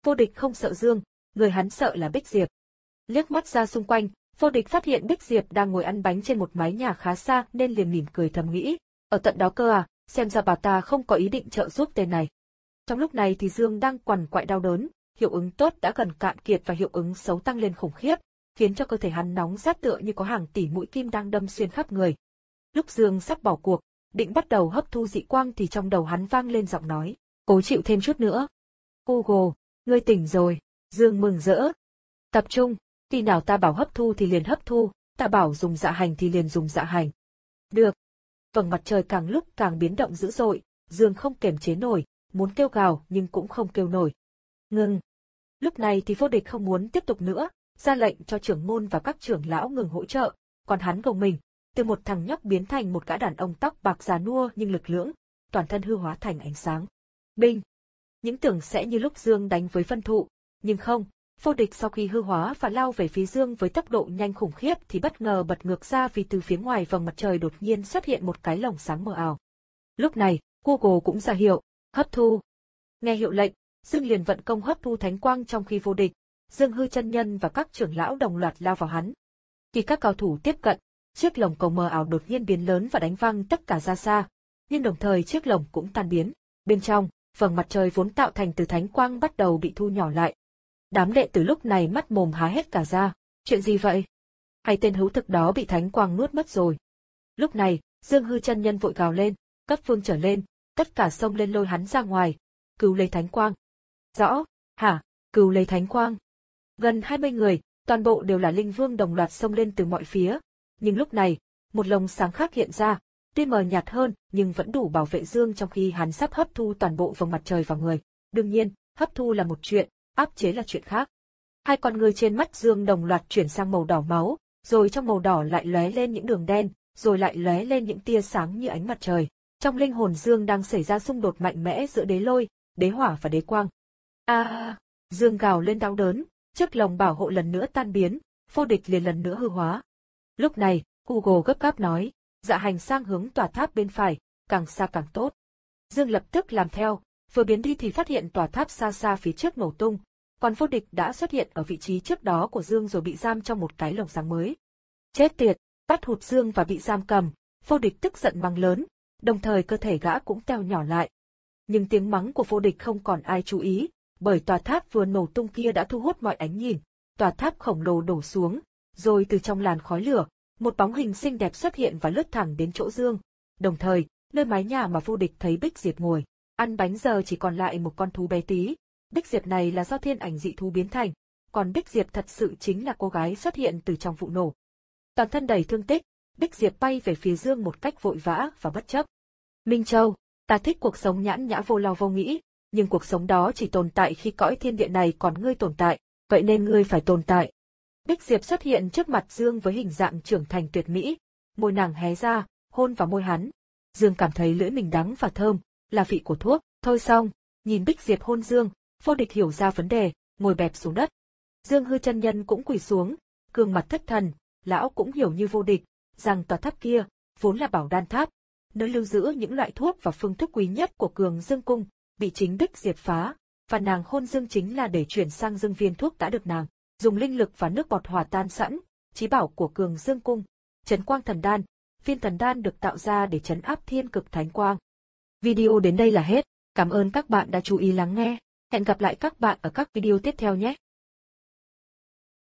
Vô Địch không sợ Dương, người hắn sợ là Bích Diệp. Liếc mắt ra xung quanh, Vô Địch phát hiện Bích Diệp đang ngồi ăn bánh trên một mái nhà khá xa nên liền mỉm cười thầm nghĩ, ở tận đó cơ à, xem ra bà ta không có ý định trợ giúp tên này. Trong lúc này thì Dương đang quằn quại đau đớn, hiệu ứng tốt đã gần cạn kiệt và hiệu ứng xấu tăng lên khủng khiếp, khiến cho cơ thể hắn nóng rát tựa như có hàng tỷ mũi kim đang đâm xuyên khắp người. Lúc Dương sắp bỏ cuộc, định bắt đầu hấp thu dị quang thì trong đầu hắn vang lên giọng nói, cố chịu thêm chút nữa. Hugo, ngươi tỉnh rồi. Dương mừng rỡ. Tập trung, khi nào ta bảo hấp thu thì liền hấp thu, ta bảo dùng dạ hành thì liền dùng dạ hành. Được. Vầng mặt trời càng lúc càng biến động dữ dội, Dương không kiềm chế nổi, muốn kêu gào nhưng cũng không kêu nổi. Ngừng. Lúc này thì Vô Địch không muốn tiếp tục nữa, ra lệnh cho trưởng môn và các trưởng lão ngừng hỗ trợ, còn hắn gồng mình, từ một thằng nhóc biến thành một gã đàn ông tóc bạc già nua nhưng lực lưỡng, toàn thân hư hóa thành ánh sáng. Binh! Những tưởng sẽ như lúc Dương đánh với Vân Thụ, nhưng không, Vô Địch sau khi hư hóa và lao về phía Dương với tốc độ nhanh khủng khiếp thì bất ngờ bật ngược ra vì từ phía ngoài vầng mặt trời đột nhiên xuất hiện một cái lồng sáng mờ ảo. Lúc này, Google cũng ra hiệu, hấp thu. Nghe hiệu lệnh, Dương liền vận công hấp thu thánh quang trong khi Vô Địch, Dương Hư chân nhân và các trưởng lão đồng loạt lao vào hắn. Khi các cao thủ tiếp cận, chiếc lồng cầu mờ ảo đột nhiên biến lớn và đánh văng tất cả ra xa, nhưng đồng thời chiếc lồng cũng tan biến. Bên trong, vầng mặt trời vốn tạo thành từ thánh quang bắt đầu bị thu nhỏ lại. Đám đệ tử lúc này mắt mồm há hết cả ra, chuyện gì vậy? Hay tên hữu thực đó bị thánh quang nuốt mất rồi? Lúc này, Dương Hư chân nhân vội gào lên, cấp phương trở lên, tất cả xông lên lôi hắn ra ngoài, cứu lấy thánh quang. Rõ, hả, cứu lấy thánh quang. Gần hai mươi người, toàn bộ đều là linh vương đồng loạt xông lên từ mọi phía, nhưng lúc này, một lồng sáng khác hiện ra, tuy mờ nhạt hơn nhưng vẫn đủ bảo vệ Dương trong khi hắn sắp hấp thu toàn bộ vầng mặt trời vào người. Đương nhiên, hấp thu là một chuyện, áp chế là chuyện khác. Hai con người trên mắt Dương đồng loạt chuyển sang màu đỏ máu, rồi trong màu đỏ lại lóe lên những đường đen, rồi lại lóe lên những tia sáng như ánh mặt trời. Trong linh hồn Dương đang xảy ra xung đột mạnh mẽ giữa đế lôi, đế hỏa và đế quang. A! À, Dương gào lên đau đớn, chiếc lồng bảo hộ lần nữa tan biến, Vô Địch liền lần nữa hư hóa. Lúc này, Google gấp gáp nói, dạ hành sang hướng tòa tháp bên phải, càng xa càng tốt. Dương lập tức làm theo, vừa biến đi thì phát hiện tòa tháp xa xa phía trước nổ tung, còn Vô Địch đã xuất hiện ở vị trí trước đó của Dương rồi bị giam trong một cái lồng sáng mới. Chết tiệt, bắt hụt Dương và bị giam cầm, Vô Địch tức giận mắng lớn, đồng thời cơ thể gã cũng teo nhỏ lại. Nhưng tiếng mắng của Vô Địch không còn ai chú ý, bởi tòa tháp vừa nổ tung kia đã thu hút mọi ánh nhìn, tòa tháp khổng lồ đổ xuống, rồi từ trong làn khói lửa, một bóng hình xinh đẹp xuất hiện và lướt thẳng đến chỗ Dương. Đồng thời, nơi mái nhà mà Vô Địch thấy Bích Diệp ngồi, ăn bánh giờ chỉ còn lại một con thú bé tí. Bích Diệp này là do thiên ảnh dị thú biến thành, còn Bích Diệp thật sự chính là cô gái xuất hiện từ trong vụ nổ. Toàn thân đầy thương tích, Bích Diệp bay về phía Dương một cách vội vã và bất chấp. Minh Châu, ta thích cuộc sống nhãn nhã vô lo vô nghĩ, nhưng cuộc sống đó chỉ tồn tại khi cõi thiên địa này còn ngươi tồn tại, vậy nên ngươi phải tồn tại. Bích Diệp xuất hiện trước mặt Dương với hình dạng trưởng thành tuyệt mỹ, môi nàng hé ra, hôn vào môi hắn. Dương cảm thấy lưỡi mình đắng và thơm, là vị của thuốc. Thôi xong, nhìn Bích Diệp hôn Dương, Vô Địch hiểu ra vấn đề, ngồi bẹp xuống đất. Dương Hư chân nhân cũng quỳ xuống, gương mặt thất thần, lão cũng hiểu như Vô Địch, rằng tòa tháp kia vốn là bảo đan tháp, nơi lưu giữ những loại thuốc và phương thuốc quý nhất của Cường Dương cung, bị chính Bích Diệp phá, và nàng hôn Dương chính là để chuyển sang Dương viên thuốc đã được nàng dùng linh lực và nước bọt hòa tan sẵn, chí bảo của Cường Dương cung, Trấn Quang Thần Đan. Viên thần đan được tạo ra để trấn áp thiên cực thánh quang. Video đến đây là hết, cảm ơn các bạn đã chú ý lắng nghe. Hẹn gặp lại các bạn ở các video tiếp theo nhé.